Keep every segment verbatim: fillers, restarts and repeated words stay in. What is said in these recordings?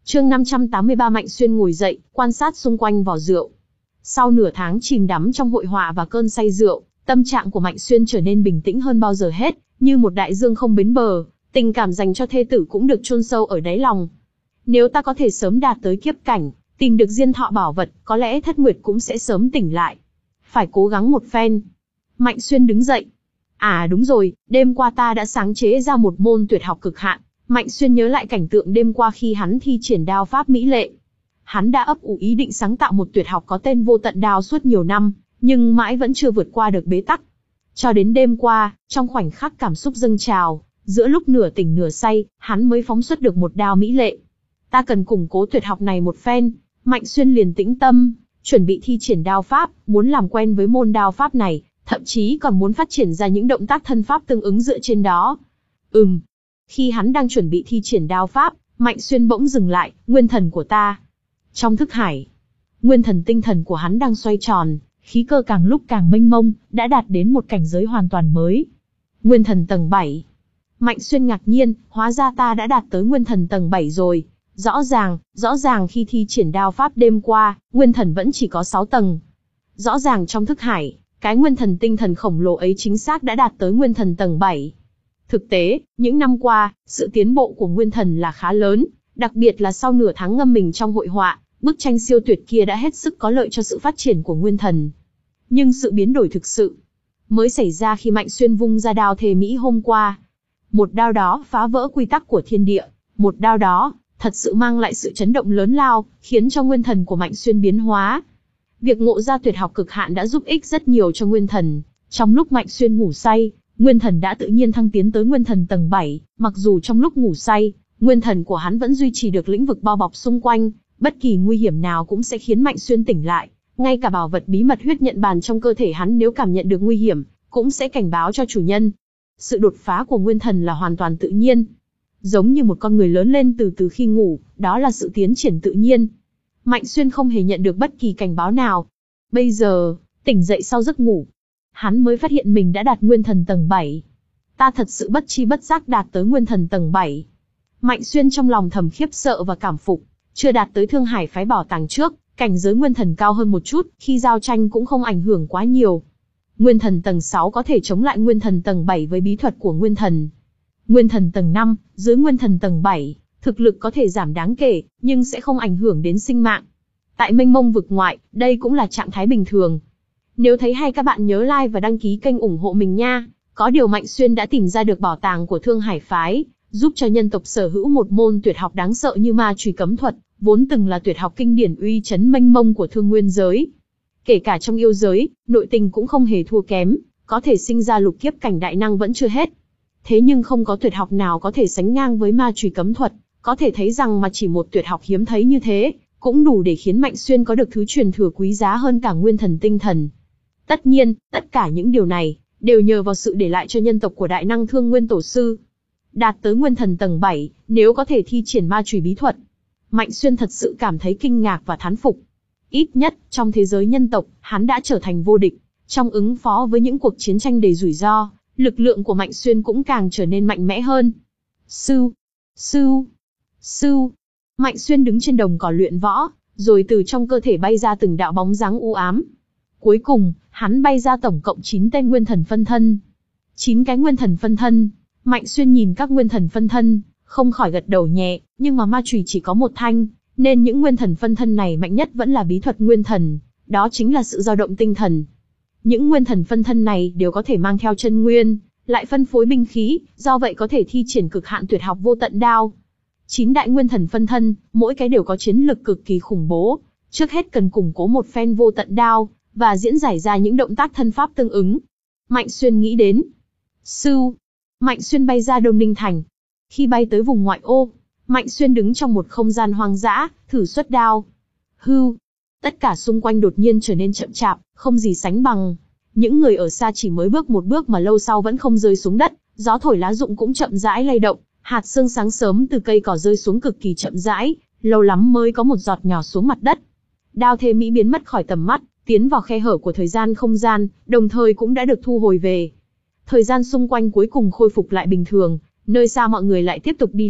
Chương năm trăm tám mươi ba Mạnh Xuyên ngồi dậy, quan sát xung quanh vò rượu. Sau nửa tháng chìm đắm trong hội họa và cơn say rượu, tâm trạng của Mạnh Xuyên trở nên bình tĩnh hơn bao giờ hết, như một đại dương không bến bờ, tình cảm dành cho thê tử cũng được chôn sâu ở đáy lòng. Nếu ta có thể sớm đạt tới kiếp cảnh, tìm được diên thọ bảo vật, có lẽ Thất Nguyệt cũng sẽ sớm tỉnh lại. Phải cố gắng một phen. Mạnh Xuyên đứng dậy. À đúng rồi, đêm qua ta đã sáng chế ra một môn tuyệt học cực hạn. Mạnh Xuyên nhớ lại cảnh tượng đêm qua khi hắn thi triển đao pháp mỹ lệ. Hắn đã ấp ủ ý định sáng tạo một tuyệt học có tên Vô Tận Đao suốt nhiều năm, nhưng mãi vẫn chưa vượt qua được bế tắc. Cho đến đêm qua, trong khoảnh khắc cảm xúc dâng trào, giữa lúc nửa tỉnh nửa say, hắn mới phóng xuất được một đao mỹ lệ. Ta cần củng cố tuyệt học này một phen. Mạnh Xuyên liền tĩnh tâm, chuẩn bị thi triển đao pháp, muốn làm quen với môn đao pháp này, thậm chí còn muốn phát triển ra những động tác thân pháp tương ứng dựa trên đó. Ừm. Khi hắn đang chuẩn bị thi triển đao pháp, Mạnh Xuyên bỗng dừng lại. Nguyên thần của ta. Trong thức hải, nguyên thần tinh thần của hắn đang xoay tròn, khí cơ càng lúc càng mênh mông, đã đạt đến một cảnh giới hoàn toàn mới. Nguyên thần tầng bảy. Mạnh Xuyên ngạc nhiên, hóa ra ta đã đạt tới nguyên thần tầng bảy rồi. Rõ ràng, rõ ràng khi thi triển đao pháp đêm qua, nguyên thần vẫn chỉ có sáu tầng. Rõ ràng trong thức hải, cái nguyên thần tinh thần khổng lồ ấy chính xác đã đạt tới nguyên thần tầng bảy. Thực tế, những năm qua, sự tiến bộ của nguyên thần là khá lớn, đặc biệt là sau nửa tháng ngâm mình trong hội họa, bức tranh siêu tuyệt kia đã hết sức có lợi cho sự phát triển của nguyên thần. Nhưng sự biến đổi thực sự mới xảy ra khi Mạnh Xuyên vung ra đao thề mỹ hôm qua. Một đao đó phá vỡ quy tắc của thiên địa, một đao đó thật sự mang lại sự chấn động lớn lao, khiến cho nguyên thần của Mạnh Xuyên biến hóa. Việc ngộ ra tuyệt học cực hạn đã giúp ích rất nhiều cho nguyên thần. Trong lúc Mạnh Xuyên ngủ say, nguyên thần đã tự nhiên thăng tiến tới nguyên thần tầng bảy, mặc dù trong lúc ngủ say, nguyên thần của hắn vẫn duy trì được lĩnh vực bao bọc xung quanh, bất kỳ nguy hiểm nào cũng sẽ khiến Mạnh Xuyên tỉnh lại. Ngay cả bảo vật bí mật huyết nhận bàn trong cơ thể hắn nếu cảm nhận được nguy hiểm, cũng sẽ cảnh báo cho chủ nhân. Sự đột phá của nguyên thần là hoàn toàn tự nhiên. Giống như một con người lớn lên từ từ khi ngủ, đó là sự tiến triển tự nhiên. Mạnh Xuyên không hề nhận được bất kỳ cảnh báo nào. Bây giờ, tỉnh dậy sau giấc ngủ, hắn mới phát hiện mình đã đạt nguyên thần tầng bảy. Ta thật sự bất chi bất giác đạt tới nguyên thần tầng bảy. Mạnh Xuyên trong lòng thầm khiếp sợ và cảm phục. Chưa đạt tới Thương Hải phái bảo tàng trước, cảnh giới nguyên thần cao hơn một chút, khi giao tranh cũng không ảnh hưởng quá nhiều. Nguyên thần tầng sáu có thể chống lại nguyên thần tầng bảy với bí thuật của nguyên thần. Nguyên thần tầng năm, dưới nguyên thần tầng bảy, thực lực có thể giảm đáng kể, nhưng sẽ không ảnh hưởng đến sinh mạng. Tại mênh mông vực ngoại, đây cũng là trạng thái bình thường. Nếu thấy hay các bạn nhớ like và đăng ký kênh ủng hộ mình nha. Có điều Mạnh Xuyên đã tìm ra được bảo tàng của Thương Hải phái, giúp cho nhân tộc sở hữu một môn tuyệt học đáng sợ như ma chùy cấm thuật, vốn từng là tuyệt học kinh điển uy chấn mênh mông của thương nguyên giới. Kể cả trong yêu giới, nội tình cũng không hề thua kém, có thể sinh ra lục kiếp cảnh đại năng vẫn chưa hết. Thế nhưng không có tuyệt học nào có thể sánh ngang với ma chùy cấm thuật, có thể thấy rằng mà chỉ một tuyệt học hiếm thấy như thế, cũng đủ để khiến Mạnh Xuyên có được thứ truyền thừa quý giá hơn cả nguyên thần tinh thần. Tất nhiên, tất cả những điều này, đều nhờ vào sự để lại cho nhân tộc của đại năng Thương Nguyên Tổ Sư. Đạt tới nguyên thần tầng bảy, nếu có thể thi triển ma chùy bí thuật, Mạnh Xuyên thật sự cảm thấy kinh ngạc và thán phục. Ít nhất, trong thế giới nhân tộc, hắn đã trở thành vô địch. Trong ứng phó với những cuộc chiến tranh đầy rủi ro, lực lượng của Mạnh Xuyên cũng càng trở nên mạnh mẽ hơn. Sưu, sưu, sưu. Mạnh Xuyên đứng trên đồng cỏ luyện võ, rồi từ trong cơ thể bay ra từng đạo bóng dáng u ám. Cuối cùng, hắn bay ra tổng cộng chín tên nguyên thần phân thân. chín cái nguyên thần phân thân. Mạnh Xuyên nhìn các nguyên thần phân thân, không khỏi gật đầu nhẹ, nhưng mà ma chùy chỉ có một thanh, nên những nguyên thần phân thân này mạnh nhất vẫn là bí thuật nguyên thần, đó chính là sự dao động tinh thần. Những nguyên thần phân thân này đều có thể mang theo chân nguyên, lại phân phối binh khí, do vậy có thể thi triển cực hạn tuyệt học vô tận đao. Chín đại nguyên thần phân thân, mỗi cái đều có chiến lực cực kỳ khủng bố, trước hết cần củng cố một phen vô tận đao, và diễn giải ra những động tác thân pháp tương ứng. Mạnh Xuyên nghĩ đến. Sưu. Mạnh Xuyên bay ra Đông Ninh Thành. Khi bay tới vùng ngoại ô, Mạnh Xuyên đứng trong một không gian hoang dã, thử xuất đao. Hưu. Tất cả xung quanh đột nhiên trở nên chậm chạp, không gì sánh bằng. Những người ở xa chỉ mới bước một bước mà lâu sau vẫn không rơi xuống đất, gió thổi lá rụng cũng chậm rãi lay động, hạt sương sáng sớm từ cây cỏ rơi xuống cực kỳ chậm rãi, lâu lắm mới có một giọt nhỏ xuống mặt đất. Đao thế mỹ biến mất khỏi tầm mắt, tiến vào khe hở của thời gian không gian, đồng thời cũng đã được thu hồi về. Thời gian xung quanh cuối cùng khôi phục lại bình thường, nơi xa mọi người lại tiếp tục đi lại,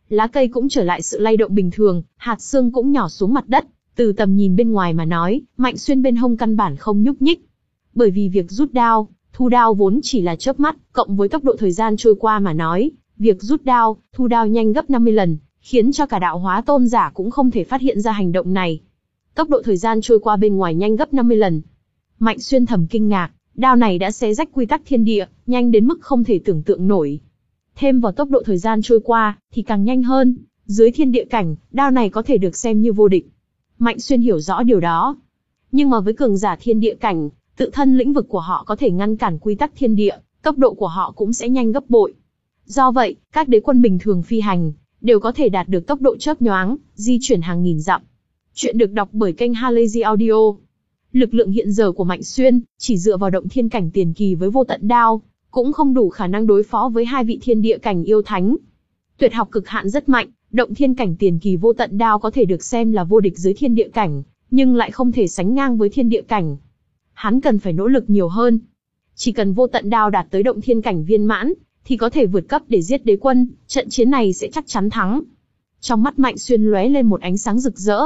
lá cây cũng trở lại sự lay động bình thường, hạt sương cũng nhỏ xuống mặt đất. Từ tầm nhìn bên ngoài mà nói, Mạnh Xuyên bên hông căn bản không nhúc nhích. Bởi vì việc rút đao, thu đao vốn chỉ là chớp mắt, cộng với tốc độ thời gian trôi qua mà nói, việc rút đao, thu đao nhanh gấp năm mươi lần, khiến cho cả đạo hóa tôn giả cũng không thể phát hiện ra hành động này. Tốc độ thời gian trôi qua bên ngoài nhanh gấp năm mươi lần. Mạnh Xuyên thầm kinh ngạc, đao này đã xé rách quy tắc thiên địa, nhanh đến mức không thể tưởng tượng nổi. Thêm vào tốc độ thời gian trôi qua, thì càng nhanh hơn, dưới thiên địa cảnh, đao này có thể được xem như vô địch. Mạnh Xuyên hiểu rõ điều đó. Nhưng mà với cường giả thiên địa cảnh, tự thân lĩnh vực của họ có thể ngăn cản quy tắc thiên địa, tốc độ của họ cũng sẽ nhanh gấp bội. Do vậy, các đế quân bình thường phi hành, đều có thể đạt được tốc độ chớp nhoáng, di chuyển hàng nghìn dặm. Chuyện được đọc bởi kênh Halazy Audio. Lực lượng hiện giờ của Mạnh Xuyên, chỉ dựa vào động thiên cảnh tiền kỳ với vô tận đao, cũng không đủ khả năng đối phó với hai vị thiên địa cảnh yêu thánh. Tuyệt học cực hạn rất mạnh, động thiên cảnh tiền kỳ vô tận đao có thể được xem là vô địch dưới thiên địa cảnh, nhưng lại không thể sánh ngang với thiên địa cảnh. Hắn cần phải nỗ lực nhiều hơn. Chỉ cần vô tận đao đạt tới động thiên cảnh viên mãn, thì có thể vượt cấp để giết đế quân, trận chiến này sẽ chắc chắn thắng. Trong mắt Mạnh Xuyên lóe lên một ánh sáng rực rỡ.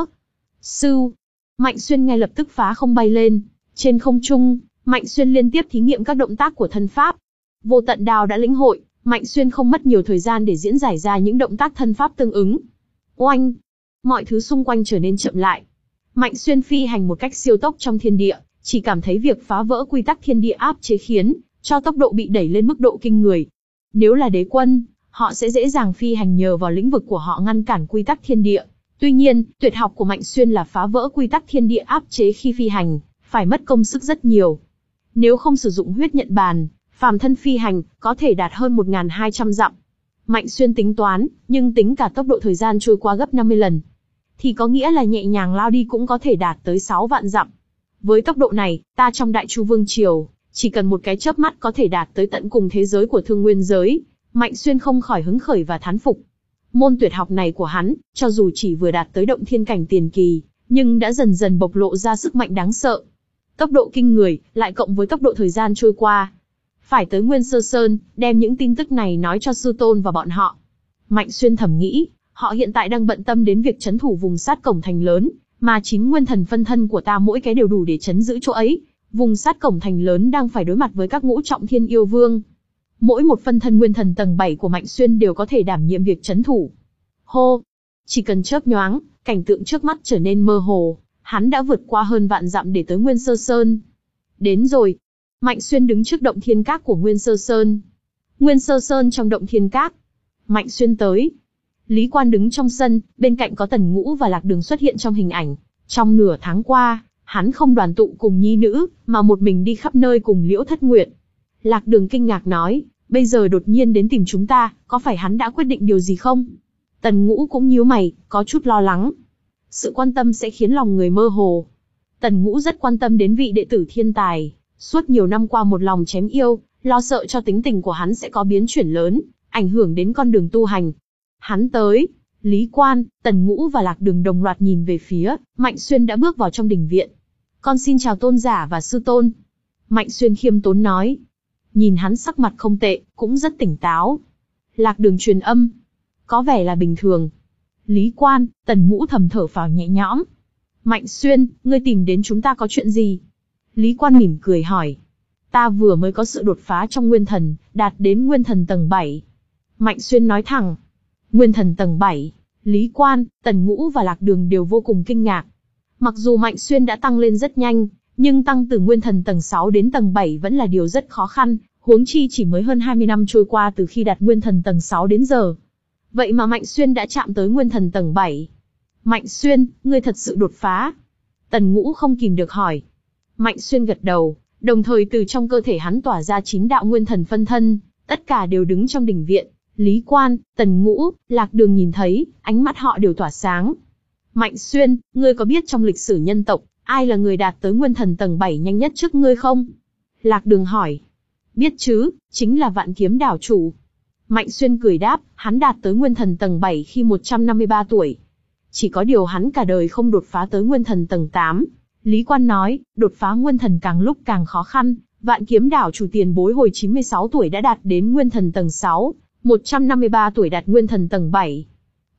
Sưu, Mạnh Xuyên ngay lập tức phá không bay lên. Trên không trung, Mạnh Xuyên liên tiếp thí nghiệm các động tác của thân pháp. Vô tận đao đã lĩnh hội, Mạnh Xuyên không mất nhiều thời gian để diễn giải ra những động tác thân pháp tương ứng. Oanh! Mọi thứ xung quanh trở nên chậm lại. Mạnh Xuyên phi hành một cách siêu tốc trong thiên địa, chỉ cảm thấy việc phá vỡ quy tắc thiên địa áp chế khiến cho tốc độ bị đẩy lên mức độ kinh người. Nếu là đế quân, họ sẽ dễ dàng phi hành nhờ vào lĩnh vực của họ ngăn cản quy tắc thiên địa. Tuy nhiên, tuyệt học của Mạnh Xuyên là phá vỡ quy tắc thiên địa áp chế khi phi hành, phải mất công sức rất nhiều. Nếu không sử dụng huyết nhận bàn, phàm thân phi hành, có thể đạt hơn một nghìn hai trăm dặm. Mạnh Xuyên tính toán, nhưng tính cả tốc độ thời gian trôi qua gấp năm mươi lần. Thì có nghĩa là nhẹ nhàng lao đi cũng có thể đạt tới sáu vạn dặm. Với tốc độ này, ta trong Đại Chu Vương Triều, chỉ cần một cái chớp mắt có thể đạt tới tận cùng thế giới của thương nguyên giới. Mạnh Xuyên không khỏi hứng khởi và thán phục. Môn tuyệt học này của hắn, cho dù chỉ vừa đạt tới động thiên cảnh tiền kỳ, nhưng đã dần dần bộc lộ ra sức mạnh đáng sợ. Tốc độ kinh người, lại cộng với tốc độ thời gian trôi qua. Phải tới Nguyên Sơ Sơn, đem những tin tức này nói cho sư tôn và bọn họ. Mạnh Xuyên thầm nghĩ, họ hiện tại đang bận tâm đến việc trấn thủ vùng sát cổng thành lớn, mà chính nguyên thần phân thân của ta mỗi cái đều đủ để trấn giữ chỗ ấy. Vùng sát cổng thành lớn đang phải đối mặt với các ngũ trọng thiên yêu vương. Mỗi một phân thân nguyên thần tầng bảy của Mạnh Xuyên đều có thể đảm nhiệm việc trấn thủ. Hô! Chỉ cần chớp nhoáng, cảnh tượng trước mắt trở nên mơ hồ, hắn đã vượt qua hơn vạn dặm để tới Nguyên Sơ Sơn. Đến rồi! Mạnh Xuyên đứng trước động thiên các của Nguyên Sơ Sơn. Nguyên Sơ Sơn trong động thiên các. Mạnh Xuyên tới. Lý Quan đứng trong sân, bên cạnh có Tần Ngũ và Lạc Đường xuất hiện trong hình ảnh. Trong nửa tháng qua, hắn không đoàn tụ cùng nhi nữ, mà một mình đi khắp nơi cùng Liễu Thất Nguyệt. Lạc Đường kinh ngạc nói, bây giờ đột nhiên đến tìm chúng ta, có phải hắn đã quyết định điều gì không? Tần Ngũ cũng nhíu mày, có chút lo lắng. Sự quan tâm sẽ khiến lòng người mơ hồ. Tần Ngũ rất quan tâm đến vị đệ tử thiên tài, suốt nhiều năm qua một lòng chém yêu, lo sợ cho tính tình của hắn sẽ có biến chuyển lớn, ảnh hưởng đến con đường tu hành. Hắn tới, Lý Quan, Tần Ngũ và Lạc Đường đồng loạt nhìn về phía Mạnh Xuyên đã bước vào trong đình viện. Con xin chào tôn giả và sư tôn. Mạnh Xuyên khiêm tốn nói. Nhìn hắn sắc mặt không tệ, cũng rất tỉnh táo. Lạc Đường truyền âm. Có vẻ là bình thường. Lý Quan, Tần Ngũ thầm thở phào nhẹ nhõm. Mạnh Xuyên, ngươi tìm đến chúng ta có chuyện gì? Lý Quan mỉm cười hỏi. Ta vừa mới có sự đột phá trong nguyên thần, đạt đến nguyên thần tầng bảy. Mạnh Xuyên nói thẳng. Nguyên thần tầng bảy, Lý Quan, Tần Ngũ và Lạc Đường đều vô cùng kinh ngạc. Mặc dù Mạnh Xuyên đã tăng lên rất nhanh, nhưng tăng từ nguyên thần tầng sáu đến tầng bảy vẫn là điều rất khó khăn, huống chi chỉ mới hơn hai mươi năm trôi qua từ khi đạt nguyên thần tầng sáu đến giờ. Vậy mà Mạnh Xuyên đã chạm tới nguyên thần tầng bảy. Mạnh Xuyên, ngươi thật sự đột phá. Tần Ngũ không kìm được hỏi. Mạnh Xuyên gật đầu, đồng thời từ trong cơ thể hắn tỏa ra chín đạo nguyên thần phân thân, tất cả đều đứng trong đình viện. Lý Quan, Tần Ngũ, Lạc Đường nhìn thấy, ánh mắt họ đều tỏa sáng. Mạnh Xuyên, ngươi có biết trong lịch sử nhân tộc, ai là người đạt tới nguyên thần tầng bảy nhanh nhất trước ngươi không? Lạc Đường hỏi. Biết chứ, chính là Vạn Kiếm đảo chủ. Mạnh Xuyên cười đáp, hắn đạt tới nguyên thần tầng bảy khi một trăm năm mươi ba tuổi. Chỉ có điều hắn cả đời không đột phá tới nguyên thần tầng tám. Lý Quan nói, đột phá nguyên thần càng lúc càng khó khăn, Vạn Kiếm đảo chủ tiền bối hồi chín mươi sáu tuổi đã đạt đến nguyên thần tầng sáu. một trăm năm mươi ba tuổi đạt nguyên thần tầng bảy.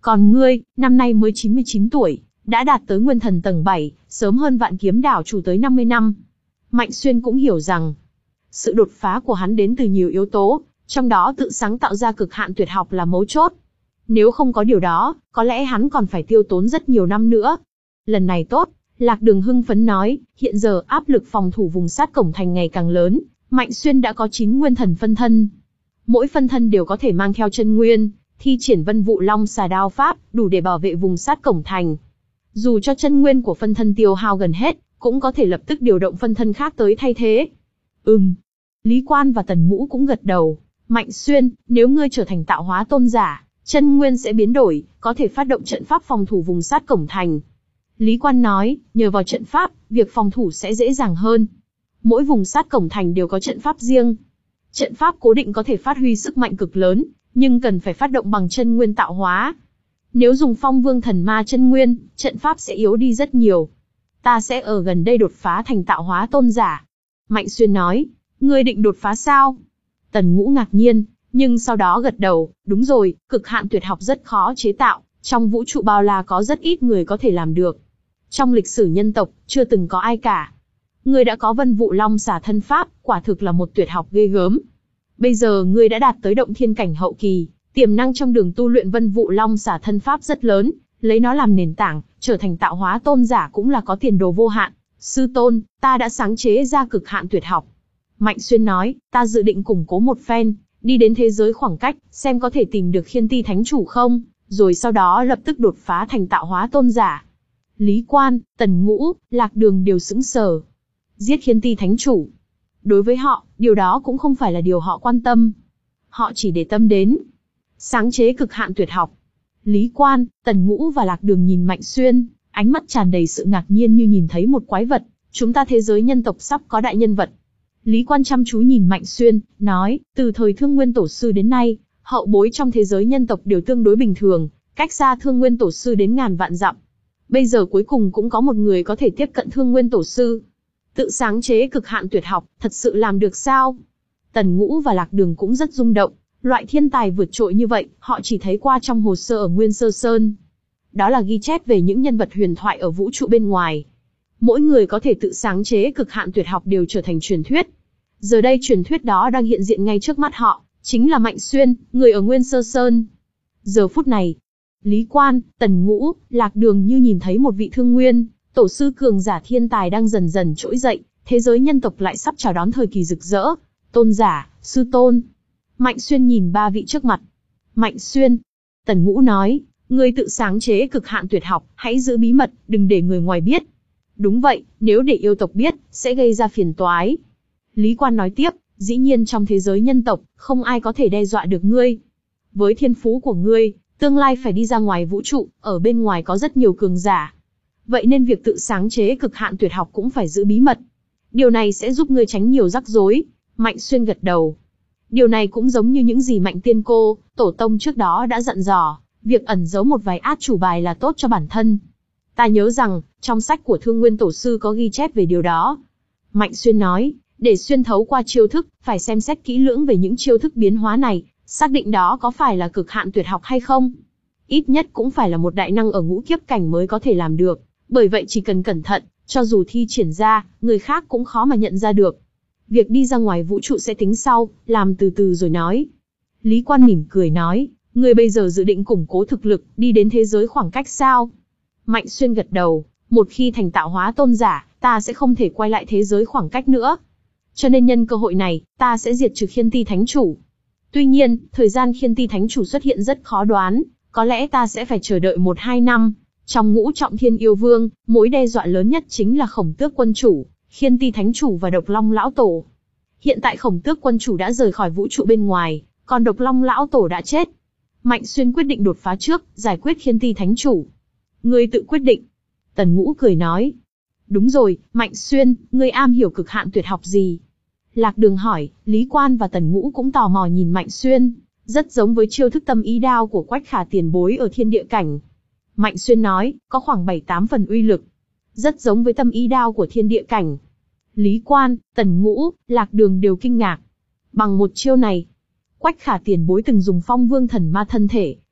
Còn ngươi, năm nay mới chín mươi chín tuổi, đã đạt tới nguyên thần tầng bảy, sớm hơn Vạn Kiếm đảo chủ tới năm mươi năm. Mạnh Xuyên cũng hiểu rằng, sự đột phá của hắn đến từ nhiều yếu tố, trong đó tự sáng tạo ra cực hạn tuyệt học là mấu chốt. Nếu không có điều đó, có lẽ hắn còn phải tiêu tốn rất nhiều năm nữa. Lần này tốt, Lạc Đường hưng phấn nói, hiện giờ áp lực phòng thủ vùng sát cổng thành ngày càng lớn, Mạnh Xuyên đã có chín nguyên thần phân thân. Mỗi phân thân đều có thể mang theo chân nguyên, thi triển Vân Vụ Long Xà Đao pháp, đủ để bảo vệ vùng sát cổng thành. Dù cho chân nguyên của phân thân tiêu hao gần hết, cũng có thể lập tức điều động phân thân khác tới thay thế. Ừm. Lý Quan và Tần Ngũ cũng gật đầu. Mạnh Xuyên, nếu ngươi trở thành tạo hóa tôn giả, chân nguyên sẽ biến đổi, có thể phát động trận pháp phòng thủ vùng sát cổng thành. Lý Quan nói, nhờ vào trận pháp, việc phòng thủ sẽ dễ dàng hơn. Mỗi vùng sát cổng thành đều có trận pháp riêng. Trận pháp cố định có thể phát huy sức mạnh cực lớn, nhưng cần phải phát động bằng chân nguyên tạo hóa. Nếu dùng Phong Vương Thần Ma chân nguyên, trận pháp sẽ yếu đi rất nhiều. Ta sẽ ở gần đây đột phá thành tạo hóa tôn giả. Mạnh Xuyên nói, ngươi định đột phá sao? Tần Ngũ ngạc nhiên, nhưng sau đó gật đầu, đúng rồi, cực hạn tuyệt học rất khó chế tạo, trong vũ trụ bao la có rất ít người có thể làm được. Trong lịch sử nhân tộc, chưa từng có ai cả. Ngươi đã có Vân Vụ Long Xà thân pháp, quả thực là một tuyệt học ghê gớm. Bây giờ ngươi đã đạt tới động thiên cảnh hậu kỳ, tiềm năng trong đường tu luyện Vân Vụ Long Xà thân pháp rất lớn, lấy nó làm nền tảng, trở thành tạo hóa tôn giả cũng là có tiền đồ vô hạn. Sư tôn, ta đã sáng chế ra cực hạn tuyệt học. Mạnh Xuyên nói, ta dự định củng cố một phen, đi đến thế giới khoảng cách, xem có thể tìm được Khiên Ti Thánh Chủ không, rồi sau đó lập tức đột phá thành tạo hóa tôn giả. Lý Quan, Tần Ngũ, Lạc Đường đều sững sờ. Giết Khiên Ti Thánh Chủ. Đối với họ, điều đó cũng không phải là điều họ quan tâm. Họ chỉ để tâm đến sáng chế cực hạn tuyệt học. Lý Quan, Tần Ngũ và Lạc Đường nhìn Mạnh Xuyên, ánh mắt tràn đầy sự ngạc nhiên như nhìn thấy một quái vật. Chúng ta thế giới nhân tộc sắp có đại nhân vật. Lý Quan chăm chú nhìn Mạnh Xuyên, nói, từ thời Thương Nguyên Tổ Sư đến nay, hậu bối trong thế giới nhân tộc đều tương đối bình thường, cách xa Thương Nguyên Tổ Sư đến ngàn vạn dặm. Bây giờ cuối cùng cũng có một người có thể tiếp cận Thương Nguyên Tổ Sư. Tự sáng chế cực hạn tuyệt học, thật sự làm được sao? Tần Ngũ và Lạc Đường cũng rất rung động, loại thiên tài vượt trội như vậy, họ chỉ thấy qua trong hồ sơ ở Nguyên Sơ Sơn. Đó là ghi chép về những nhân vật huyền thoại ở vũ trụ bên ngoài. Mỗi người có thể tự sáng chế cực hạn tuyệt học đều trở thành truyền thuyết. Giờ đây truyền thuyết đó đang hiện diện ngay trước mắt họ, chính là Mạnh Xuyên, người ở Nguyên Sơ Sơn. Giờ phút này, Lý Quan, Tần Ngũ, Lạc Đường như nhìn thấy một vị Thương Nguyên Tổ Sư cường giả thiên tài đang dần dần trỗi dậy, thế giới nhân tộc lại sắp chào đón thời kỳ rực rỡ. Tôn giả, sư tôn. Mạnh Xuyên nhìn ba vị trước mặt. Mạnh Xuyên. Tần Ngũ nói, ngươi tự sáng chế cực hạn tuyệt học, hãy giữ bí mật, đừng để người ngoài biết. Đúng vậy, nếu để yêu tộc biết, sẽ gây ra phiền toái. Lý Quan nói tiếp, dĩ nhiên trong thế giới nhân tộc, không ai có thể đe dọa được ngươi. Với thiên phú của ngươi, tương lai phải đi ra ngoài vũ trụ, ở bên ngoài có rất nhiều cường giả. Vậy nên việc tự sáng chế cực hạn tuyệt học cũng phải giữ bí mật. Điều này sẽ giúp ngươi tránh nhiều rắc rối. Mạnh Xuyên gật đầu. Điều này cũng giống như những gì Mạnh Tiên Cô, tổ tông trước đó đã dặn dò, việc ẩn giấu một vài át chủ bài là tốt cho bản thân. Ta nhớ rằng, trong sách của Thương Nguyên Tổ Sư có ghi chép về điều đó. Mạnh Xuyên nói, để xuyên thấu qua chiêu thức, phải xem xét kỹ lưỡng về những chiêu thức biến hóa này, xác định đó có phải là cực hạn tuyệt học hay không. Ít nhất cũng phải là một đại năng ở ngũ kiếp cảnh mới có thể làm được, bởi vậy chỉ cần cẩn thận, cho dù thi triển ra, người khác cũng khó mà nhận ra được. Việc đi ra ngoài vũ trụ sẽ tính sau, làm từ từ rồi nói. Lý Quan mỉm cười nói, ngươi bây giờ dự định củng cố thực lực, đi đến thế giới khoảng cách sao? Mạnh Xuyên gật đầu, một khi thành tạo hóa tôn giả, ta sẽ không thể quay lại thế giới khoảng cách nữa. Cho nên nhân cơ hội này, ta sẽ diệt trừ Khiên Ti Thánh Chủ. Tuy nhiên, thời gian Khiên Ti Thánh Chủ xuất hiện rất khó đoán, có lẽ ta sẽ phải chờ đợi một hai năm. Trong ngũ trọng thiên yêu vương, mối đe dọa lớn nhất chính là Khổng Tước Quân Chủ, Khiên Ti Thánh Chủ và Độc Long Lão Tổ. Hiện tại Khổng Tước Quân Chủ đã rời khỏi vũ trụ bên ngoài, còn Độc Long Lão Tổ đã chết. Mạnh Xuyên quyết định đột phá trước, giải quyết Khiên Ti Thánh Chủ. Ngươi tự quyết định. Tần Ngũ cười nói. Đúng rồi, Mạnh Xuyên, ngươi am hiểu cực hạn tuyệt học gì? Lạc Đường hỏi. Lý Quan và Tần Ngũ cũng tò mò nhìn Mạnh Xuyên, rất giống với chiêu thức tâm ý đao của Quách Khả tiền bối ở thiên địa cảnh. Mạnh Xuyên nói, có khoảng bảy tám phần uy lực, rất giống với tâm ý đao của thiên địa cảnh. Lý Quan, Tần Ngũ, Lạc Đường đều kinh ngạc. Bằng một chiêu này, Quách Khả tiền bối từng dùng Phong Vương Thần Ma thân thể,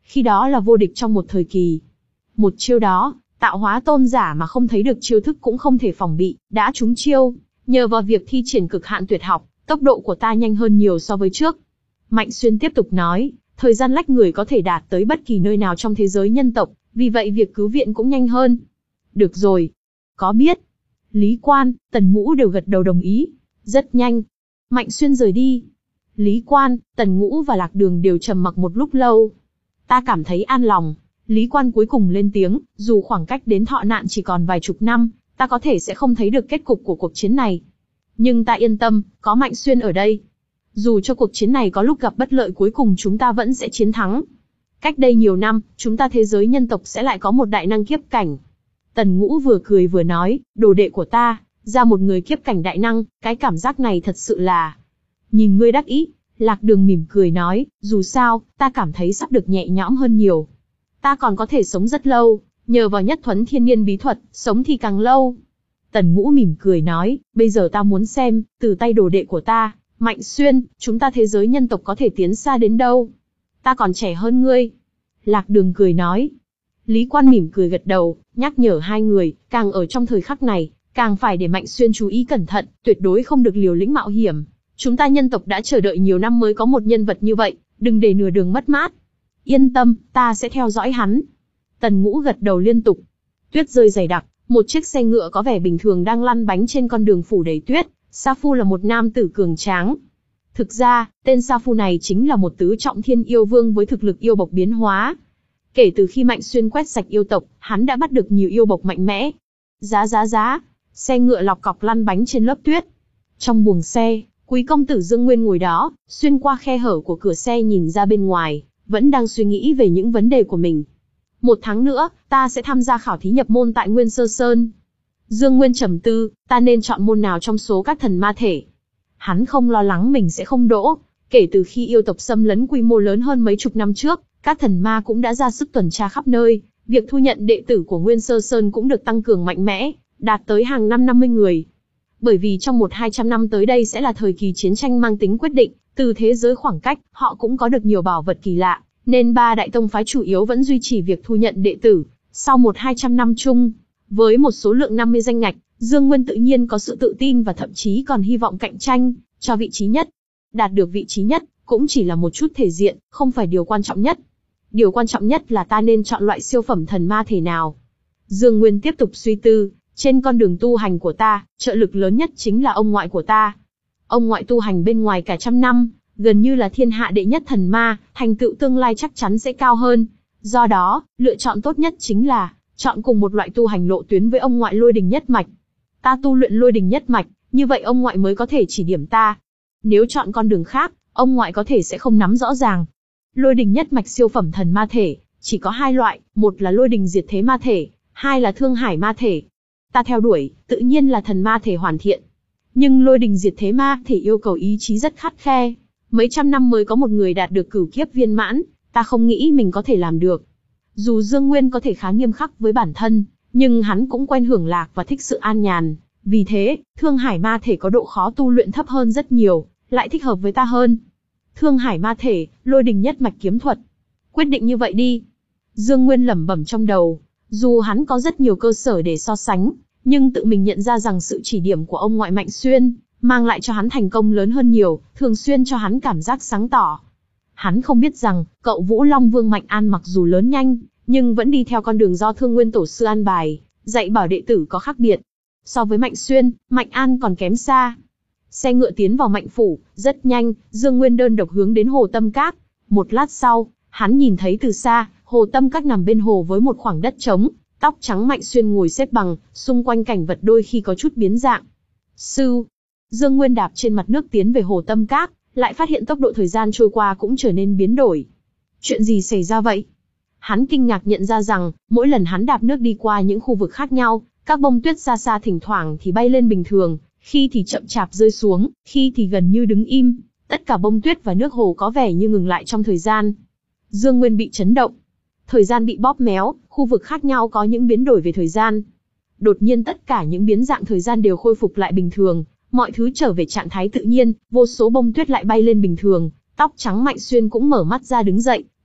Khi đó là vô địch trong một thời kỳ. Một chiêu đó, tạo hóa tôn giả mà không thấy được chiêu thức cũng không thể phòng bị, đã trúng chiêu. Nhờ vào việc thi triển cực hạn tuyệt học, tốc độ của ta nhanh hơn nhiều so với trước. Mạnh Xuyên tiếp tục nói, thời gian lách người có thể đạt tới bất kỳ nơi nào trong thế giới nhân tộc, vì vậy việc cứu viện cũng nhanh hơn. Được rồi. Có biết. Lý Quan, Tần Ngũ đều gật đầu đồng ý. Rất nhanh. Mạnh Xuyên rời đi. Lý Quan, Tần Ngũ và Lạc Đường đều trầm mặc một lúc lâu. Ta cảm thấy an lòng. Lý Quan cuối cùng lên tiếng, dù khoảng cách đến thọ nạn chỉ còn vài chục năm, ta có thể sẽ không thấy được kết cục của cuộc chiến này. Nhưng ta yên tâm, có Mạnh Xuyên ở đây. Dù cho cuộc chiến này có lúc gặp bất lợi cuối cùng chúng ta vẫn sẽ chiến thắng. Cách đây nhiều năm, chúng ta thế giới nhân tộc sẽ lại có một đại năng kiếp cảnh. Tần Ngũ vừa cười vừa nói, đồ đệ của ta, ra một người kiếp cảnh đại năng, cái cảm giác này thật sự là... Nhìn ngươi đắc ý, Lạc Đường mỉm cười nói, dù sao, ta cảm thấy sắp được nhẹ nhõm hơn nhiều. Ta còn có thể sống rất lâu, nhờ vào nhất thuấn thiên niên bí thuật, sống thì càng lâu. Tần Ngũ mỉm cười nói, bây giờ ta muốn xem, từ tay đồ đệ của ta, Mạnh Xuyên, chúng ta thế giới nhân tộc có thể tiến xa đến đâu. Ta còn trẻ hơn ngươi. Lạc Đường cười nói. Lý Quan mỉm cười gật đầu, nhắc nhở hai người, càng ở trong thời khắc này, càng phải để Mạnh Xuyên chú ý cẩn thận, tuyệt đối không được liều lĩnh mạo hiểm. Chúng ta nhân tộc đã chờ đợi nhiều năm mới có một nhân vật như vậy, đừng để nửa đường mất mát. Yên tâm, ta sẽ theo dõi hắn. Tần Ngũ gật đầu liên tục. Tuyết rơi dày đặc, một chiếc xe ngựa có vẻ bình thường đang lăn bánh trên con đường phủ đầy tuyết. Sa Phu là một nam tử cường tráng. Thực ra, tên Sa Phu này chính là một tứ trọng thiên yêu vương với thực lực yêu bộc biến hóa. Kể từ khi Mạnh Xuyên quét sạch yêu tộc, hắn đã bắt được nhiều yêu bộc mạnh mẽ. Giá giá giá, xe ngựa lọc cọc lăn bánh trên lớp tuyết. Trong buồng xe, Quý công tử Dương Nguyên ngồi đó, xuyên qua khe hở của cửa xe nhìn ra bên ngoài, vẫn đang suy nghĩ về những vấn đề của mình. Một tháng nữa, ta sẽ tham gia khảo thí nhập môn tại Nguyên Sơ Sơn. Dương Nguyên trầm tư, ta nên chọn môn nào trong số các thần ma thể? Hắn không lo lắng mình sẽ không đỗ. Kể từ khi yêu tộc xâm lấn quy mô lớn hơn mấy chục năm trước, các thần ma cũng đã ra sức tuần tra khắp nơi. Việc thu nhận đệ tử của Nguyên Sơ Sơn cũng được tăng cường mạnh mẽ, đạt tới hàng năm năm mươi người. Bởi vì trong một hai trăm năm tới đây sẽ là thời kỳ chiến tranh mang tính quyết định, từ thế giới khoảng cách, họ cũng có được nhiều bảo vật kỳ lạ, nên ba đại tông phái chủ yếu vẫn duy trì việc thu nhận đệ tử. Sau một hai trăm năm chung, với một số lượng năm mươi danh ngạch, Dương Nguyên tự nhiên có sự tự tin và thậm chí còn hy vọng cạnh tranh cho vị trí nhất. Đạt được vị trí nhất cũng chỉ là một chút thể diện, không phải điều quan trọng nhất. Điều quan trọng nhất là ta nên chọn loại siêu phẩm thần ma thể nào. Dương Nguyên tiếp tục suy tư, trên con đường tu hành của ta, trợ lực lớn nhất chính là ông ngoại của ta. Ông ngoại tu hành bên ngoài cả trăm năm, gần như là thiên hạ đệ nhất thần ma, thành tựu tương lai chắc chắn sẽ cao hơn. Do đó, lựa chọn tốt nhất chính là chọn cùng một loại tu hành lộ tuyến với ông ngoại lôi đình nhất mạch. Ta tu luyện lôi đình nhất mạch, như vậy ông ngoại mới có thể chỉ điểm ta. Nếu chọn con đường khác, ông ngoại có thể sẽ không nắm rõ ràng. Lôi đình nhất mạch siêu phẩm thần ma thể, chỉ có hai loại, một là lôi đình diệt thế ma thể, hai là thương hải ma thể. Ta theo đuổi, tự nhiên là thần ma thể hoàn thiện. Nhưng lôi đình diệt thế ma thể yêu cầu ý chí rất khắt khe. Mấy trăm năm mới có một người đạt được cửu kiếp viên mãn, ta không nghĩ mình có thể làm được. Dù Dương Nguyên có thể khá nghiêm khắc với bản thân, nhưng hắn cũng quen hưởng lạc và thích sự an nhàn. Vì thế, thương hải ma thể có độ khó tu luyện thấp hơn rất nhiều, lại thích hợp với ta hơn. Thương hải ma thể, lôi đình nhất mạch kiếm thuật. Quyết định như vậy đi. Dương Nguyên lẩm bẩm trong đầu. Dù hắn có rất nhiều cơ sở để so sánh, nhưng tự mình nhận ra rằng sự chỉ điểm của ông ngoại Mạnh Xuyên mang lại cho hắn thành công lớn hơn nhiều, thường xuyên cho hắn cảm giác sáng tỏ. Hắn không biết rằng, cậu Vũ Long Vương Mạnh An mặc dù lớn nhanh, nhưng vẫn đi theo con đường do Thương Nguyên Tổ sư an bài, dạy bảo đệ tử có khác biệt. So với Mạnh Xuyên, Mạnh An còn kém xa. Xe ngựa tiến vào Mạnh phủ, rất nhanh, Dương Nguyên đơn độc hướng đến Hồ Tâm Các. Một lát sau, hắn nhìn thấy từ xa, Hồ Tâm Các nằm bên hồ với một khoảng đất trống, tóc trắng Mạnh Xuyên ngồi xếp bằng, xung quanh cảnh vật đôi khi có chút biến dạng. Sư, Dương Nguyên đạp trên mặt nước tiến về Hồ Tâm Các, lại phát hiện tốc độ thời gian trôi qua cũng trở nên biến đổi. Chuyện gì xảy ra vậy? Hắn kinh ngạc nhận ra rằng, mỗi lần hắn đạp nước đi qua những khu vực khác nhau, các bông tuyết xa xa thỉnh thoảng thì bay lên bình thường, khi thì chậm chạp rơi xuống, khi thì gần như đứng im. Tất cả bông tuyết và nước hồ có vẻ như ngừng lại trong thời gian. Dương Nguyên bị chấn động. Thời gian bị bóp méo, khu vực khác nhau có những biến đổi về thời gian. Đột nhiên tất cả những biến dạng thời gian đều khôi phục lại bình thường, mọi thứ trở về trạng thái tự nhiên, vô số bông tuyết lại bay lên bình thường, tóc trắng Mạnh Xuyên cũng mở mắt ra đứng dậy,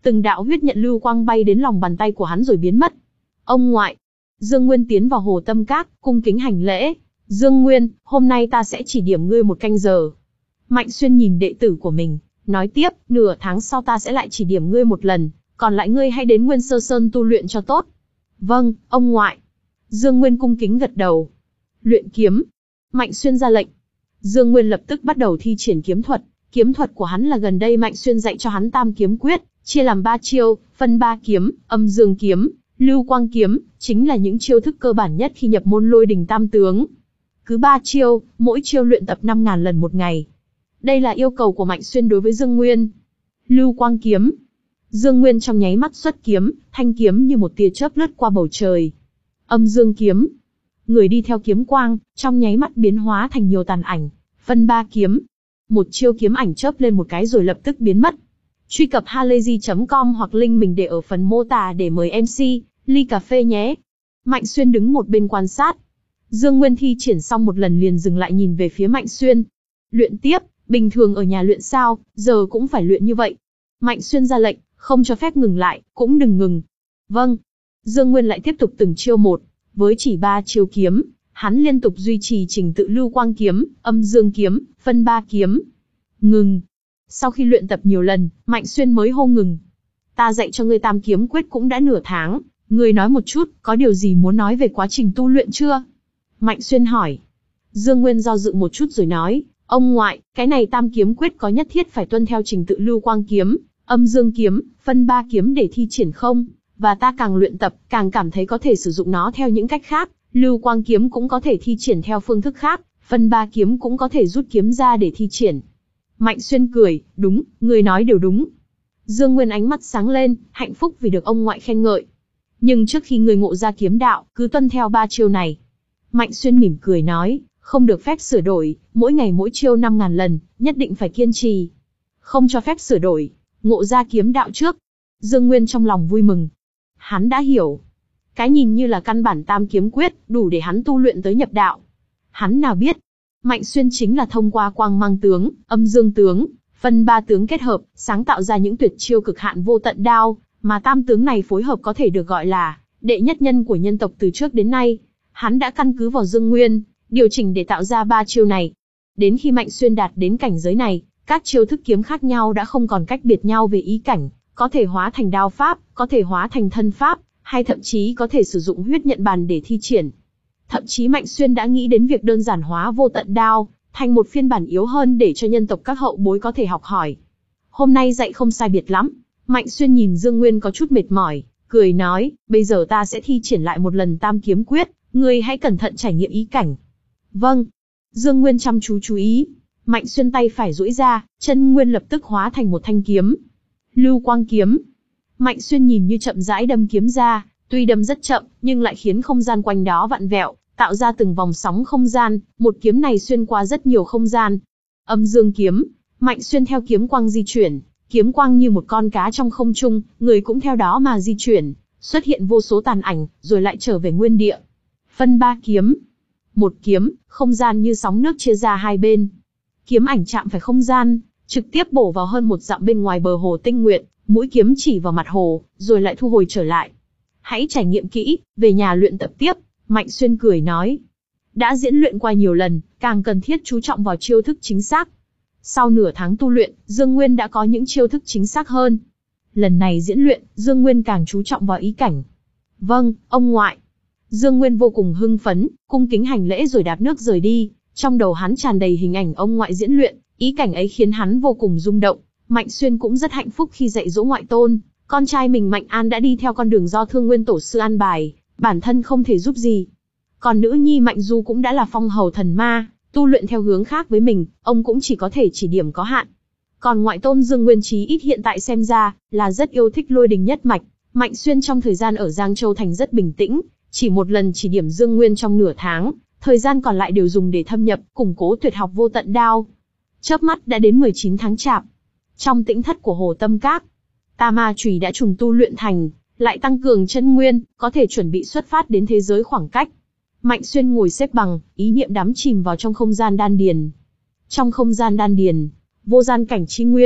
từng đạo huyết nhận lưu quang bay đến lòng bàn tay của hắn rồi biến mất. Ông ngoại. Dương Nguyên tiến vào Hồ Tâm Các, cung kính hành lễ. Dương Nguyên, hôm nay ta sẽ chỉ điểm ngươi một canh giờ. Mạnh Xuyên nhìn đệ tử của mình, nói tiếp, nửa tháng sau ta sẽ lại chỉ điểm ngươi một lần, còn lại ngươi hãy đến Nguyên Sơ Sơn tu luyện cho tốt. Vâng, ông ngoại. Dương Nguyên cung kính gật đầu. Luyện kiếm. Mạnh Xuyên ra lệnh. Dương Nguyên lập tức bắt đầu thi triển kiếm thuật. Kiếm thuật của hắn là gần đây Mạnh Xuyên dạy cho hắn Tam Kiếm Quyết, chia làm ba chiêu, phân ba kiếm, âm dương kiếm, lưu quang kiếm, chính là những chiêu thức cơ bản nhất khi nhập môn Lôi Đình Tam Tướng. Cứ ba chiêu, mỗi chiêu luyện tập năm nghìn lần một ngày. Đây là yêu cầu của Mạnh Xuyên đối với Dương Nguyên. Lưu quang kiếm. Dương Nguyên trong nháy mắt xuất kiếm, thanh kiếm như một tia chớp lướt qua bầu trời. Âm dương kiếm. Người đi theo kiếm quang, trong nháy mắt biến hóa thành nhiều tàn ảnh. Phân ba kiếm. Một chiêu kiếm ảnh chớp lên một cái rồi lập tức biến mất. Truy cập halayzi chấm com hoặc link mình để ở phần mô tả để mời em xê, ly cà phê nhé. Mạnh Xuyên đứng một bên quan sát. Dương Nguyên thi triển xong một lần liền dừng lại nhìn về phía Mạnh Xuyên. Luyện tiếp, bình thường ở nhà luyện sao, giờ cũng phải luyện như vậy. Mạnh Xuyên ra lệnh, không cho phép ngừng lại, cũng đừng ngừng. Vâng. Dương Nguyên lại tiếp tục từng chiêu một, với chỉ ba chiêu kiếm, hắn liên tục duy trì trình tự lưu quang kiếm, âm dương kiếm, phân ba kiếm. Ngừng. Sau khi luyện tập nhiều lần, Mạnh Xuyên mới hô ngừng. Ta dạy cho ngươi Tam Kiếm Quyết cũng đã nửa tháng, ngươi nói một chút, có điều gì muốn nói về quá trình tu luyện chưa? Mạnh Xuyên hỏi. Dương Nguyên do dự một chút rồi nói, ông ngoại, cái này Tam Kiếm Quyết có nhất thiết phải tuân theo trình tự lưu quang kiếm, âm dương kiếm, phân ba kiếm để thi triển không? Và ta càng luyện tập, càng cảm thấy có thể sử dụng nó theo những cách khác, lưu quang kiếm cũng có thể thi triển theo phương thức khác, phân ba kiếm cũng có thể rút kiếm ra để thi triển. Mạnh Xuyên cười, đúng, người nói đều đúng. Dương Nguyên ánh mắt sáng lên, hạnh phúc vì được ông ngoại khen ngợi. Nhưng trước khi người ngộ ra kiếm đạo, cứ tuân theo ba chiêu này. Mạnh Xuyên mỉm cười nói, không được phép sửa đổi, mỗi ngày mỗi chiêu năm nghìn lần, nhất định phải kiên trì. Không cho phép sửa đổi, ngộ ra kiếm đạo trước. Dương Nguyên trong lòng vui mừng. Hắn đã hiểu. Cái nhìn như là căn bản Tam Kiếm Quyết, đủ để hắn tu luyện tới nhập đạo. Hắn nào biết, Mạnh Xuyên chính là thông qua quang mang tướng, âm dương tướng, phân ba tướng kết hợp, sáng tạo ra những tuyệt chiêu cực hạn vô tận đao, mà tam tướng này phối hợp có thể được gọi là đệ nhất nhân của nhân tộc từ trước đến nay. Hắn đã căn cứ vào Dương Nguyên, điều chỉnh để tạo ra ba chiêu này. Đến khi Mạnh Xuyên đạt đến cảnh giới này, các chiêu thức kiếm khác nhau đã không còn cách biệt nhau về ý cảnh, có thể hóa thành đao pháp, có thể hóa thành thân pháp, hay thậm chí có thể sử dụng huyết nhận bàn để thi triển. Thậm chí Mạnh Xuyên đã nghĩ đến việc đơn giản hóa vô tận đao, thành một phiên bản yếu hơn để cho nhân tộc các hậu bối có thể học hỏi. Hôm nay dạy không sai biệt lắm. Mạnh Xuyên nhìn Dương Nguyên có chút mệt mỏi, cười nói, bây giờ ta sẽ thi triển lại một lần Tam Kiếm Quyết, ngươi hãy cẩn thận trải nghiệm ý cảnh. Vâng. Dương Nguyên chăm chú chú ý. Mạnh Xuyên tay phải duỗi ra, chân nguyên lập tức hóa thành một thanh kiếm. Lưu quang kiếm. Mạnh Xuyên nhìn như chậm rãi đâm kiếm ra, tuy đâm rất chậm, nhưng lại khiến không gian quanh đó vặn vẹo, tạo ra từng vòng sóng không gian, một kiếm này xuyên qua rất nhiều không gian. Âm dương kiếm. Mạnh Xuyên theo kiếm quang di chuyển, kiếm quang như một con cá trong không trung, người cũng theo đó mà di chuyển, xuất hiện vô số tàn ảnh, rồi lại trở về nguyên địa. Phân ba kiếm. Một kiếm, không gian như sóng nước chia ra hai bên. Kiếm ảnh chạm phải không gian, trực tiếp bổ vào hơn một dặm bên ngoài bờ hồ Tinh Nguyệt, mũi kiếm chỉ vào mặt hồ, rồi lại thu hồi trở lại. Hãy trải nghiệm kỹ, về nhà luyện tập tiếp, Mạnh Xuyên cười nói. Đã diễn luyện qua nhiều lần, càng cần thiết chú trọng vào chiêu thức chính xác. Sau nửa tháng tu luyện, Dương Nguyên đã có những chiêu thức chính xác hơn. Lần này diễn luyện, Dương Nguyên càng chú trọng vào ý cảnh. Vâng, ông ngoại. Dương Nguyên vô cùng hưng phấn, cung kính hành lễ rồi đạp nước rời đi. Trong đầu hắn tràn đầy hình ảnh ông ngoại diễn luyện, ý cảnh ấy khiến hắn vô cùng rung động. Mạnh Xuyên cũng rất hạnh phúc khi dạy dỗ ngoại tôn. Con trai mình Mạnh An đã đi theo con đường do Thương Nguyên Tổ sư an bài, bản thân không thể giúp gì. Còn nữ nhi Mạnh Du cũng đã là phong hầu thần ma, tu luyện theo hướng khác với mình, ông cũng chỉ có thể chỉ điểm có hạn. Còn ngoại tôn Dương Nguyên Chí ít hiện tại xem ra, là rất yêu thích Lôi Đình nhất mạch. Mạnh Xuyên trong thời gian ở Giang Châu Thành rất bình tĩnh, chỉ một lần chỉ điểm Dương Nguyên trong nửa tháng, thời gian còn lại đều dùng để thâm nhập, củng cố tuyệt học vô tận đao. Chớp mắt đã đến mười chín tháng Chạp. Trong tĩnh thất của Hồ Tâm Các, Ta Ma Chùy đã trùng tu luyện thành, lại tăng cường chân nguyên, có thể chuẩn bị xuất phát đến thế giới khoảng cách. Mạnh Xuyên ngồi xếp bằng, ý niệm đắm chìm vào trong không gian đan điền. Trong không gian đan điền, vô gian cảnh chi nguyên,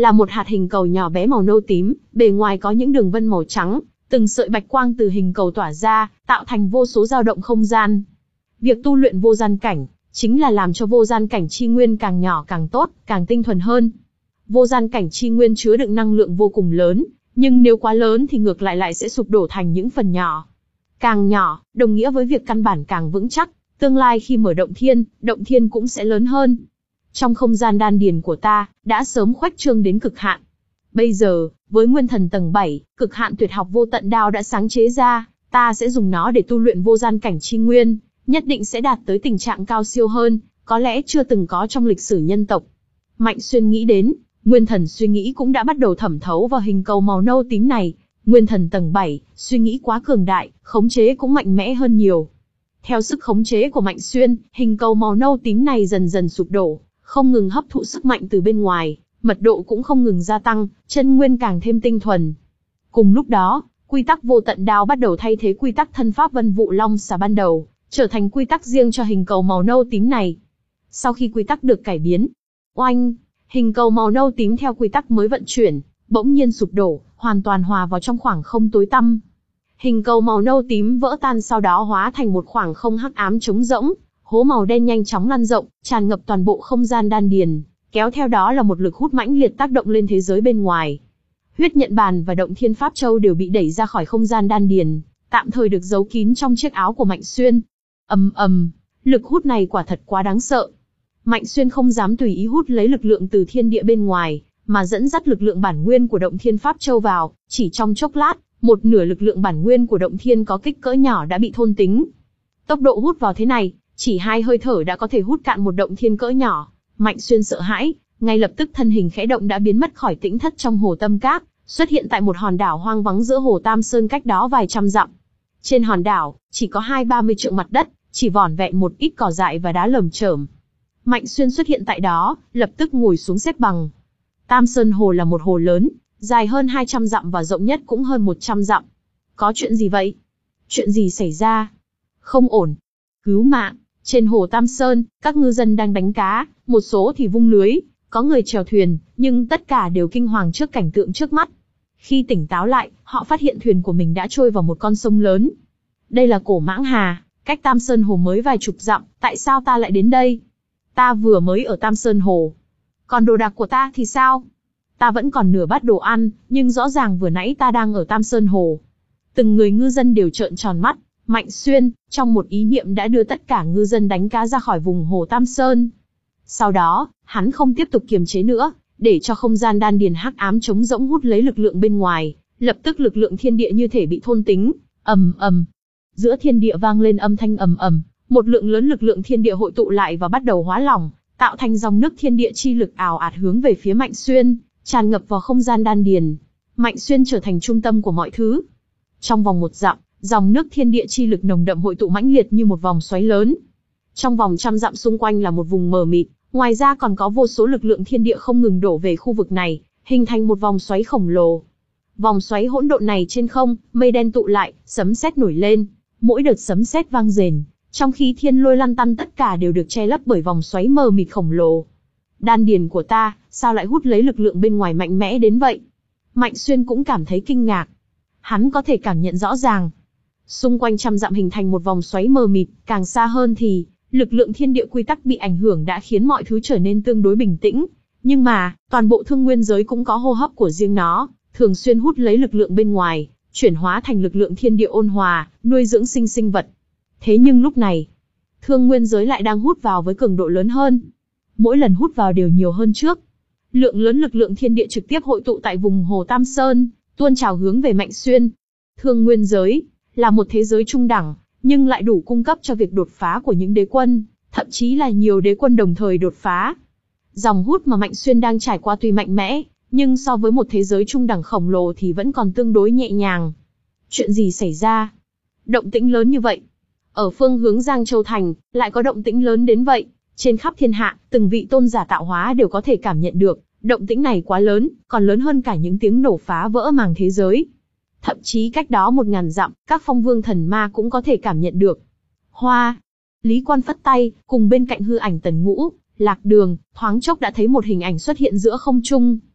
là một hạt hình cầu nhỏ bé màu nâu tím, bề ngoài có những đường vân màu trắng, từng sợi bạch quang từ hình cầu tỏa ra, tạo thành vô số dao động không gian. Việc tu luyện vô gian cảnh, chính là làm cho vô gian cảnh chi nguyên càng nhỏ càng tốt, càng tinh thuần hơn. Vô gian cảnh chi nguyên chứa đựng năng lượng vô cùng lớn, nhưng nếu quá lớn thì ngược lại lại sẽ sụp đổ thành những phần nhỏ. Càng nhỏ, đồng nghĩa với việc căn bản càng vững chắc, tương lai khi mở động thiên, động thiên cũng sẽ lớn hơn. Trong không gian đan điền của ta, đã sớm khoách trương đến cực hạn. Bây giờ, với nguyên thần tầng bảy, cực hạn tuyệt học vô tận đao đã sáng chế ra, ta sẽ dùng nó để tu luyện vô gian cảnh chi nguyên, nhất định sẽ đạt tới tình trạng cao siêu hơn, có lẽ chưa từng có trong lịch sử nhân tộc. Mạnh Xuyên nghĩ đến, nguyên thần suy nghĩ cũng đã bắt đầu thẩm thấu vào hình cầu màu nâu tím này. Nguyên thần tầng bảy, suy nghĩ quá cường đại, khống chế cũng mạnh mẽ hơn nhiều. Theo sức khống chế của Mạnh Xuyên, hình cầu màu nâu tím này dần dần sụp đổ, không ngừng hấp thụ sức mạnh từ bên ngoài, mật độ cũng không ngừng gia tăng, chân nguyên càng thêm tinh thuần. Cùng lúc đó, quy tắc vô tận đao bắt đầu thay thế quy tắc thân pháp vân vụ long xà ban đầu, trở thành quy tắc riêng cho hình cầu màu nâu tím này. Sau khi quy tắc được cải biến, oanh, hình cầu màu nâu tím theo quy tắc mới vận chuyển, bỗng nhiên sụp đổ, hoàn toàn hòa vào trong khoảng không tối tăm. Hình cầu màu nâu tím vỡ tan, sau đó hóa thành một khoảng không hắc ám trống rỗng, hố màu đen nhanh chóng lan rộng, tràn ngập toàn bộ không gian đan điền, kéo theo đó là một lực hút mãnh liệt tác động lên thế giới bên ngoài. Huyết nhận bàn và động thiên pháp châu đều bị đẩy ra khỏi không gian đan điền, tạm thời được giấu kín trong chiếc áo của Mạnh Xuyên. Ầm ầm, lực hút này quả thật quá đáng sợ. Mạnh Xuyên không dám tùy ý hút lấy lực lượng từ thiên địa bên ngoài, mà dẫn dắt lực lượng bản nguyên của động thiên pháp châu vào, chỉ trong chốc lát, một nửa lực lượng bản nguyên của động thiên có kích cỡ nhỏ đã bị thôn tính. Tốc độ hút vào thế này, chỉ hai hơi thở đã có thể hút cạn một động thiên cỡ nhỏ. Mạnh Xuyên sợ hãi, ngay lập tức thân hình khẽ động đã biến mất khỏi tĩnh thất trong hồ Tâm Các, xuất hiện tại một hòn đảo hoang vắng giữa hồ Tam Sơn cách đó vài trăm dặm. Trên hòn đảo, chỉ có hai ba mươi trượng mặt đất, chỉ vỏn vẹn một ít cỏ dại và đá lởm chởm. Mạnh Xuyên xuất hiện tại đó, lập tức ngồi xuống xếp bằng. Tam Sơn Hồ là một hồ lớn, dài hơn hai trăm dặm và rộng nhất cũng hơn một trăm dặm. Có chuyện gì vậy? Chuyện gì xảy ra? Không ổn. Cứu mạng. Trên hồ Tam Sơn, các ngư dân đang đánh cá, một số thì vung lưới, có người chèo thuyền, nhưng tất cả đều kinh hoàng trước cảnh tượng trước mắt. Khi tỉnh táo lại, họ phát hiện thuyền của mình đã trôi vào một con sông lớn. Đây là Cổ Mãng Hà, cách Tam Sơn Hồ mới vài chục dặm, tại sao ta lại đến đây? Ta vừa mới ở Tam Sơn Hồ. Còn đồ đạc của ta thì sao? Ta vẫn còn nửa bát đồ ăn, nhưng rõ ràng vừa nãy ta đang ở Tam Sơn Hồ. Từng người ngư dân đều trợn tròn mắt. Mạnh Xuyên, trong một ý niệm đã đưa tất cả ngư dân đánh cá ra khỏi vùng hồ Tam Sơn. Sau đó, hắn không tiếp tục kiềm chế nữa, để cho không gian đan điền hắc ám trống rỗng hút lấy lực lượng bên ngoài, lập tức lực lượng thiên địa như thể bị thôn tính. Ầm ầm. Giữa thiên địa vang lên âm thanh ầm ầm, một lượng lớn lực lượng thiên địa hội tụ lại và bắt đầu hóa lỏng, tạo thành dòng nước thiên địa chi lực ào ạt hướng về phía Mạnh Xuyên, tràn ngập vào không gian đan điền. Mạnh Xuyên trở thành trung tâm của mọi thứ. Trong vòng một dặm, dòng nước thiên địa chi lực nồng đậm hội tụ mãnh liệt như một vòng xoáy lớn. Trong vòng trăm dặm xung quanh là một vùng mờ mịt, ngoài ra còn có vô số lực lượng thiên địa không ngừng đổ về khu vực này, hình thành một vòng xoáy khổng lồ. Vòng xoáy hỗn độn này trên không, mây đen tụ lại, sấm sét nổi lên, mỗi đợt sấm sét vang rền, trong khi thiên lôi lăn tăn tất cả đều được che lấp bởi vòng xoáy mờ mịt khổng lồ. Đan điền của ta, sao lại hút lấy lực lượng bên ngoài mạnh mẽ đến vậy? Mạnh Xuyên cũng cảm thấy kinh ngạc. Hắn có thể cảm nhận rõ ràng. Xung quanh trăm dặm hình thành một vòng xoáy mờ mịt, càng xa hơn thì, lực lượng thiên địa quy tắc bị ảnh hưởng đã khiến mọi thứ trở nên tương đối bình tĩnh. Nhưng mà, toàn bộ thương nguyên giới cũng có hô hấp của riêng nó, thường xuyên hút lấy lực lượng bên ngoài, chuyển hóa thành lực lượng thiên địa ôn hòa, nuôi dưỡng sinh sinh vật. Thế nhưng lúc này, thương nguyên giới lại đang hút vào với cường độ lớn hơn. Mỗi lần hút vào đều nhiều hơn trước. Lượng lớn lực lượng thiên địa trực tiếp hội tụ tại vùng hồ Tam Sơn, tuôn trào hướng về Mạnh Xuyên. Thương nguyên giới là một thế giới trung đẳng, nhưng lại đủ cung cấp cho việc đột phá của những đế quân, thậm chí là nhiều đế quân đồng thời đột phá. Dòng hút mà Mạnh Xuyên đang trải qua tuy mạnh mẽ, nhưng so với một thế giới trung đẳng khổng lồ thì vẫn còn tương đối nhẹ nhàng. Chuyện gì xảy ra? Động tĩnh lớn như vậy. Ở phương hướng Giang Châu Thành, lại có động tĩnh lớn đến vậy. Trên khắp thiên hạ, từng vị tôn giả tạo hóa đều có thể cảm nhận được, động tĩnh này quá lớn, còn lớn hơn cả những tiếng nổ phá vỡ màng thế giới. Thậm chí cách đó một ngàn dặm, các phong vương thần ma cũng có thể cảm nhận được. Hoa! Lý Quan phất tay, cùng bên cạnh hư ảnh Tần Ngũ, Lạc Đường, thoáng chốc đã thấy một hình ảnh xuất hiện giữa không trung.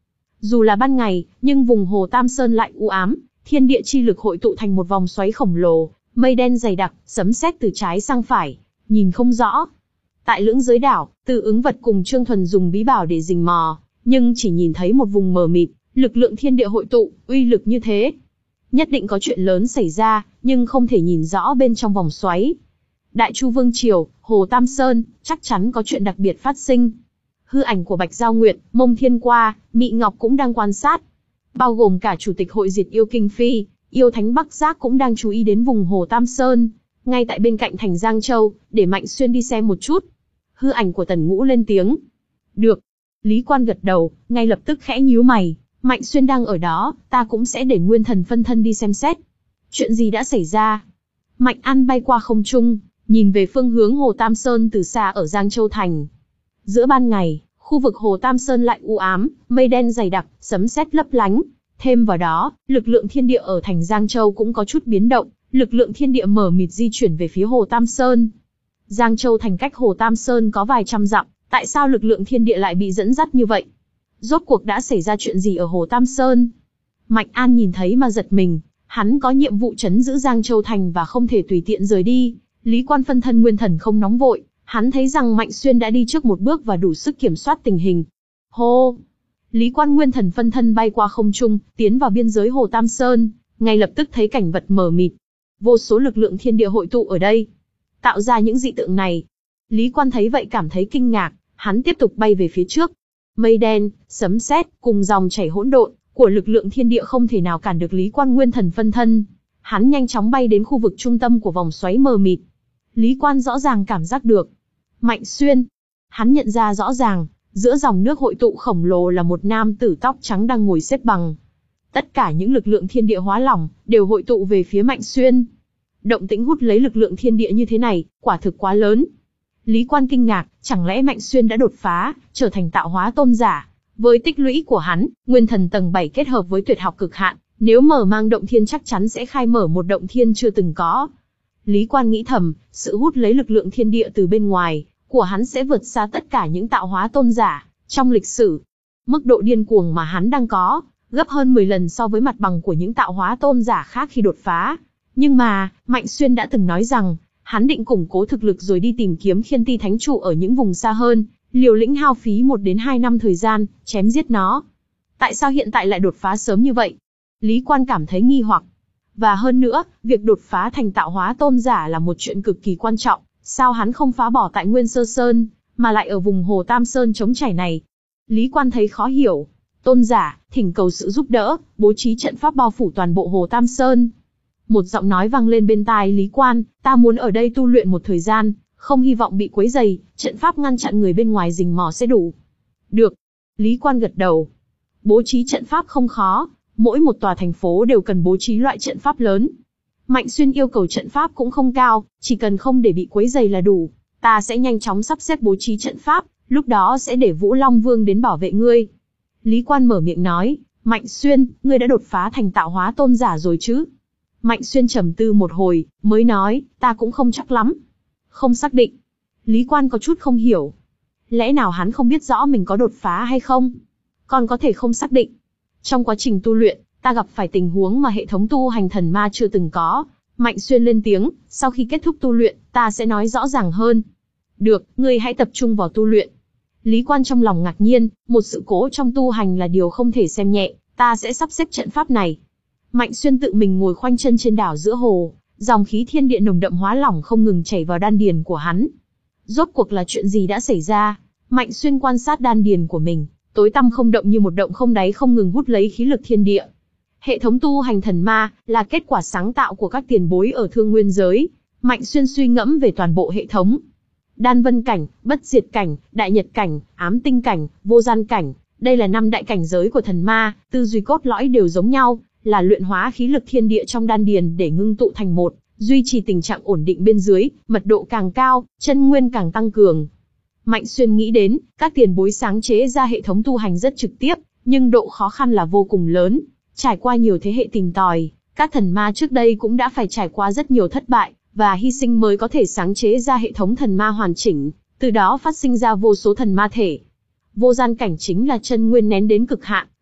Dù là ban ngày, nhưng vùng hồ Tam Sơn lại u ám, thiên địa chi lực hội tụ thành một vòng xoáy khổng lồ, mây đen dày đặc, sấm sét từ trái sang phải, nhìn không rõ. Tại lưỡng giới đảo, Từ Ứng Vật cùng Trương Thuần dùng bí bảo để rình mò, nhưng chỉ nhìn thấy một vùng mờ mịt, lực lượng thiên địa hội tụ, uy lực như thế. Nhất định có chuyện lớn xảy ra, nhưng không thể nhìn rõ bên trong vòng xoáy. Đại Chu Vương Triều, Hồ Tam Sơn, chắc chắn có chuyện đặc biệt phát sinh. Hư ảnh của Bạch Giao Nguyệt, Mông Thiên Qua, Mị Ngọc cũng đang quan sát. Bao gồm cả Chủ tịch Hội Diệt Yêu Kinh Phi, Yêu Thánh Bắc Giác cũng đang chú ý đến vùng Hồ Tam Sơn, ngay tại bên cạnh thành Giang Châu, để Mạnh Xuyên đi xem một chút. Hư ảnh của Tần Ngũ lên tiếng. Được. Lý Quan gật đầu, ngay lập tức khẽ nhíu mày. Mạnh Xuyên đang ở đó, ta cũng sẽ để Nguyên Thần phân thân đi xem xét. Chuyện gì đã xảy ra? Mạnh An bay qua không trung, nhìn về phương hướng Hồ Tam Sơn từ xa ở Giang Châu Thành. Giữa ban ngày, khu vực Hồ Tam Sơn lại u ám, mây đen dày đặc, sấm sét lấp lánh. Thêm vào đó, lực lượng thiên địa ở thành Giang Châu cũng có chút biến động, lực lượng thiên địa mở mịt di chuyển về phía Hồ Tam Sơn. Giang Châu thành cách Hồ Tam Sơn có vài trăm dặm, tại sao lực lượng thiên địa lại bị dẫn dắt như vậy? Rốt cuộc đã xảy ra chuyện gì ở Hồ Tam Sơn? Mạnh An nhìn thấy mà giật mình, hắn có nhiệm vụ trấn giữ Giang Châu thành và không thể tùy tiện rời đi. Lý Quan phân thân Nguyên Thần không nóng vội, hắn thấy rằng Mạnh Xuyên đã đi trước một bước và đủ sức kiểm soát tình hình. Hô! Lý Quan Nguyên Thần phân thân bay qua không trung, tiến vào biên giới Hồ Tam Sơn, ngay lập tức thấy cảnh vật mờ mịt. Vô số lực lượng thiên địa hội tụ ở đây, tạo ra những dị tượng này. Lý Quan thấy vậy cảm thấy kinh ngạc, hắn tiếp tục bay về phía trước. Mây đen, sấm sét cùng dòng chảy hỗn độn của lực lượng thiên địa không thể nào cản được Lý Quan Nguyên Thần phân thân. Hắn nhanh chóng bay đến khu vực trung tâm của vòng xoáy mờ mịt. Lý Quan rõ ràng cảm giác được Mạnh Xuyên. Hắn nhận ra rõ ràng, giữa dòng nước hội tụ khổng lồ là một nam tử tóc trắng đang ngồi xếp bằng. Tất cả những lực lượng thiên địa hóa lỏng đều hội tụ về phía Mạnh Xuyên. Động tĩnh hút lấy lực lượng thiên địa như thế này, quả thực quá lớn. Lý Quan kinh ngạc, chẳng lẽ Mạnh Xuyên đã đột phá, trở thành tạo hóa tôn giả? Với tích lũy của hắn, Nguyên Thần tầng bảy kết hợp với tuyệt học cực hạn, nếu mở mang động thiên chắc chắn sẽ khai mở một động thiên chưa từng có. Lý Quan nghĩ thầm, sự hút lấy lực lượng thiên địa từ bên ngoài của hắn sẽ vượt xa tất cả những tạo hóa tôn giả trong lịch sử. Mức độ điên cuồng mà hắn đang có, gấp hơn mười lần so với mặt bằng của những tạo hóa tôn giả khác khi đột phá. Nhưng mà, Mạnh Xuyên đã từng nói rằng, hắn định củng cố thực lực rồi đi tìm kiếm Khiên Ti Thánh Trụ ở những vùng xa hơn, liều lĩnh hao phí một đến hai năm thời gian, chém giết nó. Tại sao hiện tại lại đột phá sớm như vậy? Lý Quan cảm thấy nghi hoặc. Và hơn nữa, việc đột phá thành tạo hóa tôn giả là một chuyện cực kỳ quan trọng, sao hắn không phá bỏ tại Nguyên Sơ Sơn, mà lại ở vùng Hồ Tam Sơn trống trải này? Lý Quan thấy khó hiểu. Tôn giả, thỉnh cầu sự giúp đỡ, bố trí trận pháp bao phủ toàn bộ Hồ Tam Sơn. Một giọng nói vang lên bên tai Lý Quan, ta muốn ở đây tu luyện một thời gian, không hy vọng bị quấy rầy, trận pháp ngăn chặn người bên ngoài rình mò sẽ đủ. Được. Lý Quan gật đầu. Bố trí trận pháp không khó, mỗi một tòa thành phố đều cần bố trí loại trận pháp lớn. Mạnh Xuyên yêu cầu trận pháp cũng không cao, chỉ cần không để bị quấy rầy là đủ. Ta sẽ nhanh chóng sắp xếp bố trí trận pháp, lúc đó sẽ để Vũ Long Vương đến bảo vệ ngươi. Lý Quan mở miệng nói, Mạnh Xuyên, ngươi đã đột phá thành tạo hóa tôn giả rồi chứ? Mạnh Xuyên trầm tư một hồi, mới nói, ta cũng không chắc lắm. Không xác định. Lý Quan có chút không hiểu. Lẽ nào hắn không biết rõ mình có đột phá hay không? Còn có thể không xác định. Trong quá trình tu luyện, ta gặp phải tình huống mà hệ thống tu hành thần ma chưa từng có. Mạnh Xuyên lên tiếng, sau khi kết thúc tu luyện, ta sẽ nói rõ ràng hơn. Được, ngươi hãy tập trung vào tu luyện. Lý Quan trong lòng ngạc nhiên, một sự cố trong tu hành là điều không thể xem nhẹ, ta sẽ sắp xếp trận pháp này. Mạnh Xuyên tự mình ngồi khoanh chân trên đảo giữa hồ, dòng khí thiên địa nồng đậm hóa lỏng không ngừng chảy vào đan điền của hắn. Rốt cuộc là chuyện gì đã xảy ra? Mạnh Xuyên quan sát đan điền của mình, tối tăm không động như một động không đáy không ngừng hút lấy khí lực thiên địa. Hệ thống tu hành thần ma là kết quả sáng tạo của các tiền bối ở Thương Nguyên giới. Mạnh Xuyên suy ngẫm về toàn bộ hệ thống. Đan vân cảnh, bất diệt cảnh, đại nhật cảnh, ám tinh cảnh, vô gian cảnh, đây là năm đại cảnh giới của thần ma, tư duy cốt lõi đều giống nhau, là luyện hóa khí lực thiên địa trong đan điền để ngưng tụ thành một, duy trì tình trạng ổn định bên dưới, mật độ càng cao, chân nguyên càng tăng cường. Mạnh Xuyên nghĩ đến, các tiền bối sáng chế ra hệ thống tu hành rất trực tiếp, nhưng độ khó khăn là vô cùng lớn. Trải qua nhiều thế hệ tìm tòi, các thần ma trước đây cũng đã phải trải qua rất nhiều thất bại, và hy sinh mới có thể sáng chế ra hệ thống thần ma hoàn chỉnh, từ đó phát sinh ra vô số thần ma thể. Vô gian cảnh chính là chân nguyên nén đến cực hạn,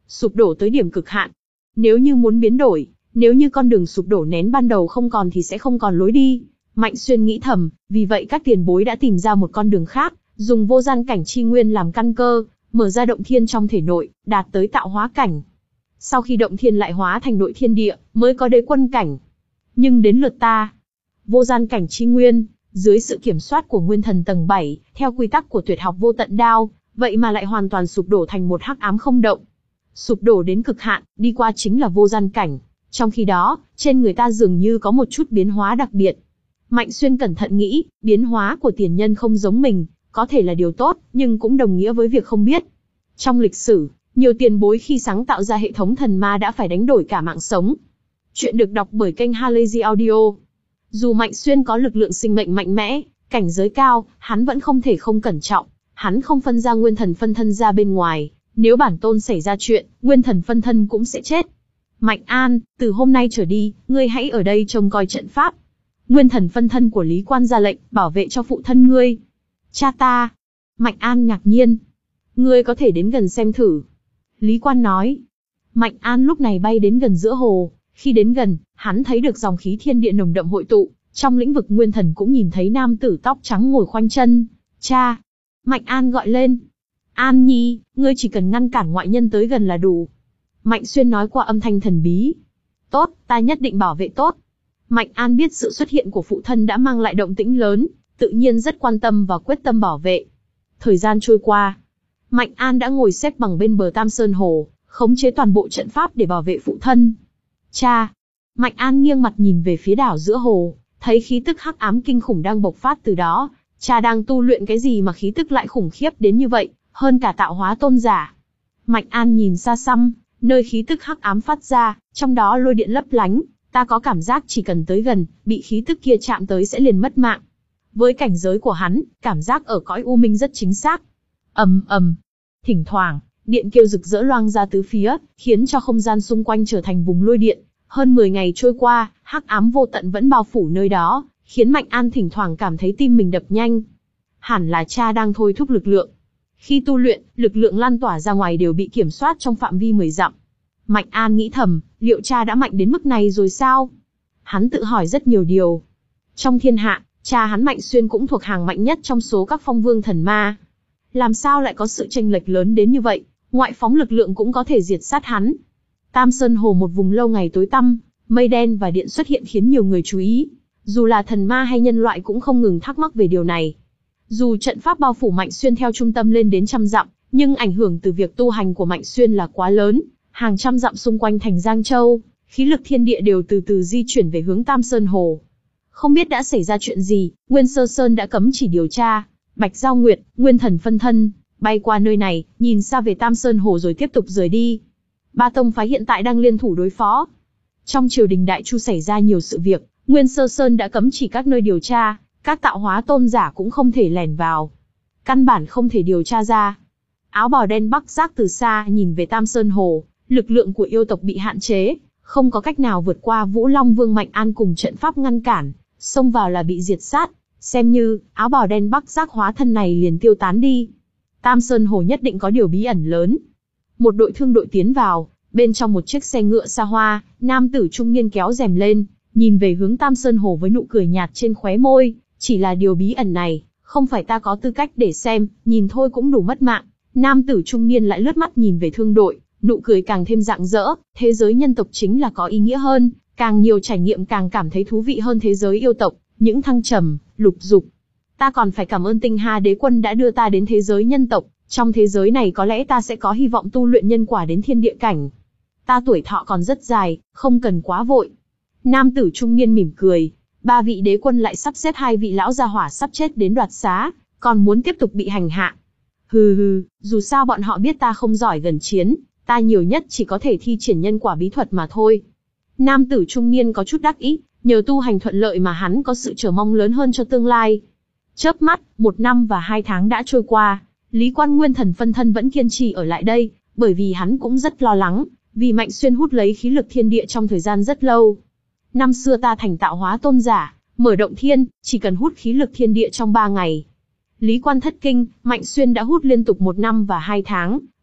sụp đổ tới điểm cực hạn. Nếu như muốn biến đổi, nếu như con đường sụp đổ nén ban đầu không còn thì sẽ không còn lối đi. Mạnh Xuyên nghĩ thầm, vì vậy các tiền bối đã tìm ra một con đường khác, dùng vô gian cảnh chi nguyên làm căn cơ, mở ra động thiên trong thể nội, đạt tới tạo hóa cảnh. Sau khi động thiên lại hóa thành nội thiên địa, mới có đế quân cảnh. Nhưng đến lượt ta, vô gian cảnh chi nguyên, dưới sự kiểm soát của nguyên thần tầng bảy, theo quy tắc của tuyệt học vô tận đao, vậy mà lại hoàn toàn sụp đổ thành một hắc ám không động. Sụp đổ đến cực hạn, đi qua chính là vô gian cảnh. Trong khi đó, trên người ta dường như có một chút biến hóa đặc biệt. Mạnh Xuyên cẩn thận nghĩ, biến hóa của tiền nhân không giống mình, có thể là điều tốt, nhưng cũng đồng nghĩa với việc không biết. Trong lịch sử, nhiều tiền bối khi sáng tạo ra hệ thống thần ma đã phải đánh đổi cả mạng sống. Chuyện được đọc bởi kênh Halazy Audio. Dù Mạnh Xuyên có lực lượng sinh mệnh mạnh mẽ, cảnh giới cao, hắn vẫn không thể không cẩn trọng. Hắn không phân ra nguyên thần phân thân ra bên ngoài, nếu bản tôn xảy ra chuyện, nguyên thần phân thân cũng sẽ chết. Mạnh An, từ hôm nay trở đi, ngươi hãy ở đây trông coi trận pháp. Nguyên thần phân thân của Lý Quan ra lệnh, bảo vệ cho phụ thân ngươi. Cha ta. Mạnh An ngạc nhiên. Ngươi có thể đến gần xem thử. Lý Quan nói. Mạnh An lúc này bay đến gần giữa hồ. Khi đến gần, hắn thấy được dòng khí thiên địa nồng đậm hội tụ. Trong lĩnh vực nguyên thần cũng nhìn thấy nam tử tóc trắng ngồi khoanh chân. Cha. Mạnh An gọi lên. An Nhi, ngươi chỉ cần ngăn cản ngoại nhân tới gần là đủ. Mạnh Xuyên nói qua âm thanh thần bí. Tốt, ta nhất định bảo vệ tốt. Mạnh An biết sự xuất hiện của phụ thân đã mang lại động tĩnh lớn, tự nhiên rất quan tâm và quyết tâm bảo vệ. Thời gian trôi qua, Mạnh An đã ngồi xếp bằng bên bờ Tam Sơn Hồ, khống chế toàn bộ trận pháp để bảo vệ phụ thân. Cha! Mạnh An nghiêng mặt nhìn về phía đảo giữa hồ, thấy khí tức hắc ám kinh khủng đang bộc phát từ đó. Cha đang tu luyện cái gì mà khí tức lại khủng khiếp đến như vậy, hơn cả tạo hóa tôn giả. Mạnh An nhìn xa xăm, nơi khí tức hắc ám phát ra, trong đó lôi điện lấp lánh, ta có cảm giác chỉ cần tới gần, bị khí tức kia chạm tới sẽ liền mất mạng. Với cảnh giới của hắn, cảm giác ở cõi u minh rất chính xác. Ầm ầm, thỉnh thoảng, điện kêu rực rỡ loang ra tứ phía, khiến cho không gian xung quanh trở thành vùng lôi điện. Hơn mười ngày trôi qua, hắc ám vô tận vẫn bao phủ nơi đó, khiến Mạnh An thỉnh thoảng cảm thấy tim mình đập nhanh. Hẳn là cha đang thôi thúc lực lượng. Khi tu luyện, lực lượng lan tỏa ra ngoài đều bị kiểm soát trong phạm vi mười dặm. Mạnh An nghĩ thầm, liệu cha đã mạnh đến mức này rồi sao? Hắn tự hỏi rất nhiều điều. Trong thiên hạ, cha hắn Mạnh Xuyên cũng thuộc hàng mạnh nhất trong số các phong vương thần ma. Làm sao lại có sự chênh lệch lớn đến như vậy, ngoại phóng lực lượng cũng có thể diệt sát hắn. Tam Sơn Hồ một vùng lâu ngày tối tăm, mây đen và điện xuất hiện khiến nhiều người chú ý. Dù là thần ma hay nhân loại cũng không ngừng thắc mắc về điều này. Dù trận pháp bao phủ Mạnh Xuyên theo trung tâm lên đến trăm dặm, nhưng ảnh hưởng từ việc tu hành của Mạnh Xuyên là quá lớn. Hàng trăm dặm xung quanh thành Giang Châu, khí lực thiên địa đều từ từ di chuyển về hướng Tam Sơn Hồ. Không biết đã xảy ra chuyện gì, Nguyên Sơ Sơn đã cấm chỉ điều tra. Bạch Giao Nguyệt, Nguyên Thần phân thân, bay qua nơi này, nhìn xa về Tam Sơn Hồ rồi tiếp tục rời đi. Ba tông phái hiện tại đang liên thủ đối phó. Trong triều đình Đại Chu xảy ra nhiều sự việc, Nguyên Sơ Sơn đã cấm chỉ các nơi điều tra, các tạo hóa tôn giả cũng không thể lẻn vào. Căn bản không thể điều tra ra. Áo bào đen Bắc Giác từ xa nhìn về Tam Sơn Hồ, lực lượng của yêu tộc bị hạn chế, không có cách nào vượt qua Vũ Long Vương Mạnh An cùng trận pháp ngăn cản, xông vào là bị diệt sát, xem như áo bào đen Bắc Giác hóa thân này liền tiêu tán đi. Tam Sơn Hồ nhất định có điều bí ẩn lớn. Một đội thương đội tiến vào, bên trong một chiếc xe ngựa xa hoa, nam tử trung niên kéo rèm lên, nhìn về hướng Tam Sơn Hồ với nụ cười nhạt trên khóe môi, chỉ là điều bí ẩn này, không phải ta có tư cách để xem, nhìn thôi cũng đủ mất mạng. Nam tử trung niên lại lướt mắt nhìn về thương đội, nụ cười càng thêm rạng rỡ, thế giới nhân tộc chính là có ý nghĩa hơn, càng nhiều trải nghiệm càng cảm thấy thú vị hơn thế giới yêu tộc, những thăng trầm, lục dục. Ta còn phải cảm ơn Tinh Hà Đế Quân đã đưa ta đến thế giới nhân tộc, trong thế giới này có lẽ ta sẽ có hy vọng tu luyện nhân quả đến thiên địa cảnh. Ta tuổi thọ còn rất dài, không cần quá vội. Nam tử trung niên mỉm cười, ba vị đế quân lại sắp xếp hai vị lão gia hỏa sắp chết đến đoạt xá, còn muốn tiếp tục bị hành hạ. Hừ hừ, dù sao bọn họ biết ta không giỏi gần chiến, ta nhiều nhất chỉ có thể thi triển nhân quả bí thuật mà thôi. Nam tử trung niên có chút đắc ý, nhờ tu hành thuận lợi mà hắn có sự chờ mong lớn hơn cho tương lai. Chớp mắt, một năm và hai tháng đã trôi qua, Lý Quan Nguyên Thần phân thân vẫn kiên trì ở lại đây, bởi vì hắn cũng rất lo lắng, vì Mạnh Xuyên hút lấy khí lực thiên địa trong thời gian rất lâu. Năm xưa ta thành tạo hóa tôn giả, mở động thiên, chỉ cần hút khí lực thiên địa trong ba ngày. Lý Quan thất kinh, Mạnh Xuyên đã hút liên tục một năm và hai tháng,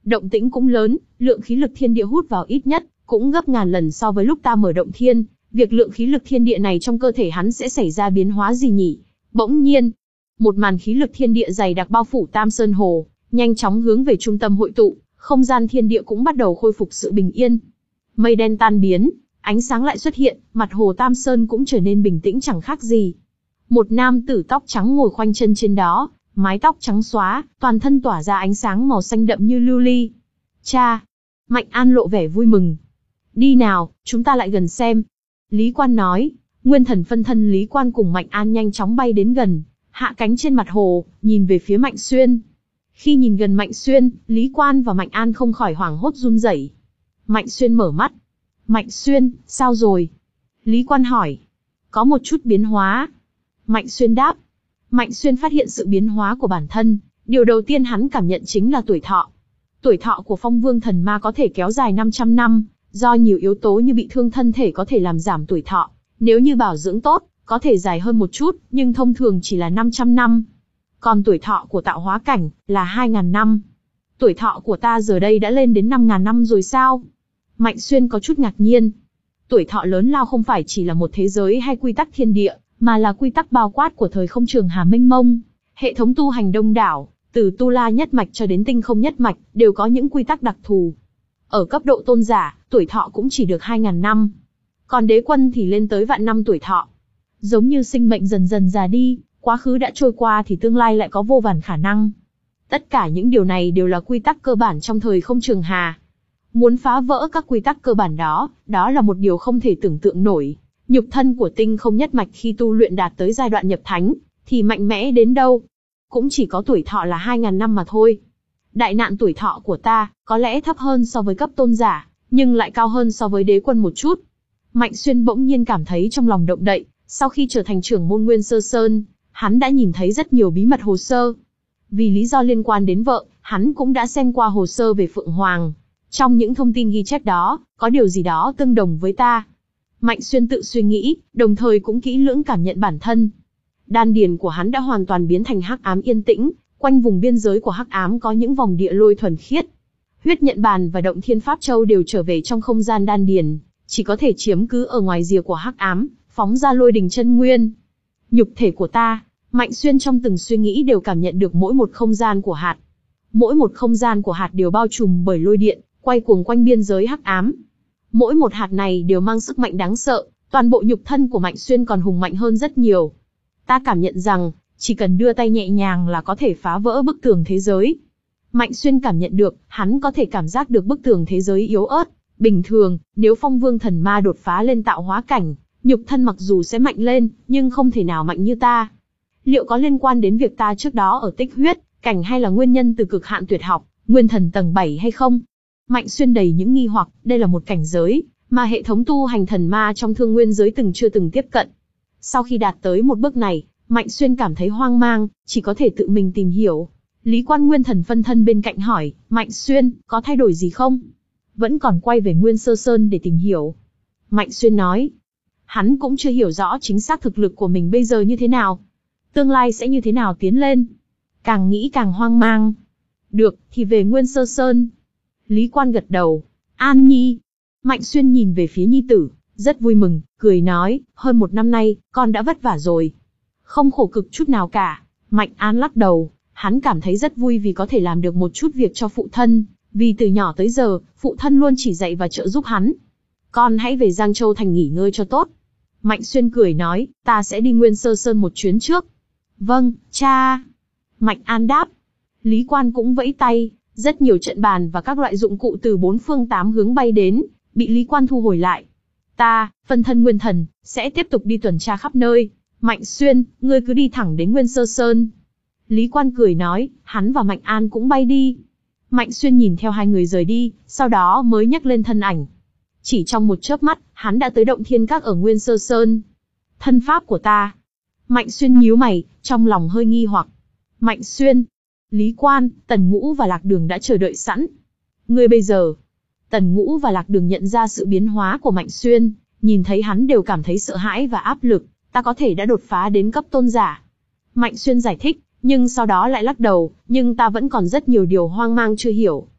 động tĩnh cũng lớn, lượng khí lực thiên địa hút vào ít nhất cũng gấp ngàn lần so với lúc ta mở động thiên, việc lượng khí lực thiên địa này trong cơ thể hắn sẽ xảy ra biến hóa gì nhỉ? Bỗng nhiên, một màn khí lực thiên địa dày đặc bao phủ Tam Sơn Hồ, nhanh chóng hướng về trung tâm hội tụ, không gian thiên địa cũng bắt đầu khôi phục sự bình yên. Mây đen tan biến, ánh sáng lại xuất hiện, mặt hồ Tam Sơn cũng trở nên bình tĩnh chẳng khác gì. Một nam tử tóc trắng ngồi khoanh chân trên đó, mái tóc trắng xóa, toàn thân tỏa ra ánh sáng màu xanh đậm như lưu ly. Cha! Mạnh An lộ vẻ vui mừng. Đi nào, chúng ta lại gần xem. Lý Quan nói, nguyên thần phân thân Lý Quan cùng Mạnh An nhanh chóng bay đến gần, hạ cánh trên mặt hồ, nhìn về phía Mạnh Xuyên. Khi nhìn gần Mạnh Xuyên, Lý Quan và Mạnh An không khỏi hoảng hốt run rẩy. Mạnh Xuyên mở mắt. Mạnh Xuyên, sao rồi? Lý Quan hỏi. Có một chút biến hóa. Mạnh Xuyên đáp. Mạnh Xuyên phát hiện sự biến hóa của bản thân, điều đầu tiên hắn cảm nhận chính là tuổi thọ. Tuổi thọ của Phong Vương Thần Ma có thể kéo dài năm trăm năm, do nhiều yếu tố như bị thương thân thể có thể làm giảm tuổi thọ. Nếu như bảo dưỡng tốt, có thể dài hơn một chút, nhưng thông thường chỉ là năm trăm năm. Còn tuổi thọ của tạo hóa cảnh là hai nghìn năm. Tuổi thọ của ta giờ đây đã lên đến năm nghìn năm rồi sao? Mạnh Xuyên có chút ngạc nhiên. Tuổi thọ lớn lao không phải chỉ là một thế giới hay quy tắc thiên địa, mà là quy tắc bao quát của thời không trường hà mênh mông. Hệ thống tu hành đông đảo, từ Tu La nhất mạch cho đến Tinh Không nhất mạch, đều có những quy tắc đặc thù. Ở cấp độ tôn giả, tuổi thọ cũng chỉ được hai nghìn năm. Còn đế quân thì lên tới vạn năm tuổi thọ. Giống như sinh mệnh dần dần già đi, quá khứ đã trôi qua thì tương lai lại có vô vàn khả năng. Tất cả những điều này đều là quy tắc cơ bản trong thời không trường hà. Muốn phá vỡ các quy tắc cơ bản đó, đó là một điều không thể tưởng tượng nổi. Nhục thân của Tinh Không nhất mạch khi tu luyện đạt tới giai đoạn nhập thánh, thì mạnh mẽ đến đâu? Cũng chỉ có tuổi thọ là hai nghìn năm mà thôi. Đại nạn tuổi thọ của ta, có lẽ thấp hơn so với cấp tôn giả, nhưng lại cao hơn so với đế quân một chút. Mạnh Xuyên bỗng nhiên cảm thấy trong lòng động đậy, sau khi trở thành trưởng môn Nguyên Sơ Sơn, hắn đã nhìn thấy rất nhiều bí mật hồ sơ. Vì lý do liên quan đến vợ, hắn cũng đã xem qua hồ sơ về Phượng Hoàng. Trong những thông tin ghi chép đó, có điều gì đó tương đồng với ta. Mạnh Xuyên tự suy nghĩ, đồng thời cũng kỹ lưỡng cảm nhận bản thân. Đan điền của hắn đã hoàn toàn biến thành hắc ám yên tĩnh, quanh vùng biên giới của hắc ám có những vòng địa lôi thuần khiết. Huyết nhận bàn và động thiên pháp châu đều trở về trong không gian đan điền, chỉ có thể chiếm cứ ở ngoài rìa của hắc ám, phóng ra lôi đình chân nguyên. Nhục thể của ta, Mạnh Xuyên trong từng suy nghĩ đều cảm nhận được mỗi một không gian của hạt. Mỗi một không gian của hạt đều bao trùm bởi lôi điện, quay cuồng quanh biên giới hắc ám. Mỗi một hạt này đều mang sức mạnh đáng sợ, toàn bộ nhục thân của Mạnh Xuyên còn hùng mạnh hơn rất nhiều. Ta cảm nhận rằng, chỉ cần đưa tay nhẹ nhàng là có thể phá vỡ bức tường thế giới. Mạnh Xuyên cảm nhận được, hắn có thể cảm giác được bức tường thế giới yếu ớt. Bình thường, nếu Phong Vương Thần Ma đột phá lên tạo hóa cảnh, nhục thân mặc dù sẽ mạnh lên, nhưng không thể nào mạnh như ta. Liệu có liên quan đến việc ta trước đó ở Tích Huyết cảnh hay là nguyên nhân từ cực hạn tuyệt học, nguyên thần tầng bảy hay không? Mạnh Xuyên đầy những nghi hoặc, đây là một cảnh giới mà hệ thống tu hành thần ma trong thương nguyên giới từng chưa từng tiếp cận. Sau khi đạt tới một bước này, Mạnh Xuyên cảm thấy hoang mang, chỉ có thể tự mình tìm hiểu. Lý Quan nguyên thần phân thân bên cạnh hỏi, Mạnh Xuyên, có thay đổi gì không? Vẫn còn quay về Nguyên Sơ Sơn để tìm hiểu. Mạnh Xuyên nói, hắn cũng chưa hiểu rõ chính xác thực lực của mình bây giờ như thế nào. Tương lai sẽ như thế nào tiến lên. Càng nghĩ càng hoang mang. Được, thì về Nguyên Sơ Sơn. Lý Quan gật đầu. An Nhi. Mạnh Xuyên nhìn về phía nhi tử, rất vui mừng, cười nói, hơn một năm nay, con đã vất vả rồi. Không khổ cực chút nào cả. Mạnh An lắc đầu, hắn cảm thấy rất vui vì có thể làm được một chút việc cho phụ thân, vì từ nhỏ tới giờ, phụ thân luôn chỉ dạy và trợ giúp hắn. Con hãy về Giang Châu Thành nghỉ ngơi cho tốt. Mạnh Xuyên cười nói, ta sẽ đi Nguyên Sơ Sơn một chuyến trước. Vâng, cha. Mạnh An đáp. Lý Quan cũng vẫy tay, rất nhiều trận bàn và các loại dụng cụ từ bốn phương tám hướng bay đến, bị Lý Quan thu hồi lại. Ta, phân thân nguyên thần, sẽ tiếp tục đi tuần tra khắp nơi. Mạnh Xuyên, ngươi cứ đi thẳng đến Nguyên Sơ Sơn. Lý Quan cười nói, hắn và Mạnh An cũng bay đi. Mạnh Xuyên nhìn theo hai người rời đi, sau đó mới nhấc lên thân ảnh. Chỉ trong một chớp mắt, hắn đã tới động thiên các ở Nguyên Sơ Sơn. Thân pháp của ta. Mạnh Xuyên nhíu mày, trong lòng hơi nghi hoặc. Mạnh Xuyên. Lý Quan, Tần Ngũ và Lạc Đường đã chờ đợi sẵn. Ngươi bây giờ. Tần Ngũ và Lạc Đường nhận ra sự biến hóa của Mạnh Xuyên, nhìn thấy hắn đều cảm thấy sợ hãi và áp lực. Ta có thể đã đột phá đến cấp tôn giả. Mạnh Xuyên giải thích, nhưng sau đó lại lắc đầu, nhưng ta vẫn còn rất nhiều điều hoang mang chưa hiểu.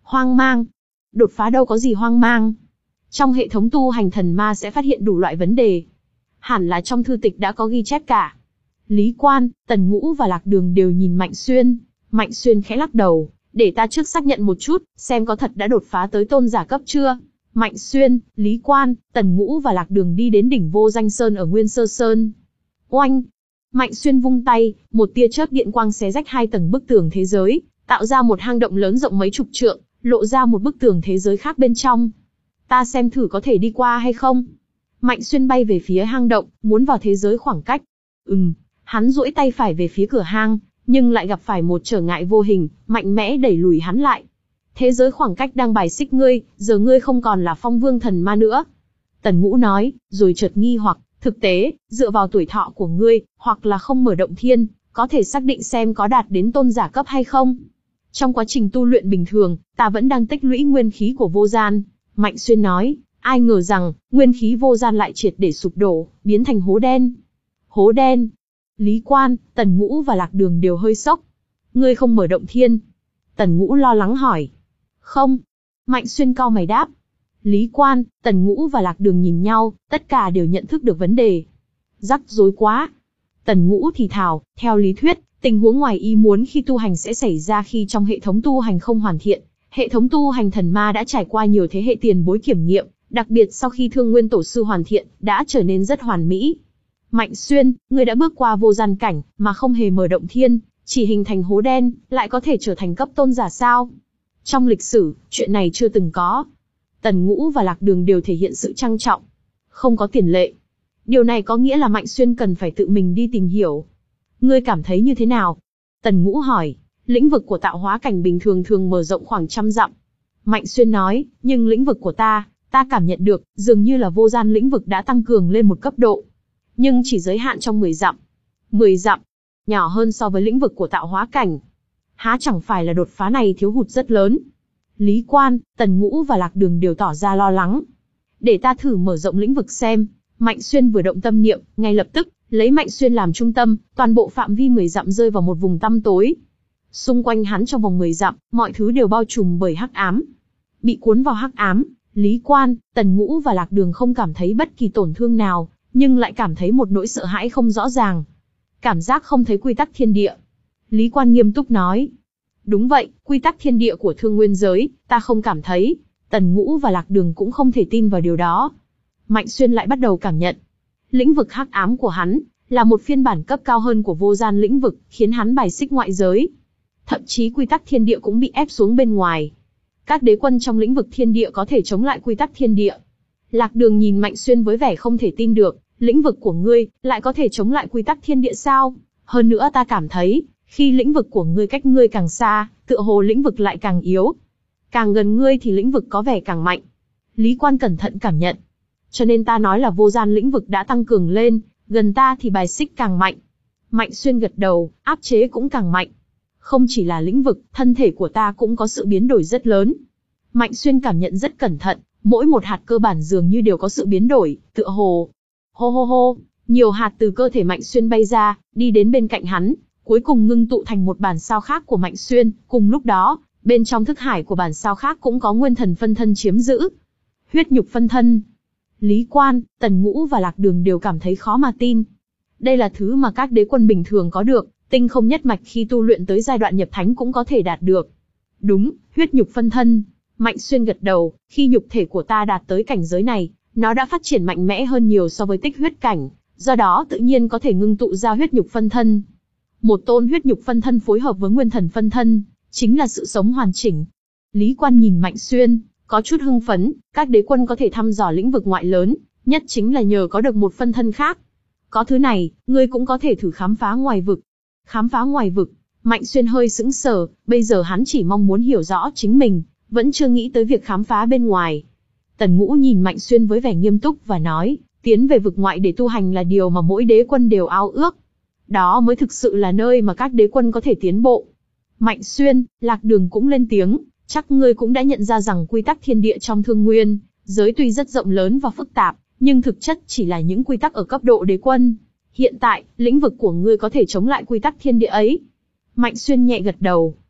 Hoang mang. Đột phá đâu có gì hoang mang. Trong hệ thống tu hành thần ma sẽ phát hiện đủ loại vấn đề. Hẳn là trong thư tịch đã có ghi chép cả. Lý Quan, Tần Ngũ và Lạc Đường đều nhìn Mạnh Xuyên. Mạnh Xuyên khẽ lắc đầu, để ta trước xác nhận một chút, xem có thật đã đột phá tới tôn giả cấp chưa. Mạnh Xuyên, Lý Quan, Tần Ngũ và Lạc Đường đi đến đỉnh Vô Danh Sơn ở Nguyên Sơ Sơn. Oanh! Mạnh Xuyên vung tay, một tia chớp điện quang xé rách hai tầng bức tường thế giới, tạo ra một hang động lớn rộng mấy chục trượng, lộ ra một bức tường thế giới khác bên trong. Ta xem thử có thể đi qua hay không. Mạnh Xuyên bay về phía hang động, muốn vào thế giới khoảng cách. Ừm, hắn duỗi tay phải về phía cửa hang, nhưng lại gặp phải một trở ngại vô hình, mạnh mẽ đẩy lùi hắn lại. Thế giới khoảng cách đang bài xích ngươi, giờ ngươi không còn là Phong Vương thần ma nữa. Tần Ngũ nói, rồi chợt nghi hoặc, thực tế, dựa vào tuổi thọ của ngươi, hoặc là không mở động thiên, có thể xác định xem có đạt đến tôn giả cấp hay không. Trong quá trình tu luyện bình thường, ta vẫn đang tích lũy nguyên khí của vô gian. Mạnh Xuyên nói, ai ngờ rằng, nguyên khí vô gian lại triệt để sụp đổ, biến thành hố đen. Hố đen. Lý Quan, Tần Ngũ và Lạc Đường đều hơi sốc. Ngươi không mở động thiên. Tần Ngũ lo lắng hỏi. Không. Mạnh Xuyên cau mày đáp. Lý Quan, Tần Ngũ và Lạc Đường nhìn nhau, tất cả đều nhận thức được vấn đề. Rắc rối quá. Tần Ngũ thì thào, theo lý thuyết, tình huống ngoài ý muốn khi tu hành sẽ xảy ra khi trong hệ thống tu hành không hoàn thiện. Hệ thống tu hành thần ma đã trải qua nhiều thế hệ tiền bối kiểm nghiệm, đặc biệt sau khi Thương Nguyên Tổ Sư hoàn thiện, đã trở nên rất hoàn mỹ. Mạnh Xuyên, ngươi đã bước qua vô gian cảnh, mà không hề mở động thiên, chỉ hình thành hố đen, lại có thể trở thành cấp tôn giả sao? Trong lịch sử, chuyện này chưa từng có. Tần Ngũ và Lạc Đường đều thể hiện sự trang trọng. Không có tiền lệ. Điều này có nghĩa là Mạnh Xuyên cần phải tự mình đi tìm hiểu. Ngươi cảm thấy như thế nào? Tần Ngũ hỏi. Lĩnh vực của tạo hóa cảnh bình thường thường mở rộng khoảng trăm dặm. Mạnh Xuyên nói, nhưng lĩnh vực của ta, ta cảm nhận được, dường như là vô gian lĩnh vực đã tăng cường lên một cấp độ. Nhưng chỉ giới hạn trong mười dặm. mười dặm. Nhỏ hơn so với lĩnh vực của tạo hóa cảnh. Há chẳng phải là đột phá này thiếu hụt rất lớn. Lý Quan, Tần Ngũ và Lạc Đường đều tỏ ra lo lắng. Để ta thử mở rộng lĩnh vực xem. Mạnh Xuyên vừa động tâm niệm, ngay lập tức, lấy Mạnh Xuyên làm trung tâm, toàn bộ phạm vi mười dặm rơi vào một vùng tăm tối. Xung quanh hắn trong vòng mười dặm, mọi thứ đều bao trùm bởi hắc ám. Bị cuốn vào hắc ám, Lý Quan, Tần Ngũ và Lạc Đường không cảm thấy bất kỳ tổn thương nào, nhưng lại cảm thấy một nỗi sợ hãi không rõ ràng. Cảm giác không thấy quy tắc thiên địa. Lý Quan nghiêm túc nói. Đúng vậy, quy tắc thiên địa của Thương Nguyên giới, ta không cảm thấy. Tần Ngũ và Lạc Đường cũng không thể tin vào điều đó. Mạnh Xuyên lại bắt đầu cảm nhận. Lĩnh vực hắc ám của hắn, là một phiên bản cấp cao hơn của vô gian lĩnh vực, khiến hắn bài xích ngoại giới. Thậm chí quy tắc thiên địa cũng bị ép xuống bên ngoài. Các đế quân trong lĩnh vực thiên địa có thể chống lại quy tắc thiên địa. Lạc Đường nhìn Mạnh Xuyên với vẻ không thể tin được, lĩnh vực của ngươi, lại có thể chống lại quy tắc thiên địa sao? Hơn nữa ta cảm thấy, khi lĩnh vực của ngươi cách ngươi càng xa, tựa hồ lĩnh vực lại càng yếu. Càng gần ngươi thì lĩnh vực có vẻ càng mạnh. Lý Quan cẩn thận cảm nhận. Cho nên ta nói là vô gian lĩnh vực đã tăng cường lên, gần ta thì bài xích càng mạnh. Mạnh Xuyên gật đầu, áp chế cũng càng mạnh. Không chỉ là lĩnh vực, thân thể của ta cũng có sự biến đổi rất lớn. Mạnh Xuyên cảm nhận rất cẩn thận, mỗi một hạt cơ bản dường như đều có sự biến đổi, tựa hồ. Hô hô hô, nhiều hạt từ cơ thể Mạnh Xuyên bay ra, đi đến bên cạnh hắn, cuối cùng ngưng tụ thành một bản sao khác của Mạnh Xuyên. Cùng lúc đó, bên trong thức hải của bản sao khác cũng có nguyên thần phân thân chiếm giữ. Huyết nhục phân thân. Lý Quan, Tần Ngũ và Lạc Đường đều cảm thấy khó mà tin. Đây là thứ mà các đế quân bình thường có được, tinh không nhất mạch khi tu luyện tới giai đoạn nhập thánh cũng có thể đạt được. Đúng, huyết nhục phân thân. Mạnh Xuyên gật đầu, khi nhục thể của ta đạt tới cảnh giới này, nó đã phát triển mạnh mẽ hơn nhiều so với tích huyết cảnh, do đó tự nhiên có thể ngưng tụ ra huyết nhục phân thân. Một tôn huyết nhục phân thân phối hợp với nguyên thần phân thân, chính là sự sống hoàn chỉnh. Lý Quan nhìn Mạnh Xuyên, có chút hưng phấn, các đế quân có thể thăm dò lĩnh vực ngoại lớn, nhất chính là nhờ có được một phân thân khác. Có thứ này, ngươi cũng có thể thử khám phá ngoài vực. Khám phá ngoài vực, Mạnh Xuyên hơi sững sờ, bây giờ hắn chỉ mong muốn hiểu rõ chính mình, vẫn chưa nghĩ tới việc khám phá bên ngoài. Tần Ngũ nhìn Mạnh Xuyên với vẻ nghiêm túc và nói, tiến về vực ngoại để tu hành là điều mà mỗi đế quân đều ao ước. Đó mới thực sự là nơi mà các đế quân có thể tiến bộ. Mạnh Xuyên, Lạc Đường cũng lên tiếng, chắc ngươi cũng đã nhận ra rằng quy tắc thiên địa trong Thương Nguyên giới tuy rất rộng lớn và phức tạp, nhưng thực chất chỉ là những quy tắc ở cấp độ đế quân. Hiện tại, lĩnh vực của ngươi có thể chống lại quy tắc thiên địa ấy. Mạnh Xuyên nhẹ gật đầu.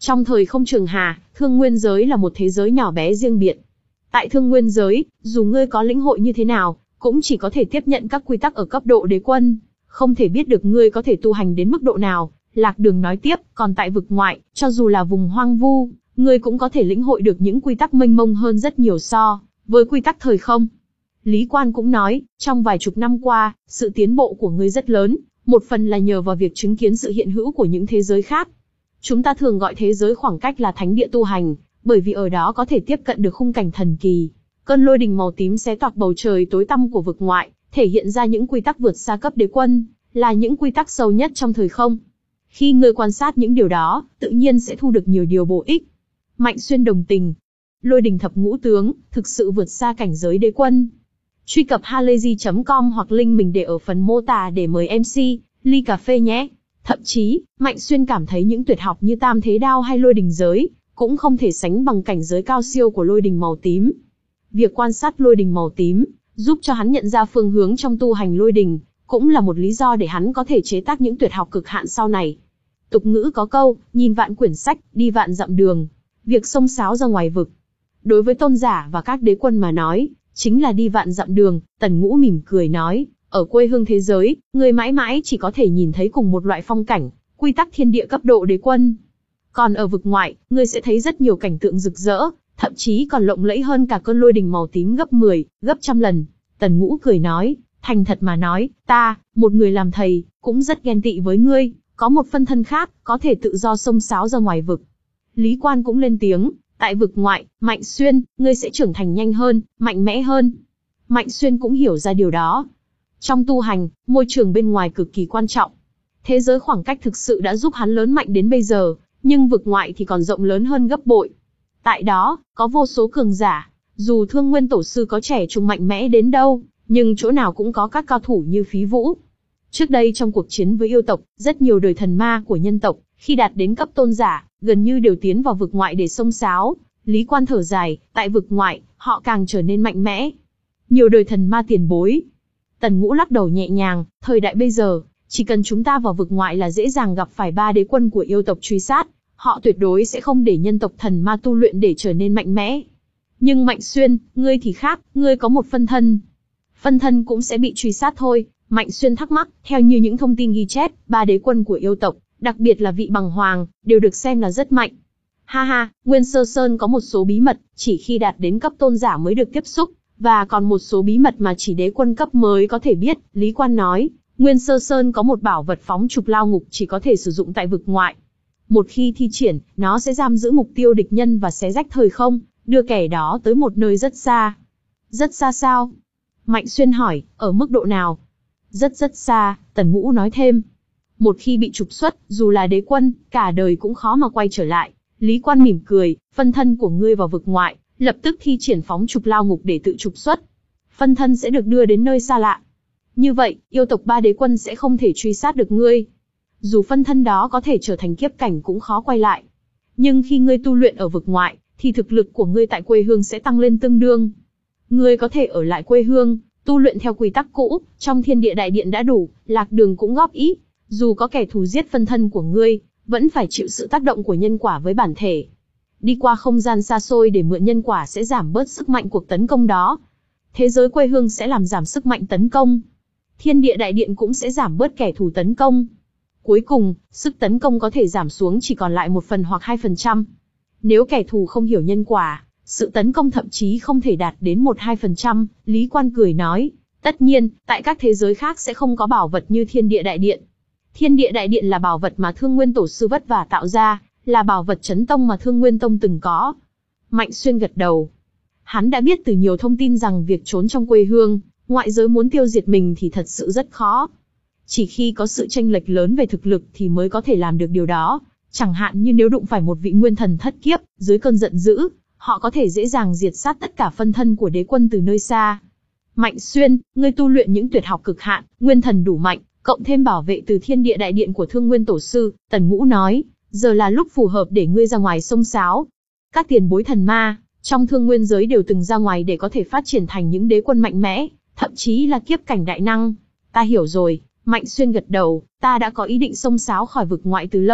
Trong thời không trường hà, thương nguyên giới là một thế giới nhỏ bé riêng biệt. Tại thương nguyên giới, dù ngươi có lĩnh hội như thế nào, cũng chỉ có thể tiếp nhận các quy tắc ở cấp độ đế quân, không thể biết được ngươi có thể tu hành đến mức độ nào. Lạc Đường nói tiếp, còn tại vực ngoại, cho dù là vùng hoang vu, ngươi cũng có thể lĩnh hội được những quy tắc mênh mông hơn rất nhiều so với quy tắc thời không. Lý Quan cũng nói, trong vài chục năm qua, sự tiến bộ của ngươi rất lớn, một phần là nhờ vào việc chứng kiến sự hiện hữu của những thế giới khác. Chúng ta thường gọi thế giới khoảng cách là thánh địa tu hành, bởi vì ở đó có thể tiếp cận được khung cảnh thần kỳ. Cơn lôi đình màu tím xé toạc bầu trời tối tăm của vực ngoại, thể hiện ra những quy tắc vượt xa cấp đế quân, là những quy tắc sâu nhất trong thời không. Khi ngươi quan sát những điều đó, tự nhiên sẽ thu được nhiều điều bổ ích. Mạnh Xuyên đồng tình. Lôi đình thập ngũ tướng, thực sự vượt xa cảnh giới đế quân. Truy cập halayzi chấm com hoặc link mình để ở phần mô tả để mời em xê, ly cà phê nhé. Thậm chí, Mạnh Xuyên cảm thấy những tuyệt học như tam thế đao hay lôi đình giới, cũng không thể sánh bằng cảnh giới cao siêu của lôi đình màu tím. Việc quan sát lôi đình màu tím, giúp cho hắn nhận ra phương hướng trong tu hành lôi đình, cũng là một lý do để hắn có thể chế tác những tuyệt học cực hạn sau này. Tục ngữ có câu, nhìn vạn quyển sách, đi vạn dặm đường. Việc xông xáo ra ngoài vực, đối với tôn giả và các đế quân mà nói, chính là đi vạn dặm đường. Tần Ngũ mỉm cười nói, ở quê hương thế giới, người mãi mãi chỉ có thể nhìn thấy cùng một loại phong cảnh, quy tắc thiên địa cấp độ đế quân. Còn ở vực ngoại, ngươi sẽ thấy rất nhiều cảnh tượng rực rỡ, thậm chí còn lộng lẫy hơn cả cơn lôi đình màu tím gấp mười, gấp trăm lần. Tần Ngũ cười nói, thành thật mà nói, ta, một người làm thầy, cũng rất ghen tị với ngươi, có một phân thân khác, có thể tự do xông xáo ra ngoài vực. Lý Quan cũng lên tiếng, tại vực ngoại, Mạnh Xuyên, ngươi sẽ trưởng thành nhanh hơn, mạnh mẽ hơn. Mạnh Xuyên cũng hiểu ra điều đó. Trong tu hành, môi trường bên ngoài cực kỳ quan trọng. Thế giới khoảng cách thực sự đã giúp hắn lớn mạnh đến bây giờ, nhưng vực ngoại thì còn rộng lớn hơn gấp bội. Tại đó, có vô số cường giả, dù Thương Nguyên Tổ Sư có trẻ trung mạnh mẽ đến đâu, nhưng chỗ nào cũng có các cao thủ như Phí Vũ. Trước đây trong cuộc chiến với yêu tộc, rất nhiều đời thần ma của nhân tộc, khi đạt đến cấp tôn giả, gần như đều tiến vào vực ngoại để xông xáo. Lý Quan thở dài, tại vực ngoại, họ càng trở nên mạnh mẽ. Nhiều đời thần ma tiền bối. Tần Ngũ lắc đầu nhẹ nhàng, thời đại bây giờ, chỉ cần chúng ta vào vực ngoại là dễ dàng gặp phải ba đế quân của yêu tộc truy sát, họ tuyệt đối sẽ không để nhân tộc thần ma tu luyện để trở nên mạnh mẽ. Nhưng Mạnh Xuyên, ngươi thì khác, ngươi có một phân thân. Phân thân cũng sẽ bị truy sát thôi. Mạnh Xuyên thắc mắc, theo như những thông tin ghi chép, ba đế quân của yêu tộc, đặc biệt là vị bằng hoàng, đều được xem là rất mạnh. Ha ha, Nguyên Sơ Sơn có một số bí mật, chỉ khi đạt đến cấp tôn giả mới được tiếp xúc, và còn một số bí mật mà chỉ đế quân cấp mới có thể biết. Lý Quan nói, Nguyên Sơ Sơn có một bảo vật phóng trục lao ngục chỉ có thể sử dụng tại vực ngoại. Một khi thi triển, nó sẽ giam giữ mục tiêu địch nhân và xé rách thời không, đưa kẻ đó tới một nơi rất xa. Rất xa sao? Mạnh Xuyên hỏi, ở mức độ nào? Rất rất xa, Tần Ngũ nói thêm. Một khi bị trục xuất, dù là đế quân, cả đời cũng khó mà quay trở lại. Lý Quan mỉm cười, phân thân của ngươi vào vực ngoại, lập tức thi triển phóng trục lao ngục để tự trục xuất. Phân thân sẽ được đưa đến nơi xa lạ. Như vậy, yêu tộc ba đế quân sẽ không thể truy sát được ngươi. Dù phân thân đó có thể trở thành kiếp cảnh cũng khó quay lại. Nhưng khi ngươi tu luyện ở vực ngoại, thì thực lực của ngươi tại quê hương sẽ tăng lên tương đương. Ngươi có thể ở lại quê hương, tu luyện theo quy tắc cũ, trong thiên địa đại điện đã đủ. Lạc Đường cũng góp ý, dù có kẻ thù giết phân thân của ngươi, vẫn phải chịu sự tác động của nhân quả với bản thể. Đi qua không gian xa xôi để mượn nhân quả sẽ giảm bớt sức mạnh cuộc tấn công đó. Thế giới quê hương sẽ làm giảm sức mạnh tấn công. Thiên địa đại điện cũng sẽ giảm bớt kẻ thù tấn công. Cuối cùng, sức tấn công có thể giảm xuống chỉ còn lại một phần hoặc hai phần trăm. Nếu kẻ thù không hiểu nhân quả, sự tấn công thậm chí không thể đạt đến một hai phần trăm. Lý Quan cười nói, tất nhiên, tại các thế giới khác sẽ không có bảo vật như thiên địa đại điện. Thiên địa đại điện là bảo vật mà Thương Nguyên Tổ Sư vất vả tạo ra, là bảo vật chấn tông mà Thương Nguyên Tông từng có. Mạnh Xuyên gật đầu. Hắn đã biết từ nhiều thông tin rằng việc trốn trong quê hương, ngoại giới muốn tiêu diệt mình thì thật sự rất khó. Chỉ khi có sự chênh lệch lớn về thực lực thì mới có thể làm được điều đó. Chẳng hạn như nếu đụng phải một vị nguyên thần thất kiếp, dưới cơn giận dữ, họ có thể dễ dàng diệt sát tất cả phân thân của đế quân từ nơi xa. Mạnh Xuyên, ngươi tu luyện những tuyệt học cực hạn, nguyên thần đủ mạnh, cộng thêm bảo vệ từ thiên địa đại điện của Thương Nguyên Tổ Sư, Tần Ngũ nói, giờ là lúc phù hợp để ngươi ra ngoài xông xáo. Các tiền bối thần ma, trong Thương Nguyên giới đều từng ra ngoài để có thể phát triển thành những đế quân mạnh mẽ, thậm chí là kiếp cảnh đại năng. Ta hiểu rồi, Mạnh Xuyên gật đầu, ta đã có ý định xông xáo khỏi vực ngoại từ lâu,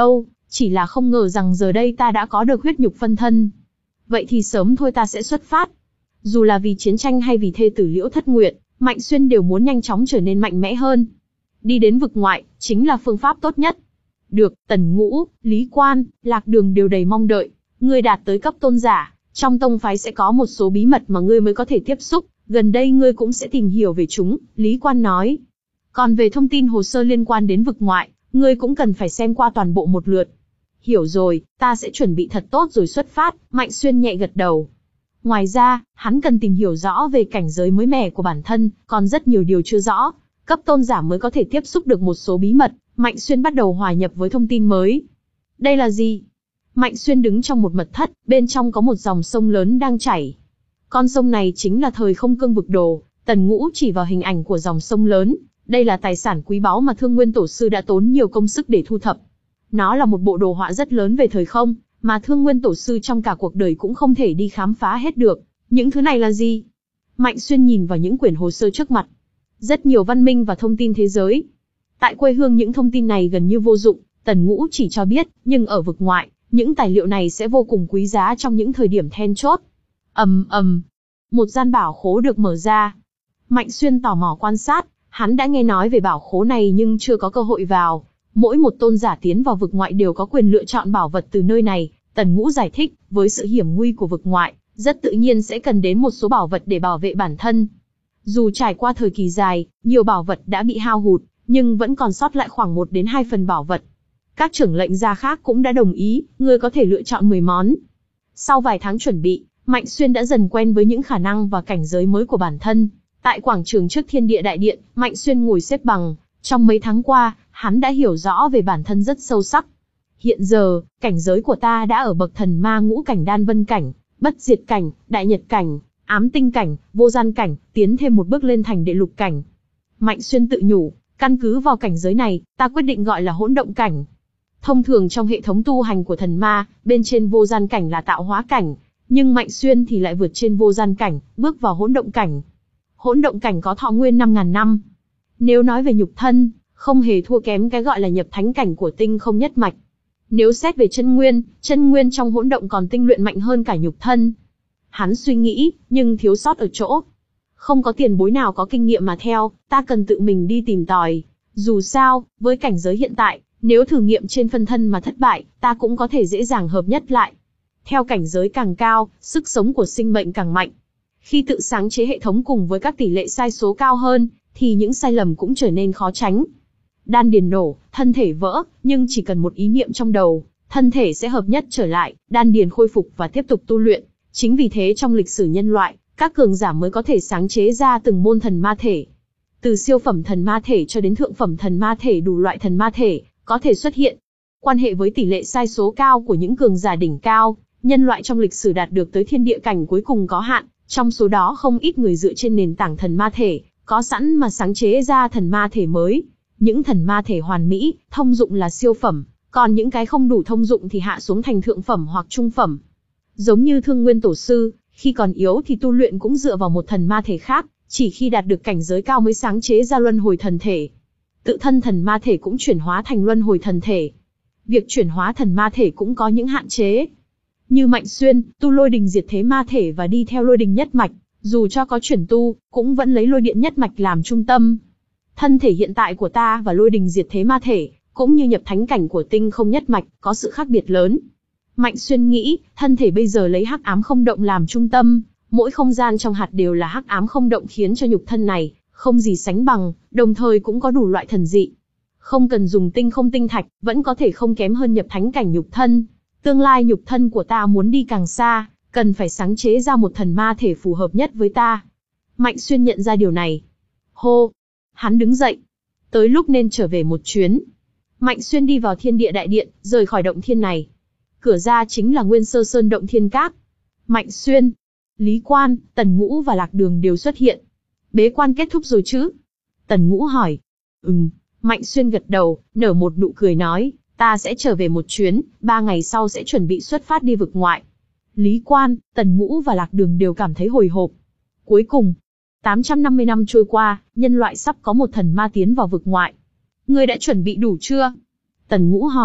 Chỉ là không ngờ rằng giờ đây ta đã có được huyết nhục phân thân. Vậy thì sớm thôi ta sẽ xuất phát. Dù là vì chiến tranh hay vì thê tử Liễu Thất Nguyệt, Mạnh Xuyên đều muốn nhanh chóng trở nên mạnh mẽ hơn. Đi đến vực ngoại, chính là phương pháp tốt nhất. Được, Tần Ngũ, Lý Quan, Lạc Đường đều đầy mong đợi. Ngươi đạt tới cấp tôn giả, trong tông phái sẽ có một số bí mật mà ngươi mới có thể tiếp xúc, gần đây ngươi cũng sẽ tìm hiểu về chúng, Lý Quan nói. Còn về thông tin hồ sơ liên quan đến vực ngoại, ngươi cũng cần phải xem qua toàn bộ một lượt. Hiểu rồi, ta sẽ chuẩn bị thật tốt rồi xuất phát, Mạnh Xuyên nhẹ gật đầu. Ngoài ra, hắn cần tìm hiểu rõ về cảnh giới mới mẻ của bản thân, còn rất nhiều điều chưa rõ. Cấp tôn giả mới có thể tiếp xúc được một số bí mật, Mạnh Xuyên bắt đầu hòa nhập với thông tin mới. Đây là gì? Mạnh Xuyên đứng trong một mật thất, bên trong có một dòng sông lớn đang chảy. Con sông này chính là thời không cương vực đồ, Tần Ngũ chỉ vào hình ảnh của dòng sông lớn. Đây là tài sản quý báu mà Thương Nguyên Tổ Sư đã tốn nhiều công sức để thu thập. Nó là một bộ đồ họa rất lớn về thời không, mà Thương Nguyên Tổ Sư trong cả cuộc đời cũng không thể đi khám phá hết được. Những thứ này là gì? Mạnh Xuyên nhìn vào những quyển hồ sơ trước mặt. Rất nhiều văn minh và thông tin thế giới. Tại quê hương những thông tin này gần như vô dụng, Tần Ngũ chỉ cho biết, nhưng ở vực ngoại, những tài liệu này sẽ vô cùng quý giá trong những thời điểm then chốt. Ầm ầm, một gian bảo khố được mở ra. Mạnh Xuyên tò mò quan sát, hắn đã nghe nói về bảo khố này nhưng chưa có cơ hội vào. Mỗi một tôn giả tiến vào vực ngoại đều có quyền lựa chọn bảo vật từ nơi này, Tần Ngũ giải thích, với sự hiểm nguy của vực ngoại, rất tự nhiên sẽ cần đến một số bảo vật để bảo vệ bản thân. Dù trải qua thời kỳ dài, nhiều bảo vật đã bị hao hụt, nhưng vẫn còn sót lại khoảng một đến hai phần bảo vật. Các trưởng lệnh gia khác cũng đã đồng ý, ngươi có thể lựa chọn mười món. Sau vài tháng chuẩn bị, Mạnh Xuyên đã dần quen với những khả năng và cảnh giới mới của bản thân. Tại quảng trường trước Thiên Địa Đại Điện, Mạnh Xuyên ngồi xếp bằng. Trong mấy tháng qua, hắn đã hiểu rõ về bản thân rất sâu sắc. Hiện giờ, cảnh giới của ta đã ở bậc thần ma ngũ cảnh đan vân cảnh, bất diệt cảnh, đại nhật cảnh, ám tinh cảnh, vô gian cảnh, tiến thêm một bước lên thành đệ lục cảnh. Mạnh Xuyên tự nhủ, căn cứ vào cảnh giới này, ta quyết định gọi là hỗn động cảnh. Thông thường trong hệ thống tu hành của thần ma, bên trên vô gian cảnh là tạo hóa cảnh, nhưng Mạnh Xuyên thì lại vượt trên vô gian cảnh, bước vào hỗn động cảnh. Hỗn động cảnh có thọ nguyên năm ngàn năm. Nếu nói về nhục thân, không hề thua kém cái gọi là nhập thánh cảnh của tinh không nhất mạch. Nếu xét về chân nguyên, chân nguyên trong hỗn động còn tinh luyện mạnh hơn cả nhục thân. Hắn suy nghĩ, nhưng thiếu sót ở chỗ. Không có tiền bối nào có kinh nghiệm mà theo, ta cần tự mình đi tìm tòi. Dù sao, với cảnh giới hiện tại, nếu thử nghiệm trên phân thân mà thất bại, ta cũng có thể dễ dàng hợp nhất lại. Theo cảnh giới càng cao, sức sống của sinh mệnh càng mạnh. Khi tự sáng chế hệ thống cùng với các tỷ lệ sai số cao hơn, thì những sai lầm cũng trở nên khó tránh. Đan điền nổ, thân thể vỡ, nhưng chỉ cần một ý niệm trong đầu, thân thể sẽ hợp nhất trở lại, đan điền khôi phục và tiếp tục tu luyện. Chính vì thế trong lịch sử nhân loại, các cường giả mới có thể sáng chế ra từng môn thần ma thể. Từ siêu phẩm thần ma thể cho đến thượng phẩm thần ma thể, đủ loại thần ma thể có thể xuất hiện. Quan hệ với tỷ lệ sai số cao của những cường giả đỉnh cao, nhân loại trong lịch sử đạt được tới thiên địa cảnh cuối cùng có hạn, trong số đó không ít người dựa trên nền tảng thần ma thể có sẵn mà sáng chế ra thần ma thể mới. Những thần ma thể hoàn mỹ, thông dụng là siêu phẩm, còn những cái không đủ thông dụng thì hạ xuống thành thượng phẩm hoặc trung phẩm. Giống như Thương Nguyên Tổ Sư, khi còn yếu thì tu luyện cũng dựa vào một thần ma thể khác, chỉ khi đạt được cảnh giới cao mới sáng chế ra luân hồi thần thể. Tự thân thần ma thể cũng chuyển hóa thành luân hồi thần thể. Việc chuyển hóa thần ma thể cũng có những hạn chế. Như Mạnh Xuyên, tu lôi đình diệt thế ma thể và đi theo lôi đình nhất mạch, dù cho có chuyển tu, cũng vẫn lấy lôi điện nhất mạch làm trung tâm. Thân thể hiện tại của ta và lôi đình diệt thế ma thể, cũng như nhập thánh cảnh của tinh không nhất mạch, có sự khác biệt lớn. Mạnh Xuyên nghĩ, thân thể bây giờ lấy hắc ám không động làm trung tâm, mỗi không gian trong hạt đều là hắc ám không động khiến cho nhục thân này không gì sánh bằng, đồng thời cũng có đủ loại thần dị. Không cần dùng tinh không tinh thạch, vẫn có thể không kém hơn nhập thánh cảnh nhục thân. Tương lai nhục thân của ta muốn đi càng xa, cần phải sáng chế ra một thần ma thể phù hợp nhất với ta. Mạnh Xuyên nhận ra điều này. Hô! Hắn đứng dậy. Tới lúc nên trở về một chuyến. Mạnh Xuyên đi vào Thiên Địa Đại Điện, rời khỏi động thiên này. Cửa ra chính là Nguyên Sơ Sơn động thiên các. Mạnh Xuyên, Lý Quan, Tần Ngũ và Lạc Đường đều xuất hiện. Bế quan kết thúc rồi chứ? Tần Ngũ hỏi. Ừm, Mạnh Xuyên gật đầu, nở một nụ cười nói, ta sẽ trở về một chuyến, ba ngày sau sẽ chuẩn bị xuất phát đi vực ngoại. Lý Quan, Tần Ngũ và Lạc Đường đều cảm thấy hồi hộp. Cuối cùng, tám trăm năm mươi năm trôi qua, nhân loại sắp có một thần ma tiến vào vực ngoại. Ngươi đã chuẩn bị đủ chưa? Tần Ngũ hỏi,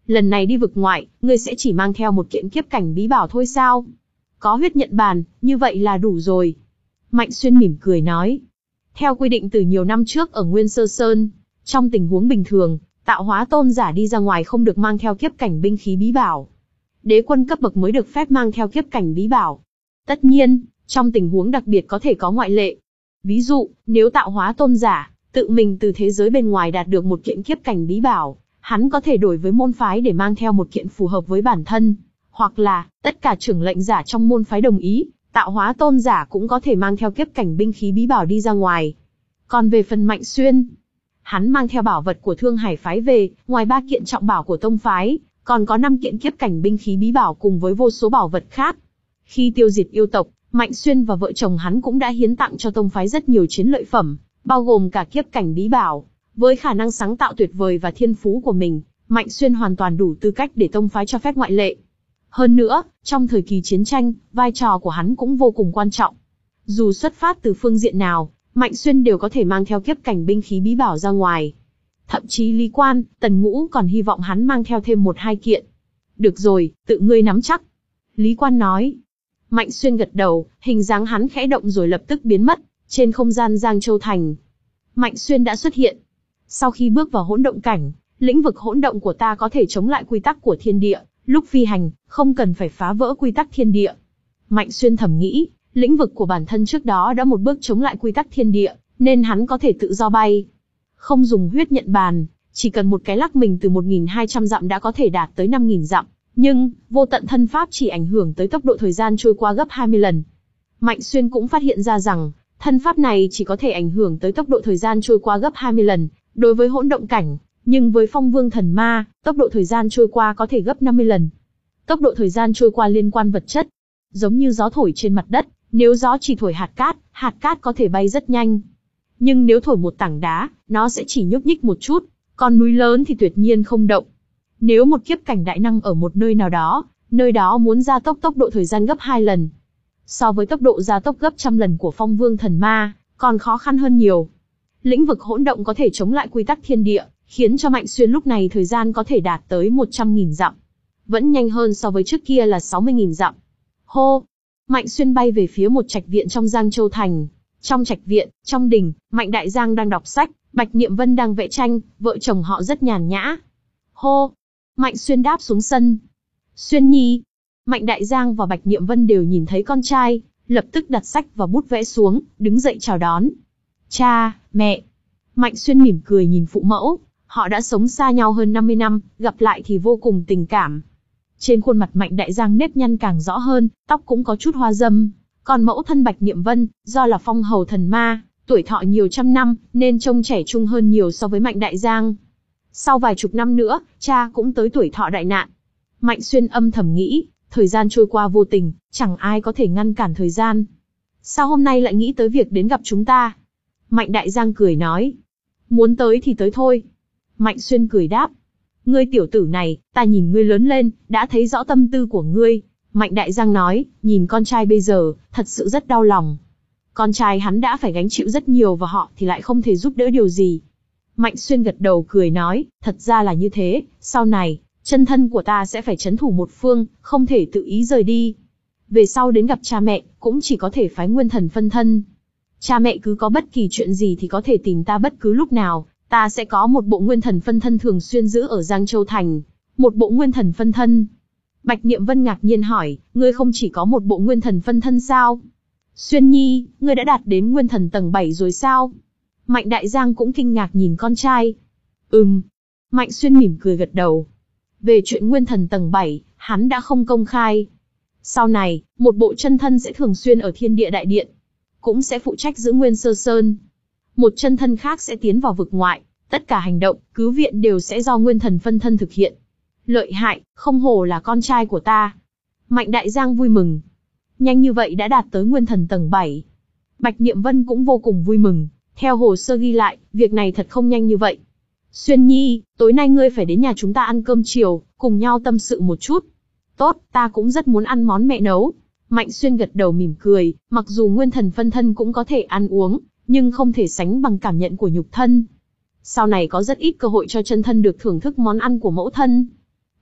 Lần này đi vực ngoại, ngươi sẽ chỉ mang theo một kiện kiếp cảnh bí bảo thôi sao? Có huyết nhận bàn, như vậy là đủ rồi. Mạnh Xuyên mỉm cười nói. Theo quy định từ nhiều năm trước ở Nguyên Sơ Sơn, trong tình huống bình thường, tạo hóa tôn giả đi ra ngoài không được mang theo kiếp cảnh binh khí bí bảo. Đế quân cấp bậc mới được phép mang theo kiếp cảnh bí bảo. Tất nhiên, trong tình huống đặc biệt có thể có ngoại lệ. Ví dụ, nếu tạo hóa tôn giả, tự mình từ thế giới bên ngoài đạt được một kiện kiếp cảnh bí bảo, hắn có thể đổi với môn phái để mang theo một kiện phù hợp với bản thân. Hoặc là, tất cả trưởng lệnh giả trong môn phái đồng ý, tạo hóa tôn giả cũng có thể mang theo kiếp cảnh binh khí bí bảo đi ra ngoài. Còn về phần Mạnh Xuyên, hắn mang theo bảo vật của Thương Hải phái về, ngoài ba kiện trọng bảo của tông phái, còn có năm kiện kiếp cảnh binh khí bí bảo cùng với vô số bảo vật khác. Khi tiêu diệt yêu tộc, Mạnh Xuyên và vợ chồng hắn cũng đã hiến tặng cho tông phái rất nhiều chiến lợi phẩm, bao gồm cả kiếp cảnh bí bảo. Với khả năng sáng tạo tuyệt vời và thiên phú của mình, Mạnh Xuyên hoàn toàn đủ tư cách để tông phái cho phép ngoại lệ. Hơn nữa, trong thời kỳ chiến tranh, vai trò của hắn cũng vô cùng quan trọng. Dù xuất phát từ phương diện nào, Mạnh Xuyên đều có thể mang theo kiếp cảnh binh khí bí bảo ra ngoài. Thậm chí Lý Quan, Tần Ngũ còn hy vọng hắn mang theo thêm một hai kiện. Được rồi, tự ngươi nắm chắc. Lý Quan nói. Mạnh Xuyên gật đầu, hình dáng hắn khẽ động rồi lập tức biến mất, trên không gian Giang Châu Thành. Mạnh Xuyên đã xuất hiện. Sau khi bước vào hỗn động cảnh, lĩnh vực hỗn động của ta có thể chống lại quy tắc của thiên địa, lúc phi hành, không cần phải phá vỡ quy tắc thiên địa. Mạnh Xuyên thầm nghĩ, lĩnh vực của bản thân trước đó đã một bước chống lại quy tắc thiên địa, nên hắn có thể tự do bay. Không dùng huyết nhận bàn, chỉ cần một cái lắc mình từ một nghìn hai trăm dặm đã có thể đạt tới năm nghìn dặm. Nhưng, vô tận thân pháp chỉ ảnh hưởng tới tốc độ thời gian trôi qua gấp hai mươi lần. Mạnh Xuyên cũng phát hiện ra rằng, thân pháp này chỉ có thể ảnh hưởng tới tốc độ thời gian trôi qua gấp hai mươi lần, đối với hỗn động cảnh, nhưng với phong vương thần ma, tốc độ thời gian trôi qua có thể gấp năm mươi lần. Tốc độ thời gian trôi qua liên quan vật chất, giống như gió thổi trên mặt đất, nếu gió chỉ thổi hạt cát, hạt cát có thể bay rất nhanh. Nhưng nếu thổi một tảng đá, nó sẽ chỉ nhúc nhích một chút, còn núi lớn thì tuyệt nhiên không động. Nếu một kiếp cảnh đại năng ở một nơi nào đó, nơi đó muốn gia tốc tốc độ thời gian gấp hai lần, so với tốc độ gia tốc gấp trăm lần của phong vương thần ma, còn khó khăn hơn nhiều. Lĩnh vực hỗn động có thể chống lại quy tắc thiên địa, khiến cho Mạnh Xuyên lúc này thời gian có thể đạt tới một trăm nghìn dặm. Vẫn nhanh hơn so với trước kia là sáu mươi nghìn dặm. Hô! Mạnh Xuyên bay về phía một trạch viện trong Giang Châu Thành. Trong trạch viện, trong đình, Mạnh Đại Giang đang đọc sách, Bạch Niệm Vân đang vẽ tranh, vợ chồng họ rất nhàn nhã. Hô! Mạnh Xuyên đáp xuống sân. Xuyên Nhi! Mạnh Đại Giang và Bạch Niệm Vân đều nhìn thấy con trai, lập tức đặt sách và bút vẽ xuống, đứng dậy chào đón. Cha, mẹ! Mạnh Xuyên mỉm cười nhìn phụ mẫu, họ đã sống xa nhau hơn năm mươi năm, gặp lại thì vô cùng tình cảm. Trên khuôn mặt Mạnh Đại Giang nếp nhăn càng rõ hơn, tóc cũng có chút hoa râm. Còn mẫu thân Bạch Niệm Vân, do là phong hầu thần ma, tuổi thọ nhiều trăm năm, nên trông trẻ trung hơn nhiều so với Mạnh Đại Giang. Sau vài chục năm nữa, cha cũng tới tuổi thọ đại nạn. Mạnh Xuyên âm thầm nghĩ, thời gian trôi qua vô tình, chẳng ai có thể ngăn cản thời gian. Sao hôm nay lại nghĩ tới việc đến gặp chúng ta? Mạnh Đại Giang cười nói. Muốn tới thì tới thôi. Mạnh Xuyên cười đáp. Ngươi tiểu tử này, ta nhìn ngươi lớn lên, đã thấy rõ tâm tư của ngươi. Mạnh Đại Giang nói, nhìn con trai bây giờ, thật sự rất đau lòng. Con trai hắn đã phải gánh chịu rất nhiều và họ thì lại không thể giúp đỡ điều gì. Mạnh Xuyên gật đầu cười nói, thật ra là như thế, sau này, chân thân của ta sẽ phải trấn thủ một phương, không thể tự ý rời đi. Về sau đến gặp cha mẹ, cũng chỉ có thể phái nguyên thần phân thân. Cha mẹ cứ có bất kỳ chuyện gì thì có thể tìm ta bất cứ lúc nào, ta sẽ có một bộ nguyên thần phân thân thường xuyên giữ ở Giang Châu Thành. Một bộ nguyên thần phân thân. Bạch Niệm Vân ngạc nhiên hỏi, ngươi không chỉ có một bộ nguyên thần phân thân sao? Xuyên Nhi, ngươi đã đạt đến nguyên thần tầng bảy rồi sao? Mạnh Đại Giang cũng kinh ngạc nhìn con trai. Ừm. Mạnh Xuyên mỉm cười gật đầu. Về chuyện nguyên thần tầng bảy, hắn đã không công khai. Sau này, một bộ chân thân sẽ thường xuyên ở Thiên Địa Đại Điện, cũng sẽ phụ trách giữ Nguyên Sơ Sơn. Một chân thân khác sẽ tiến vào vực ngoại, tất cả hành động, cứu viện đều sẽ do nguyên thần phân thân thực hiện. Lợi hại, không hổ là con trai của ta. Mạnh Đại Giang vui mừng. Nhanh như vậy đã đạt tới nguyên thần tầng bảy. Bạch Niệm Vân cũng vô cùng vui mừng. Theo hồ sơ ghi lại, việc này thật không nhanh như vậy. Xuyên Nhi, tối nay ngươi phải đến nhà chúng ta ăn cơm chiều, cùng nhau tâm sự một chút. Tốt, ta cũng rất muốn ăn món mẹ nấu. Mạnh Xuyên gật đầu mỉm cười, mặc dù nguyên thần phân thân cũng có thể ăn uống, nhưng không thể sánh bằng cảm nhận của nhục thân. Sau này có rất ít cơ hội cho chân thân được thưởng thức món ăn của mẫu thân.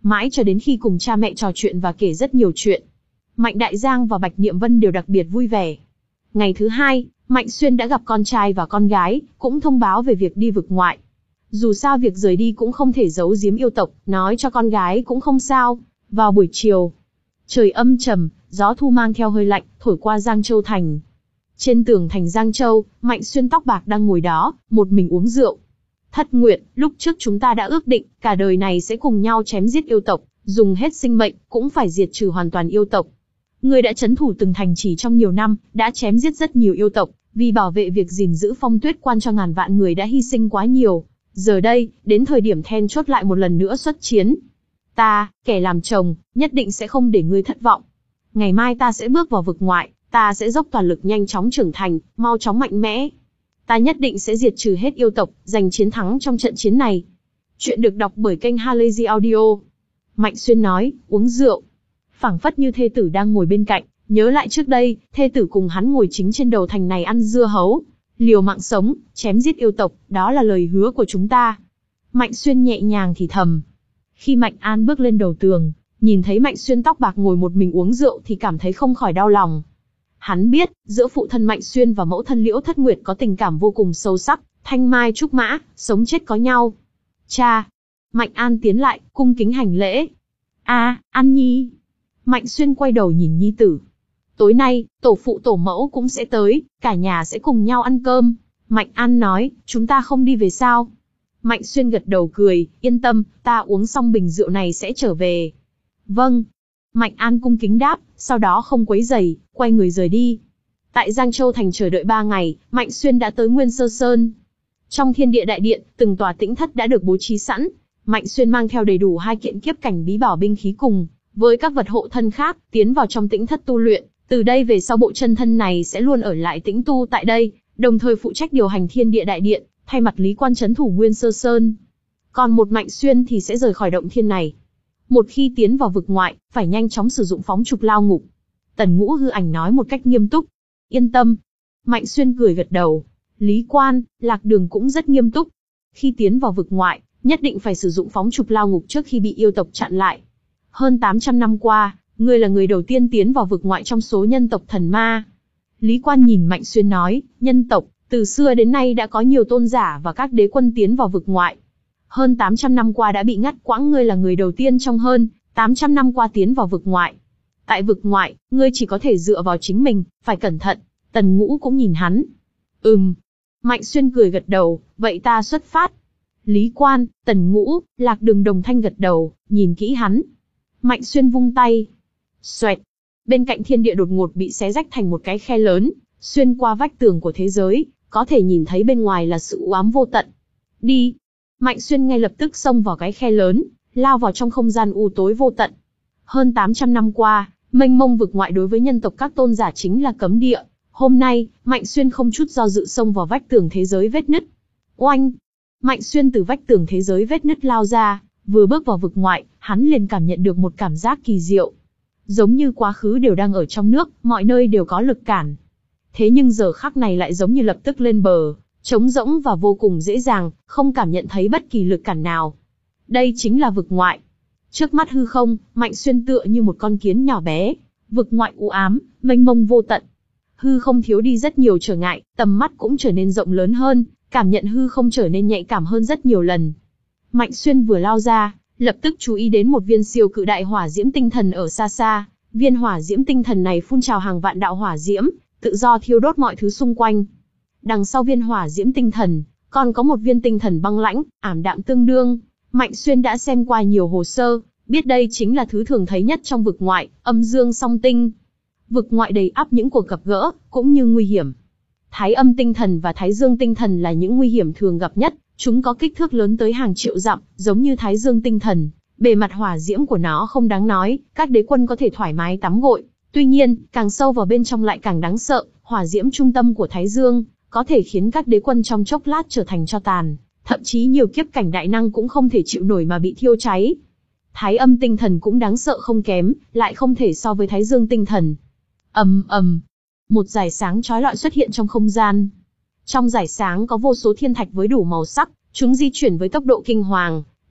mãi cho đến khi cùng cha mẹ trò chuyện và kể rất nhiều chuyện. Mạnh Đại Giang và Bạch Niệm Vân đều đặc biệt vui vẻ. Ngày thứ hai, Mạnh Xuyên đã gặp con trai và con gái, cũng thông báo về việc đi vực ngoại. Dù sao việc rời đi cũng không thể giấu giếm yêu tộc, nói cho con gái cũng không sao. Vào buổi chiều, trời âm trầm, gió thu mang theo hơi lạnh, thổi qua Giang Châu Thành. Trên tường thành Giang Châu, Mạnh Xuyên tóc bạc đang ngồi đó, một mình uống rượu. Thất Nguyệt, lúc trước chúng ta đã ước định, cả đời này sẽ cùng nhau chém giết yêu tộc, dùng hết sinh mệnh, cũng phải diệt trừ hoàn toàn yêu tộc. Ngươi đã trấn thủ từng thành trì trong nhiều năm, đã chém giết rất nhiều yêu tộc, vì bảo vệ việc gìn giữ Phong Tuyết Quan cho ngàn vạn người đã hy sinh quá nhiều. Giờ đây, đến thời điểm then chốt lại một lần nữa xuất chiến. Ta, kẻ làm chồng, nhất định sẽ không để ngươi thất vọng. Ngày mai ta sẽ bước vào vực ngoại, ta sẽ dốc toàn lực nhanh chóng trưởng thành, mau chóng mạnh mẽ. Ta nhất định sẽ diệt trừ hết yêu tộc, giành chiến thắng trong trận chiến này. Chuyện được đọc bởi kênh Halazy Audio. Mạnh Xuyên nói, uống rượu. Phảng phất như thê tử đang ngồi bên cạnh, nhớ lại trước đây, thê tử cùng hắn ngồi chính trên đầu thành này ăn dưa hấu. Liều mạng sống, chém giết yêu tộc, đó là lời hứa của chúng ta. Mạnh Xuyên nhẹ nhàng thì thầm. Khi Mạnh An bước lên đầu tường, nhìn thấy Mạnh Xuyên tóc bạc ngồi một mình uống rượu thì cảm thấy không khỏi đau lòng. Hắn biết, giữa phụ thân Mạnh Xuyên và mẫu thân Liễu Thất Nguyệt có tình cảm vô cùng sâu sắc, thanh mai trúc mã, sống chết có nhau. Cha! Mạnh An tiến lại, cung kính hành lễ. A, An Nhi! Mạnh Xuyên quay đầu nhìn nhi tử. Tối nay, tổ phụ tổ mẫu cũng sẽ tới, cả nhà sẽ cùng nhau ăn cơm. Mạnh An nói, chúng ta không đi về sao? Mạnh Xuyên gật đầu cười, yên tâm, ta uống xong bình rượu này sẽ trở về. Vâng. Mạnh An cung kính đáp, sau đó không quấy rầy, quay người rời đi. Tại Giang Châu Thành chờ đợi ba ngày, Mạnh Xuyên đã tới Nguyên Sơ Sơn. Trong thiên địa đại điện, từng tòa tĩnh thất đã được bố trí sẵn. Mạnh Xuyên mang theo đầy đủ hai kiện kiếp cảnh bí bảo binh khí cùng với các vật hộ thân khác, tiến vào trong tĩnh thất tu luyện. Từ đây về sau bộ chân thân này sẽ luôn ở lại tĩnh tu tại đây, đồng thời phụ trách điều hành thiên địa đại điện, thay mặt Lý Quan trấn thủ Nguyên Sơ Sơn. Còn một Mạnh Xuyên thì sẽ rời khỏi động thiên này. Một khi tiến vào vực ngoại, phải nhanh chóng sử dụng phóng trục lao ngục. Tần Ngũ hư ảnh nói một cách nghiêm túc. Yên tâm. Mạnh Xuyên cười gật đầu. Lý Quan, Lạc Đường cũng rất nghiêm túc. Khi tiến vào vực ngoại, nhất định phải sử dụng phóng trục lao ngục trước khi bị yêu tộc chặn lại. Hơn tám trăm năm qua, ngươi là người đầu tiên tiến vào vực ngoại trong số nhân tộc thần ma. Lý Quan nhìn Mạnh Xuyên nói, nhân tộc, từ xưa đến nay đã có nhiều tôn giả và các đế quân tiến vào vực ngoại. Hơn tám trăm năm qua đã bị ngắt quãng, ngươi là người đầu tiên trong hơn tám trăm năm qua tiến vào vực ngoại. Tại vực ngoại, ngươi chỉ có thể dựa vào chính mình, phải cẩn thận. Tần Ngũ cũng nhìn hắn. Ừm. Mạnh Xuyên cười gật đầu, vậy ta xuất phát. Lý Quan, Tần Ngũ, Lạc Đường đồng thanh gật đầu, nhìn kỹ hắn. Mạnh Xuyên vung tay. Xoẹt. Bên cạnh thiên địa đột ngột bị xé rách thành một cái khe lớn, xuyên qua vách tường của thế giới, có thể nhìn thấy bên ngoài là sự u ám vô tận. Đi. Mạnh Xuyên ngay lập tức xông vào cái khe lớn, lao vào trong không gian u tối vô tận. Hơn tám trăm năm qua, mênh mông vực ngoại đối với nhân tộc các tôn giả chính là cấm địa. Hôm nay, Mạnh Xuyên không chút do dự xông vào vách tường thế giới vết nứt. Oanh! Mạnh Xuyên từ vách tường thế giới vết nứt lao ra, vừa bước vào vực ngoại, hắn liền cảm nhận được một cảm giác kỳ diệu. Giống như quá khứ đều đang ở trong nước, mọi nơi đều có lực cản. Thế nhưng giờ khắc này lại giống như lập tức lên bờ, trống rỗng và vô cùng dễ dàng, không cảm nhận thấy bất kỳ lực cản nào. Đây chính là vực ngoại. Trước mắt hư không, Mạnh Xuyên tựa như một con kiến nhỏ bé, vực ngoại u ám, mênh mông vô tận. Hư không thiếu đi rất nhiều trở ngại, tầm mắt cũng trở nên rộng lớn hơn, cảm nhận hư không trở nên nhạy cảm hơn rất nhiều lần. Mạnh Xuyên vừa lao ra, lập tức chú ý đến một viên siêu cự đại hỏa diễm tinh thần ở xa xa. Viên hỏa diễm tinh thần này phun trào hàng vạn đạo hỏa diễm, tự do thiêu đốt mọi thứ xung quanh. Đằng sau viên hỏa diễm tinh thần, còn có một viên tinh thần băng lãnh, ảm đạm tương đương. Mạnh Xuyên đã xem qua nhiều hồ sơ, biết đây chính là thứ thường thấy nhất trong vực ngoại, âm dương song tinh. Vực ngoại đầy ắp những cuộc gặp gỡ, cũng như nguy hiểm. Thái âm tinh thần và thái dương tinh thần là những nguy hiểm thường gặp nhất, chúng có kích thước lớn tới hàng triệu dặm, giống như thái dương tinh thần. Bề mặt hỏa diễm của nó không đáng nói, các đế quân có thể thoải mái tắm gội. Tuy nhiên, càng sâu vào bên trong lại càng đáng sợ, hỏa diễm trung tâm của thái dương có thể khiến các đế quân trong chốc lát trở thành tro tàn, thậm chí nhiều kiếp cảnh đại năng cũng không thể chịu nổi mà bị thiêu cháy. Thái âm tinh thần cũng đáng sợ không kém, lại không thể so với thái dương tinh thần. Ầm ầm, một dải sáng chói lọi xuất hiện trong không gian. Trong dải sáng có vô số thiên thạch với đủ màu sắc, chúng di chuyển với tốc độ kinh hoàng.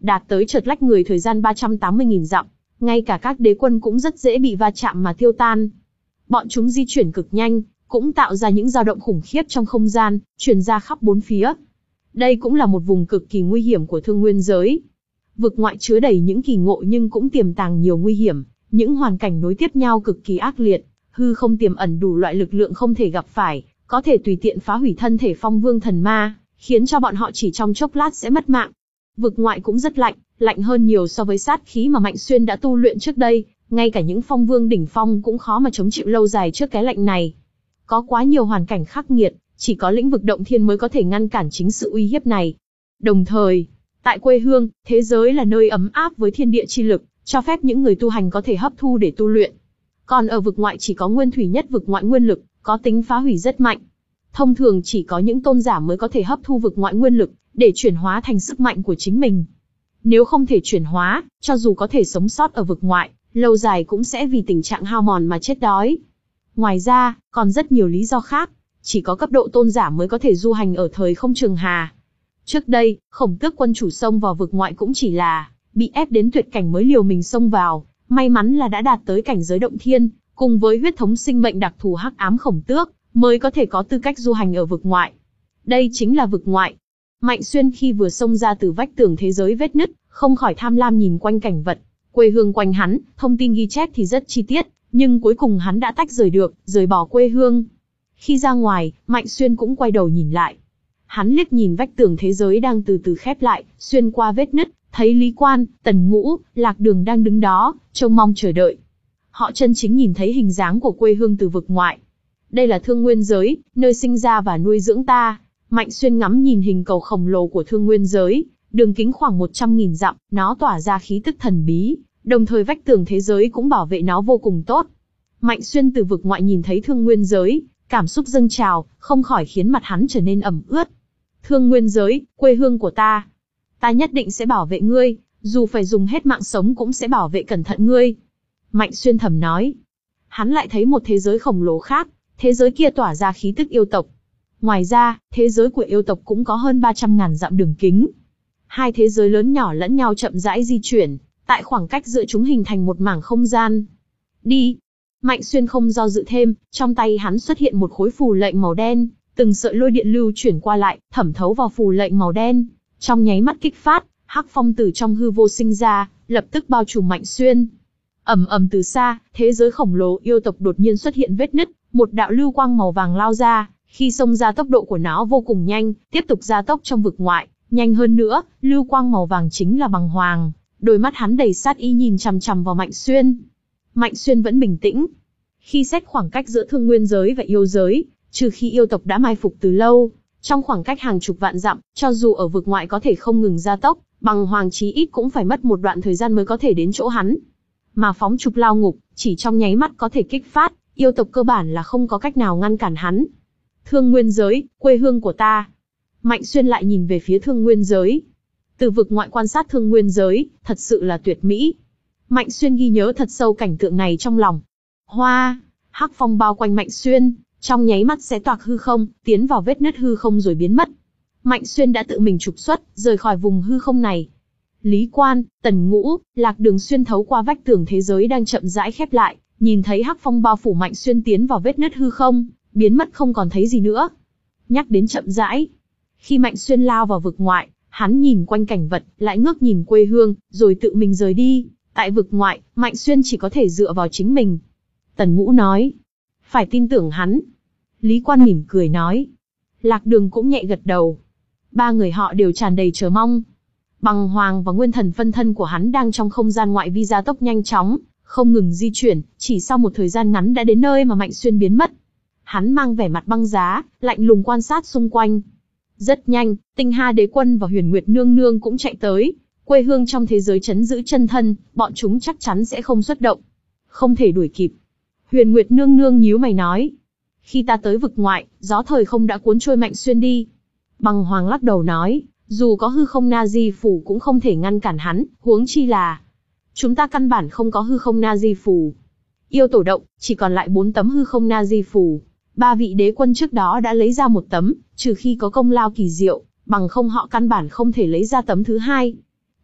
đạt tới chợt lách người thời gian ba trăm tám mươi nghìn dặm, ngay cả các đế quân cũng rất dễ bị va chạm mà tiêu tan. Bọn chúng di chuyển cực nhanh, cũng tạo ra những dao động khủng khiếp trong không gian, truyền ra khắp bốn phía. Đây cũng là một vùng cực kỳ nguy hiểm của Thương Nguyên giới. Vực ngoại chứa đầy những kỳ ngộ nhưng cũng tiềm tàng nhiều nguy hiểm, những hoàn cảnh nối tiếp nhau cực kỳ ác liệt, hư không tiềm ẩn đủ loại lực lượng không thể gặp phải, có thể tùy tiện phá hủy thân thể phong vương thần ma, khiến cho bọn họ chỉ trong chốc lát sẽ mất mạng. Vực ngoại cũng rất lạnh, lạnh hơn nhiều so với sát khí mà Mạnh Xuyên đã tu luyện trước đây, ngay cả những phong vương đỉnh phong cũng khó mà chống chịu lâu dài trước cái lạnh này. Có quá nhiều hoàn cảnh khắc nghiệt, chỉ có lĩnh vực động thiên mới có thể ngăn cản chính sự uy hiếp này. Đồng thời, tại quê hương, thế giới là nơi ấm áp với thiên địa chi lực, cho phép những người tu hành có thể hấp thu để tu luyện. Còn ở vực ngoại chỉ có nguyên thủy nhất vực ngoại nguyên lực, có tính phá hủy rất mạnh. Thông thường chỉ có những tôn giả mới có thể hấp thu vực ngoại nguyên lực, để chuyển hóa thành sức mạnh của chính mình. Nếu không thể chuyển hóa, cho dù có thể sống sót ở vực ngoại, lâu dài cũng sẽ vì tình trạng hao mòn mà chết đói. Ngoài ra, còn rất nhiều lý do khác, chỉ có cấp độ tôn giả mới có thể du hành ở thời không trường hà. Trước đây, Khổng Tước quân chủ xông vào vực ngoại cũng chỉ là bị ép đến tuyệt cảnh mới liều mình xông vào, may mắn là đã đạt tới cảnh giới động thiên, cùng với huyết thống sinh mệnh đặc thù hắc ám Khổng Tước, mới có thể có tư cách du hành ở vực ngoại. Đây chính là vực ngoại. Mạnh Xuyên khi vừa xông ra từ vách tường thế giới vết nứt, không khỏi tham lam nhìn quanh cảnh vật, quê hương quanh hắn, thông tin ghi chép thì rất chi tiết, nhưng cuối cùng hắn đã tách rời được, rời bỏ quê hương. Khi ra ngoài, Mạnh Xuyên cũng quay đầu nhìn lại. Hắn liếc nhìn vách tường thế giới đang từ từ khép lại, xuyên qua vết nứt, thấy Lý Quan, Tần Ngũ, Lạc Đường đang đứng đó, trông mong chờ đợi. Họ chân chính nhìn thấy hình dáng của quê hương từ vực ngoại. Đây là Thương Nguyên giới, nơi sinh ra và nuôi dưỡng ta. Mạnh Xuyên ngắm nhìn hình cầu khổng lồ của Thương Nguyên giới, đường kính khoảng một trăm nghìn dặm, nó tỏa ra khí tức thần bí, đồng thời vách tường thế giới cũng bảo vệ nó vô cùng tốt. Mạnh Xuyên từ vực ngoại nhìn thấy Thương Nguyên giới, cảm xúc dâng trào, không khỏi khiến mặt hắn trở nên ẩm ướt. Thương Nguyên giới, quê hương của ta. Ta nhất định sẽ bảo vệ ngươi, dù phải dùng hết mạng sống cũng sẽ bảo vệ cẩn thận ngươi. Mạnh Xuyên thầm nói. Hắn lại thấy một thế giới khổng lồ khác, thế giới kia tỏa ra khí tức yêu tộc. Ngoài ra, thế giới của yêu tộc cũng có hơn ba trăm ngàn dặm đường kính. Hai thế giới lớn nhỏ lẫn nhau chậm rãi di chuyển, tại khoảng cách giữa chúng hình thành một mảng không gian. Đi! Mạnh Xuyên không do dự thêm, trong tay hắn xuất hiện một khối phù lệnh màu đen, từng sợi lôi điện lưu chuyển qua lại, thẩm thấu vào phù lệnh màu đen. Trong nháy mắt kích phát, hắc phong từ trong hư vô sinh ra, lập tức bao trùm Mạnh Xuyên. Ầm ầm từ xa, thế giới khổng lồ yêu tộc đột nhiên xuất hiện vết nứt, một đạo lưu quang màu vàng lao ra, khi xông ra tốc độ của nó vô cùng nhanh, tiếp tục gia tốc trong vực ngoại, nhanh hơn nữa, lưu quang màu vàng chính là Bằng Hoàng, đôi mắt hắn đầy sát ý nhìn chằm chằm vào Mạnh Xuyên. Mạnh Xuyên vẫn bình tĩnh. Khi xét khoảng cách giữa Thương Nguyên giới và yêu giới, trừ khi yêu tộc đã mai phục từ lâu, trong khoảng cách hàng chục vạn dặm, cho dù ở vực ngoại có thể không ngừng gia tốc, Bằng Hoàng chí ít cũng phải mất một đoạn thời gian mới có thể đến chỗ hắn. Mà phóng trục lao ngục, chỉ trong nháy mắt có thể kích phát, yêu tộc cơ bản là không có cách nào ngăn cản hắn. Thương Nguyên giới, quê hương của ta. Mạnh Xuyên lại nhìn về phía Thương Nguyên giới. Từ vực ngoại quan sát Thương Nguyên giới, thật sự là tuyệt mỹ. Mạnh Xuyên ghi nhớ thật sâu cảnh tượng này trong lòng. Hoa, hắc phong bao quanh Mạnh Xuyên, trong nháy mắt xé toạc hư không, tiến vào vết nứt hư không rồi biến mất. Mạnh Xuyên đã tự mình trục xuất, rời khỏi vùng hư không này. Lý Quan, Tần Ngũ, Lạc Đường xuyên thấu qua vách tường thế giới đang chậm rãi khép lại, nhìn thấy hắc phong bao phủ Mạnh Xuyên tiến vào vết nứt hư không, biến mất không còn thấy gì nữa. Nhắc đến chậm rãi, khi Mạnh Xuyên lao vào vực ngoại, hắn nhìn quanh cảnh vật, lại ngước nhìn quê hương, rồi tự mình rời đi. Tại vực ngoại, Mạnh Xuyên chỉ có thể dựa vào chính mình. Tần Ngũ nói, phải tin tưởng hắn. Lý Quan mỉm cười nói. Lạc Đường cũng nhẹ gật đầu. Ba người họ đều tràn đầy chờ mong. Bằng Hoàng và nguyên thần phân thân của hắn đang trong không gian ngoại vi gia tốc nhanh chóng, không ngừng di chuyển, chỉ sau một thời gian ngắn đã đến nơi mà Mạnh Xuyên biến mất. Hắn mang vẻ mặt băng giá, lạnh lùng quan sát xung quanh. Rất nhanh, Tinh Hà Đế Quân và Huyền Nguyệt Nương Nương cũng chạy tới. Quê hương trong thế giới trấn giữ chân thân, bọn chúng chắc chắn sẽ không xuất động. Không thể đuổi kịp. Huyền Nguyệt Nương Nương nhíu mày nói. Khi ta tới vực ngoại, gió thời không đã cuốn trôi Mạnh Xuyên đi. Bằng Hoàng lắc đầu nói, dù có hư không na di phủ cũng không thể ngăn cản hắn, huống chi là chúng ta căn bản không có hư không na di phủ. Yêu tổ động, chỉ còn lại bốn tấm hư không na di phủ. Ba vị đế quân trước đó đã lấy ra một tấm, trừ khi có công lao kỳ diệu, bằng không họ căn bản không thể lấy ra tấm thứ hai.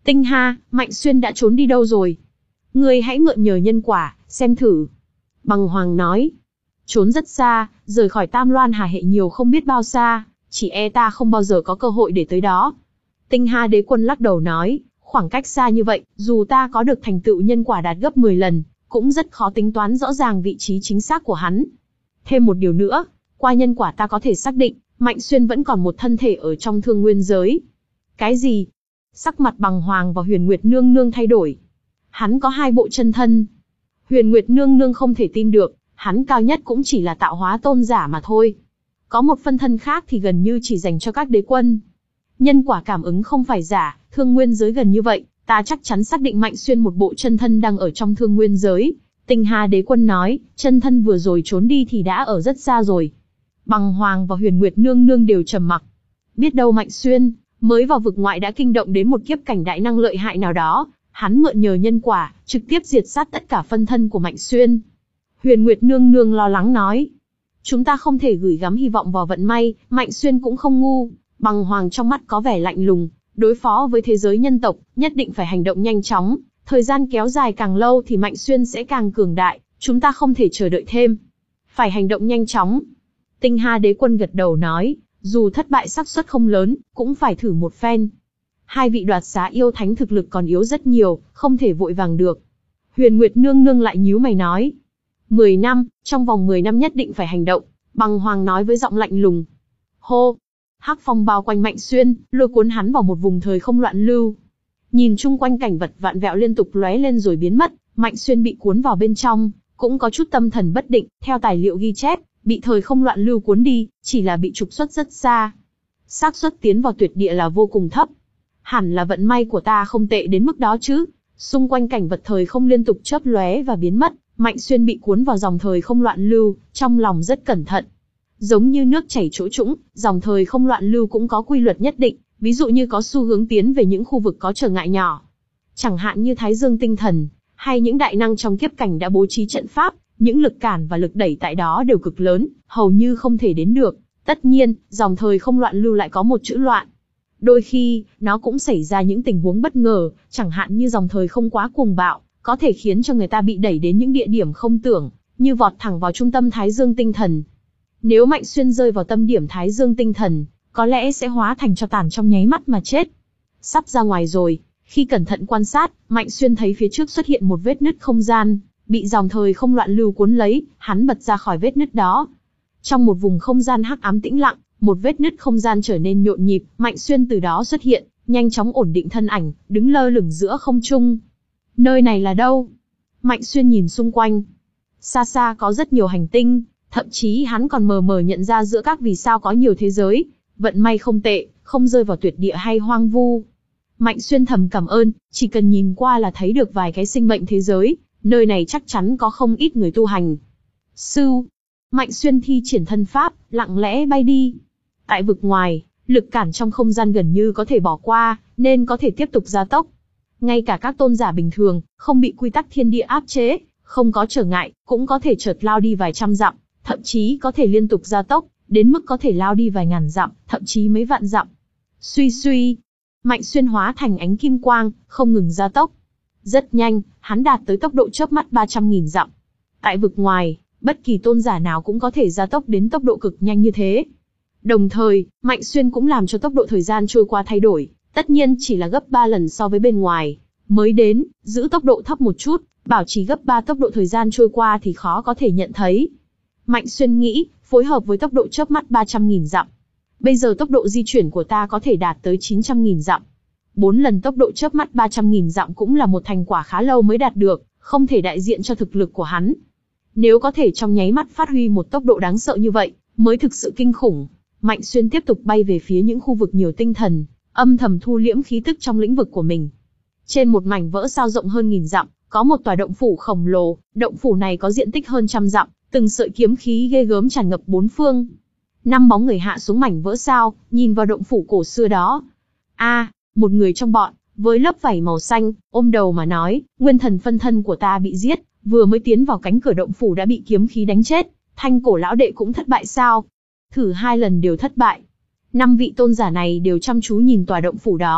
Tinh Ha, Mạnh Xuyên đã trốn đi đâu rồi? Ngươi hãy mượn nhờ nhân quả, xem thử. Bằng Hoàng nói. Trốn rất xa, rời khỏi Tam Loan Hà Hệ nhiều không biết bao xa, chỉ e ta không bao giờ có cơ hội để tới đó. Tinh Ha đế quân lắc đầu nói, khoảng cách xa như vậy, dù ta có được thành tựu nhân quả đạt gấp mười lần, cũng rất khó tính toán rõ ràng vị trí chính xác của hắn. Thêm một điều nữa, qua nhân quả ta có thể xác định, Mạnh Xuyên vẫn còn một thân thể ở trong Thương Nguyên giới. Cái gì? Sắc mặt Bằng Hoàng và Huyền Nguyệt Nương Nương thay đổi. Hắn có hai bộ chân thân. Huyền Nguyệt Nương Nương không thể tin được, hắn cao nhất cũng chỉ là tạo hóa tôn giả mà thôi. Có một phân thân khác thì gần như chỉ dành cho các đế quân. Nhân quả cảm ứng không phải giả, Thương Nguyên giới gần như vậy, ta chắc chắn xác định Mạnh Xuyên một bộ chân thân đang ở trong Thương Nguyên giới. Tinh Hà đế quân nói, chân thân vừa rồi trốn đi thì đã ở rất xa rồi. Bằng Hoàng và Huyền Nguyệt Nương Nương đều trầm mặc. Biết đâu Mạnh Xuyên mới vào vực ngoại đã kinh động đến một kiếp cảnh đại năng lợi hại nào đó, hắn mượn nhờ nhân quả, trực tiếp diệt sát tất cả phân thân của Mạnh Xuyên. Huyền Nguyệt Nương Nương lo lắng nói, chúng ta không thể gửi gắm hy vọng vào vận may, Mạnh Xuyên cũng không ngu. Bằng Hoàng trong mắt có vẻ lạnh lùng, đối phó với thế giới nhân tộc, nhất định phải hành động nhanh chóng, thời gian kéo dài càng lâu thì Mạnh Xuyên sẽ càng cường đại, chúng ta không thể chờ đợi thêm. Phải hành động nhanh chóng. Tinh Ha đế quân gật đầu nói, dù thất bại xác suất không lớn, cũng phải thử một phen. Hai vị đoạt xá yêu thánh thực lực còn yếu rất nhiều, không thể vội vàng được. Huyền Nguyệt Nương Nương lại nhíu mày nói, mười năm, trong vòng mười năm nhất định phải hành động. Bằng Hoàng nói với giọng lạnh lùng. Hô! Hắc phong bao quanh Mạnh Xuyên, lôi cuốn hắn vào một vùng thời không loạn lưu. Nhìn chung quanh cảnh vật vạn vẹo liên tục lóe lên rồi biến mất, Mạnh Xuyên bị cuốn vào bên trong, cũng có chút tâm thần bất định. Theo tài liệu ghi chép, bị thời không loạn lưu cuốn đi, chỉ là bị trục xuất rất xa. Xác suất tiến vào tuyệt địa là vô cùng thấp. Hẳn là vận may của ta không tệ đến mức đó chứ. Xung quanh cảnh vật thời không liên tục chớp lóe và biến mất, Mạnh Xuyên bị cuốn vào dòng thời không loạn lưu, trong lòng rất cẩn thận. Giống như nước chảy chỗ trũng, dòng thời không loạn lưu cũng có quy luật nhất định, ví dụ như có xu hướng tiến về những khu vực có trở ngại nhỏ. Chẳng hạn như Thái Dương tinh thần, hay những đại năng trong kiếp cảnh đã bố trí trận pháp, những lực cản và lực đẩy tại đó đều cực lớn, hầu như không thể đến được. Tất nhiên, dòng thời không loạn lưu lại có một chữ loạn. Đôi khi, nó cũng xảy ra những tình huống bất ngờ, chẳng hạn như dòng thời không quá cuồng bạo, có thể khiến cho người ta bị đẩy đến những địa điểm không tưởng, như vọt thẳng vào trung tâm Thái Dương tinh thần. Nếu Mạnh Xuyên rơi vào tâm điểm Thái Dương tinh thần, có lẽ sẽ hóa thành tro tàn trong nháy mắt mà chết. Sắp ra ngoài rồi, khi cẩn thận quan sát, Mạnh Xuyên thấy phía trước xuất hiện một vết nứt không gian, bị dòng thời không loạn lưu cuốn lấy, hắn bật ra khỏi vết nứt đó. Trong một vùng không gian hắc ám tĩnh lặng, một vết nứt không gian trở nên nhộn nhịp, Mạnh Xuyên từ đó xuất hiện, nhanh chóng ổn định thân ảnh, đứng lơ lửng giữa không trung. Nơi này là đâu? Mạnh Xuyên nhìn xung quanh. Xa xa có rất nhiều hành tinh, thậm chí hắn còn mờ mờ nhận ra giữa các vì sao có nhiều thế giới. Vận may không tệ, không rơi vào tuyệt địa hay hoang vu. Mạnh Xuyên thầm cảm ơn, chỉ cần nhìn qua là thấy được vài cái sinh mệnh thế giới, nơi này chắc chắn có không ít người tu hành. Sưu, Mạnh Xuyên thi triển thân pháp, lặng lẽ bay đi. Tại vực ngoài, lực cản trong không gian gần như có thể bỏ qua, nên có thể tiếp tục gia tốc. Ngay cả các tôn giả bình thường, không bị quy tắc thiên địa áp chế, không có trở ngại, cũng có thể chợt lao đi vài trăm dặm, thậm chí có thể liên tục gia tốc, đến mức có thể lao đi vài ngàn dặm, thậm chí mấy vạn dặm. Suy suy, Mạnh Xuyên hóa thành ánh kim quang, không ngừng gia tốc. Rất nhanh, hắn đạt tới tốc độ chớp mắt ba trăm nghìn dặm. Tại vực ngoài, bất kỳ tôn giả nào cũng có thể gia tốc đến tốc độ cực nhanh như thế. Đồng thời, Mạnh Xuyên cũng làm cho tốc độ thời gian trôi qua thay đổi, tất nhiên chỉ là gấp ba lần so với bên ngoài. Mới đến, giữ tốc độ thấp một chút, bảo trì gấp ba tốc độ thời gian trôi qua thì khó có thể nhận thấy. Mạnh Xuyên nghĩ, phối hợp với tốc độ chớp mắt ba trăm nghìn dặm. Bây giờ tốc độ di chuyển của ta có thể đạt tới chín trăm nghìn dặm. Bốn lần tốc độ chớp mắt ba trăm nghìn dặm cũng là một thành quả khá lâu mới đạt được, không thể đại diện cho thực lực của hắn. Nếu có thể trong nháy mắt phát huy một tốc độ đáng sợ như vậy, mới thực sự kinh khủng. Mạnh Xuyên tiếp tục bay về phía những khu vực nhiều tinh thần, âm thầm thu liễm khí tức trong lĩnh vực của mình. Trên một mảnh vỡ sao rộng hơn nghìn dặm, có một tòa động phủ khổng lồ, động phủ này có diện tích hơn trăm dặm, từng sợi kiếm khí ghê gớm tràn ngập bốn phương. Năm bóng người hạ xuống mảnh vỡ sao, nhìn vào động phủ cổ xưa đó. A, à, một người trong bọn, với lớp vảy màu xanh, ôm đầu mà nói, nguyên thần phân thân của ta bị giết, vừa mới tiến vào cánh cửa động phủ đã bị kiếm khí đánh chết, Thanh Cổ lão đệ cũng thất bại sao? Thử hai lần đều thất bại. Năm vị tôn giả này đều chăm chú nhìn tòa động phủ đó,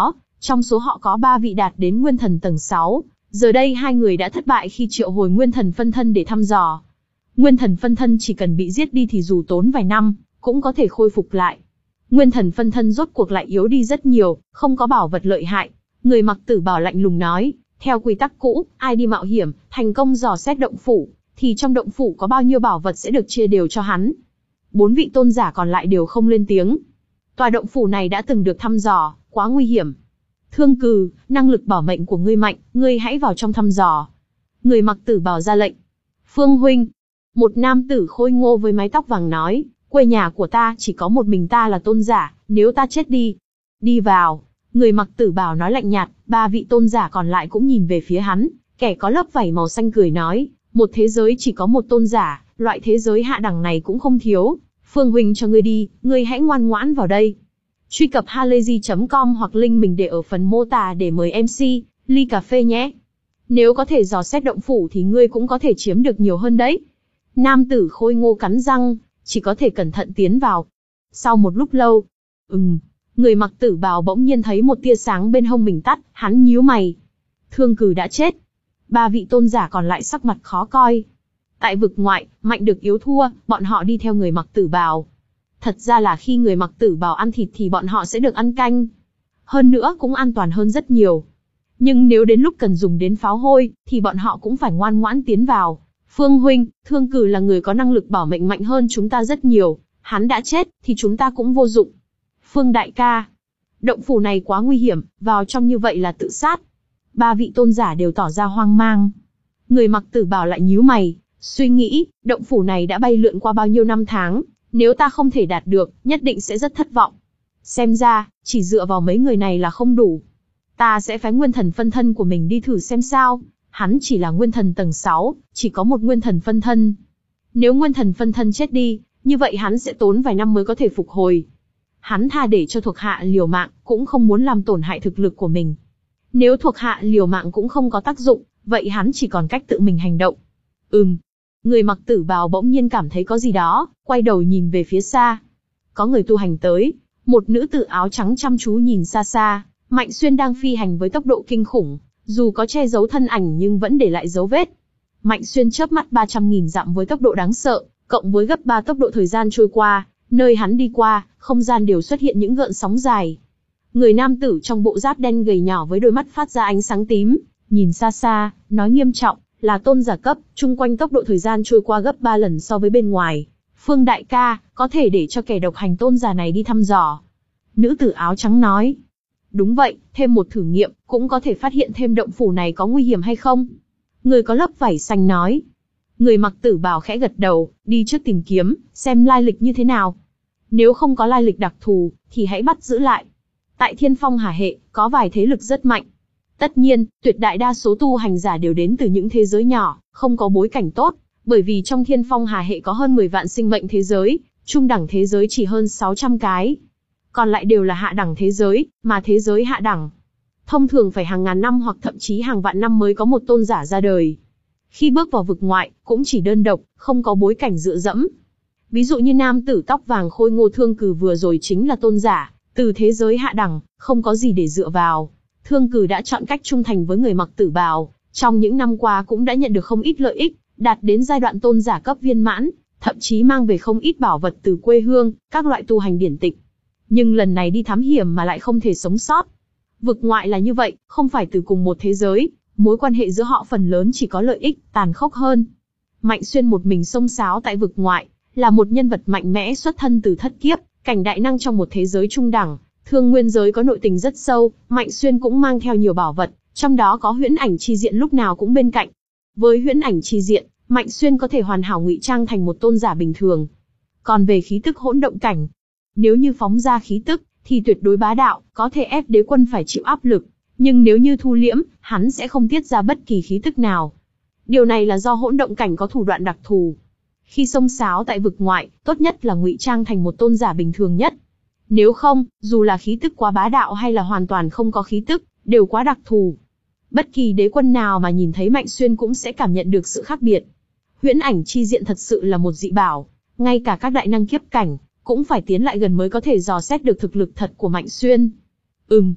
Trong số họ có ba vị đạt đến nguyên thần tầng sáu, giờ đây hai người đã thất bại khi triệu hồi nguyên thần phân thân để thăm dò. Nguyên thần phân thân chỉ cần bị giết đi thì dù tốn vài năm, cũng có thể khôi phục lại. Nguyên thần phân thân rốt cuộc lại yếu đi rất nhiều, không có bảo vật lợi hại. Người mặc tử bào lạnh lùng nói, theo quy tắc cũ, ai đi mạo hiểm, thành công dò xét động phủ, thì trong động phủ có bao nhiêu bảo vật sẽ được chia đều cho hắn. Bốn vị tôn giả còn lại đều không lên tiếng. Tòa động phủ này đã từng được thăm dò, quá nguy hiểm. Thương Cừ, năng lực bảo mệnh của ngươi mạnh, ngươi hãy vào trong thăm dò. Người mặc tử bào ra lệnh. Phương huynh, một nam tử khôi ngô với mái tóc vàng nói, quê nhà của ta chỉ có một mình ta là tôn giả, nếu ta chết đi, đi vào. Người mặc tử bào nói lạnh nhạt, ba vị tôn giả còn lại cũng nhìn về phía hắn, kẻ có lớp vảy màu xanh cười nói, một thế giới chỉ có một tôn giả, loại thế giới hạ đẳng này cũng không thiếu. Phương huynh cho ngươi đi, ngươi hãy ngoan ngoãn vào đây. Truy cập halayzi chấm com hoặc link mình để ở phần mô tả để mời em xê, ly cà phê nhé. Nếu có thể dò xét động phủ thì ngươi cũng có thể chiếm được nhiều hơn đấy. Nam tử khôi ngô cắn răng, chỉ có thể cẩn thận tiến vào. Sau một lúc lâu, ừm, người mặc tử bào bỗng nhiên thấy một tia sáng bên hông mình tắt, hắn nhíu mày. Thương Cừ đã chết. Ba vị tôn giả còn lại sắc mặt khó coi. Tại vực ngoại, mạnh được yếu thua, bọn họ đi theo người mặc tử bào. Thật ra là khi người mặc tử bào ăn thịt thì bọn họ sẽ được ăn canh. Hơn nữa cũng an toàn hơn rất nhiều. Nhưng nếu đến lúc cần dùng đến pháo hôi, thì bọn họ cũng phải ngoan ngoãn tiến vào. Phương huynh, Thương Cừ là người có năng lực bảo mệnh mạnh hơn chúng ta rất nhiều. Hắn đã chết, thì chúng ta cũng vô dụng. Phương đại ca, động phủ này quá nguy hiểm, vào trong như vậy là tự sát. Ba vị tôn giả đều tỏ ra hoang mang. Người mặc tử bào lại nhíu mày, suy nghĩ, động phủ này đã bay lượn qua bao nhiêu năm tháng, nếu ta không thể đạt được, nhất định sẽ rất thất vọng. Xem ra, chỉ dựa vào mấy người này là không đủ. Ta sẽ phái nguyên thần phân thân của mình đi thử xem sao. Hắn chỉ là nguyên thần tầng sáu, chỉ có một nguyên thần phân thân. Nếu nguyên thần phân thân chết đi, như vậy hắn sẽ tốn vài năm mới có thể phục hồi. Hắn thà để cho thuộc hạ liều mạng, cũng không muốn làm tổn hại thực lực của mình. Nếu thuộc hạ liều mạng cũng không có tác dụng, vậy hắn chỉ còn cách tự mình hành động. Ừm. Người mặc tử bào bỗng nhiên cảm thấy có gì đó, quay đầu nhìn về phía xa. Có người tu hành tới, một nữ tử áo trắng chăm chú nhìn xa xa, Mạnh Xuyên đang phi hành với tốc độ kinh khủng, dù có che giấu thân ảnh nhưng vẫn để lại dấu vết. Mạnh Xuyên chớp mắt ba trăm nghìn dặm với tốc độ đáng sợ, cộng với gấp ba tốc độ thời gian trôi qua, nơi hắn đi qua, không gian đều xuất hiện những gợn sóng dài. Người nam tử trong bộ giáp đen gầy nhỏ với đôi mắt phát ra ánh sáng tím, nhìn xa xa, nói nghiêm trọng, là tôn giả cấp, chung quanh tốc độ thời gian trôi qua gấp ba lần so với bên ngoài. Phương đại ca, có thể để cho kẻ độc hành tôn giả này đi thăm dò. Nữ tử áo trắng nói. Đúng vậy, thêm một thử nghiệm, cũng có thể phát hiện thêm động phủ này có nguy hiểm hay không. Người có lớp vảy xanh nói. Người mặc tử bào khẽ gật đầu, đi trước tìm kiếm, xem lai lịch như thế nào. Nếu không có lai lịch đặc thù, thì hãy bắt giữ lại. Tại Thiên Phong Hà Hệ, có vài thế lực rất mạnh. Tất nhiên, tuyệt đại đa số tu hành giả đều đến từ những thế giới nhỏ, không có bối cảnh tốt, bởi vì trong Thiên Phong Hà Hệ có hơn mười vạn sinh mệnh thế giới, trung đẳng thế giới chỉ hơn sáu trăm cái. Còn lại đều là hạ đẳng thế giới, mà thế giới hạ đẳng thông thường phải hàng ngàn năm hoặc thậm chí hàng vạn năm mới có một tôn giả ra đời. Khi bước vào vực ngoại, cũng chỉ đơn độc, không có bối cảnh dựa dẫm. Ví dụ như nam tử tóc vàng khôi ngô Thương Cừ vừa rồi chính là tôn giả, từ thế giới hạ đẳng, không có gì để dựa vào. Thương Cừ đã chọn cách trung thành với người mặc tử bào, trong những năm qua cũng đã nhận được không ít lợi ích, đạt đến giai đoạn tôn giả cấp viên mãn, thậm chí mang về không ít bảo vật từ quê hương, các loại tu hành điển tịch. Nhưng lần này đi thám hiểm mà lại không thể sống sót. Vực ngoại là như vậy, không phải từ cùng một thế giới, mối quan hệ giữa họ phần lớn chỉ có lợi ích, tàn khốc hơn. Mạnh Xuyên một mình xông xáo tại vực ngoại, là một nhân vật mạnh mẽ xuất thân từ thất kiếp, cảnh đại năng trong một thế giới trung đẳng. Thương nguyên giới có nội tình rất sâu, Mạnh Xuyên cũng mang theo nhiều bảo vật, trong đó có huyễn ảnh chi diện lúc nào cũng bên cạnh. Với huyễn ảnh chi diện, Mạnh Xuyên có thể hoàn hảo ngụy trang thành một tôn giả bình thường. Còn về khí tức hỗn động cảnh, nếu như phóng ra khí tức, thì tuyệt đối bá đạo, có thể ép đế quân phải chịu áp lực. Nhưng nếu như thu liễm, hắn sẽ không tiết ra bất kỳ khí tức nào. Điều này là do hỗn động cảnh có thủ đoạn đặc thù. Khi xông xáo tại vực ngoại, tốt nhất là ngụy trang thành một tôn giả bình thường nhất. Nếu không, dù là khí tức quá bá đạo hay là hoàn toàn không có khí tức, đều quá đặc thù. Bất kỳ đế quân nào mà nhìn thấy Mạnh Xuyên cũng sẽ cảm nhận được sự khác biệt. Huyễn ảnh chi diện thật sự là một dị bảo, ngay cả các đại năng kiếp cảnh, cũng phải tiến lại gần mới có thể dò xét được thực lực thật của Mạnh Xuyên. Ừm.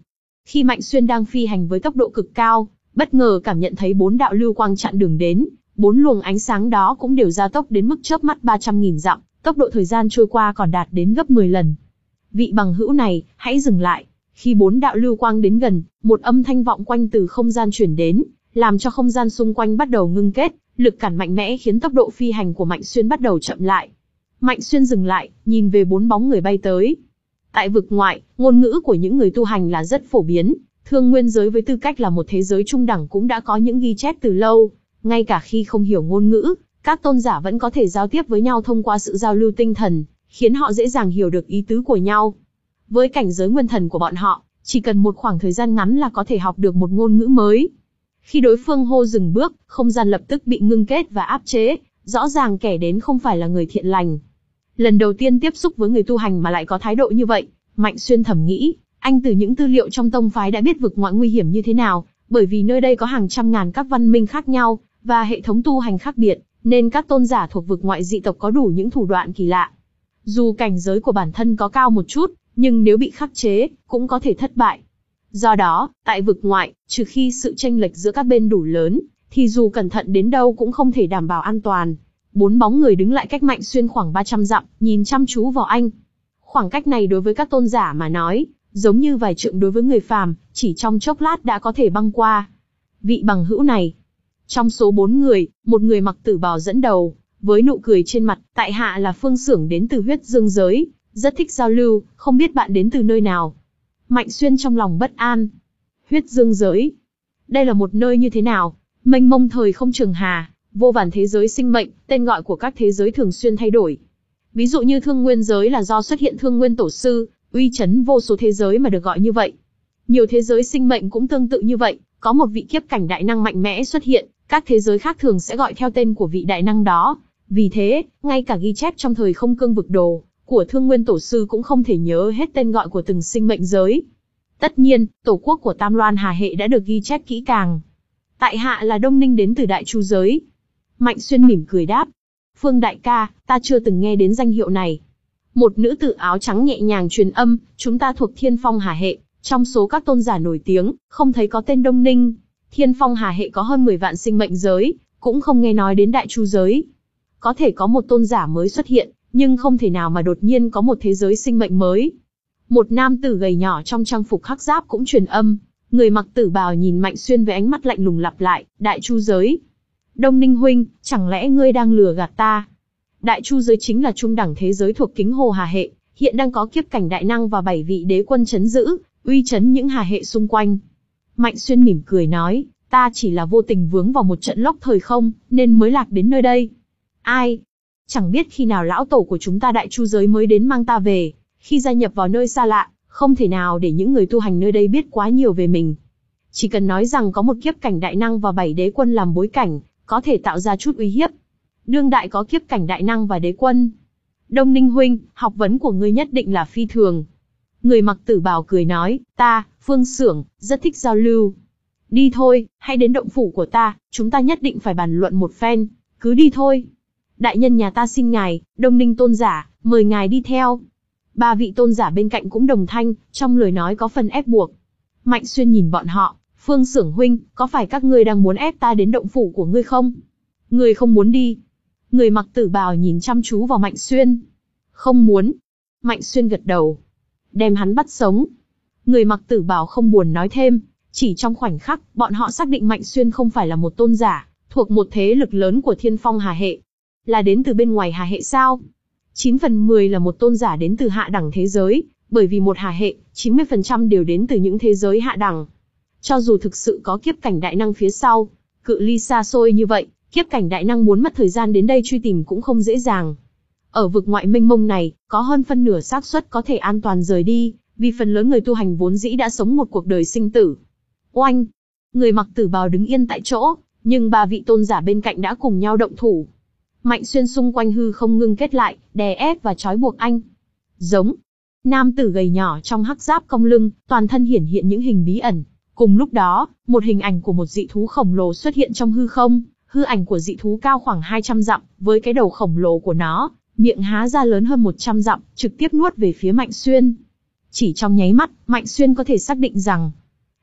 Khi Mạnh Xuyên đang phi hành với tốc độ cực cao, bất ngờ cảm nhận thấy bốn đạo lưu quang chặn đường đến, bốn luồng ánh sáng đó cũng đều gia tốc đến mức chớp mắt ba trăm nghìn dặm, tốc độ thời gian trôi qua còn đạt đến gấp mười lần. Vị bằng hữu này, hãy dừng lại. Khi bốn đạo lưu quang đến gần, một âm thanh vọng quanh từ không gian truyền đến, làm cho không gian xung quanh bắt đầu ngưng kết, lực cản mạnh mẽ khiến tốc độ phi hành của Mạnh Xuyên bắt đầu chậm lại. Mạnh Xuyên dừng lại, nhìn về bốn bóng người bay tới. Tại vực ngoại, ngôn ngữ của những người tu hành là rất phổ biến, thương nguyên giới với tư cách là một thế giới trung đẳng cũng đã có những ghi chép từ lâu. Ngay cả khi không hiểu ngôn ngữ, các tôn giả vẫn có thể giao tiếp với nhau thông qua sự giao lưu tinh thần, khiến họ dễ dàng hiểu được ý tứ của nhau. Với cảnh giới nguyên thần của bọn họ, chỉ cần một khoảng thời gian ngắn là có thể học được một ngôn ngữ mới. Khi đối phương hô dừng bước, không gian lập tức bị ngưng kết và áp chế, rõ ràng kẻ đến không phải là người thiện lành. Lần đầu tiên tiếp xúc với người tu hành mà lại có thái độ như vậy, Mạnh Xuyên thầm nghĩ, anh từ những tư liệu trong tông phái đã biết vực ngoại nguy hiểm như thế nào, bởi vì nơi đây có hàng trăm ngàn các văn minh khác nhau, và hệ thống tu hành khác biệt, nên các tôn giả thuộc vực ngoại dị tộc có đủ những thủ đoạn kỳ lạ. Dù cảnh giới của bản thân có cao một chút, nhưng nếu bị khắc chế, cũng có thể thất bại. Do đó, tại vực ngoại, trừ khi sự chênh lệch giữa các bên đủ lớn, thì dù cẩn thận đến đâu cũng không thể đảm bảo an toàn. Bốn bóng người đứng lại cách Mạnh Xuyên khoảng ba trăm dặm, nhìn chăm chú vào anh. Khoảng cách này đối với các tôn giả mà nói, giống như vài trượng đối với người phàm, chỉ trong chốc lát đã có thể băng qua. Vị bằng hữu này. Trong số bốn người, một người mặc tử bào dẫn đầu, với nụ cười trên mặt, tại hạ là Phương Xưởng đến từ huyết dương giới, rất thích giao lưu, không biết bạn đến từ nơi nào. Mạnh Xuyên trong lòng bất an. Huyết dương giới. Đây là một nơi như thế nào? Mênh mông thời không trường hà, vô vàn thế giới sinh mệnh, tên gọi của các thế giới thường xuyên thay đổi. Ví dụ như thương nguyên giới là do xuất hiện thương nguyên tổ sư, uy chấn vô số thế giới mà được gọi như vậy. Nhiều thế giới sinh mệnh cũng tương tự như vậy, có một vị kiếp cảnh đại năng mạnh mẽ xuất hiện, các thế giới khác thường sẽ gọi theo tên của vị đại năng đó. Vì thế, ngay cả ghi chép trong thời không cương vực đồ của thương nguyên tổ sư cũng không thể nhớ hết tên gọi của từng sinh mệnh giới. Tất nhiên, tổ quốc của Tam Loan Hà Hệ đã được ghi chép kỹ càng. Tại hạ là Đông Ninh đến từ Đại Chu giới. Mạnh Xuyên mỉm cười đáp. Phương đại ca, ta chưa từng nghe đến danh hiệu này. Một nữ tử áo trắng nhẹ nhàng truyền âm, chúng ta thuộc Thiên Phong Hà Hệ, trong số các tôn giả nổi tiếng, không thấy có tên Đông Ninh. Thiên Phong Hà Hệ có hơn mười vạn sinh mệnh giới, cũng không nghe nói đến Đại Chu giới. Có thể có một tôn giả mới xuất hiện, nhưng không thể nào mà đột nhiên có một thế giới sinh mệnh mới. Một nam tử gầy nhỏ trong trang phục hắc giáp cũng truyền âm, người mặc tử bào nhìn Mạnh Xuyên với ánh mắt lạnh lùng lặp lại, Đại Chu giới. Đông Ninh huynh, chẳng lẽ ngươi đang lừa gạt ta? Đại Chu giới chính là trung đẳng thế giới thuộc Kính Hồ Hà Hệ, hiện đang có kiếp cảnh đại năng và bảy vị đế quân chấn giữ, uy chấn những hà hệ xung quanh. Mạnh Xuyên mỉm cười nói, ta chỉ là vô tình vướng vào một trận lốc thời không, nên mới lạc đến nơi đây. Ai? Chẳng biết khi nào lão tổ của chúng ta Đại Chu giới mới đến mang ta về, khi gia nhập vào nơi xa lạ, không thể nào để những người tu hành nơi đây biết quá nhiều về mình. Chỉ cần nói rằng có một kiếp cảnh đại năng và bảy đế quân làm bối cảnh, có thể tạo ra chút uy hiếp. Đương đại có kiếp cảnh đại năng và đế quân. Đông Ninh huynh, học vấn của ngươi nhất định là phi thường. Người mặc tử bào cười nói, ta, Phương Xưởng, rất thích giao lưu. Đi thôi, hãy đến động phủ của ta, chúng ta nhất định phải bàn luận một phen, cứ đi thôi. Đại nhân nhà ta xin ngài, Đông Ninh tôn giả, mời ngài đi theo. Ba vị tôn giả bên cạnh cũng đồng thanh, trong lời nói có phần ép buộc. Mạnh Xuyên nhìn bọn họ, Phương Xưởng huynh, có phải các ngươi đang muốn ép ta đến động phủ của ngươi không? Ngươi không muốn đi. Người mặc tử bào nhìn chăm chú vào Mạnh Xuyên. Không muốn. Mạnh Xuyên gật đầu. Đem hắn bắt sống. Người mặc tử bào không buồn nói thêm. Chỉ trong khoảnh khắc, bọn họ xác định Mạnh Xuyên không phải là một tôn giả, thuộc một thế lực lớn của Thiên Phong Hà Hệ. Là đến từ bên ngoài Hà Hệ sao? chín phần mười là một tôn giả đến từ hạ đẳng thế giới, bởi vì một Hà Hệ, chín mươi phần trăm đều đến từ những thế giới hạ đẳng. Cho dù thực sự có kiếp cảnh đại năng phía sau, cự ly xa xôi như vậy, kiếp cảnh đại năng muốn mất thời gian đến đây truy tìm cũng không dễ dàng. Ở vực ngoại mênh mông này, có hơn phân nửa xác suất có thể an toàn rời đi, vì phần lớn người tu hành vốn dĩ đã sống một cuộc đời sinh tử. Oanh! Người mặc tử bào đứng yên tại chỗ, nhưng ba vị tôn giả bên cạnh đã cùng nhau động thủ. Mạnh Xuyên xung quanh hư không ngưng kết lại, đè ép và trói buộc anh. Giống. Nam tử gầy nhỏ trong hắc giáp cong lưng, toàn thân hiển hiện những hình bí ẩn. Cùng lúc đó, một hình ảnh của một dị thú khổng lồ xuất hiện trong hư không. Hư ảnh của dị thú cao khoảng hai trăm dặm, với cái đầu khổng lồ của nó, miệng há ra lớn hơn một trăm dặm, trực tiếp nuốt về phía Mạnh Xuyên. Chỉ trong nháy mắt, Mạnh Xuyên có thể xác định rằng,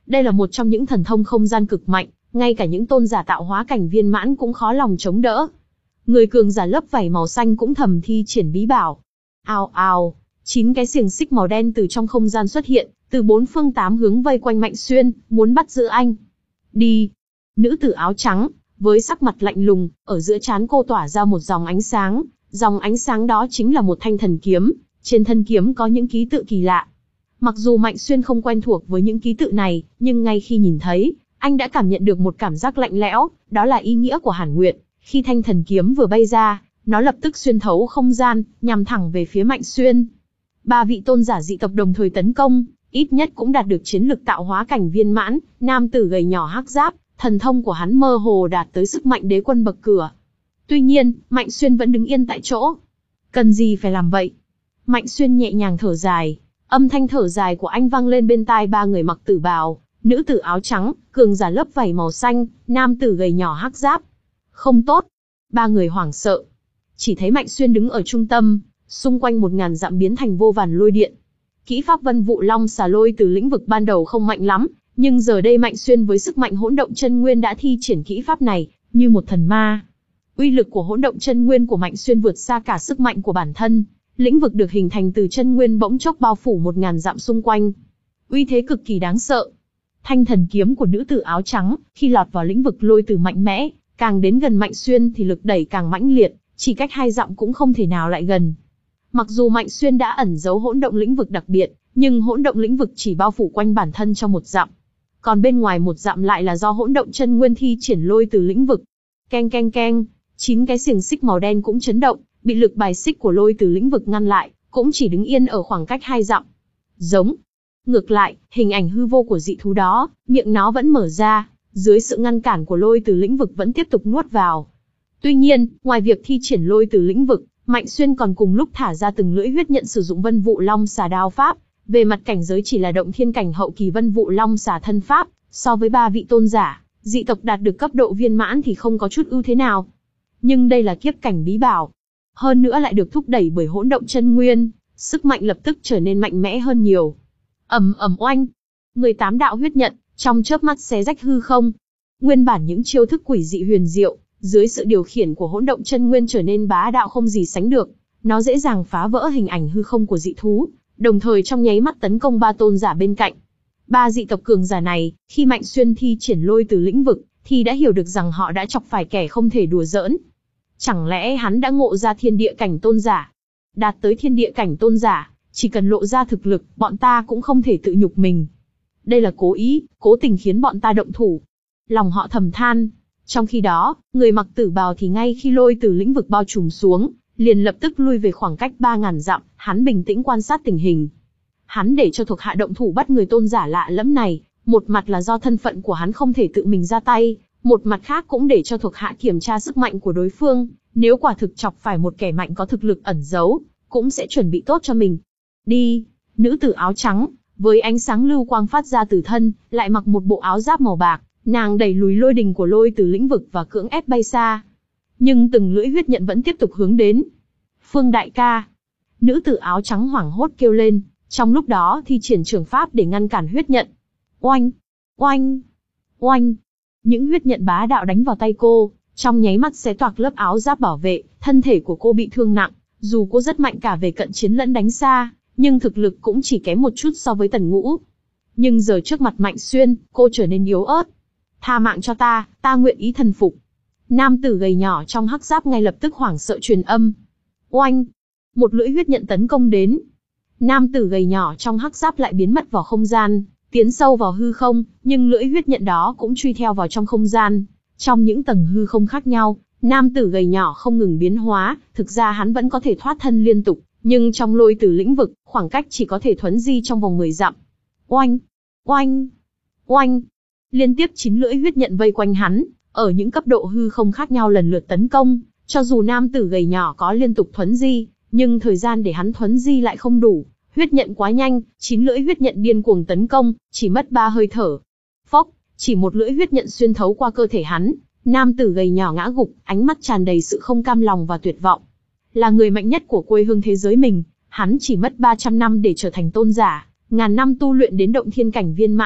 Đây là một trong những thần thông không gian cực mạnh, ngay cả những tôn giả tạo hóa cảnh viên mãn cũng khó lòng chống đỡ. Người cường giả lớp vảy màu xanh cũng thầm thi triển bí bảo. Ào ào, chín cái xiềng xích màu đen từ trong không gian xuất hiện, từ bốn phương tám hướng vây quanh Mạnh Xuyên, muốn bắt giữ anh. Đi! Nữ tử áo trắng, với sắc mặt lạnh lùng, ở giữa trán cô tỏa ra một dòng ánh sáng, dòng ánh sáng đó chính là một thanh thần kiếm, trên thân kiếm có những ký tự kỳ lạ. Mặc dù Mạnh Xuyên không quen thuộc với những ký tự này, nhưng ngay khi nhìn thấy, anh đã cảm nhận được một cảm giác lạnh lẽo, đó là ý nghĩa của Hàn Nguyệt. Khi thanh thần kiếm vừa bay ra, nó lập tức xuyên thấu không gian, nhằm thẳng về phía Mạnh Xuyên. Ba vị tôn giả dị tộc đồng thời tấn công, ít nhất cũng đạt được chiến lực tạo hóa cảnh viên mãn. Nam tử gầy nhỏ hắc giáp, thần thông của hắn mơ hồ đạt tới sức mạnh đế quân bậc cửa. Tuy nhiên, Mạnh Xuyên vẫn đứng yên tại chỗ. Cần gì phải làm vậy? Mạnh Xuyên nhẹ nhàng thở dài, âm thanh thở dài của anh vang lên bên tai ba người mặc tử bào, nữ tử áo trắng, cường giả lớp vảy màu xanh, nam tử gầy nhỏ hắc giáp. Không tốt. Ba người hoảng sợ. Chỉ thấy Mạnh Xuyên đứng ở trung tâm, xung quanh một ngàn dặm biến thành vô vàn lôi điện. Kỹ pháp Vân Vụ Long Xà Lôi từ lĩnh vực ban đầu không mạnh lắm, nhưng giờ đây Mạnh Xuyên với sức mạnh hỗn động chân nguyên đã thi triển kỹ pháp này, như một thần ma. Uy lực của hỗn động chân nguyên của Mạnh Xuyên vượt xa cả sức mạnh của bản thân. Lĩnh vực được hình thành từ chân nguyên bỗng chốc bao phủ một ngàn dặm xung quanh. Uy thế cực kỳ đáng sợ. Thanh thần kiếm của nữ tử áo trắng, khi lọt vào lĩnh vực lôi từ mạnh mẽ, càng đến gần Mạnh Xuyên thì lực đẩy càng mãnh liệt, chỉ cách hai dặm cũng không thể nào lại gần. Mặc dù Mạnh Xuyên đã ẩn giấu hỗn động lĩnh vực đặc biệt, nhưng hỗn động lĩnh vực chỉ bao phủ quanh bản thân trong một dặm. Còn bên ngoài một dặm lại là do hỗn động chân nguyên thi triển lôi từ lĩnh vực. Keng keng keng, chín cái xiềng xích màu đen cũng chấn động, bị lực bài xích của lôi từ lĩnh vực ngăn lại, cũng chỉ đứng yên ở khoảng cách hai dặm. Giống. Ngược lại, hình ảnh hư vô của dị thú đó, miệng nó vẫn mở ra, dưới sự ngăn cản của lôi từ lĩnh vực vẫn tiếp tục nuốt vào. Tuy nhiên, ngoài việc thi triển lôi từ lĩnh vực, Mạnh Xuyên còn cùng lúc thả ra từng lưỡi huyết nhận sử dụng Vân Vụ Long Xà đao pháp. Về mặt cảnh giới chỉ là động thiên cảnh hậu kỳ Vân Vụ Long Xà thân pháp, so với ba vị tôn giả, dị tộc đạt được cấp độ viên mãn thì không có chút ưu thế nào. Nhưng đây là kiếp cảnh bí bảo. Hơn nữa lại được thúc đẩy bởi hỗn động chân nguyên, sức mạnh lập tức trở nên mạnh mẽ hơn nhiều. Ầm ầm oanh, mười tám đạo huyết nhận, trong chớp mắt xé rách hư không. Nguyên bản những chiêu thức quỷ dị huyền diệu, dưới sự điều khiển của hỗn động chân nguyên trở nên bá đạo không gì sánh được. Nó dễ dàng phá vỡ hình ảnh hư không của dị thú, đồng thời trong nháy mắt tấn công ba tôn giả bên cạnh. Ba dị tộc cường giả này, khi Mạnh Xuyên thi triển lôi từ lĩnh vực, thì đã hiểu được rằng họ đã chọc phải kẻ không thể đùa giỡn. Chẳng lẽ hắn đã ngộ ra thiên địa cảnh tôn giả? Đạt tới thiên địa cảnh tôn giả, chỉ cần lộ ra thực lực, bọn ta cũng không thể tự nhục mình. Đây là cố ý, cố tình khiến bọn ta động thủ. Lòng họ thầm than. Trong khi đó, người mặc tử bào thì ngay khi lôi từ lĩnh vực bao trùm xuống, liền lập tức lui về khoảng cách ba ngàn dặm, hắn bình tĩnh quan sát tình hình. Hắn để cho thuộc hạ động thủ bắt người tôn giả lạ lẫm này, một mặt là do thân phận của hắn không thể tự mình ra tay, một mặt khác cũng để cho thuộc hạ kiểm tra sức mạnh của đối phương, nếu quả thực chọc phải một kẻ mạnh có thực lực ẩn giấu, cũng sẽ chuẩn bị tốt cho mình. Đi, nữ tử áo trắng, với ánh sáng lưu quang phát ra từ thân, lại mặc một bộ áo giáp màu bạc, nàng đẩy lùi lôi đình của lôi từ lĩnh vực và cưỡng ép bay xa. Nhưng từng lưỡi huyết nhận vẫn tiếp tục hướng đến. Phương đại ca. Nữ tử áo trắng hoảng hốt kêu lên, trong lúc đó thi triển trường pháp để ngăn cản huyết nhận. Oanh, oanh, oanh. Những huyết nhận bá đạo đánh vào tay cô, trong nháy mắt xé toạc lớp áo giáp bảo vệ, thân thể của cô bị thương nặng. Dù cô rất mạnh cả về cận chiến lẫn đánh xa, nhưng thực lực cũng chỉ kém một chút so với Tần Ngũ. Nhưng giờ trước mặt Mạnh Xuyên, cô trở nên yếu ớt. Tha mạng cho ta, ta nguyện ý thần phục. Nam tử gầy nhỏ trong hắc giáp ngay lập tức hoảng sợ truyền âm. Oanh! Một lưỡi huyết nhận tấn công đến. Nam tử gầy nhỏ trong hắc giáp lại biến mất vào không gian, tiến sâu vào hư không, nhưng lưỡi huyết nhận đó cũng truy theo vào trong không gian. Trong những tầng hư không khác nhau, nam tử gầy nhỏ không ngừng biến hóa, thực ra hắn vẫn có thể thoát thân liên tục, nhưng trong lôi từ lĩnh vực, khoảng cách chỉ có thể thuấn di trong vòng mười dặm. Oanh! Oanh! Oanh! Liên tiếp chín lưỡi huyết nhận vây quanh hắn, ở những cấp độ hư không khác nhau lần lượt tấn công, cho dù nam tử gầy nhỏ có liên tục thuấn di, nhưng thời gian để hắn thuấn di lại không đủ, huyết nhận quá nhanh, chín lưỡi huyết nhận điên cuồng tấn công, chỉ mất ba hơi thở. Phốc, chỉ một lưỡi huyết nhận xuyên thấu qua cơ thể hắn, nam tử gầy nhỏ ngã gục, ánh mắt tràn đầy sự không cam lòng và tuyệt vọng. Là người mạnh nhất của quê hương thế giới mình, hắn chỉ mất ba trăm năm để trở thành tôn giả, ngàn năm tu luyện đến động thiên cảnh viên mãn,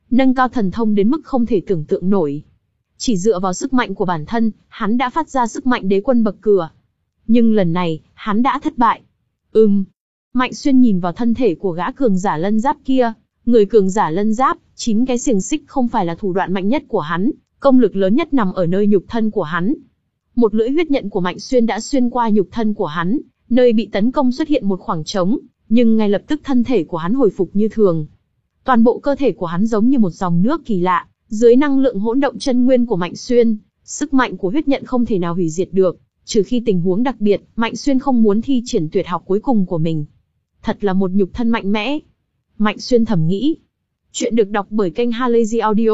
nâng cao thần thông đến mức không thể tưởng tượng nổi. Chỉ dựa vào sức mạnh của bản thân, hắn đã phát ra sức mạnh đế quân bậc cửa. Nhưng lần này, hắn đã thất bại. Ừm. Mạnh Xuyên nhìn vào thân thể của gã cường giả lân giáp kia. Người cường giả lân giáp, chín cái xiềng xích không phải là thủ đoạn mạnh nhất của hắn, công lực lớn nhất nằm ở nơi nhục thân của hắn. Một lưỡi huyết nhận của Mạnh Xuyên đã xuyên qua nhục thân của hắn, nơi bị tấn công xuất hiện một khoảng trống, nhưng ngay lập tức thân thể của hắn hồi phục như thường. Toàn bộ cơ thể của hắn giống như một dòng nước kỳ lạ, dưới năng lượng hỗn động chân nguyên của Mạnh Xuyên, sức mạnh của huyết nhận không thể nào hủy diệt được, trừ khi tình huống đặc biệt, Mạnh Xuyên không muốn thi triển tuyệt học cuối cùng của mình. Thật là một nhục thân mạnh mẽ. Mạnh Xuyên thầm nghĩ. Chuyện được đọc bởi kênh Halazy Audio.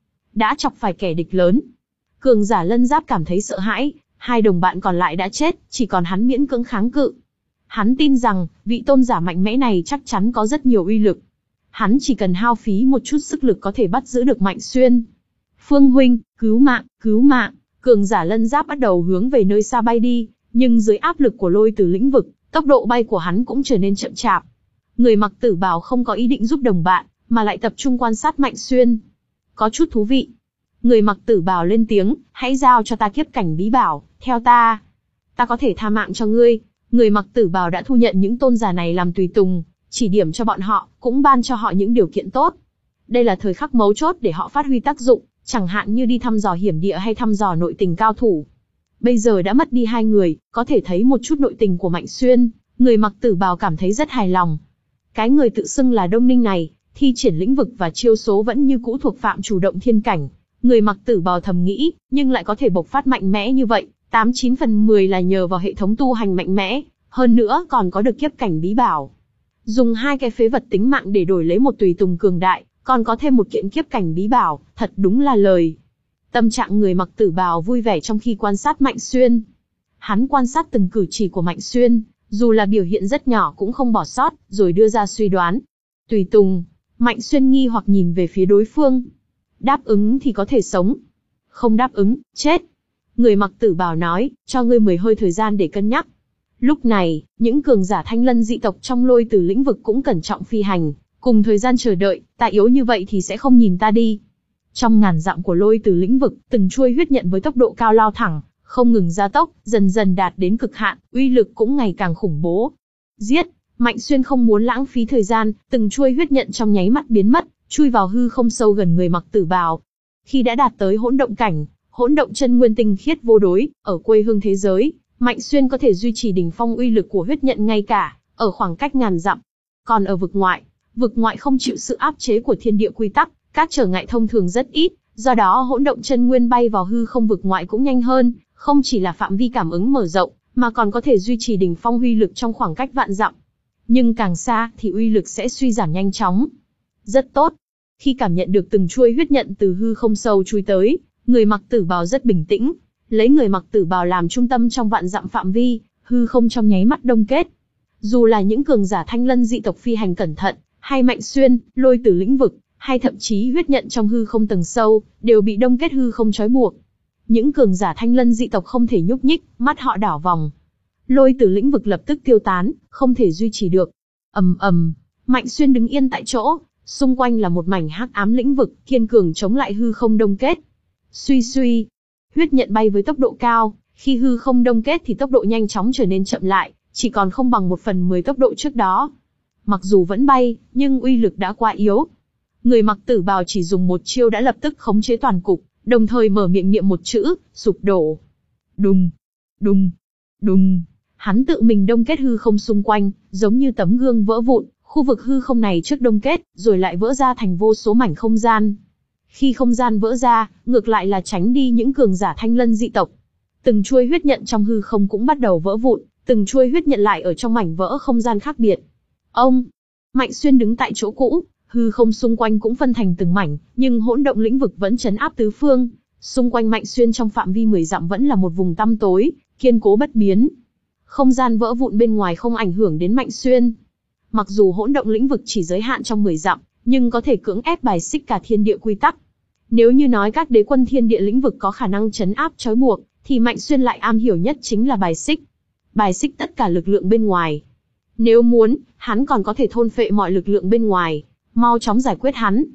Đã chọc phải kẻ địch lớn. Cường giả lân giáp cảm thấy sợ hãi, hai đồng bạn còn lại đã chết, chỉ còn hắn miễn cưỡng kháng cự. Hắn tin rằng, vị tôn giả mạnh mẽ này chắc chắn có rất nhiều uy lực. Hắn chỉ cần hao phí một chút sức lực có thể bắt giữ được Mạnh Xuyên. Phương huynh, cứu mạng, cứu mạng. Cường giả lân giáp bắt đầu hướng về nơi xa bay đi, nhưng dưới áp lực của lôi từ lĩnh vực, tốc độ bay của hắn cũng trở nên chậm chạp. Người mặc tử bào không có ý định giúp đồng bạn, mà lại tập trung quan sát Mạnh Xuyên. Có chút thú vị. Người mặc tử bào lên tiếng, hãy giao cho ta kiếp cảnh bí bảo, theo ta. Ta có thể tha mạng cho ngươi. Người mặc tử bào đã thu nhận những tôn giả này làm tùy tùng, chỉ điểm cho bọn họ, cũng ban cho họ những điều kiện tốt. Đây là thời khắc mấu chốt để họ phát huy tác dụng, chẳng hạn như đi thăm dò hiểm địa hay thăm dò nội tình cao thủ. Bây giờ đã mất đi hai người, có thể thấy một chút nội tình của Mạnh Xuyên, người mặc tử bào cảm thấy rất hài lòng. Cái người tự xưng là Đông Ninh này, thi triển lĩnh vực và chiêu số vẫn như cũ thuộc phạm chủ động thiên cảnh. Người mặc tử bào thầm nghĩ, nhưng lại có thể bộc phát mạnh mẽ như vậy, tám chín phần mười là nhờ vào hệ thống tu hành mạnh mẽ, hơn nữa còn có được kiếp cảnh bí bảo. Dùng hai cái phế vật tính mạng để đổi lấy một tùy tùng cường đại, còn có thêm một kiện kiếp cảnh bí bảo, thật đúng là lời. Tâm trạng người mặc tử bào vui vẻ trong khi quan sát Mạnh Xuyên. Hắn quan sát từng cử chỉ của Mạnh Xuyên, dù là biểu hiện rất nhỏ cũng không bỏ sót, rồi đưa ra suy đoán. Tùy tùng. Mạnh Xuyên nghi hoặc nhìn về phía đối phương. Đáp ứng thì có thể sống. Không đáp ứng, chết. Người mặc tử bào nói, cho ngươi mười hơi thời gian để cân nhắc. Lúc này, những cường giả thanh lân dị tộc trong lôi từ lĩnh vực cũng cẩn trọng phi hành, cùng thời gian chờ đợi, ta yếu như vậy thì sẽ không nhìn ta đi. Trong ngàn dặm của lôi từ lĩnh vực, từng chuôi huyết nhận với tốc độ cao lao thẳng, không ngừng gia tốc, dần dần đạt đến cực hạn, uy lực cũng ngày càng khủng bố. Giết! Mạnh Xuyên không muốn lãng phí thời gian, từng chuôi huyết nhận trong nháy mắt biến mất, chui vào hư không sâu gần người mặc tử bào. Khi đã đạt tới hỗn động cảnh, hỗn động chân nguyên tinh khiết vô đối, ở quê hương thế giới, Mạnh Xuyên có thể duy trì đỉnh phong uy lực của huyết nhận ngay cả ở khoảng cách ngàn dặm. Còn ở vực ngoại, vực ngoại không chịu sự áp chế của thiên địa quy tắc, các trở ngại thông thường rất ít, do đó hỗn động chân nguyên bay vào hư không vực ngoại cũng nhanh hơn, không chỉ là phạm vi cảm ứng mở rộng, mà còn có thể duy trì đỉnh phong uy lực trong khoảng cách vạn dặm. Nhưng càng xa thì uy lực sẽ suy giảm nhanh chóng. Rất tốt. Khi cảm nhận được từng chuôi huyết nhận từ hư không sâu chui tới, người mặc tử bào rất bình tĩnh, lấy người mặc tử bào làm trung tâm trong vạn dặm phạm vi, hư không trong nháy mắt đông kết. Dù là những cường giả thanh lân dị tộc phi hành cẩn thận, hay Mạnh Xuyên, lôi từ lĩnh vực, hay thậm chí huyết nhận trong hư không tầng sâu, đều bị đông kết hư không trói buộc. Những cường giả thanh lân dị tộc không thể nhúc nhích, mắt họ đảo vòng. Lôi từ lĩnh vực lập tức tiêu tán, không thể duy trì được. Ầm ầm, Mạnh Xuyên đứng yên tại chỗ, xung quanh là một mảnh hắc ám lĩnh vực, kiên cường chống lại hư không đông kết. Suy suy, huyết nhận bay với tốc độ cao, khi hư không đông kết thì tốc độ nhanh chóng trở nên chậm lại, chỉ còn không bằng một phần mười tốc độ trước đó. Mặc dù vẫn bay, nhưng uy lực đã quá yếu. Người mặc tử bào chỉ dùng một chiêu đã lập tức khống chế toàn cục, đồng thời mở miệng niệm một chữ, sụp đổ. Đùng, đùng, đùng. Hắn tự mình đông kết hư không xung quanh, giống như tấm gương vỡ vụn, khu vực hư không này trước đông kết, rồi lại vỡ ra thành vô số mảnh không gian. Khi không gian vỡ ra, ngược lại là tránh đi những cường giả thanh lân dị tộc. Từng chuôi huyết nhận trong hư không cũng bắt đầu vỡ vụn, từng chuôi huyết nhận lại ở trong mảnh vỡ không gian khác biệt. Ông, Mạnh Xuyên đứng tại chỗ cũ, hư không xung quanh cũng phân thành từng mảnh, nhưng hỗn động lĩnh vực vẫn trấn áp tứ phương. Xung quanh Mạnh Xuyên trong phạm vi mười dặm vẫn là một vùng tăm tối, kiên cố bất biến. Không gian vỡ vụn bên ngoài không ảnh hưởng đến Mạnh Xuyên. Mặc dù hỗn động lĩnh vực chỉ giới hạn trong mười dặm, nhưng có thể cưỡng ép bài xích cả thiên địa quy tắc. Nếu như nói các đế quân thiên địa lĩnh vực có khả năng trấn áp trói buộc, thì Mạnh Xuyên lại am hiểu nhất chính là bài xích. Bài xích tất cả lực lượng bên ngoài. Nếu muốn, hắn còn có thể thôn phệ mọi lực lượng bên ngoài, mau chóng giải quyết hắn.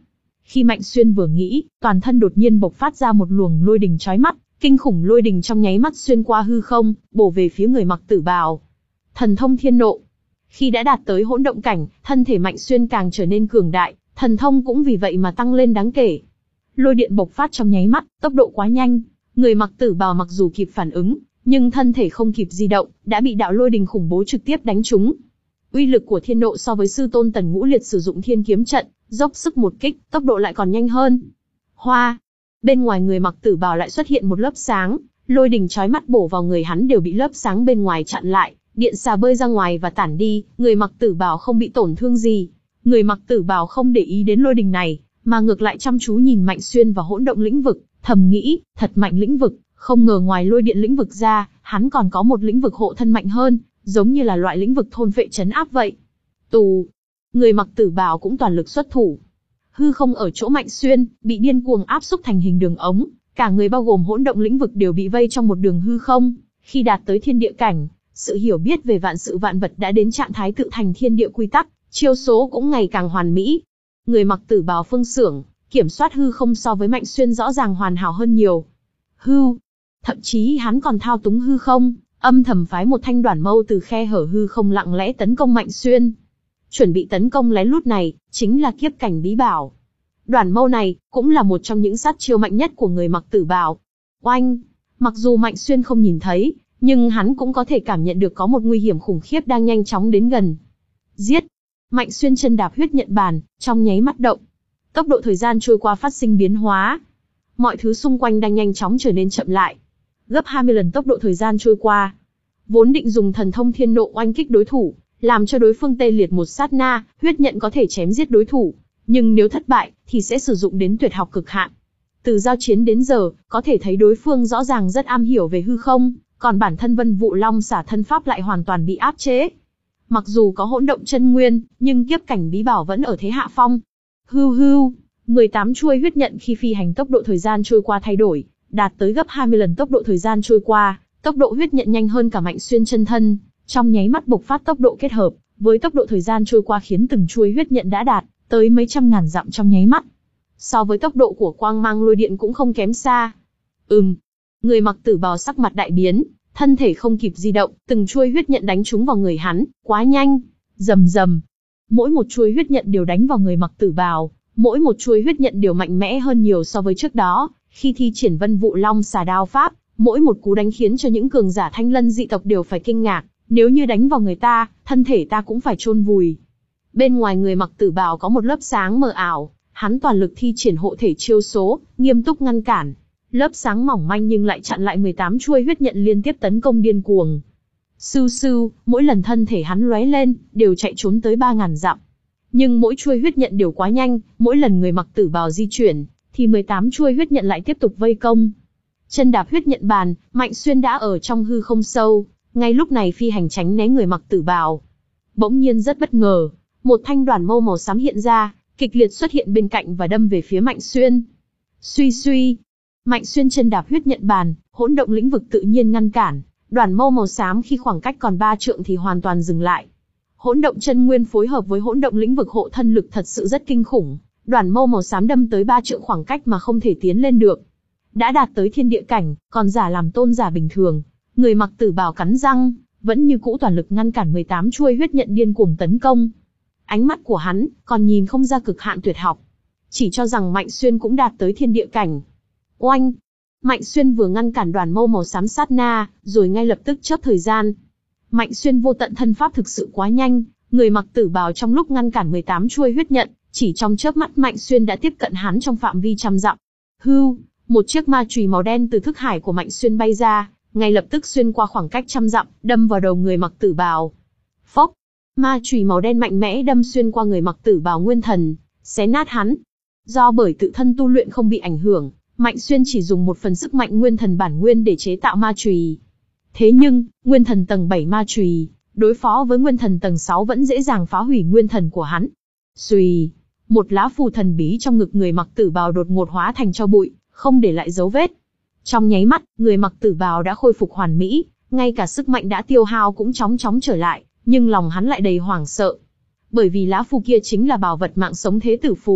Khi Mạnh Xuyên vừa nghĩ, toàn thân đột nhiên bộc phát ra một luồng lôi đình chói mắt, kinh khủng lôi đình trong nháy mắt xuyên qua hư không, bổ về phía người mặc tử bào. Thần thông thiên nộ. Khi đã đạt tới hỗn động cảnh, thân thể Mạnh Xuyên càng trở nên cường đại, thần thông cũng vì vậy mà tăng lên đáng kể. Lôi điện bộc phát trong nháy mắt, tốc độ quá nhanh, người mặc tử bào mặc dù kịp phản ứng, nhưng thân thể không kịp di động, đã bị đạo lôi đình khủng bố trực tiếp đánh trúng. Uy lực của thiên nộ so với sư tôn Tần Ngũ Liệt sử dụng thiên kiếm trận, dốc sức một kích, tốc độ lại còn nhanh hơn. Hoa! Bên ngoài người mặc tử bào lại xuất hiện một lớp sáng, lôi đình chói mắt bổ vào người hắn đều bị lớp sáng bên ngoài chặn lại, điện xà bơi ra ngoài và tản đi, người mặc tử bào không bị tổn thương gì. Người mặc tử bào không để ý đến lôi đình này, mà ngược lại chăm chú nhìn Mạnh Xuyên và hỗn động lĩnh vực, thầm nghĩ, thật mạnh lĩnh vực, không ngờ ngoài lôi điện lĩnh vực ra, hắn còn có một lĩnh vực hộ thân mạnh hơn, giống như là loại lĩnh vực thôn phệ trấn áp vậy. Tù! Người mặc tử bào cũng toàn lực xuất thủ. Hư không ở chỗ Mạnh Xuyên, bị điên cuồng áp xúc thành hình đường ống, cả người bao gồm hỗn động lĩnh vực đều bị vây trong một đường hư không. Khi đạt tới thiên địa cảnh, sự hiểu biết về vạn sự vạn vật đã đến trạng thái tự thành thiên địa quy tắc, chiêu số cũng ngày càng hoàn mỹ. Người mặc tử bào Phương Xưởng, kiểm soát hư không so với Mạnh Xuyên rõ ràng hoàn hảo hơn nhiều. Hưu! Thậm chí hắn còn thao túng hư không, âm thầm phái một thanh đoản mâu từ khe hở hư không lặng lẽ tấn công Mạnh Xuyên. Chuẩn bị tấn công lén lút này, chính là kiếp cảnh bí bảo. Đoản mâu này, cũng là một trong những sát chiêu mạnh nhất của người mặc tử bào. Oanh! Mặc dù Mạnh Xuyên không nhìn thấy, nhưng hắn cũng có thể cảm nhận được có một nguy hiểm khủng khiếp đang nhanh chóng đến gần. Giết! Mạnh Xuyên chân đạp huyết nhận bàn, trong nháy mắt động. Tốc độ thời gian trôi qua phát sinh biến hóa. Mọi thứ xung quanh đang nhanh chóng trở nên chậm lại. Gấp hai mươi lần tốc độ thời gian trôi qua. Vốn định dùng thần thông thiên nộ oanh kích đối thủ, làm cho đối phương tê liệt một sát na, huyết nhận có thể chém giết đối thủ. Nhưng nếu thất bại, thì sẽ sử dụng đến tuyệt học cực hạn. Từ giao chiến đến giờ, có thể thấy đối phương rõ ràng rất am hiểu về hư không, còn bản thân Vân Vũ Long xả thân pháp lại hoàn toàn bị áp chế. Mặc dù có hỗn động chân nguyên, nhưng kiếp cảnh bí bảo vẫn ở thế hạ phong. Hưu hưu, mười tám chuôi huyết nhận khi phi hành tốc độ thời gian trôi qua thay đổi, đạt tới gấp hai mươi lần tốc độ thời gian trôi qua, tốc độ huyết nhận nhanh hơn cả Mạnh Xuyên chân thân, trong nháy mắt bộc phát tốc độ kết hợp với tốc độ thời gian trôi qua khiến từng chuôi huyết nhận đã đạt tới mấy trăm ngàn dặm trong nháy mắt. So với tốc độ của quang mang lôi điện cũng không kém xa. Ừm, người mặc tử bào sắc mặt đại biến, thân thể không kịp di động, từng chuôi huyết nhận đánh trúng vào người hắn, quá nhanh, rầm rầm. Mỗi một chuôi huyết nhận đều đánh vào người mặc tử bào, mỗi một chuôi huyết nhận đều mạnh mẽ hơn nhiều so với trước đó, khi thi triển Vân Vũ Long xà đao pháp, mỗi một cú đánh khiến cho những cường giả Thanh Lân dị tộc đều phải kinh ngạc, nếu như đánh vào người ta, thân thể ta cũng phải chôn vùi. Bên ngoài người mặc tử bào có một lớp sáng mờ ảo, hắn toàn lực thi triển hộ thể chiêu số, nghiêm túc ngăn cản. Lớp sáng mỏng manh nhưng lại chặn lại mười tám chuôi huyết nhận liên tiếp tấn công điên cuồng. Sưu sưu, mỗi lần thân thể hắn lóe lên, đều chạy trốn tới ba ngàn dặm. Nhưng mỗi chuôi huyết nhận đều quá nhanh, mỗi lần người mặc tử bào di chuyển, thì mười tám chuôi huyết nhận lại tiếp tục vây công. Chân đạp huyết nhận bàn, Mạnh Xuyên đã ở trong hư không sâu, ngay lúc này phi hành tránh né người mặc tử bào. Bỗng nhiên rất bất ngờ, một thanh đoản mâu màu xám hiện ra, kịch liệt xuất hiện bên cạnh và đâm về phía Mạnh Xuyên. Suy suy, Mạnh Xuyên chân đạp huyết nhận bàn, hỗn động lĩnh vực tự nhiên ngăn cản, đoản mâu màu xám khi khoảng cách còn ba trượng thì hoàn toàn dừng lại. Hỗn động chân nguyên phối hợp với hỗn động lĩnh vực hộ thân lực thật sự rất kinh khủng, đoản mâu màu xám đâm tới ba trượng khoảng cách mà không thể tiến lên được. Đã đạt tới thiên địa cảnh, còn giả làm tôn giả bình thường, người mặc tử bào cắn răng, vẫn như cũ toàn lực ngăn cản mười tám chuôi huyết nhận điên cuồng tấn công. Ánh mắt của hắn còn nhìn không ra cực hạn tuyệt học, chỉ cho rằng Mạnh Xuyên cũng đạt tới thiên địa cảnh. Oanh! Mạnh Xuyên vừa ngăn cản đoàn mâu màu xám sát na, rồi ngay lập tức chớp thời gian. Mạnh Xuyên vô tận thân pháp thực sự quá nhanh, người mặc tử bào trong lúc ngăn cản mười tám chuôi huyết nhận, chỉ trong chớp mắt Mạnh Xuyên đã tiếp cận hắn trong phạm vi trăm dặm. Hưu! Một chiếc ma chùy màu đen từ thức hải của Mạnh Xuyên bay ra, ngay lập tức xuyên qua khoảng cách trăm dặm, đâm vào đầu người mặc tử bào. Phốc! Ma chùy màu đen mạnh mẽ đâm xuyên qua người mặc tử bào nguyên thần, xé nát hắn. Do bởi tự thân tu luyện không bị ảnh hưởng, Mạnh Xuyên chỉ dùng một phần sức mạnh nguyên thần bản nguyên để chế tạo ma chùy. Thế nhưng, nguyên thần tầng bảy ma chùy, đối phó với nguyên thần tầng sáu vẫn dễ dàng phá hủy nguyên thần của hắn. Xùy! Một lá phù thần bí trong ngực người mặc tử bào đột ngột hóa thành tro bụi, không để lại dấu vết. Trong nháy mắt, người mặc tử bào đã khôi phục hoàn mỹ, ngay cả sức mạnh đã tiêu hao cũng chóng chóng trở lại, nhưng lòng hắn lại đầy hoảng sợ. Bởi vì lá phù kia chính là bảo vật mạng sống thế tử phù,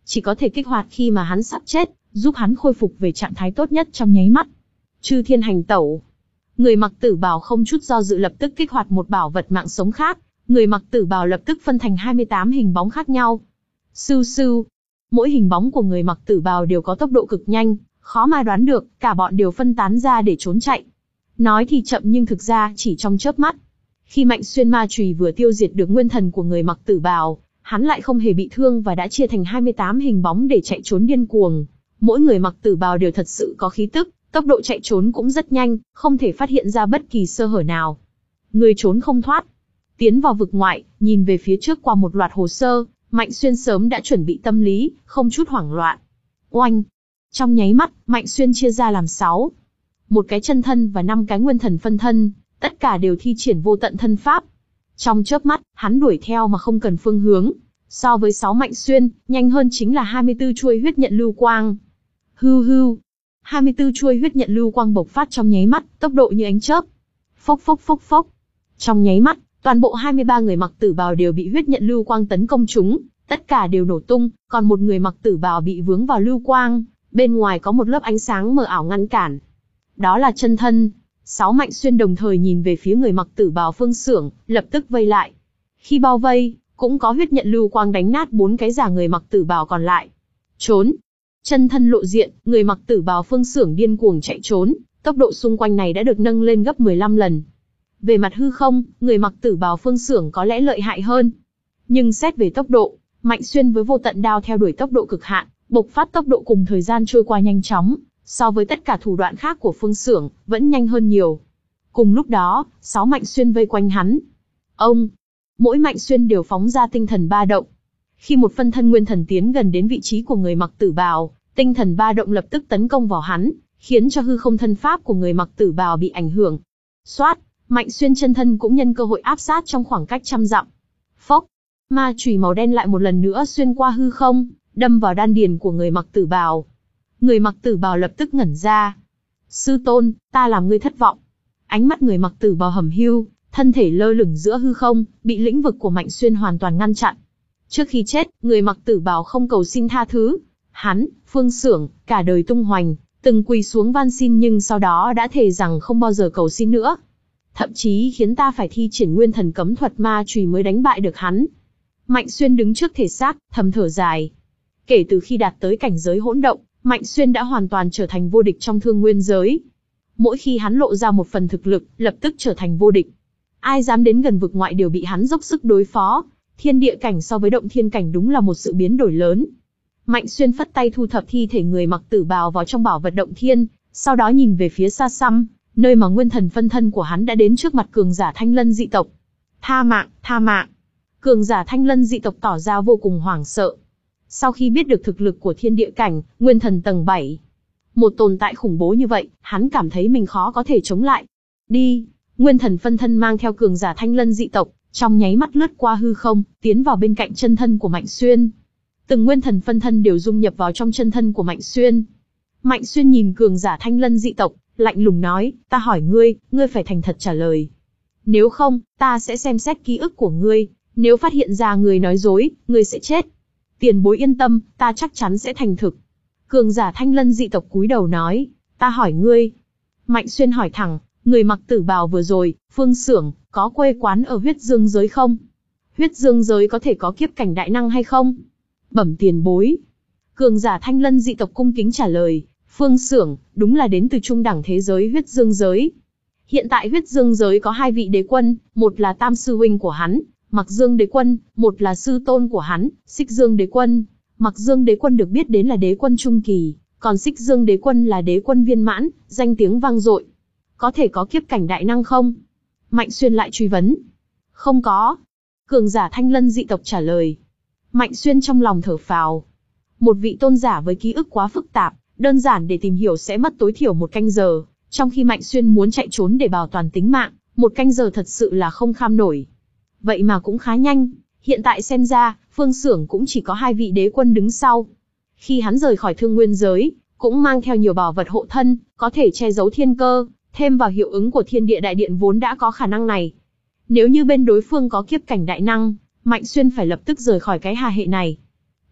chỉ có thể kích hoạt khi mà hắn sắp chết, giúp hắn khôi phục về trạng thái tốt nhất trong nháy mắt. Chư thiên hành tẩu. Người mặc tử bào không chút do dự lập tức kích hoạt một bảo vật mạng sống khác, người mặc tử bào lập tức phân thành hai mươi tám hình bóng khác nhau. Sưu sưu. Mỗi hình bóng của người mặc tử bào đều có tốc độ cực nhanh, khó mà đoán được, cả bọn đều phân tán ra để trốn chạy. Nói thì chậm nhưng thực ra chỉ trong chớp mắt. Khi Mạnh Xuyên ma chùy vừa tiêu diệt được nguyên thần của người mặc tử bào, hắn lại không hề bị thương và đã chia thành hai mươi tám hình bóng để chạy trốn điên cuồng. Mỗi người mặc tử bào đều thật sự có khí tức, tốc độ chạy trốn cũng rất nhanh, không thể phát hiện ra bất kỳ sơ hở nào. Người trốn không thoát. Tiến vào vực ngoại, nhìn về phía trước qua một loạt hồ sơ, Mạnh Xuyên sớm đã chuẩn bị tâm lý, không chút hoảng loạn. Oanh! Trong nháy mắt, Mạnh Xuyên chia ra làm sáu. Một cái chân thân và năm cái nguyên thần phân thân, tất cả đều thi triển vô tận thân pháp. Trong chớp mắt, hắn đuổi theo mà không cần phương hướng. So với sáu Mạnh Xuyên, nhanh hơn chính là hai mươi tư chuôi huyết nhận lưu quang. Hưu hưu. hai mươi tư chuôi huyết nhận lưu quang bộc phát trong nháy mắt, tốc độ như ánh chớp. Phốc phốc phốc phốc. Trong nháy mắt, toàn bộ hai mươi ba người mặc tử bào đều bị huyết nhận lưu quang tấn công trúng, tất cả đều nổ tung, còn một người mặc tử bào bị vướng vào lưu quang, bên ngoài có một lớp ánh sáng mờ ảo ngăn cản. Đó là chân thân. Sáu Mạnh Xuyên đồng thời nhìn về phía người mặc tử bào Phương Xưởng, lập tức vây lại. Khi bao vây, cũng có huyết nhận lưu quang đánh nát bốn cái giả người mặc tử bào còn lại. Trốn. Chân thân lộ diện, người mặc tử bào Phương Xưởng điên cuồng chạy trốn, tốc độ xung quanh này đã được nâng lên gấp mười lăm lần. Về mặt hư không, người mặc tử bào Phương Xưởng có lẽ lợi hại hơn. Nhưng xét về tốc độ, Mạnh Xuyên với vô tận đao theo đuổi tốc độ cực hạn, bộc phát tốc độ cùng thời gian trôi qua nhanh chóng, so với tất cả thủ đoạn khác của Phương Xưởng, vẫn nhanh hơn nhiều. Cùng lúc đó, sáu Mạnh Xuyên vây quanh hắn. Ông! Mỗi Mạnh Xuyên đều phóng ra tinh thần ba động. Khi một phân thân nguyên thần tiến gần đến vị trí của người mặc tử bào, tinh thần ba động lập tức tấn công vào hắn, khiến cho hư không thân pháp của người mặc tử bào bị ảnh hưởng. Xoát! Mạnh Xuyên chân thân cũng nhân cơ hội áp sát trong khoảng cách trăm dặm. Phốc! Ma chùy màu đen lại một lần nữa xuyên qua hư không, đâm vào đan điền của người mặc tử bào. Người mặc tử bào lập tức ngẩn ra. Sư tôn, ta làm ngươi thất vọng. Ánh mắt người mặc tử bào hầm hưu, thân thể lơ lửng giữa hư không, bị lĩnh vực của Mạnh Xuyên hoàn toàn ngăn chặn. Trước khi chết, người mặc tử bào không cầu xin tha thứ. Hắn, Phương Xưởng, cả đời tung hoành, từng quỳ xuống van xin nhưng sau đó đã thề rằng không bao giờ cầu xin nữa. Thậm chí khiến ta phải thi triển nguyên thần cấm thuật ma chùy mới đánh bại được hắn. Mạnh Xuyên đứng trước thể xác, thầm thở dài. Kể từ khi đạt tới cảnh giới hỗn động, Mạnh Xuyên đã hoàn toàn trở thành vô địch trong thương nguyên giới. Mỗi khi hắn lộ ra một phần thực lực, lập tức trở thành vô địch. Ai dám đến gần vực ngoại đều bị hắn dốc sức đối phó. Thiên địa cảnh so với động thiên cảnh đúng là một sự biến đổi lớn. Mạnh Xuyên phất tay thu thập thi thể người mặc tử bào vào trong bảo vật động thiên, sau đó nhìn về phía xa xăm, nơi mà nguyên thần phân thân của hắn đã đến trước mặt cường giả Thanh Lân dị tộc. Tha mạng, tha mạng. Cường giả Thanh Lân dị tộc tỏ ra vô cùng hoảng sợ. Sau khi biết được thực lực của thiên địa cảnh, nguyên thần tầng bảy, một tồn tại khủng bố như vậy, hắn cảm thấy mình khó có thể chống lại. Đi, nguyên thần phân thân mang theo cường giả Thanh Lân dị tộc, trong nháy mắt lướt qua hư không, tiến vào bên cạnh chân thân của Mạnh Xuyên. Từng nguyên thần phân thân đều dung nhập vào trong chân thân của Mạnh Xuyên. Mạnh Xuyên nhìn cường giả Thanh Lân dị tộc, lạnh lùng nói, ta hỏi ngươi, ngươi phải thành thật trả lời. Nếu không, ta sẽ xem xét ký ức của ngươi, nếu phát hiện ra ngươi nói dối, ngươi sẽ chết. Tiền bối yên tâm, ta chắc chắn sẽ thành thực. Cường giả Thanh Lân dị tộc cúi đầu nói, ta hỏi ngươi. Mạnh Xuyên hỏi thẳng, người mặc tử bào vừa rồi, Phương Xưởng, có quê quán ở huyết dương giới không? Huyết dương giới có thể có kiếp cảnh đại năng hay không? Bẩm tiền bối. Cường giả Thanh Lân dị tộc cung kính trả lời, Phương Xưởng, đúng là đến từ trung đẳng thế giới huyết dương giới. Hiện tại huyết dương giới có hai vị đế quân, một là tam sư huynh của hắn, Mặc Dương đế quân, một là sư tôn của hắn, Xích Dương đế quân. Mặc Dương đế quân được biết đến là đế quân trung kỳ, còn Xích Dương đế quân là đế quân viên mãn, danh tiếng vang dội. Có thể có kiếp cảnh đại năng không? Mạnh Xuyên lại truy vấn. Không có. Cường giả Thanh Lân dị tộc trả lời. Mạnh Xuyên trong lòng thở phào. Một vị tôn giả với ký ức quá phức tạp, đơn giản để tìm hiểu sẽ mất tối thiểu một canh giờ, trong khi Mạnh Xuyên muốn chạy trốn để bảo toàn tính mạng, một canh giờ thật sự là không kham nổi. Vậy mà cũng khá nhanh, hiện tại xem ra, Phương Xưởng cũng chỉ có hai vị đế quân đứng sau. Khi hắn rời khỏi thương nguyên giới, cũng mang theo nhiều bảo vật hộ thân, có thể che giấu thiên cơ, thêm vào hiệu ứng của thiên địa đại điện vốn đã có khả năng này. Nếu như bên đối phương có kiếp cảnh đại năng, Mạnh Xuyên phải lập tức rời khỏi cái hà hệ này.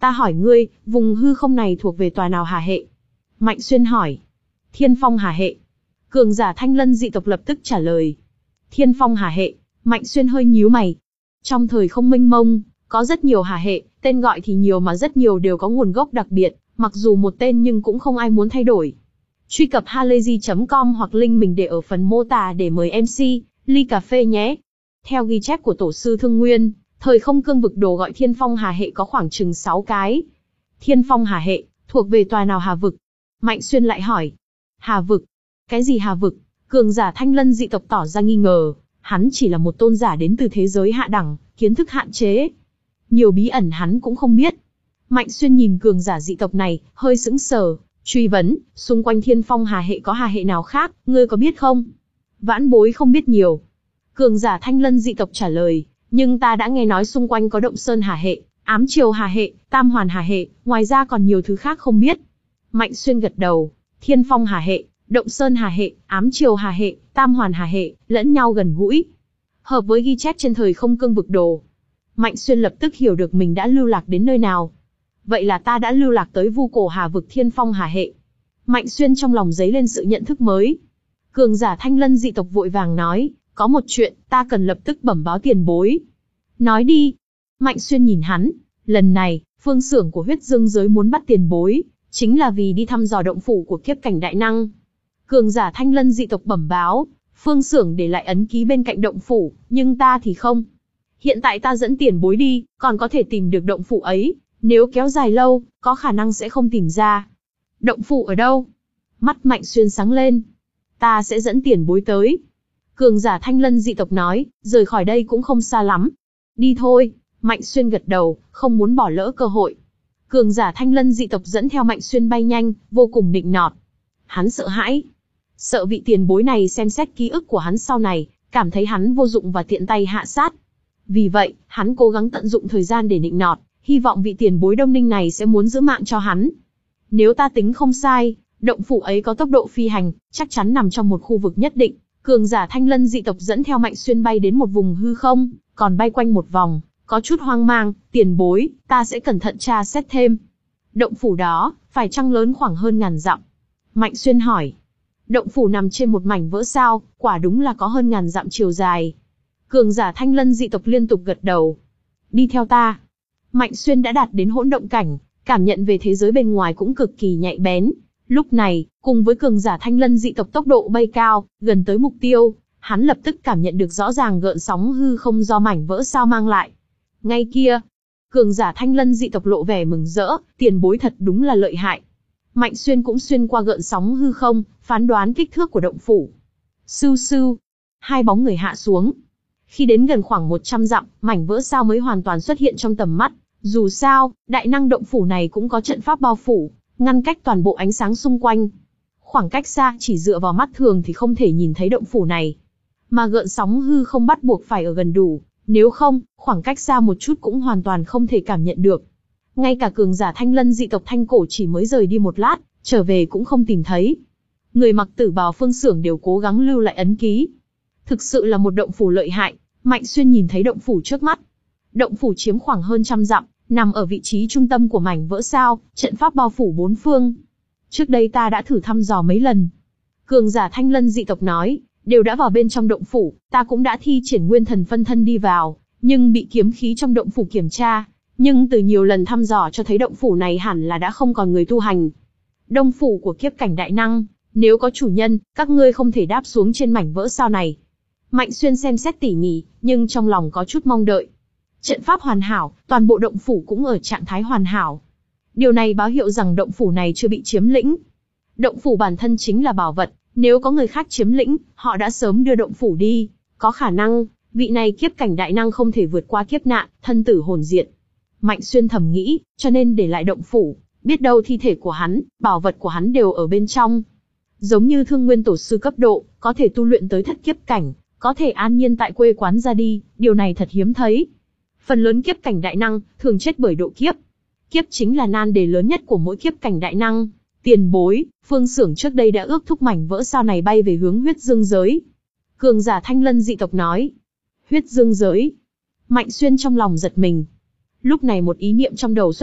Ta hỏi ngươi, vùng hư không này thuộc về tòa nào hà hệ? Mạnh Xuyên hỏi. Thiên Phong hà hệ. Cường giả Thanh Lân dị tộc lập tức trả lời. Thiên Phong hà hệ. Mạnh Xuyên hơi nhíu mày. Trong thời không mênh mông, có rất nhiều hà hệ, tên gọi thì nhiều mà rất nhiều đều có nguồn gốc đặc biệt, mặc dù một tên nhưng cũng không ai muốn thay đổi. Truy cập halayzi chấm com hoặc link mình để ở phần mô tả để mời em xê, ly cà phê nhé. Theo ghi chép của tổ sư Thương Nguyên, thời không cương vực đồ gọi Thiên Phong hà hệ có khoảng chừng sáu cái. Thiên Phong hà hệ, thuộc về tòa nào hà vực? Mạnh Xuyên lại hỏi. Hà vực? Cái gì hà vực? Cường giả Thanh Lân dị tộc tỏ ra nghi ngờ, hắn chỉ là một tôn giả đến từ thế giới hạ đẳng, kiến thức hạn chế. Nhiều bí ẩn hắn cũng không biết. Mạnh Xuyên nhìn cường giả dị tộc này, hơi sững sờ, truy vấn, xung quanh Thiên Phong hà hệ có hà hệ nào khác, ngươi có biết không? Vãn bối không biết nhiều. Cường giả Thanh Lân dị tộc trả lời, nhưng ta đã nghe nói xung quanh có Động Sơn hà hệ, Ám Triều hà hệ, Tam Hoàn hà hệ, ngoài ra còn nhiều thứ khác không biết. Mạnh Xuyên gật đầu, Thiên Phong hà hệ, Động Sơn hà hệ, Ám Triều hà hệ, Tam Hoàn hà hệ, lẫn nhau gần gũi. Hợp với ghi chép trên thời không cương vực đồ. Mạnh Xuyên lập tức hiểu được mình đã lưu lạc đến nơi nào. Vậy là ta đã lưu lạc tới vu cổ hà vực Thiên Phong hà hệ. Mạnh Xuyên trong lòng dấy lên sự nhận thức mới. Cường giả Thanh Lân dị tộc vội vàng nói, có một chuyện, ta cần lập tức bẩm báo tiền bối. Nói đi. Mạnh Xuyên nhìn hắn, lần này, phương xưởng của huyết dương giới muốn bắt tiền bối, chính là vì đi thăm dò động phủ của kiếp cảnh đại năng. Cường giả Thanh Lân dị tộc bẩm báo, phương xưởng để lại ấn ký bên cạnh động phủ, nhưng ta thì không. Hiện tại ta dẫn tiền bối đi, còn có thể tìm được động phủ ấy, nếu kéo dài lâu, có khả năng sẽ không tìm ra. Động phủ ở đâu? Mắt Mạnh Xuyên sáng lên. Ta sẽ dẫn tiền bối tới. Cường giả Thanh Lân dị tộc nói, rời khỏi đây cũng không xa lắm. Đi thôi. Mạnh Xuyên gật đầu, không muốn bỏ lỡ cơ hội. Cường giả Thanh Lân dị tộc dẫn theo Mạnh Xuyên bay nhanh, vô cùng nịnh nọt. Hắn sợ hãi. Sợ vị tiền bối này xem xét ký ức của hắn sau này, cảm thấy hắn vô dụng và tiện tay hạ sát. Vì vậy, hắn cố gắng tận dụng thời gian để nịnh nọt, hy vọng vị tiền bối Đông Ninh này sẽ muốn giữ mạng cho hắn. Nếu ta tính không sai, động phủ ấy có tốc độ phi hành, chắc chắn nằm trong một khu vực nhất định. Cường giả Thanh Lân dị tộc dẫn theo Mạnh Xuyên bay đến một vùng hư không, còn bay quanh một vòng, có chút hoang mang, tiền bối, ta sẽ cẩn thận tra xét thêm. Động phủ đó, phải chăng lớn khoảng hơn ngàn dặm? Mạnh Xuyên hỏi. Động phủ nằm trên một mảnh vỡ sao, quả đúng là có hơn ngàn dặm chiều dài. Cường giả Thanh Lân dị tộc liên tục gật đầu. Đi theo ta. Mạnh Xuyên đã đạt đến hỗn động cảnh, cảm nhận về thế giới bên ngoài cũng cực kỳ nhạy bén. Lúc này, cùng với cường giả Thanh Lân dị tộc tốc độ bay cao, gần tới mục tiêu, hắn lập tức cảm nhận được rõ ràng gợn sóng hư không do mảnh vỡ sao mang lại. Ngay kia, cường giả Thanh Lân dị tộc lộ vẻ mừng rỡ, tiền bối thật đúng là lợi hại. Mạnh Xuyên cũng xuyên qua gợn sóng hư không, phán đoán kích thước của động phủ. Sưu sưu, hai bóng người hạ xuống. Khi đến gần khoảng một trăm dặm, mảnh vỡ sao mới hoàn toàn xuất hiện trong tầm mắt. Dù sao, đại năng động phủ này cũng có trận pháp bao phủ, ngăn cách toàn bộ ánh sáng xung quanh. Khoảng cách xa chỉ dựa vào mắt thường thì không thể nhìn thấy động phủ này. Mà gợn sóng hư không bắt buộc phải ở gần đủ, nếu không, khoảng cách xa một chút cũng hoàn toàn không thể cảm nhận được. Ngay cả cường giả Thanh Lân dị tộc Thanh Cổ chỉ mới rời đi một lát, trở về cũng không tìm thấy. Người mặc tử bào phương xưởng đều cố gắng lưu lại ấn ký. Thực sự là một động phủ lợi hại. Mạnh Xuyên nhìn thấy động phủ trước mắt. Động phủ chiếm khoảng hơn trăm dặm, nằm ở vị trí trung tâm của mảnh vỡ sao, trận pháp bao phủ bốn phương. Trước đây ta đã thử thăm dò mấy lần. Cường giả Thanh Lân dị tộc nói, đều đã vào bên trong động phủ, ta cũng đã thi triển nguyên thần phân thân đi vào, nhưng bị kiếm khí trong động phủ kiểm tra. Nhưng từ nhiều lần thăm dò cho thấy động phủ này hẳn là đã không còn người tu hành. Đông phủ của kiếp cảnh đại năng, nếu có chủ nhân, các ngươi không thể đáp xuống trên mảnh vỡ sao này. Mạnh Xuyên xem xét tỉ mỉ, nhưng trong lòng có chút mong đợi. Trận pháp hoàn hảo, toàn bộ động phủ cũng ở trạng thái hoàn hảo. Điều này báo hiệu rằng động phủ này chưa bị chiếm lĩnh. Động phủ bản thân chính là bảo vật, nếu có người khác chiếm lĩnh, họ đã sớm đưa động phủ đi. Có khả năng, vị này kiếp cảnh đại năng không thể vượt qua kiếp nạn, thân tử hồn diệt. Mạnh Xuyên thầm nghĩ, cho nên để lại động phủ, biết đâu thi thể của hắn, bảo vật của hắn đều ở bên trong. Giống như Thương Nguyên tổ sư cấp độ, có thể tu luyện tới thất kiếp cảnh, có thể an nhiên tại quê quán ra đi, điều này thật hiếm thấy. Phần lớn kiếp cảnh đại năng, thường chết bởi độ kiếp. Kiếp chính là nan đề lớn nhất của mỗi kiếp cảnh đại năng. Tiền bối, phương xưởng trước đây đã ước thúc mảnh vỡ sao này bay về hướng huyết dương giới. Cường giả Thanh Lân dị tộc nói. Huyết dương giới. Mạnh Xuyên trong lòng giật mình. Lúc này một ý niệm trong đầu xuất hiện,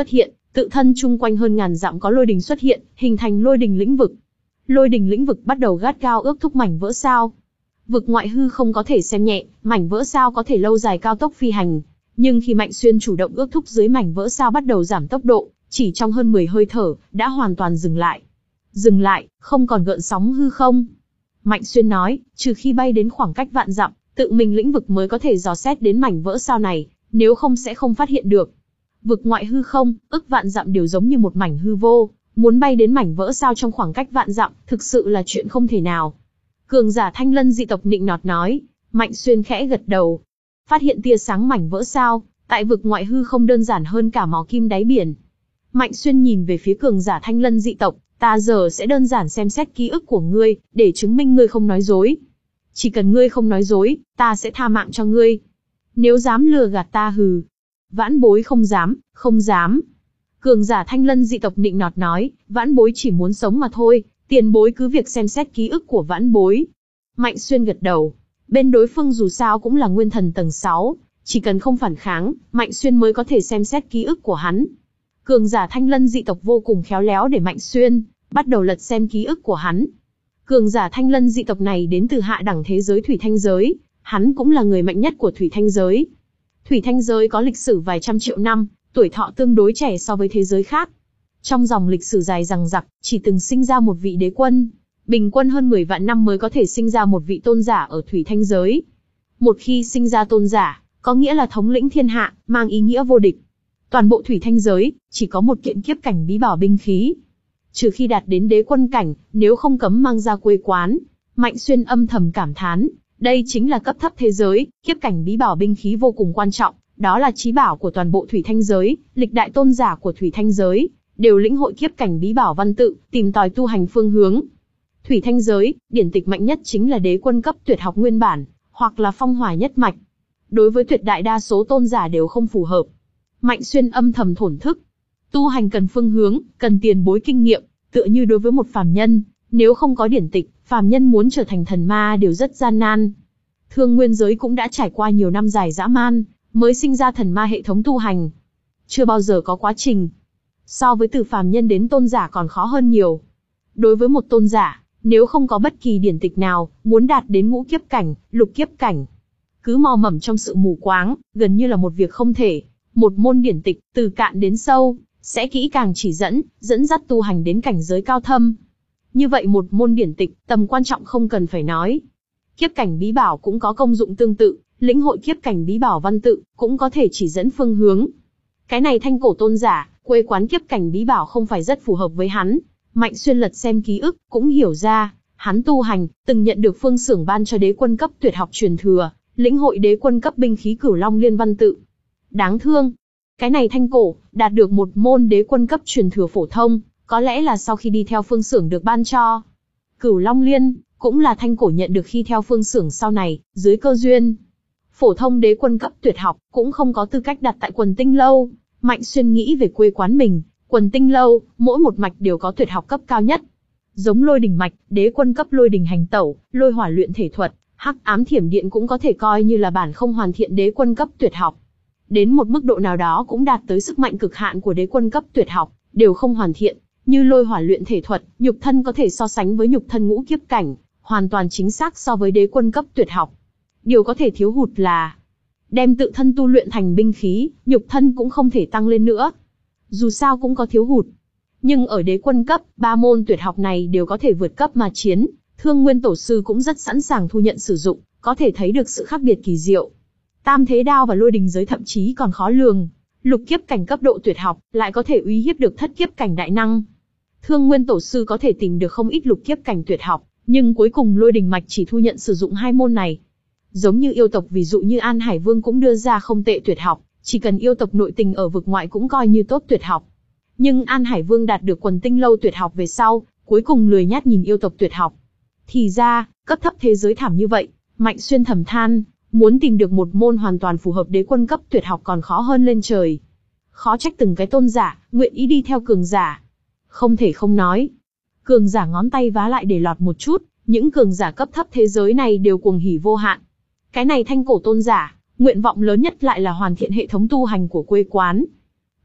Tự thân chung quanh hơn ngàn dặm có lôi đình xuất hiện, hình thành lôi đình lĩnh vực. Lôi đình lĩnh vực bắt đầu gắt gao ước thúc mảnh vỡ sao. Vực ngoại hư không có thể xem nhẹ, mảnh vỡ sao có thể lâu dài cao tốc phi hành. Nhưng khi Mạnh Xuyên chủ động ước thúc dưới, mảnh vỡ sao bắt đầu giảm tốc độ, chỉ trong hơn mười hơi thở, đã hoàn toàn dừng lại. Dừng lại, không còn gợn sóng hư không. Mạnh Xuyên nói, trừ khi bay đến khoảng cách vạn dặm, tự mình lĩnh vực mới có thể dò xét đến mảnh vỡ sao này, nếu không sẽ không phát hiện được. Vực ngoại hư không, ức vạn dặm đều giống như một mảnh hư vô, muốn bay đến mảnh vỡ sao trong khoảng cách vạn dặm, thực sự là chuyện không thể nào. Cường giả Thanh Lân dị tộc nịnh nọt nói. Mạnh Xuyên khẽ gật đầu. Phát hiện tia sáng mảnh vỡ sao, tại vực ngoại hư không đơn giản hơn cả mò kim đáy biển. Mạnh Xuyên nhìn về phía cường giả Thanh Lân dị tộc, ta giờ sẽ đơn giản xem xét ký ức của ngươi, để chứng minh ngươi không nói dối. Chỉ cần ngươi không nói dối, ta sẽ tha mạng cho ngươi. Nếu dám lừa gạt ta hừ. Vãn bối không dám, không dám. Cường giả Thanh Lân dị tộc nịnh nọt nói, vãn bối chỉ muốn sống mà thôi, tiền bối cứ việc xem xét ký ức của vãn bối. Mạnh Xuyên gật đầu. Bên đối phương dù sao cũng là nguyên thần tầng sáu, chỉ cần không phản kháng, Mạnh Xuyên mới có thể xem xét ký ức của hắn. Cường giả Thanh Lân dị tộc vô cùng khéo léo để Mạnh Xuyên bắt đầu lật xem ký ức của hắn. Cường giả Thanh Lân dị tộc này đến từ hạ đẳng thế giới Thủy Thanh giới, hắn cũng là người mạnh nhất của Thủy Thanh giới. Thủy Thanh giới có lịch sử vài trăm triệu năm, tuổi thọ tương đối trẻ so với thế giới khác. Trong dòng lịch sử dài dằng dặc, chỉ từng sinh ra một vị đế quân, bình quân hơn mười vạn năm mới có thể sinh ra một vị tôn giả ở Thủy Thanh giới. Một khi sinh ra tôn giả, có nghĩa là thống lĩnh thiên hạ, mang ý nghĩa vô địch. Toàn bộ Thủy Thanh giới, chỉ có một kiện kiếp cảnh bí bảo binh khí. Trừ khi đạt đến đế quân cảnh, nếu không cấm mang ra quê quán. Mạnh Xuyên âm thầm cảm thán, đây chính là cấp thấp thế giới, kiếp cảnh bí bảo binh khí vô cùng quan trọng, đó là chí bảo của toàn bộ Thủy Thanh giới, lịch đại tôn giả của Thủy Thanh giới đều lĩnh hội kiếp cảnh bí bảo văn tự, tìm tòi tu hành phương hướng. Thủy Thanh giới, điển tịch mạnh nhất chính là đế quân cấp tuyệt học nguyên bản, hoặc là phong hỏa nhất mạch. Đối với tuyệt đại đa số tôn giả đều không phù hợp. Mạnh Xuyên âm thầm thổn thức. Tu hành cần phương hướng, cần tiền bối kinh nghiệm, tựa như đối với một phàm nhân, nếu không có điển tịch, phàm nhân muốn trở thành thần ma đều rất gian nan. Thương nguyên giới cũng đã trải qua nhiều năm dài dã man, mới sinh ra thần ma hệ thống tu hành. Chưa bao giờ có quá trình. So với từ phàm nhân đến tôn giả còn khó hơn nhiều. Đối với một tôn giả, nếu không có bất kỳ điển tịch nào, muốn đạt đến ngũ kiếp cảnh, lục kiếp cảnh, cứ mò mẫm trong sự mù quáng, gần như là một việc không thể. Một môn điển tịch, từ cạn đến sâu, sẽ kỹ càng chỉ dẫn, dẫn dắt tu hành đến cảnh giới cao thâm. Như vậy một môn điển tịch, tầm quan trọng không cần phải nói. Kiếp cảnh bí bảo cũng có công dụng tương tự, lĩnh hội kiếp cảnh bí bảo văn tự, cũng có thể chỉ dẫn phương hướng. Cái này thanh cổ tôn giả, quê quán kiếp cảnh bí bảo không phải rất phù hợp với hắn. Mạnh Xuyên lật xem ký ức, cũng hiểu ra, hắn tu hành, từng nhận được Phương Xưởng ban cho đế quân cấp tuyệt học truyền thừa, lĩnh hội đế quân cấp binh khí Cửu Long Liên văn tự. Đáng thương, cái này thanh cổ, đạt được một môn đế quân cấp truyền thừa phổ thông, có lẽ là sau khi đi theo Phương Xưởng được ban cho. Cửu Long Liên, cũng là thanh cổ nhận được khi theo Phương Xưởng sau này, dưới cơ duyên. Phổ thông đế quân cấp tuyệt học, cũng không có tư cách đặt tại Quần Tinh Lâu. Mạnh Xuyên nghĩ về quê quán mình, Quần Tinh Lâu, mỗi một mạch đều có tuyệt học cấp cao nhất. Giống Lôi Đình mạch, đế quân cấp Lôi Đình hành tẩu, Lôi hỏa luyện thể thuật, Hắc ám thiểm điện cũng có thể coi như là bản không hoàn thiện đế quân cấp tuyệt học. Đến một mức độ nào đó cũng đạt tới sức mạnh cực hạn của đế quân cấp tuyệt học, đều không hoàn thiện, như Lôi hỏa luyện thể thuật, nhục thân có thể so sánh với nhục thân ngũ kiếp cảnh, hoàn toàn chính xác so với đế quân cấp tuyệt học. Điều có thể thiếu hụt là đem tự thân tu luyện thành binh khí, nhục thân cũng không thể tăng lên nữa. Dù sao cũng có thiếu hụt. Nhưng ở đế quân cấp, ba môn tuyệt học này đều có thể vượt cấp mà chiến, Thương Nguyên Tổ sư cũng rất sẵn sàng thu nhận sử dụng, có thể thấy được sự khác biệt kỳ diệu. Tam thế đao và Lôi Đình giới thậm chí còn khó lường, lục kiếp cảnh cấp độ tuyệt học, lại có thể uy hiếp được thất kiếp cảnh đại năng. Thương Nguyên Tổ sư có thể tìm được không ít lục kiếp cảnh tuyệt học, nhưng cuối cùng Lôi Đình mạch chỉ thu nhận sử dụng hai môn này. Giống như yêu tộc ví dụ như An Hải Vương cũng đưa ra không tệ tuyệt học, chỉ cần yêu tộc nội tình ở vực ngoại cũng coi như tốt tuyệt học. Nhưng An Hải Vương đạt được Quần Tinh Lâu tuyệt học về sau, cuối cùng lười nhát nhìn yêu tộc tuyệt học. Thì ra, cấp thấp thế giới thảm như vậy, Mạnh Xuyên thầm than, muốn tìm được một môn hoàn toàn phù hợp đế quân cấp tuyệt học còn khó hơn lên trời. Khó trách từng cái tôn giả, nguyện ý đi theo cường giả. Không thể không nói. Cường giả ngón tay vá lại để lọt một chút, những cường giả cấp thấp thế giới này đều cuồng hỉ vô hạn. Cái này thanh cổ tôn giả, nguyện vọng lớn nhất lại là hoàn thiện hệ thống tu hành của quê quán.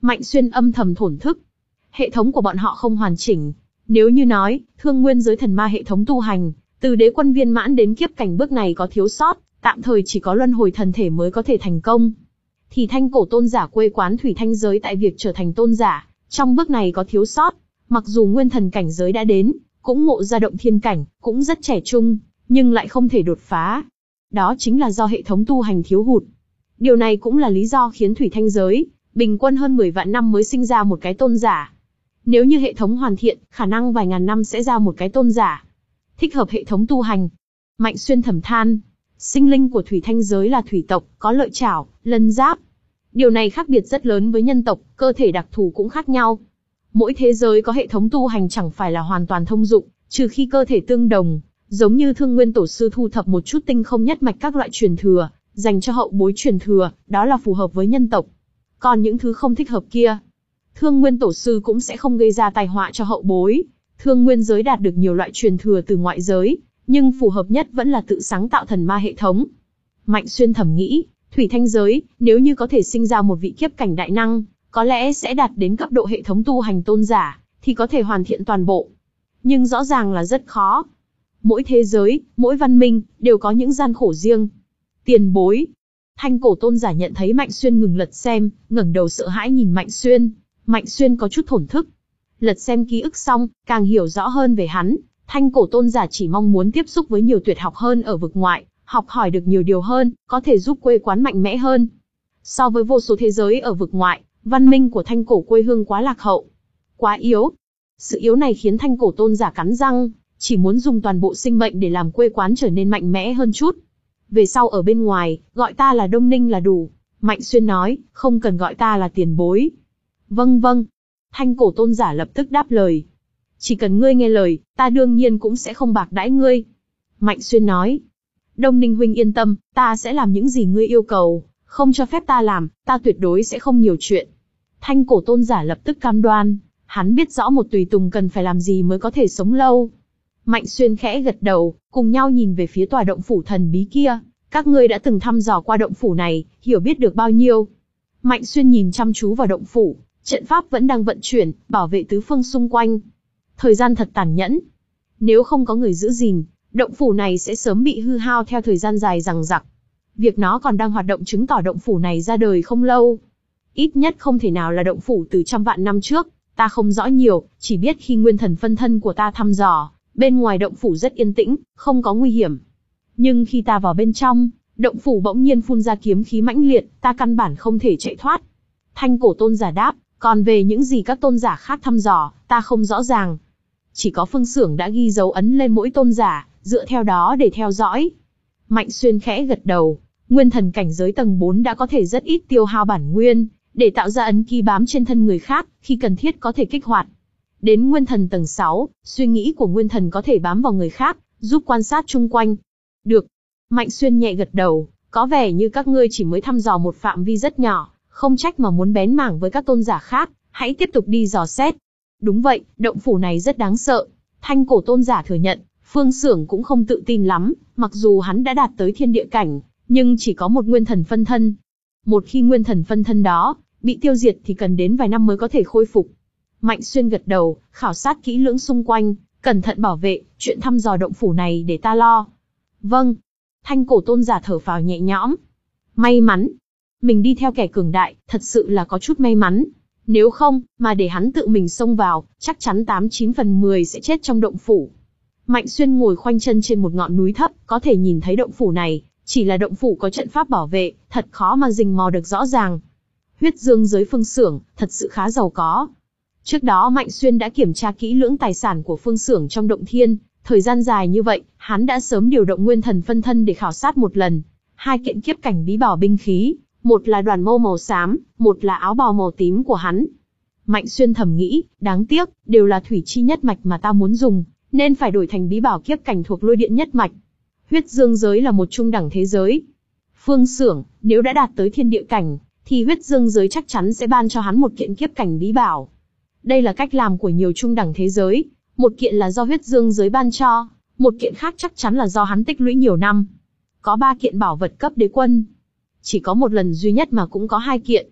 Mạnh Xuyên âm thầm thổn thức. Hệ thống của bọn họ không hoàn chỉnh. Nếu như nói, Thương Nguyên giới thần ma hệ thống tu hành, từ đế quân viên mãn đến kiếp cảnh bước này có thiếu sót, tạm thời chỉ có luân hồi thần thể mới có thể thành công. Thì Thanh Cổ tôn giả quê quán Thủy Thanh giới tại việc trở thành tôn giả, trong bước này có thiếu sót, mặc dù nguyên thần cảnh giới đã đến, cũng ngộ ra động thiên cảnh, cũng rất trẻ trung, nhưng lại không thể đột phá. Đó chính là do hệ thống tu hành thiếu hụt. Điều này cũng là lý do khiến Thủy Thanh giới, bình quân hơn mười vạn năm mới sinh ra một cái tôn giả. Nếu như hệ thống hoàn thiện, khả năng vài ngàn năm sẽ ra một cái tôn giả. Thích hợp hệ thống tu hành. Mạnh Xuyên thầm than, sinh linh của Thủy Thanh giới là thủy tộc, có lợi chảo, lân giáp. Điều này khác biệt rất lớn với nhân tộc, cơ thể đặc thù cũng khác nhau. Mỗi thế giới có hệ thống tu hành chẳng phải là hoàn toàn thông dụng, trừ khi cơ thể tương đồng, giống như Thương Nguyên tổ sư thu thập một chút tinh không nhất mạch các loại truyền thừa, dành cho hậu bối truyền thừa, đó là phù hợp với nhân tộc. Còn những thứ không thích hợp kia, Thương Nguyên tổ sư cũng sẽ không gây ra tai họa cho hậu bối. Thương Nguyên giới đạt được nhiều loại truyền thừa từ ngoại giới, nhưng phù hợp nhất vẫn là tự sáng tạo thần ma hệ thống. Mạnh Xuyên thầm nghĩ, Thủy Thanh giới, nếu như có thể sinh ra một vị kiếp cảnh đại năng, có lẽ sẽ đạt đến cấp độ hệ thống tu hành tôn giả, thì có thể hoàn thiện toàn bộ. Nhưng rõ ràng là rất khó. Mỗi thế giới, mỗi văn minh, đều có những gian khổ riêng. Tiền bối. Thanh Cổ tôn giả nhận thấy Mạnh Xuyên ngừng lật xem, ngẩng đầu sợ hãi nhìn Mạnh Xuyên. Mạnh Xuyên có chút thổn thức. Lật xem ký ức xong, càng hiểu rõ hơn về hắn. Thanh Cổ tôn giả chỉ mong muốn tiếp xúc với nhiều tuyệt học hơn ở vực ngoại, học hỏi được nhiều điều hơn, có thể giúp quê quán mạnh mẽ hơn. So với vô số thế giới ở vực ngoại, văn minh của Thanh Cổ quê hương quá lạc hậu, quá yếu. Sự yếu này khiến Thanh Cổ tôn giả cắn răng, chỉ muốn dùng toàn bộ sinh mệnh để làm quê quán trở nên mạnh mẽ hơn chút. Về sau ở bên ngoài, gọi ta là Đông Ninh là đủ. Mạnh Xuyên nói, không cần gọi ta là tiền bối. Vâng vâng. Thanh Cổ tôn giả lập tức đáp lời. Chỉ cần ngươi nghe lời, ta đương nhiên cũng sẽ không bạc đãi ngươi. Mạnh Xuyên nói. Đông Ninh huynh yên tâm, ta sẽ làm những gì ngươi yêu cầu, không cho phép ta làm, ta tuyệt đối sẽ không nhiều chuyện. Thanh Cổ tôn giả lập tức cam đoan, hắn biết rõ một tùy tùng cần phải làm gì mới có thể sống lâu. Mạnh Xuyên khẽ gật đầu, cùng nhau nhìn về phía tòa động phủ thần bí kia. Các ngươi đã từng thăm dò qua động phủ này, hiểu biết được bao nhiêu? Mạnh Xuyên nhìn chăm chú vào động phủ, trận pháp vẫn đang vận chuyển, bảo vệ tứ phương xung quanh. Thời gian thật tàn nhẫn. Nếu không có người giữ gìn, động phủ này sẽ sớm bị hư hao theo thời gian dài dằng dặc. Việc nó còn đang hoạt động chứng tỏ động phủ này ra đời không lâu. Ít nhất không thể nào là động phủ từ trăm vạn năm trước, ta không rõ nhiều, chỉ biết khi nguyên thần phân thân của ta thăm dò, bên ngoài động phủ rất yên tĩnh, không có nguy hiểm. Nhưng khi ta vào bên trong, động phủ bỗng nhiên phun ra kiếm khí mãnh liệt, ta căn bản không thể chạy thoát. Thanh Cổ tôn giả đáp, còn về những gì các tôn giả khác thăm dò, ta không rõ ràng. Chỉ có Phương Xưởng đã ghi dấu ấn lên mỗi tôn giả, dựa theo đó để theo dõi. Mạnh Xuyên khẽ gật đầu, nguyên thần cảnh giới tầng bốn đã có thể rất ít tiêu hao bản nguyên, để tạo ra ấn ký bám trên thân người khác, khi cần thiết có thể kích hoạt. Đến nguyên thần tầng sáu, suy nghĩ của nguyên thần có thể bám vào người khác, giúp quan sát chung quanh. Được. Mạnh Xuyên nhẹ gật đầu, có vẻ như các ngươi chỉ mới thăm dò một phạm vi rất nhỏ, không trách mà muốn bén mảng với các tôn giả khác, hãy tiếp tục đi dò xét. Đúng vậy, động phủ này rất đáng sợ. Thanh Cổ tôn giả thừa nhận, Phương Xưởng cũng không tự tin lắm, mặc dù hắn đã đạt tới thiên địa cảnh, nhưng chỉ có một nguyên thần phân thân. Một khi nguyên thần phân thân đó bị tiêu diệt thì cần đến vài năm mới có thể khôi phục. Mạnh Xuyên gật đầu, khảo sát kỹ lưỡng xung quanh, cẩn thận bảo vệ, chuyện thăm dò động phủ này để ta lo. Vâng. Thanh Cổ tôn giả thở phào nhẹ nhõm. May mắn. Mình đi theo kẻ cường đại, thật sự là có chút may mắn. Nếu không, mà để hắn tự mình xông vào, chắc chắn tám chín phần mười sẽ chết trong động phủ. Mạnh Xuyên ngồi khoanh chân trên một ngọn núi thấp, có thể nhìn thấy động phủ này, chỉ là động phủ có trận pháp bảo vệ, thật khó mà rình mò được rõ ràng. Huyết Dương giới Phương Xưởng, thật sự khá giàu có. Trước đó Mạnh Xuyên đã kiểm tra kỹ lưỡng tài sản của Phương Xưởng trong động thiên, thời gian dài như vậy, hắn đã sớm điều động nguyên thần phân thân để khảo sát một lần. Hai kiện kiếp cảnh bí bảo binh khí, một là đoàn mâu màu xám, một là áo bào màu tím của hắn. Mạnh Xuyên thầm nghĩ, đáng tiếc, đều là thủy chi nhất mạch mà ta muốn dùng, nên phải đổi thành bí bảo kiếp cảnh thuộc lôi điện nhất mạch. Huyết Dương giới là một trung đẳng thế giới. Phương Xưởng, nếu đã đạt tới thiên địa cảnh, thì Huyết Dương giới chắc chắn sẽ ban cho hắn một kiện kiếp cảnh bí bảo. Đây là cách làm của nhiều trung đẳng thế giới, một kiện là do Huyết Dương giới ban cho, một kiện khác chắc chắn là do hắn tích lũy nhiều năm. Có ba kiện bảo vật cấp đế quân. Chỉ có một lần duy nhất mà cũng có hai kiện.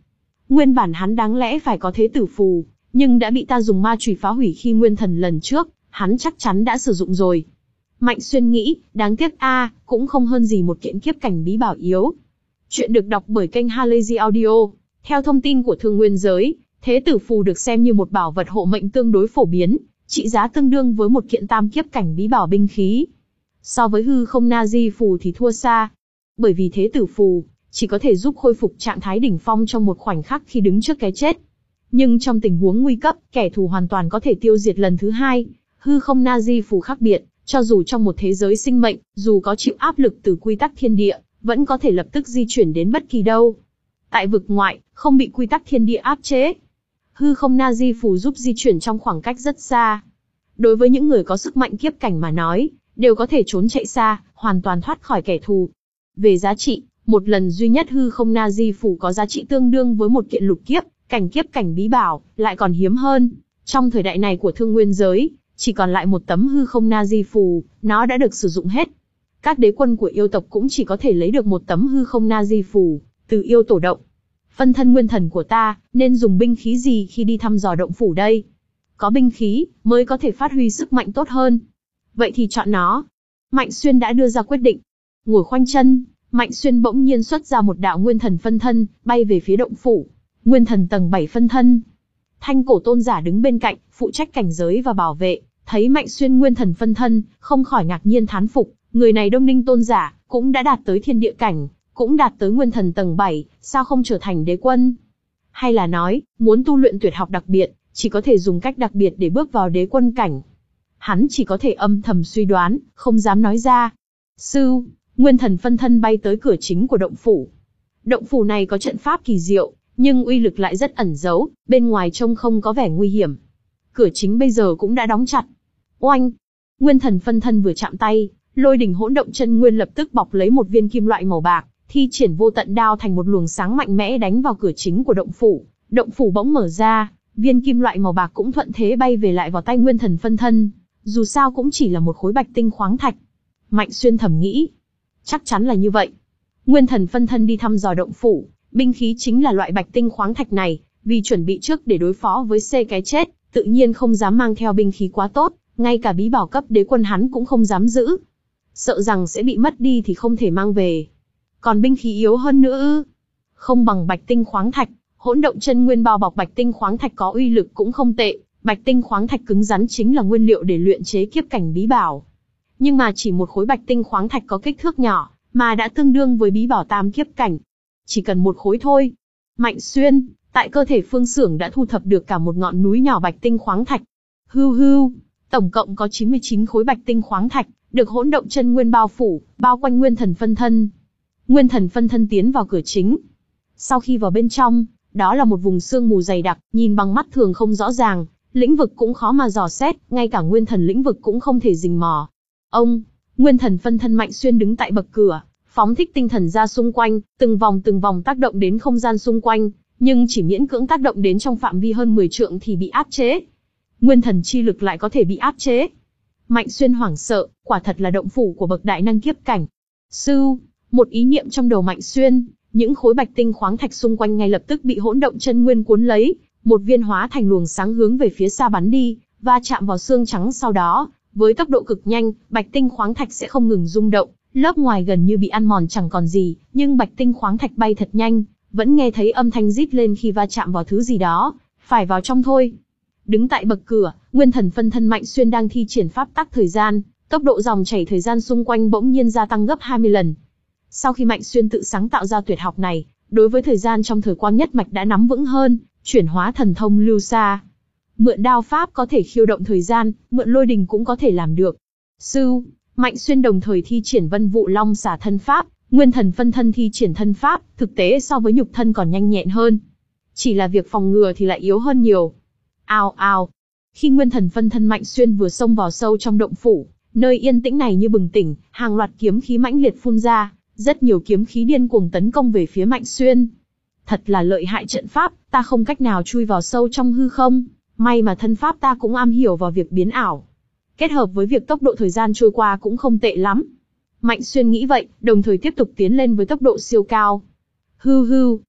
Nguyên bản hắn đáng lẽ phải có thế tử phù, nhưng đã bị ta dùng ma chùy phá hủy khi nguyên thần lần trước, hắn chắc chắn đã sử dụng rồi. Mạnh Xuyên nghĩ, đáng tiếc a, à, cũng không hơn gì một kiện kiếp cảnh bí bảo yếu. Chuyện được đọc bởi kênh Halazy Audio. Theo thông tin của Thương Nguyên Giới, thế tử phù được xem như một bảo vật hộ mệnh tương đối phổ biến, trị giá tương đương với một kiện tam kiếp cảnh bí bảo binh khí. So với hư không na di phù thì thua xa. Bởi vì thế tử phù chỉ có thể giúp khôi phục trạng thái đỉnh phong trong một khoảnh khắc khi đứng trước cái chết. Nhưng trong tình huống nguy cấp, kẻ thù hoàn toàn có thể tiêu diệt lần thứ hai. Hư không na di phù khác biệt, cho dù trong một thế giới sinh mệnh, dù có chịu áp lực từ quy tắc thiên địa, vẫn có thể lập tức di chuyển đến bất kỳ đâu. Tại vực ngoại, không bị quy tắc thiên địa áp chế. Hư không na di phù giúp di chuyển trong khoảng cách rất xa. Đối với những người có sức mạnh kiếp cảnh mà nói, đều có thể trốn chạy xa, hoàn toàn thoát khỏi kẻ thù. Về giá trị, một lần duy nhất hư không na di phù có giá trị tương đương với một kiện lục kiếp, cảnh kiếp cảnh bí bảo, lại còn hiếm hơn. Trong thời đại này của Thương Nguyên Giới, chỉ còn lại một tấm hư không na di phù, nó đã được sử dụng hết. Các đế quân của yêu tộc cũng chỉ có thể lấy được một tấm hư không na di phù, từ yêu tổ động. Phân thân nguyên thần của ta, nên dùng binh khí gì khi đi thăm dò động phủ đây? Có binh khí, mới có thể phát huy sức mạnh tốt hơn. Vậy thì chọn nó. Mạnh Xuyên đã đưa ra quyết định. Ngồi khoanh chân, Mạnh Xuyên bỗng nhiên xuất ra một đạo nguyên thần phân thân, bay về phía động phủ. Nguyên thần tầng bảy phân thân. Thanh cổ tôn giả đứng bên cạnh, phụ trách cảnh giới và bảo vệ, thấy Mạnh Xuyên nguyên thần phân thân, không khỏi ngạc nhiên thán phục, người này Đông Ninh tôn giả, cũng đã đạt tới thiên địa cảnh, cũng đạt tới nguyên thần tầng bảy, sao không trở thành đế quân? Hay là nói, muốn tu luyện tuyệt học đặc biệt, chỉ có thể dùng cách đặc biệt để bước vào đế quân cảnh? Hắn chỉ có thể âm thầm suy đoán, không dám nói ra. Sư, nguyên thần phân thân bay tới cửa chính của động phủ. Động phủ này có trận pháp kỳ diệu, nhưng uy lực lại rất ẩn giấu, bên ngoài trông không có vẻ nguy hiểm. Cửa chính bây giờ cũng đã đóng chặt. Oanh! Nguyên thần phân thân vừa chạm tay, lôi đỉnh hỗn động chân nguyên lập tức bọc lấy một viên kim loại màu bạc, thi triển vô tận đao thành một luồng sáng mạnh mẽ đánh vào cửa chính của động phủ. Động phủ bỗng mở ra, viên kim loại màu bạc cũng thuận thế bay về lại vào tay nguyên thần phân thân. Dù sao cũng chỉ là một khối bạch tinh khoáng thạch. Mạnh Xuyên thầm nghĩ, chắc chắn là như vậy. Nguyên thần phân thân đi thăm dò động phủ, binh khí chính là loại bạch tinh khoáng thạch này, vì chuẩn bị trước để đối phó với C cái chết, tự nhiên không dám mang theo binh khí quá tốt, ngay cả bí bảo cấp đế quân hắn cũng không dám giữ. Sợ rằng sẽ bị mất đi thì không thể mang về. Còn binh khí yếu hơn nữa ư? Không bằng bạch tinh khoáng thạch, hỗn động chân nguyên bao bọc bạch tinh khoáng thạch có uy lực cũng không tệ, bạch tinh khoáng thạch cứng rắn chính là nguyên liệu để luyện chế kiếp cảnh bí bảo. Nhưng mà chỉ một khối bạch tinh khoáng thạch có kích thước nhỏ, mà đã tương đương với bí bảo tam kiếp cảnh. Chỉ cần một khối thôi. Mạnh Xuyên, tại cơ thể Phương Xưởng đã thu thập được cả một ngọn núi nhỏ bạch tinh khoáng thạch. Hưu hưu, tổng cộng có chín mươi chín khối bạch tinh khoáng thạch, được hỗn động chân nguyên bao phủ, bao quanh nguyên thần phân thân. Nguyên thần phân thân tiến vào cửa chính. Sau khi vào bên trong, đó là một vùng sương mù dày đặc, nhìn bằng mắt thường không rõ ràng, lĩnh vực cũng khó mà dò xét, ngay cả nguyên thần lĩnh vực cũng không thể rình mò. Ông, nguyên thần phân thân Mạnh Xuyên đứng tại bậc cửa, phóng thích tinh thần ra xung quanh, từng vòng từng vòng tác động đến không gian xung quanh, nhưng chỉ miễn cưỡng tác động đến trong phạm vi hơn mười trượng thì bị áp chế. Nguyên thần chi lực lại có thể bị áp chế. Mạnh Xuyên hoảng sợ, quả thật là động phủ của bậc đại năng kiếp cảnh. Sư, một ý niệm trong đầu Mạnh Xuyên, những khối bạch tinh khoáng thạch xung quanh ngay lập tức bị hỗn động chân nguyên cuốn lấy, một viên hóa thành luồng sáng hướng về phía xa bắn đi, và chạm vào xương trắng sau đó, với tốc độ cực nhanh, bạch tinh khoáng thạch sẽ không ngừng rung động, lớp ngoài gần như bị ăn mòn chẳng còn gì, nhưng bạch tinh khoáng thạch bay thật nhanh, vẫn nghe thấy âm thanh rít lên khi va chạm vào thứ gì đó, phải vào trong thôi. Đứng tại bậc cửa, nguyên thần phân thân Mạnh Xuyên đang thi triển pháp tắc thời gian, tốc độ dòng chảy thời gian xung quanh bỗng nhiên gia tăng gấp hai mươi lần. Sau khi Mạnh Xuyên tự sáng tạo ra tuyệt học này, đối với thời gian trong thời quang nhất mạch đã nắm vững hơn, chuyển hóa thần thông lưu xa. Mượn đao pháp có thể khiêu động thời gian, mượn lôi đình cũng có thể làm được. Sư, Mạnh Xuyên đồng thời thi triển Vân Vụ Long Xả thân pháp, nguyên thần phân thân thi triển thân pháp, thực tế so với nhục thân còn nhanh nhẹn hơn. Chỉ là việc phòng ngừa thì lại yếu hơn nhiều. Ao ao. Khi nguyên thần phân thân Mạnh Xuyên vừa xông vào sâu trong động phủ, nơi yên tĩnh này như bừng tỉnh, hàng loạt kiếm khí mãnh liệt phun ra, rất nhiều kiếm khí điên cuồng tấn công về phía Mạnh Xuyên. Thật là lợi hại trận pháp, ta không cách nào chui vào sâu trong hư không, may mà thân pháp ta cũng am hiểu vào việc biến ảo. Kết hợp với việc tốc độ thời gian trôi qua cũng không tệ lắm. Mạnh Xuyên nghĩ vậy, đồng thời tiếp tục tiến lên với tốc độ siêu cao. Hư hư.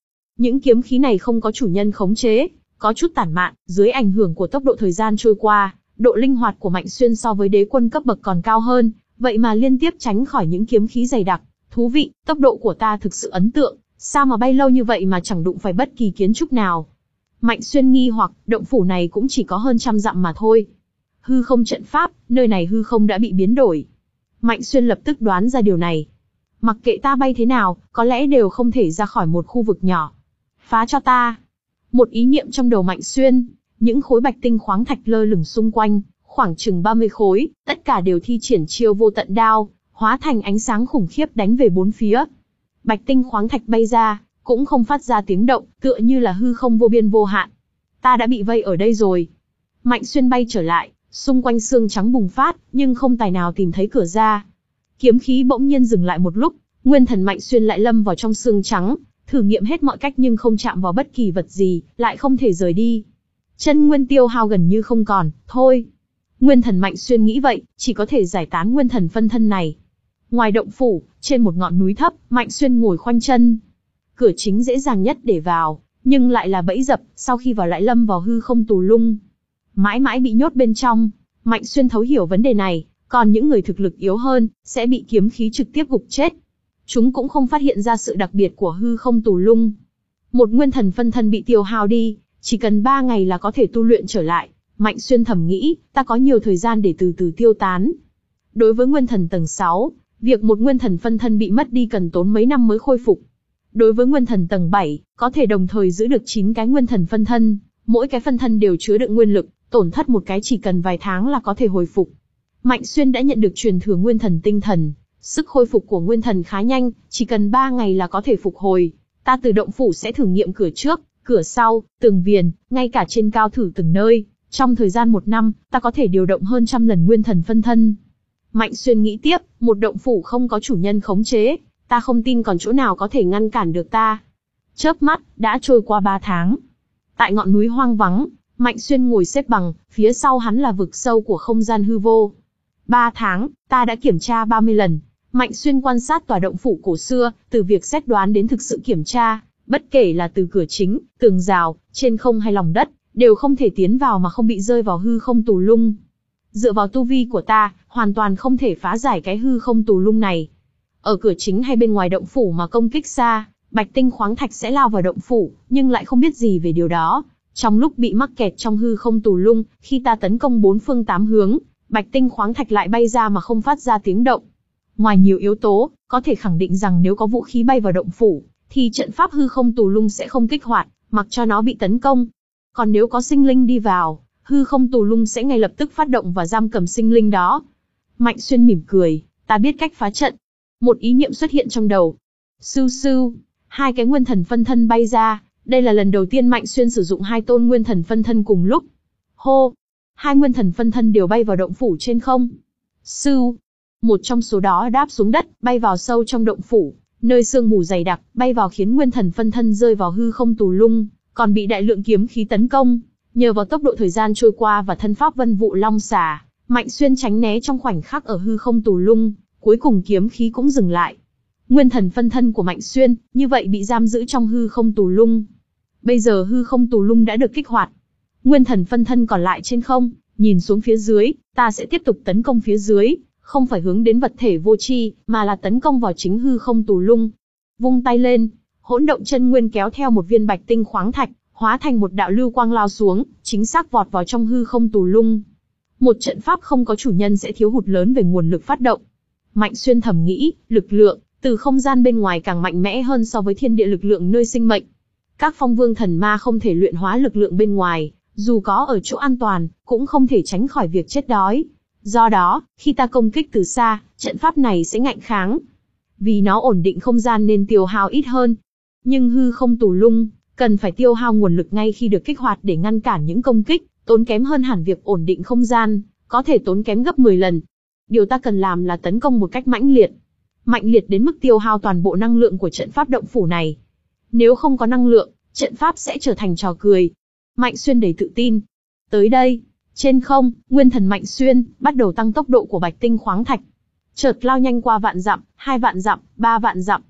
Những kiếm khí này không có chủ nhân khống chế, có chút tản mạn, dưới ảnh hưởng của tốc độ thời gian trôi qua, độ linh hoạt của Mạnh Xuyên so với đế quân cấp bậc còn cao hơn, vậy mà liên tiếp tránh khỏi những kiếm khí dày đặc. Thú vị, tốc độ của ta thực sự ấn tượng, sao mà bay lâu như vậy mà chẳng đụng phải bất kỳ kiến trúc nào. Mạnh Xuyên nghi hoặc, động phủ này cũng chỉ có hơn trăm dặm mà thôi. Hư không trận pháp, nơi này hư không đã bị biến đổi. Mạnh Xuyên lập tức đoán ra điều này. Mặc kệ ta bay thế nào, có lẽ đều không thể ra khỏi một khu vực nhỏ. Phá cho ta. Một ý niệm trong đầu Mạnh Xuyên, những khối bạch tinh khoáng thạch lơ lửng xung quanh, khoảng chừng ba mươi khối, tất cả đều thi triển chiêu vô tận đao, hóa thành ánh sáng khủng khiếp đánh về bốn phía. Bạch tinh khoáng thạch bay ra, cũng không phát ra tiếng động, tựa như là hư không vô biên vô hạn. Ta đã bị vây ở đây rồi. Mạnh Xuyên bay trở lại, xung quanh xương trắng bùng phát, nhưng không tài nào tìm thấy cửa ra. Kiếm khí bỗng nhiên dừng lại một lúc, nguyên thần Mạnh Xuyên lại lâm vào trong xương trắng, thử nghiệm hết mọi cách nhưng không chạm vào bất kỳ vật gì, lại không thể rời đi. Chân nguyên tiêu hao gần như không còn, thôi. Nguyên thần Mạnh Xuyên nghĩ vậy, chỉ có thể giải tán nguyên thần phân thân này. Ngoài động phủ, trên một ngọn núi thấp, Mạnh Xuyên ngồi khoanh chân. Cửa chính dễ dàng nhất để vào, nhưng lại là bẫy dập, sau khi vào lại lâm vào hư không tù lung. Mãi mãi bị nhốt bên trong, Mạnh Xuyên thấu hiểu vấn đề này, còn những người thực lực yếu hơn, sẽ bị kiếm khí trực tiếp gục chết. Chúng cũng không phát hiện ra sự đặc biệt của hư không tù lung. Một nguyên thần phân thân bị tiêu hao đi, chỉ cần ba ngày là có thể tu luyện trở lại. Mạnh Xuyên thầm nghĩ, ta có nhiều thời gian để từ từ tiêu tán. Đối với nguyên thần tầng sáu, việc một nguyên thần phân thân bị mất đi cần tốn mấy năm mới khôi phục. Đối với nguyên thần tầng bảy, có thể đồng thời giữ được chín cái nguyên thần phân thân, mỗi cái phân thân đều chứa đựng nguyên lực, tổn thất một cái chỉ cần vài tháng là có thể hồi phục. Mạnh Xuyên đã nhận được truyền thừa nguyên thần tinh thần, sức khôi phục của nguyên thần khá nhanh, chỉ cần ba ngày là có thể phục hồi. Ta từ động phủ sẽ thử nghiệm cửa trước, cửa sau, tường viền, ngay cả trên cao thử từng nơi. Trong thời gian một năm, ta có thể điều động hơn trăm lần nguyên thần phân thân. Mạnh Xuyên nghĩ tiếp, một động phủ không có chủ nhân khống chế, ta không tin còn chỗ nào có thể ngăn cản được ta. Chớp mắt, đã trôi qua ba tháng. Tại ngọn núi hoang vắng, Mạnh Xuyên ngồi xếp bằng, phía sau hắn là vực sâu của không gian hư vô. Ba tháng, ta đã kiểm tra ba mươi lần. Mạnh Xuyên quan sát tòa động phủ cổ xưa, từ việc xét đoán đến thực sự kiểm tra, bất kể là từ cửa chính, tường rào, trên không hay lòng đất, đều không thể tiến vào mà không bị rơi vào hư không tù lung. Dựa vào tu vi của ta, hoàn toàn không thể phá giải cái hư không tù lung này. Ở cửa chính hay bên ngoài động phủ mà công kích xa, bạch tinh khoáng thạch sẽ lao vào động phủ, nhưng lại không biết gì về điều đó. Trong lúc bị mắc kẹt trong hư không tù lung, khi ta tấn công bốn phương tám hướng, bạch tinh khoáng thạch lại bay ra mà không phát ra tiếng động. Ngoài nhiều yếu tố, có thể khẳng định rằng nếu có vũ khí bay vào động phủ, thì trận pháp hư không tù lung sẽ không kích hoạt, mặc cho nó bị tấn công. Còn nếu có sinh linh đi vào, hư không tù lung sẽ ngay lập tức phát động và giam cầm sinh linh đó. Mạnh Xuyên mỉm cười, ta biết cách phá trận. Một ý niệm xuất hiện trong đầu. Sưu sưu, hai cái nguyên thần phân thân bay ra, đây là lần đầu tiên Mạnh Xuyên sử dụng hai tôn nguyên thần phân thân cùng lúc. Hô, hai nguyên thần phân thân đều bay vào động phủ trên không. Sưu, một trong số đó đáp xuống đất, bay vào sâu trong động phủ, nơi sương mù dày đặc, bay vào khiến nguyên thần phân thân rơi vào hư không tù lung, còn bị đại lượng kiếm khí tấn công. Nhờ vào tốc độ thời gian trôi qua và thân pháp vân vụ long xà, Mạnh Xuyên tránh né trong khoảnh khắc ở hư không tù lung, cuối cùng kiếm khí cũng dừng lại. Nguyên thần phân thân của Mạnh Xuyên, như vậy bị giam giữ trong hư không tù lung. Bây giờ hư không tù lung đã được kích hoạt. Nguyên thần phân thân còn lại trên không, nhìn xuống phía dưới, ta sẽ tiếp tục tấn công phía dưới, không phải hướng đến vật thể vô tri, mà là tấn công vào chính hư không tù lung. Vung tay lên, hỗn động chân nguyên kéo theo một viên bạch tinh khoáng thạch, hóa thành một đạo lưu quang lao xuống, chính xác vọt vào trong hư không tù lung. Một trận pháp không có chủ nhân sẽ thiếu hụt lớn về nguồn lực phát động. Mạnh Xuyên thầm nghĩ, lực lượng từ không gian bên ngoài càng mạnh mẽ hơn so với thiên địa lực lượng nơi sinh mệnh. Các phong vương thần ma không thể luyện hóa lực lượng bên ngoài, dù có ở chỗ an toàn, cũng không thể tránh khỏi việc chết đói. Do đó, khi ta công kích từ xa, trận pháp này sẽ ngạnh kháng. Vì nó ổn định không gian nên tiêu hao ít hơn. Nhưng hư không tù lung, cần phải tiêu hao nguồn lực ngay khi được kích hoạt để ngăn cản những công kích, tốn kém hơn hẳn việc ổn định không gian, có thể tốn kém gấp mười lần. Điều ta cần làm là tấn công một cách mãnh liệt. Mạnh liệt đến mức tiêu hao toàn bộ năng lượng của trận pháp động phủ này. Nếu không có năng lượng, trận pháp sẽ trở thành trò cười. Mạnh Xuyên đầy tự tin. Tới đây, trên không, nguyên thần Mạnh Xuyên bắt đầu tăng tốc độ của bạch tinh khoáng thạch. Chợt lao nhanh qua vạn dặm, hai vạn dặm, ba vạn dặm.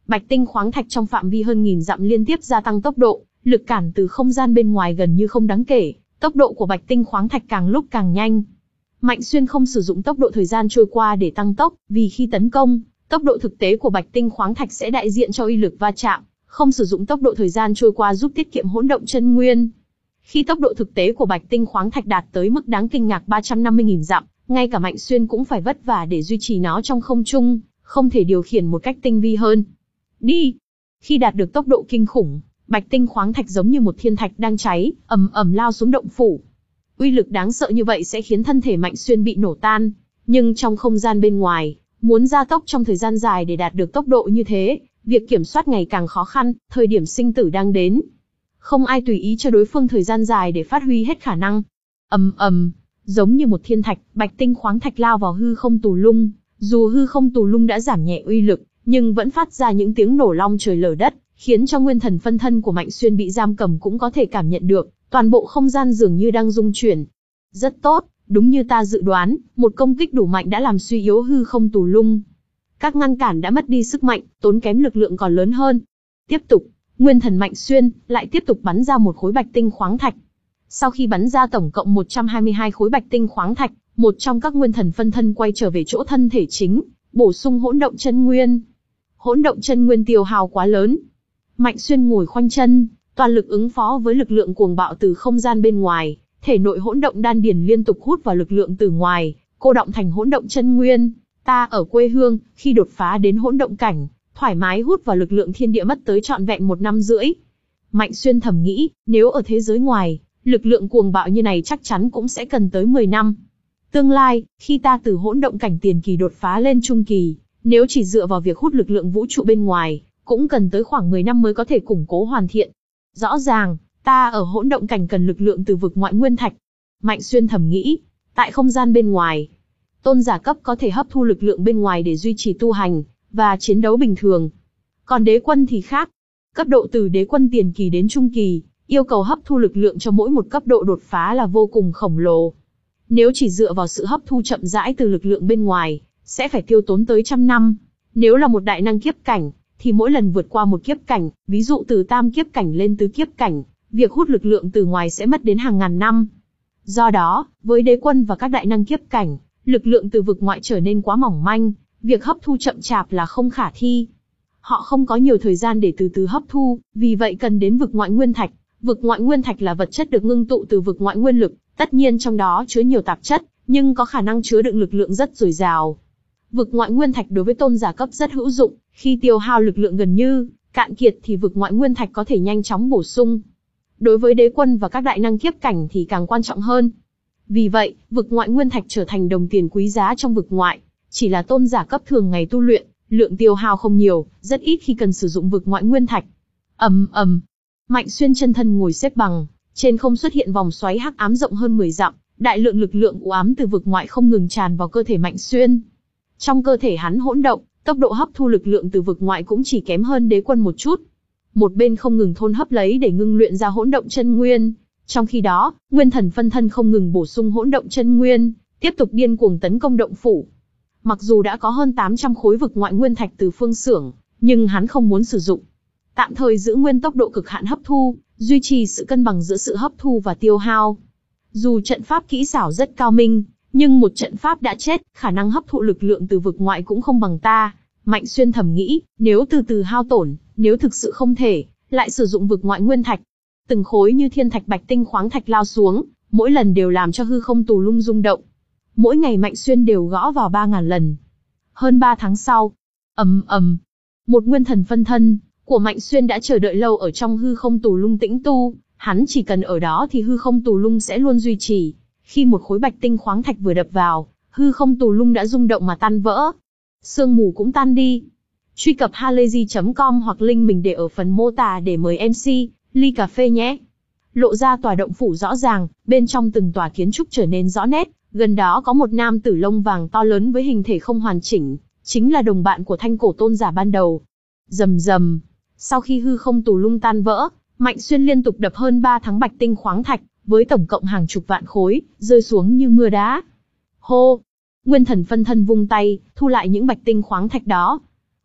Bạch tinh khoáng thạch trong phạm vi hơn nghìn dặm liên tiếp gia tăng tốc độ, lực cản từ không gian bên ngoài gần như không đáng kể, tốc độ của bạch tinh khoáng thạch càng lúc càng nhanh. Mạnh Xuyên không sử dụng tốc độ thời gian trôi qua để tăng tốc, vì khi tấn công, tốc độ thực tế của bạch tinh khoáng thạch sẽ đại diện cho uy lực va chạm, không sử dụng tốc độ thời gian trôi qua giúp tiết kiệm hỗn động chân nguyên. Khi tốc độ thực tế của bạch tinh khoáng thạch đạt tới mức đáng kinh ngạc ba trăm năm mươi nghìn dặm, ngay cả Mạnh Xuyên cũng phải vất vả để duy trì nó trong không trung, không thể điều khiển một cách tinh vi hơn. Đi! Khi đạt được tốc độ kinh khủng, bạch tinh khoáng thạch giống như một thiên thạch đang cháy, ầm ầm lao xuống động phủ. Uy lực đáng sợ như vậy sẽ khiến thân thể Mạnh Xuyên bị nổ tan, nhưng trong không gian bên ngoài, muốn gia tốc trong thời gian dài để đạt được tốc độ như thế, việc kiểm soát ngày càng khó khăn, thời điểm sinh tử đang đến. Không ai tùy ý cho đối phương thời gian dài để phát huy hết khả năng. Ầm ầm, giống như một thiên thạch, bạch tinh khoáng thạch lao vào hư không tù lung, dù hư không tù lung đã giảm nhẹ uy lực, nhưng vẫn phát ra những tiếng nổ long trời lở đất, khiến cho nguyên thần phân thân của Mạnh Xuyên bị giam cầm cũng có thể cảm nhận được, toàn bộ không gian dường như đang rung chuyển. Rất tốt, đúng như ta dự đoán, một công kích đủ mạnh đã làm suy yếu hư không tù lung. Các ngăn cản đã mất đi sức mạnh, tốn kém lực lượng còn lớn hơn. Tiếp tục, nguyên thần Mạnh Xuyên lại tiếp tục bắn ra một khối bạch tinh khoáng thạch. Sau khi bắn ra tổng cộng một trăm hai mươi hai khối bạch tinh khoáng thạch, một trong các nguyên thần phân thân quay trở về chỗ thân thể chính, bổ sung hỗn động chân nguyên. Hỗn động chân nguyên tiêu hao quá lớn. Mạnh Xuyên ngồi khoanh chân, toàn lực ứng phó với lực lượng cuồng bạo từ không gian bên ngoài, thể nội hỗn động đan điền liên tục hút vào lực lượng từ ngoài, cô đọng thành hỗn động chân nguyên. Ta ở quê hương, khi đột phá đến hỗn động cảnh, thoải mái hút vào lực lượng thiên địa mất tới trọn vẹn một năm rưỡi. Mạnh Xuyên thầm nghĩ, nếu ở thế giới ngoài, lực lượng cuồng bạo như này chắc chắn cũng sẽ cần tới mười năm. Tương lai, khi ta từ hỗn động cảnh tiền kỳ đột phá lên trung kỳ, nếu chỉ dựa vào việc hút lực lượng vũ trụ bên ngoài, cũng cần tới khoảng mười năm mới có thể củng cố hoàn thiện. Rõ ràng, ta ở hỗn động cảnh cần lực lượng từ vực ngoại nguyên thạch. Mạnh Xuyên thầm nghĩ, tại không gian bên ngoài, tôn giả cấp có thể hấp thu lực lượng bên ngoài để duy trì tu hành và chiến đấu bình thường. Còn đế quân thì khác. Cấp độ từ đế quân tiền kỳ đến trung kỳ, yêu cầu hấp thu lực lượng cho mỗi một cấp độ đột phá là vô cùng khổng lồ. Nếu chỉ dựa vào sự hấp thu chậm rãi từ lực lượng bên ngoài, sẽ phải tiêu tốn tới trăm năm. Nếu là một đại năng kiếp cảnh, thì mỗi lần vượt qua một kiếp cảnh, ví dụ từ tam kiếp cảnh lên tứ kiếp cảnh, việc hút lực lượng từ ngoài sẽ mất đến hàng ngàn năm. Do đó, với đế quân và các đại năng kiếp cảnh, lực lượng từ vực ngoại trở nên quá mỏng manh, việc hấp thu chậm chạp là không khả thi. Họ không có nhiều thời gian để từ từ hấp thu, vì vậy cần đến vực ngoại nguyên thạch. Vực ngoại nguyên thạch là vật chất được ngưng tụ từ vực ngoại nguyên lực, tất nhiên trong đó chứa nhiều tạp chất, nhưng có khả năng chứa đựng lực lượng rất dồi dào. Vực ngoại nguyên thạch đối với tôn giả cấp rất hữu dụng, khi tiêu hao lực lượng gần như cạn kiệt thì vực ngoại nguyên thạch có thể nhanh chóng bổ sung. Đối với đế quân và các đại năng kiếp cảnh thì càng quan trọng hơn. Vì vậy, vực ngoại nguyên thạch trở thành đồng tiền quý giá trong vực ngoại, chỉ là tôn giả cấp thường ngày tu luyện, lượng tiêu hao không nhiều, rất ít khi cần sử dụng vực ngoại nguyên thạch. Ầm ầm, Mạnh Xuyên chân thân ngồi xếp bằng, trên không xuất hiện vòng xoáy hắc ám rộng hơn mười dặm, đại lượng lực lượng u ám từ vực ngoại không ngừng tràn vào cơ thể Mạnh Xuyên. Trong cơ thể hắn hỗn động, tốc độ hấp thu lực lượng từ vực ngoại cũng chỉ kém hơn đế quân một chút. Một bên không ngừng thôn hấp lấy để ngưng luyện ra hỗn động chân nguyên, trong khi đó, nguyên thần phân thân không ngừng bổ sung hỗn động chân nguyên, tiếp tục điên cuồng tấn công động phủ. Mặc dù đã có hơn tám trăm khối vực ngoại nguyên thạch từ phương xưởng, nhưng hắn không muốn sử dụng. Tạm thời giữ nguyên tốc độ cực hạn hấp thu, duy trì sự cân bằng giữa sự hấp thu và tiêu hao. Dù trận pháp kỹ xảo rất cao minh, nhưng một trận pháp đã chết, khả năng hấp thụ lực lượng từ vực ngoại cũng không bằng ta. Mạnh Xuyên thầm nghĩ, nếu từ từ hao tổn, nếu thực sự không thể, lại sử dụng vực ngoại nguyên thạch. Từng khối như thiên thạch bạch tinh khoáng thạch lao xuống, mỗi lần đều làm cho hư không tù lung rung động. Mỗi ngày Mạnh Xuyên đều gõ vào ba ngàn lần. Hơn ba tháng sau, ầm ầm, một nguyên thần phân thân của Mạnh Xuyên đã chờ đợi lâu ở trong hư không tù lung tĩnh tu, hắn chỉ cần ở đó thì hư không tù lung sẽ luôn duy trì. Khi một khối bạch tinh khoáng thạch vừa đập vào, hư không tù lung đã rung động mà tan vỡ. Sương mù cũng tan đi. Truy cập halayzi chấm com hoặc link mình để ở phần mô tả để mời em xê, ly cà phê nhé. Lộ ra tòa động phủ rõ ràng, bên trong từng tòa kiến trúc trở nên rõ nét, gần đó có một nam tử lông vàng to lớn với hình thể không hoàn chỉnh, chính là đồng bạn của thanh cổ tôn giả ban đầu. Rầm rầm, sau khi hư không tù lung tan vỡ, Mạnh Xuyên liên tục đập hơn ba tháng bạch tinh khoáng thạch, với tổng cộng hàng chục vạn khối, rơi xuống như mưa đá. Hô! Nguyên thần phân thân vung tay, thu lại những bạch tinh khoáng thạch đó.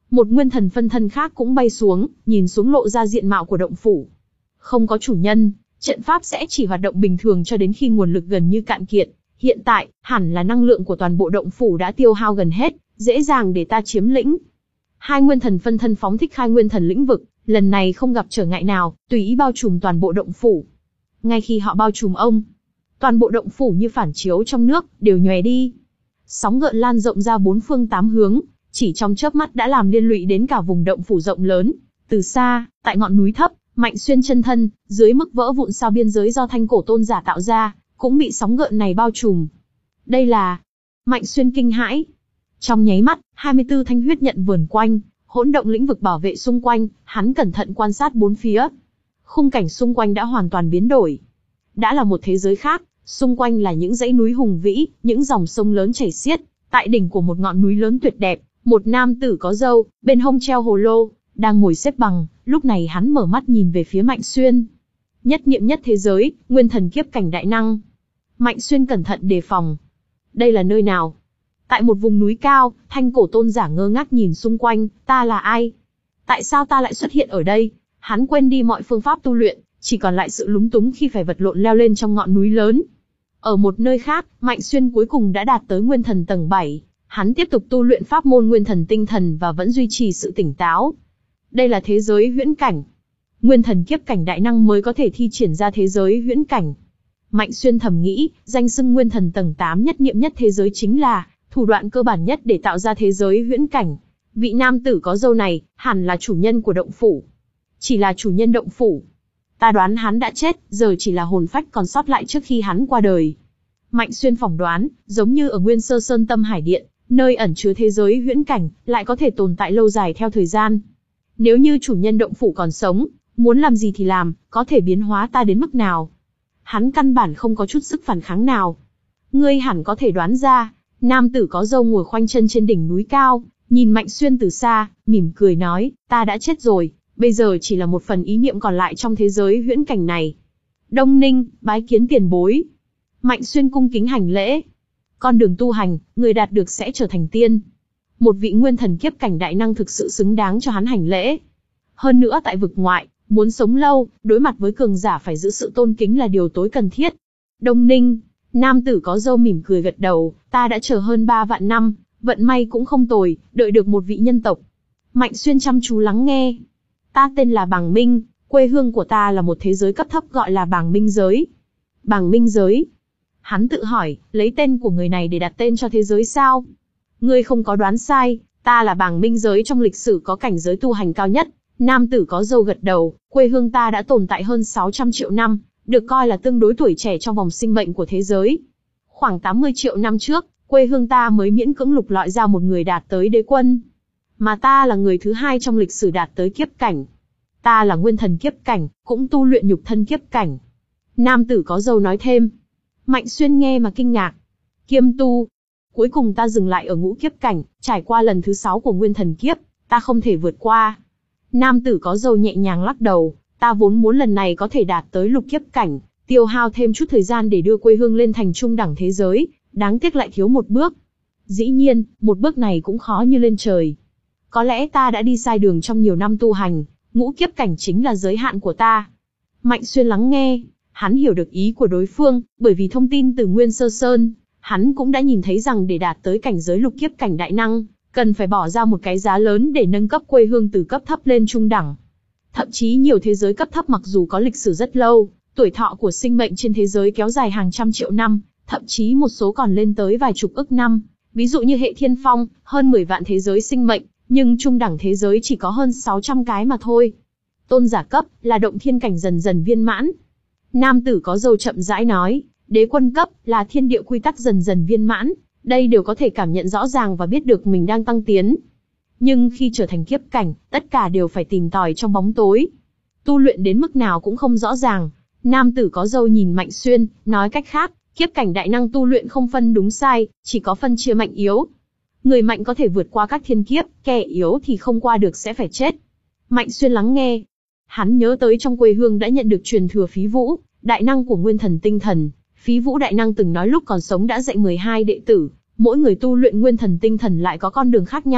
Một nguyên thần phân thân khác cũng bay xuống, nhìn xuống lộ ra diện mạo của động phủ. Không có chủ nhân, trận pháp sẽ chỉ hoạt động bình thường cho đến khi nguồn lực gần như cạn kiệt. Hiện tại, hẳn là năng lượng của toàn bộ động phủ đã tiêu hao gần hết, dễ dàng để ta chiếm lĩnh. Hai nguyên thần phân thân phóng thích hai nguyên thần lĩnh vực, lần này không gặp trở ngại nào, tùy ý bao trùm toàn bộ động phủ. Ngay khi họ bao trùm ông, toàn bộ động phủ như phản chiếu trong nước, đều nhòe đi. Sóng gợn lan rộng ra bốn phương tám hướng, chỉ trong chớp mắt đã làm liên lụy đến cả vùng động phủ rộng lớn. Từ xa, tại ngọn núi thấp, Mạnh Xuyên chân thân, dưới mức vỡ vụn sao biên giới do Thanh Cổ Tôn giả tạo ra, cũng bị sóng gợn này bao trùm. Đây là... Mạnh Xuyên kinh hãi. Trong nháy mắt, hai mươi tư thanh huyết nhận vờn quanh, hỗn động lĩnh vực bảo vệ xung quanh, hắn cẩn thận quan sát bốn phía. Khung cảnh xung quanh đã hoàn toàn biến đổi. Đã là một thế giới khác, xung quanh là những dãy núi hùng vĩ, những dòng sông lớn chảy xiết. Tại đỉnh của một ngọn núi lớn tuyệt đẹp, một nam tử có râu, bên hông treo hồ lô, đang ngồi xếp bằng. Lúc này hắn mở mắt nhìn về phía Mạnh Xuyên. Nhất niệm nhất thế giới, nguyên thần kiếp cảnh đại năng. Mạnh Xuyên cẩn thận đề phòng. Đây là nơi nào? Tại một vùng núi cao, Thanh Cổ Tôn giả ngơ ngác nhìn xung quanh, ta là ai? Tại sao ta lại xuất hiện ở đây? Hắn quên đi mọi phương pháp tu luyện, chỉ còn lại sự lúng túng khi phải vật lộn leo lên trong ngọn núi lớn. Ở một nơi khác, Mạnh Xuyên cuối cùng đã đạt tới nguyên thần tầng bảy. Hắn tiếp tục tu luyện pháp môn nguyên thần tinh thần và vẫn duy trì sự tỉnh táo. Đây là thế giới huyễn cảnh. Nguyên thần kiếp cảnh đại năng mới có thể thi triển ra thế giới huyễn cảnh. Mạnh Xuyên thầm nghĩ, danh xưng nguyên thần tầng tám nhất niệm nhất thế giới chính là thủ đoạn cơ bản nhất để tạo ra thế giới huyễn cảnh. Vị nam tử có râu này, hẳn là chủ nhân của động phủ. Chỉ là chủ nhân động phủ. Ta đoán hắn đã chết, giờ chỉ là hồn phách còn sót lại trước khi hắn qua đời. Mạnh Xuyên phỏng đoán, giống như ở Nguyên Sơ Sơn Tâm Hải Điện, nơi ẩn chứa thế giới huyễn cảnh, lại có thể tồn tại lâu dài theo thời gian. Nếu như chủ nhân động phủ còn sống, muốn làm gì thì làm, có thể biến hóa ta đến mức nào. Hắn căn bản không có chút sức phản kháng nào. Ngươi hẳn có thể đoán ra, nam tử có râu ngồi khoanh chân trên đỉnh núi cao, nhìn Mạnh Xuyên từ xa, mỉm cười nói, ta đã chết rồi, bây giờ chỉ là một phần ý niệm còn lại trong thế giới huyễn cảnh này. Đông Ninh, bái kiến tiền bối. Mạnh Xuyên cung kính hành lễ. Con đường tu hành, người đạt được sẽ trở thành tiên. Một vị nguyên thần kiếp cảnh đại năng thực sự xứng đáng cho hắn hành lễ. Hơn nữa tại vực ngoại, muốn sống lâu, đối mặt với cường giả phải giữ sự tôn kính là điều tối cần thiết. Đông Ninh, nam tử có râu mỉm cười gật đầu, ta đã chờ hơn ba vạn năm, vận may cũng không tồi, đợi được một vị nhân tộc. Mạnh Xuyên chăm chú lắng nghe. Ta tên là Bàng Minh, quê hương của ta là một thế giới cấp thấp gọi là Bàng Minh giới. Bàng Minh giới. Hắn tự hỏi, lấy tên của người này để đặt tên cho thế giới sao? Ngươi không có đoán sai, ta là Bàng Minh giới trong lịch sử có cảnh giới tu hành cao nhất. Nam tử có râu gật đầu, quê hương ta đã tồn tại hơn sáu trăm triệu năm, được coi là tương đối tuổi trẻ trong vòng sinh mệnh của thế giới. Khoảng tám mươi triệu năm trước, quê hương ta mới miễn cưỡng lục lọi ra một người đạt tới đế quân. Mà ta là người thứ hai trong lịch sử đạt tới kiếp cảnh. Ta là nguyên thần kiếp cảnh, cũng tu luyện nhục thân kiếp cảnh. Nam tử có râu nói thêm. Mạnh Xuyên nghe mà kinh ngạc. Kiêm tu. Cuối cùng ta dừng lại ở ngũ kiếp cảnh, trải qua lần thứ sáu của nguyên thần kiếp, ta không thể vượt qua. Nam tử có râu nhẹ nhàng lắc đầu, ta vốn muốn lần này có thể đạt tới lục kiếp cảnh, tiêu hao thêm chút thời gian để đưa quê hương lên thành trung đẳng thế giới, đáng tiếc lại thiếu một bước. Dĩ nhiên, một bước này cũng khó như lên trời. Có lẽ ta đã đi sai đường trong nhiều năm tu hành, ngũ kiếp cảnh chính là giới hạn của ta. Mạnh Xuyên lắng nghe, hắn hiểu được ý của đối phương, bởi vì thông tin từ Nguyên Sơ Sơn, hắn cũng đã nhìn thấy rằng để đạt tới cảnh giới lục kiếp cảnh đại năng, cần phải bỏ ra một cái giá lớn để nâng cấp quê hương từ cấp thấp lên trung đẳng. Thậm chí nhiều thế giới cấp thấp mặc dù có lịch sử rất lâu, tuổi thọ của sinh mệnh trên thế giới kéo dài hàng trăm triệu năm, thậm chí một số còn lên tới vài chục ức năm. Ví dụ như hệ thiên phong, hơn mười vạn thế giới sinh mệnh, nhưng trung đẳng thế giới chỉ có hơn sáu trăm cái mà thôi. Tôn giả cấp là động thiên cảnh dần dần viên mãn. Nam tử có râu chậm rãi nói, đế quân cấp là thiên địa quy tắc dần dần viên mãn. Đây đều có thể cảm nhận rõ ràng và biết được mình đang tăng tiến. Nhưng khi trở thành kiếp cảnh, tất cả đều phải tìm tòi trong bóng tối. Tu luyện đến mức nào cũng không rõ ràng. Nam tử có râu nhìn Mạnh Xuyên, nói cách khác, kiếp cảnh đại năng tu luyện không phân đúng sai, chỉ có phân chia mạnh yếu. Người mạnh có thể vượt qua các thiên kiếp, kẻ yếu thì không qua được sẽ phải chết. Mạnh Xuyên lắng nghe. Hắn nhớ tới trong quê hương đã nhận được truyền thừa Phí Vũ, đại năng của nguyên thần tinh thần. Phí Vũ đại năng từng nói lúc còn sống đã dạy mười hai đệ tử, mỗi người tu luyện nguyên thần tinh thần lại có con đường khác nhau.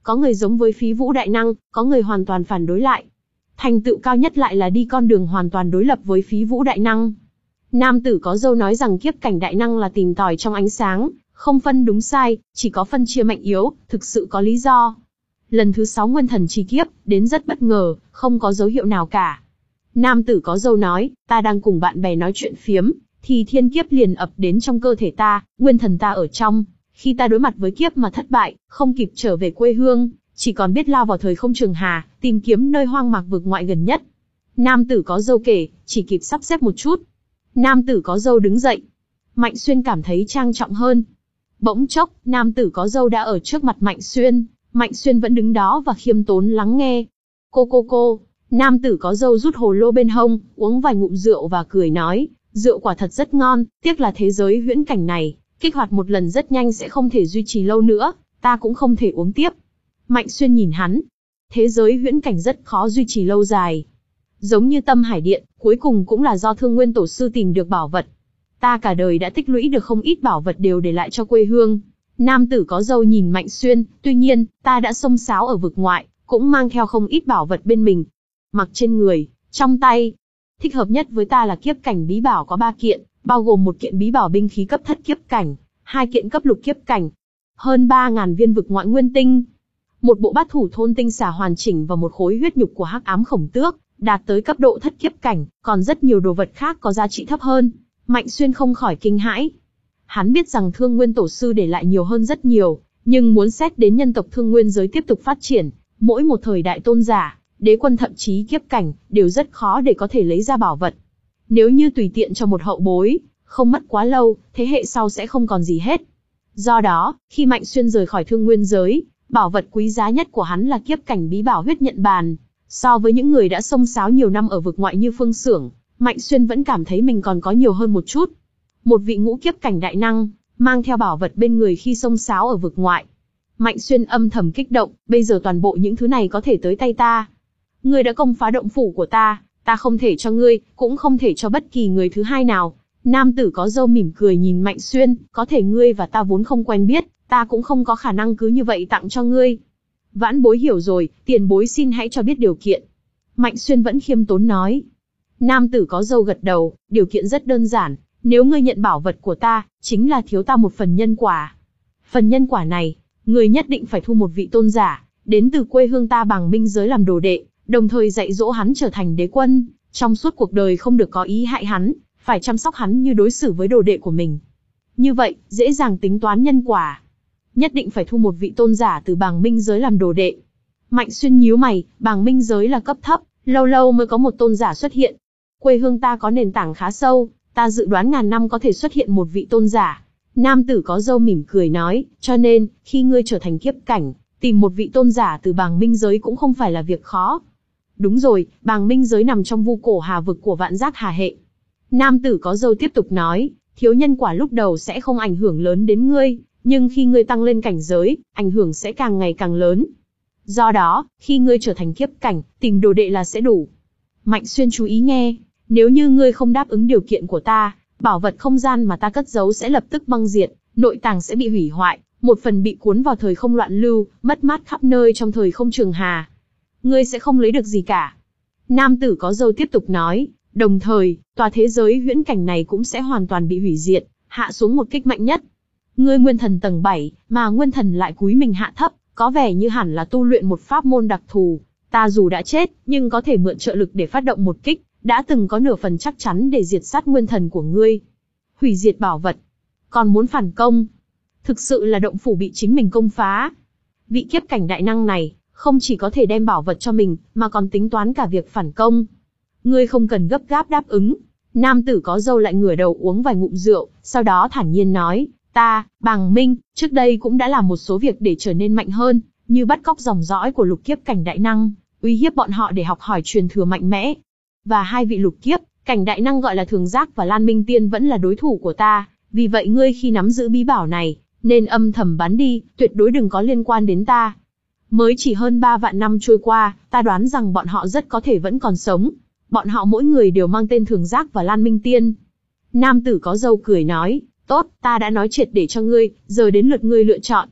có người giống với Phí Vũ Đại Năng, có người hoàn toàn phản đối lại. Thành tựu cao nhất lại là đi con đường hoàn toàn đối lập với Phí Vũ Đại Năng. Nam tử có râu nói rằng kiếp cảnh đại năng là tìm tòi trong ánh sáng, không phân đúng sai, chỉ có phân chia mạnh yếu, thực sự có lý do. Lần thứ sáu nguyên thần chi kiếp, đến rất bất ngờ, không có dấu hiệu nào cả. Nam tử có râu nói, ta đang cùng bạn bè nói chuyện phiếm, thì thiên kiếp liền ập đến trong cơ thể ta, nguyên thần ta ở trong. Khi ta đối mặt với kiếp mà thất bại, không kịp trở về quê hương, chỉ còn biết lao vào thời không trường hà, tìm kiếm nơi hoang mạc vực ngoại gần nhất. Nam tử có râu kể, chỉ kịp sắp xếp một chút. Nam tử có râu đứng dậy. Mạnh Xuyên cảm thấy trang trọng hơn. Bỗng chốc, nam tử có râu đã ở trước mặt Mạnh Xuyên. Mạnh Xuyên vẫn đứng đó và khiêm tốn lắng nghe. Cô cô cô, nam tử có râu rút hồ lô bên hông, uống vài ngụm rượu và cười nói, rượu quả thật rất ngon, tiếc là thế giới huyễn cảnh này, kích hoạt một lần rất nhanh sẽ không thể duy trì lâu nữa, ta cũng không thể uống tiếp. Mạnh Xuyên nhìn hắn. Thế giới huyễn cảnh rất khó duy trì lâu dài. Giống như Tâm Hải Điện, cuối cùng cũng là do Thương Nguyên Tổ Sư tìm được bảo vật. Ta cả đời đã tích lũy được không ít bảo vật đều để lại cho quê hương. Nam tử có râu nhìn Mạnh Xuyên, tuy nhiên, ta đã xông xáo ở vực ngoại, cũng mang theo không ít bảo vật bên mình. Mặc trên người, trong tay. Thích hợp nhất với ta là kiếp cảnh bí bảo có ba kiện, bao gồm một kiện bí bảo binh khí cấp thất kiếp cảnh, hai kiện cấp lục kiếp cảnh, hơn ba ngàn viên vực ngoại nguyên tinh, một bộ bát thủ thôn tinh xà hoàn chỉnh và một khối huyết nhục của hắc ám khổng tước, đạt tới cấp độ thất kiếp cảnh, còn rất nhiều đồ vật khác có giá trị thấp hơn. Mạnh Xuyên không khỏi kinh hãi. Hắn biết rằng Thương Nguyên Tổ Sư để lại nhiều hơn rất nhiều, nhưng muốn xét đến nhân tộc Thương Nguyên giới tiếp tục phát triển, mỗi một thời đại tôn giả, đế quân thậm chí kiếp cảnh, đều rất khó để có thể lấy ra bảo vật. Nếu như tùy tiện cho một hậu bối, không mất quá lâu, thế hệ sau sẽ không còn gì hết. Do đó, khi Mạnh Xuyên rời khỏi Thương Nguyên giới, bảo vật quý giá nhất của hắn là kiếp cảnh bí bảo huyết nhận bàn. So với những người đã xông xáo nhiều năm ở vực ngoại như Phương Xưởng, Mạnh Xuyên vẫn cảm thấy mình còn có nhiều hơn một chút. Một vị ngũ kiếp cảnh đại năng, mang theo bảo vật bên người khi xông xáo ở vực ngoại. Mạnh Xuyên âm thầm kích động, bây giờ toàn bộ những thứ này có thể tới tay ta. Ngươi đã công phá động phủ của ta, ta không thể cho ngươi, cũng không thể cho bất kỳ người thứ hai nào. Nam tử có râu mỉm cười nhìn Mạnh Xuyên, có thể ngươi và ta vốn không quen biết, ta cũng không có khả năng cứ như vậy tặng cho ngươi. Vãn bối hiểu rồi, tiền bối xin hãy cho biết điều kiện. Mạnh Xuyên vẫn khiêm tốn nói. Nam tử có râu gật đầu, điều kiện rất đơn giản, nếu ngươi nhận bảo vật của ta, chính là thiếu ta một phần nhân quả. Phần nhân quả này, ngươi nhất định phải thu một vị tôn giả, đến từ quê hương ta Bàng Minh giới làm đồ đệ, đồng thời dạy dỗ hắn trở thành đế quân, trong suốt cuộc đời không được có ý hại hắn, phải chăm sóc hắn như đối xử với đồ đệ của mình. Như vậy, dễ dàng tính toán nhân quả. Nhất định phải thu một vị tôn giả từ Bàng Minh giới làm đồ đệ. Mạnh Xuyên nhíu mày, Bàng Minh giới là cấp thấp, lâu lâu mới có một tôn giả xuất hiện. Quê hương ta có nền tảng khá sâu, ta dự đoán ngàn năm có thể xuất hiện một vị tôn giả. Nam tử có râu mỉm cười nói, cho nên, khi ngươi trở thành kiếp cảnh, tìm một vị tôn giả từ Bàng Minh giới cũng không phải là việc khó. Đúng rồi, Bàng Minh giới nằm trong vu cổ hà vực của vạn giác hà hệ. Nam tử có râu tiếp tục nói, thiếu nhân quả lúc đầu sẽ không ảnh hưởng lớn đến ngươi, nhưng khi ngươi tăng lên cảnh giới, ảnh hưởng sẽ càng ngày càng lớn. Do đó, khi ngươi trở thành kiếp cảnh, tìm đồ đệ là sẽ đủ. Mạnh Xuyên chú ý nghe, nếu như ngươi không đáp ứng điều kiện của ta, bảo vật không gian mà ta cất giấu sẽ lập tức băng diệt, nội tàng sẽ bị hủy hoại, một phần bị cuốn vào thời không loạn lưu, mất mát khắp nơi trong thời không trường hà. Ngươi sẽ không lấy được gì cả. Nam tử có râu tiếp tục nói, đồng thời, tòa thế giới huyễn cảnh này cũng sẽ hoàn toàn bị hủy diệt, hạ xuống một kích mạnh nhất. Ngươi nguyên thần tầng bảy, mà nguyên thần lại cúi mình hạ thấp, có vẻ như hẳn là tu luyện một pháp môn đặc thù. Ta dù đã chết, nhưng có thể mượn trợ lực để phát động một kích, đã từng có nửa phần chắc chắn để diệt sát nguyên thần của ngươi. Hủy diệt bảo vật. Còn muốn phản công. Thực sự là động phủ bị chính mình công phá. Vị kiếp cảnh đại năng này, không chỉ có thể đem bảo vật cho mình, mà còn tính toán cả việc phản công. Ngươi không cần gấp gáp đáp ứng. Nam tử có râu lại ngửa đầu uống vài ngụm rượu, sau đó thản nhiên nói, ta, Bàng Minh, trước đây cũng đã làm một số việc để trở nên mạnh hơn, như bắt cóc dòng dõi của lục kiếp cảnh đại năng, uy hiếp bọn họ để học hỏi truyền thừa mạnh mẽ. Và hai vị lục kiếp cảnh đại năng gọi là Thường Giác và Lan Minh Tiên vẫn là đối thủ của ta, vì vậy ngươi khi nắm giữ bí bảo này, nên âm thầm bắn đi, tuyệt đối đừng có liên quan đến ta. Mới chỉ hơn ba vạn năm trôi qua, ta đoán rằng bọn họ rất có thể vẫn còn sống. Bọn họ mỗi người đều mang tên Thường Giác và Lan Minh Tiên. Nam tử có râu cười nói, tốt, ta đã nói triệt để cho ngươi, giờ đến lượt ngươi lựa chọn.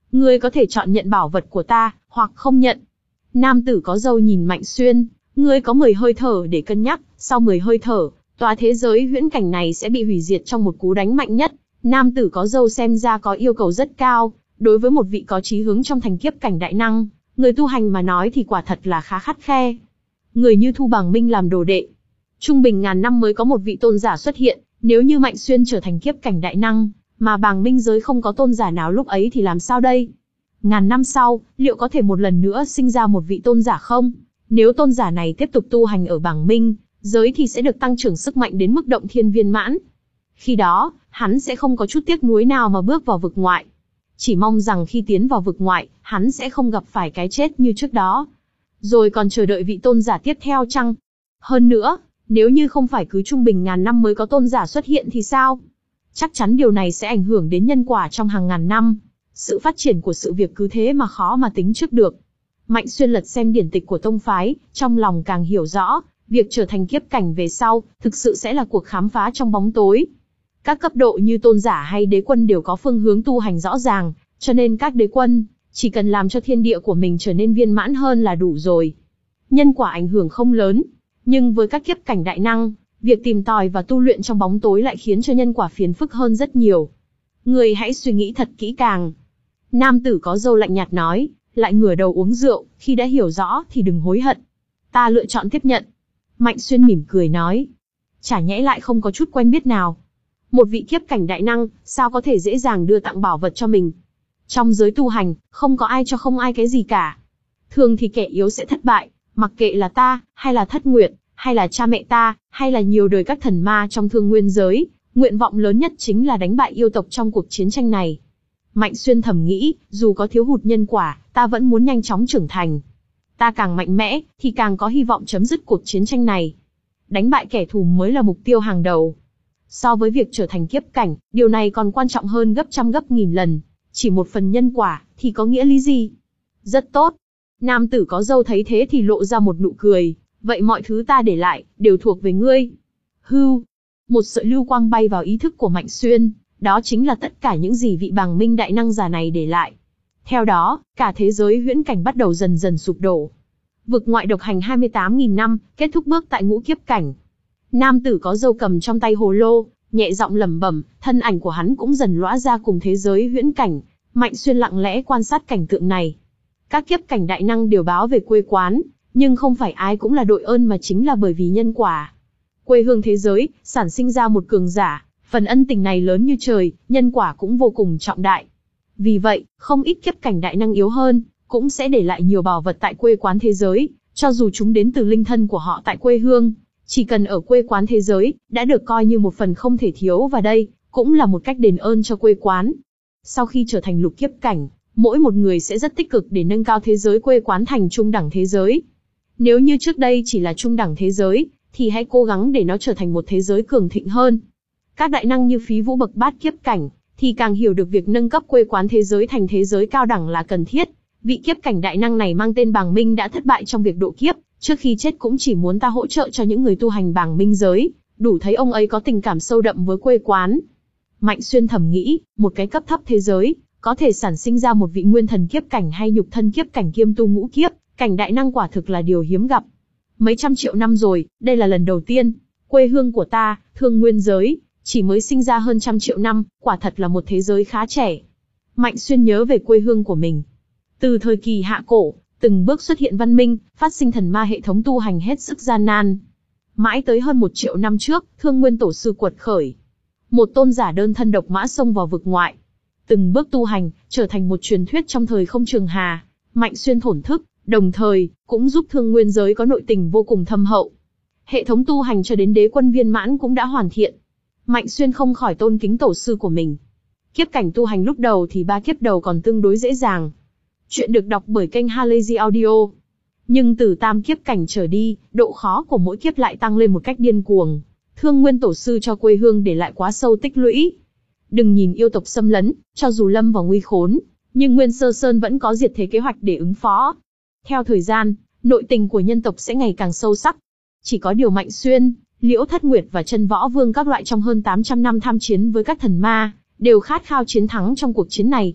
Ngươi có thể chọn nhận bảo vật của ta, hoặc không nhận. Nam tử có râu nhìn Mạnh Xuyên, ngươi có mười hơi thở để cân nhắc, sau mười hơi thở, tòa thế giới huyễn cảnh này sẽ bị hủy diệt trong một cú đánh mạnh nhất. Nam tử có râu xem ra có yêu cầu rất cao, đối với một vị có chí hướng trong thành kiếp cảnh đại năng, người tu hành mà nói thì quả thật là khá khắt khe. Người như thu Bàng Minh làm đồ đệ, trung bình ngàn năm mới có một vị tôn giả xuất hiện, nếu như Mạnh Xuyên trở thành kiếp cảnh đại năng, mà Bàng Minh giới không có tôn giả nào lúc ấy thì làm sao đây? Ngàn năm sau, liệu có thể một lần nữa sinh ra một vị tôn giả không? Nếu tôn giả này tiếp tục tu hành ở Bàng Minh giới thì sẽ được tăng trưởng sức mạnh đến mức động thiên viên mãn. Khi đó, hắn sẽ không có chút tiếc nuối nào mà bước vào vực ngoại. Chỉ mong rằng khi tiến vào vực ngoại, hắn sẽ không gặp phải cái chết như trước đó. Rồi còn chờ đợi vị tôn giả tiếp theo chăng? Hơn nữa, nếu như không phải cứ trung bình ngàn năm mới có tôn giả xuất hiện thì sao? Chắc chắn điều này sẽ ảnh hưởng đến nhân quả trong hàng ngàn năm. Sự phát triển của sự việc cứ thế mà khó mà tính trước được. Mạnh Xuyên lật xem điển tịch của tông phái, trong lòng càng hiểu rõ, việc trở thành kiếp cảnh về sau, thực sự sẽ là cuộc khám phá trong bóng tối. Các cấp độ như tôn giả hay đế quân đều có phương hướng tu hành rõ ràng, cho nên các đế quân chỉ cần làm cho thiên địa của mình trở nên viên mãn hơn là đủ rồi. Nhân quả ảnh hưởng không lớn, nhưng với các kiếp cảnh đại năng, việc tìm tòi và tu luyện trong bóng tối lại khiến cho nhân quả phiền phức hơn rất nhiều. Người hãy suy nghĩ thật kỹ càng. Nam tử có râu lạnh nhạt nói, lại ngửa đầu uống rượu, khi đã hiểu rõ thì đừng hối hận. Ta lựa chọn tiếp nhận. Mạnh Xuyên mỉm cười nói, chả nhẽ lại không có chút quen biết nào. Một vị kiếp cảnh đại năng, sao có thể dễ dàng đưa tặng bảo vật cho mình? Trong giới tu hành, không có ai cho không ai cái gì cả. Thường thì kẻ yếu sẽ thất bại, mặc kệ là ta, hay là Thất Nguyệt, hay là cha mẹ ta, hay là nhiều đời các thần ma trong thương nguyên giới, nguyện vọng lớn nhất chính là đánh bại yêu tộc trong cuộc chiến tranh này. Mạnh Xuyên thầm nghĩ, dù có thiếu hụt nhân quả, ta vẫn muốn nhanh chóng trưởng thành. Ta càng mạnh mẽ, thì càng có hy vọng chấm dứt cuộc chiến tranh này. Đánh bại kẻ thù mới là mục tiêu hàng đầu. So với việc trở thành kiếp cảnh, điều này còn quan trọng hơn gấp trăm gấp nghìn lần. Chỉ một phần nhân quả, thì có nghĩa lý gì? Rất tốt. Nam tử có râu thấy thế thì lộ ra một nụ cười. Vậy mọi thứ ta để lại, đều thuộc về ngươi. Hưu. Một sợi lưu quang bay vào ý thức của Mạnh Xuyên. Đó chính là tất cả những gì vị Bàng Minh đại năng già này để lại. Theo đó, cả thế giới huyễn cảnh bắt đầu dần dần sụp đổ. Vực ngoại độc hành hai mươi tám nghìn năm, kết thúc bước tại ngũ kiếp cảnh. Nam tử có râu cầm trong tay hồ lô, nhẹ giọng lẩm bẩm, thân ảnh của hắn cũng dần lóa ra cùng thế giới huyễn cảnh. Mạnh Xuyên lặng lẽ quan sát cảnh tượng này. Các kiếp cảnh đại năng đều báo về quê quán, nhưng không phải ai cũng là đội ơn mà chính là bởi vì nhân quả. Quê hương thế giới, sản sinh ra một cường giả, phần ân tình này lớn như trời, nhân quả cũng vô cùng trọng đại. Vì vậy, không ít kiếp cảnh đại năng yếu hơn, cũng sẽ để lại nhiều bảo vật tại quê quán thế giới, cho dù chúng đến từ linh thân của họ tại quê hương. Chỉ cần ở quê quán thế giới, đã được coi như một phần không thể thiếu và đây, cũng là một cách đền ơn cho quê quán. Sau khi trở thành lục kiếp cảnh, mỗi một người sẽ rất tích cực để nâng cao thế giới quê quán thành trung đẳng thế giới. Nếu như trước đây chỉ là trung đẳng thế giới, thì hãy cố gắng để nó trở thành một thế giới cường thịnh hơn. Các đại năng như Phí Vũ bậc bát kiếp cảnh, thì càng hiểu được việc nâng cấp quê quán thế giới thành thế giới cao đẳng là cần thiết. Vị kiếp cảnh đại năng này mang tên Bàng Minh đã thất bại trong việc độ kiếp, trước khi chết cũng chỉ muốn ta hỗ trợ cho những người tu hành Bàng Minh giới, đủ thấy ông ấy có tình cảm sâu đậm với quê quán. Mạnh Xuyên thầm nghĩ, một cái cấp thấp thế giới, có thể sản sinh ra một vị nguyên thần kiếp cảnh hay nhục thân kiếp cảnh kiêm tu ngũ kiếp, cảnh đại năng quả thực là điều hiếm gặp. Mấy trăm triệu năm rồi, đây là lần đầu tiên, quê hương của ta, thương nguyên giới, chỉ mới sinh ra hơn trăm triệu năm, quả thật là một thế giới khá trẻ. Mạnh Xuyên nhớ về quê hương của mình. Từ thời kỳ hạ cổ, từng bước xuất hiện văn minh, phát sinh thần ma hệ thống tu hành hết sức gian nan. Mãi tới hơn một triệu năm trước, Thương Nguyên Tổ Sư quật khởi. Một tôn giả đơn thân độc mã xông vào vực ngoại. Từng bước tu hành, trở thành một truyền thuyết trong thời không trường hà. Mạnh Xuyên thổn thức, đồng thời, cũng giúp thương nguyên giới có nội tình vô cùng thâm hậu. Hệ thống tu hành cho đến đế quân viên mãn cũng đã hoàn thiện. Mạnh Xuyên không khỏi tôn kính tổ sư của mình. Kiếp cảnh tu hành lúc đầu thì ba kiếp đầu còn tương đối dễ dàng. Chuyện được đọc bởi kênh Halazy Audio. Nhưng từ tam kiếp cảnh trở đi, độ khó của mỗi kiếp lại tăng lên một cách điên cuồng. Thương Nguyên Tổ Sư cho quê hương để lại quá sâu tích lũy. Đừng nhìn yêu tộc xâm lấn, cho dù lâm vào nguy khốn, nhưng Nguyên Sơ Sơn vẫn có diệt thế kế hoạch để ứng phó. Theo thời gian, nội tình của nhân tộc sẽ ngày càng sâu sắc. Chỉ có điều Mạnh Xuyên, Liễu Thất Nguyệt và Chân Võ Vương các loại trong hơn tám trăm năm tham chiến với các thần ma, đều khát khao chiến thắng trong cuộc chiến này.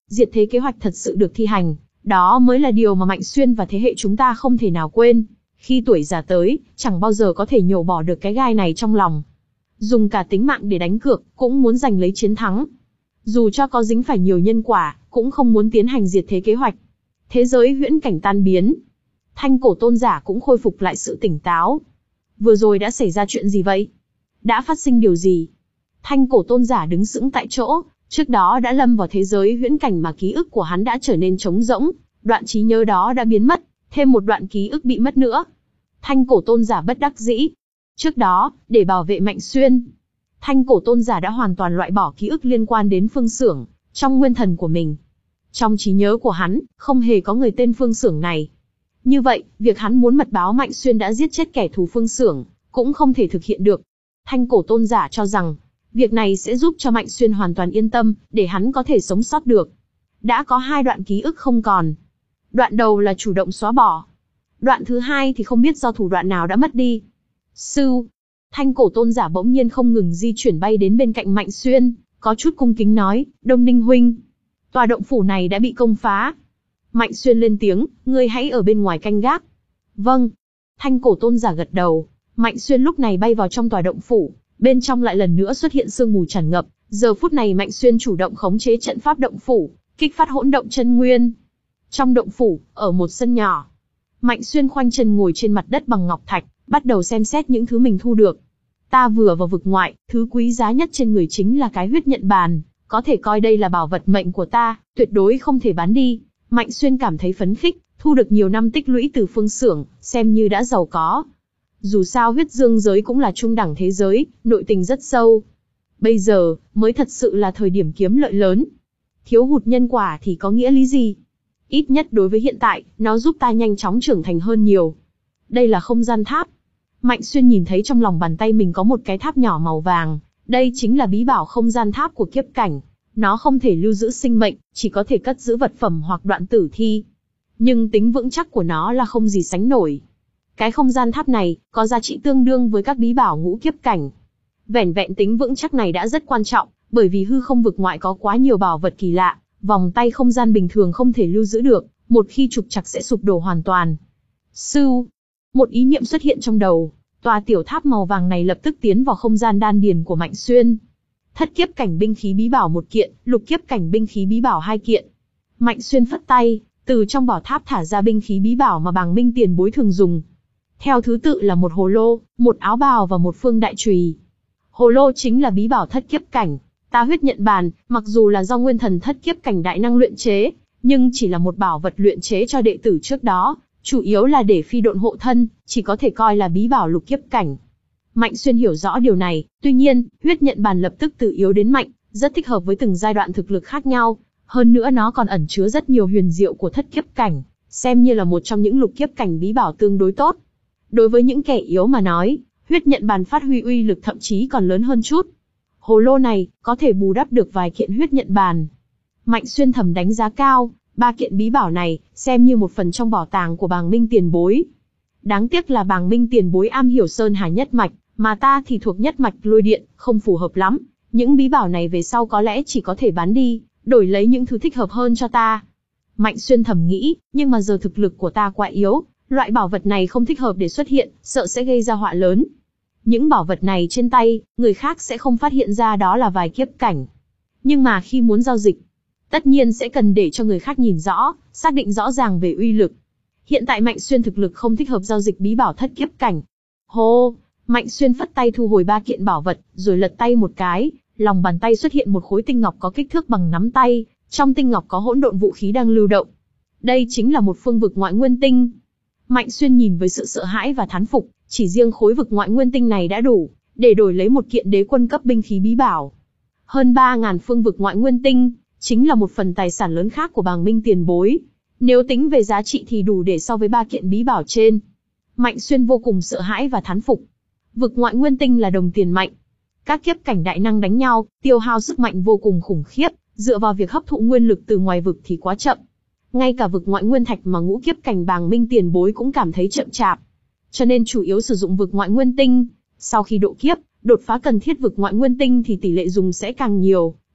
diệt thế kế hoạch thật sự được thi hành, đó mới là điều mà Mạnh Xuyên và thế hệ chúng ta không thể nào quên. Khi tuổi già tới, chẳng bao giờ có thể nhổ bỏ được cái gai này trong lòng. Dùng cả tính mạng để đánh cược, cũng muốn giành lấy chiến thắng. Dù cho có dính phải nhiều nhân quả, cũng không muốn tiến hành diệt thế kế hoạch. Thế giới huyễn cảnh tan biến. Thanh cổ tôn giả cũng khôi phục lại sự tỉnh táo. Vừa rồi đã xảy ra chuyện gì vậy? Đã phát sinh điều gì? Thanh cổ tôn giả đứng sững tại chỗ, trước đó đã lâm vào thế giới huyễn cảnh mà ký ức của hắn đã trở nên trống rỗng, đoạn trí nhớ đó đã biến mất, thêm một đoạn ký ức bị mất nữa. Thanh cổ tôn giả bất đắc dĩ. Trước đó, để bảo vệ Mạnh Xuyên, Thanh cổ tôn giả đã hoàn toàn loại bỏ ký ức liên quan đến Phương Xưởng trong nguyên thần của mình. Trong trí nhớ của hắn, không hề có người tên Phương Xưởng này. Như vậy, việc hắn muốn mật báo Mạnh Xuyên đã giết chết kẻ thù Phương Xưởng cũng không thể thực hiện được. Thanh cổ tôn giả cho rằng, việc này sẽ giúp cho Mạnh Xuyên hoàn toàn yên tâm, để hắn có thể sống sót được. Đã có hai đoạn ký ức không còn. Đoạn đầu là chủ động xóa bỏ. Đoạn thứ hai thì không biết do thủ đoạn nào đã mất đi. Sư, Thanh cổ tôn giả bỗng nhiên không ngừng di chuyển bay đến bên cạnh Mạnh Xuyên, có chút cung kính nói, Đông Ninh huynh, tòa động phủ này đã bị công phá. Mạnh Xuyên lên tiếng, ngươi hãy ở bên ngoài canh gác. Vâng. Thanh cổ tôn giả gật đầu. Mạnh Xuyên lúc này bay vào trong tòa động phủ, bên trong lại lần nữa xuất hiện sương mù tràn ngập. Giờ phút này Mạnh Xuyên chủ động khống chế trận pháp động phủ, kích phát hỗn động chân nguyên. Trong động phủ, ở một sân nhỏ, Mạnh Xuyên khoanh chân ngồi trên mặt đất bằng ngọc thạch, bắt đầu xem xét những thứ mình thu được. Ta vừa vào vực ngoại, thứ quý giá nhất trên người chính là cái huyết nhận bàn, có thể coi đây là bảo vật mệnh của ta, tuyệt đối không thể bán đi. Mạnh Xuyên cảm thấy phấn khích, thu được nhiều năm tích lũy từ Phương Xưởng, xem như đã giàu có. Dù sao huyết dương giới cũng là trung đẳng thế giới, nội tình rất sâu. Bây giờ, mới thật sự là thời điểm kiếm lợi lớn. Thiếu hụt nhân quả thì có nghĩa lý gì? Ít nhất đối với hiện tại, nó giúp ta nhanh chóng trưởng thành hơn nhiều. Đây là không gian tháp. Mạnh Xuyên nhìn thấy trong lòng bàn tay mình có một cái tháp nhỏ màu vàng. Đây chính là bí bảo không gian tháp của kiếp cảnh. Nó không thể lưu giữ sinh mệnh, chỉ có thể cất giữ vật phẩm hoặc đoạn tử thi. Nhưng tính vững chắc của nó là không gì sánh nổi. Cái không gian tháp này, có giá trị tương đương với các bí bảo ngũ kiếp cảnh. Vẻn vẹn tính vững chắc này đã rất quan trọng, bởi vì hư không vực ngoại có quá nhiều bảo vật kỳ lạ, vòng tay không gian bình thường không thể lưu giữ được, một khi trục trặc sẽ sụp đổ hoàn toàn. Sư, một ý niệm xuất hiện trong đầu, tòa tiểu tháp màu vàng này lập tức tiến vào không gian đan điền của Mạnh Xuyên. Thất kiếp cảnh binh khí bí bảo một kiện, lục kiếp cảnh binh khí bí bảo hai kiện. Mạnh Xuyên phất tay, từ trong bảo tháp thả ra binh khí bí bảo mà Bàng Minh tiền bối thường dùng. Theo thứ tự là một hồ lô, một áo bào và một phương đại chùy. Hồ lô chính là bí bảo thất kiếp cảnh. Ta huyết nhận bàn, mặc dù là do nguyên thần thất kiếp cảnh đại năng luyện chế, nhưng chỉ là một bảo vật luyện chế cho đệ tử trước đó, chủ yếu là để phi độn hộ thân, chỉ có thể coi là bí bảo lục kiếp cảnh. Mạnh Xuyên hiểu rõ điều này, tuy nhiên, huyết nhận bàn lập tức từ yếu đến mạnh, rất thích hợp với từng giai đoạn thực lực khác nhau, hơn nữa nó còn ẩn chứa rất nhiều huyền diệu của thất kiếp cảnh, xem như là một trong những lục kiếp cảnh bí bảo tương đối tốt. Đối với những kẻ yếu mà nói, huyết nhận bàn phát huy uy lực thậm chí còn lớn hơn chút. Hồ lô này, có thể bù đắp được vài kiện huyết nhận bàn. Mạnh Xuyên thầm đánh giá cao, ba kiện bí bảo này, xem như một phần trong bảo tàng của Bàng Minh tiền bối. Đáng tiếc là Bàng Minh tiền bối am hiểu Sơn Hà nhất mạch, mà ta thì thuộc nhất mạch lôi điện, không phù hợp lắm. Những bí bảo này về sau có lẽ chỉ có thể bán đi, đổi lấy những thứ thích hợp hơn cho ta. Mạnh Xuyên thầm nghĩ, nhưng mà giờ thực lực của ta quá yếu, loại bảo vật này không thích hợp để xuất hiện, sợ sẽ gây ra họa lớn. Những bảo vật này trên tay, người khác sẽ không phát hiện ra đó là vài kiếp cảnh. Nhưng mà khi muốn giao dịch, tất nhiên sẽ cần để cho người khác nhìn rõ, xác định rõ ràng về uy lực. Hiện tại Mạnh Xuyên thực lực không thích hợp giao dịch bí bảo thất kiếp cảnh. Hô, Mạnh Xuyên phất tay thu hồi ba kiện bảo vật, rồi lật tay một cái, lòng bàn tay xuất hiện một khối tinh ngọc có kích thước bằng nắm tay, trong tinh ngọc có hỗn độn vũ khí đang lưu động. Đây chính là một phương vực ngoại nguyên tinh. Mạnh Xuyên nhìn với sự sợ hãi và thán phục, chỉ riêng khối vực ngoại nguyên tinh này đã đủ để đổi lấy một kiện đế quân cấp binh khí bí bảo. Hơn ba ngàn phương vực ngoại nguyên tinh, chính là một phần tài sản lớn khác của Bàng Minh tiền bối. Nếu tính về giá trị thì đủ để so với ba kiện bí bảo trên. Mạnh Xuyên vô cùng sợ hãi và thán phục. Vực ngoại nguyên tinh là đồng tiền mạnh. Các kiếp cảnh đại năng đánh nhau, tiêu hao sức mạnh vô cùng khủng khiếp, dựa vào việc hấp thụ nguyên lực từ ngoài vực thì quá chậm. Ngay cả vực ngoại nguyên thạch mà ngũ kiếp cảnh Bàng Minh tiền bối cũng cảm thấy chậm chạp. Cho nên chủ yếu sử dụng vực ngoại nguyên tinh. Sau khi độ kiếp, đột phá cần thiết vực ngoại nguyên tinh thì tỷ lệ dùng sẽ càng nhiều,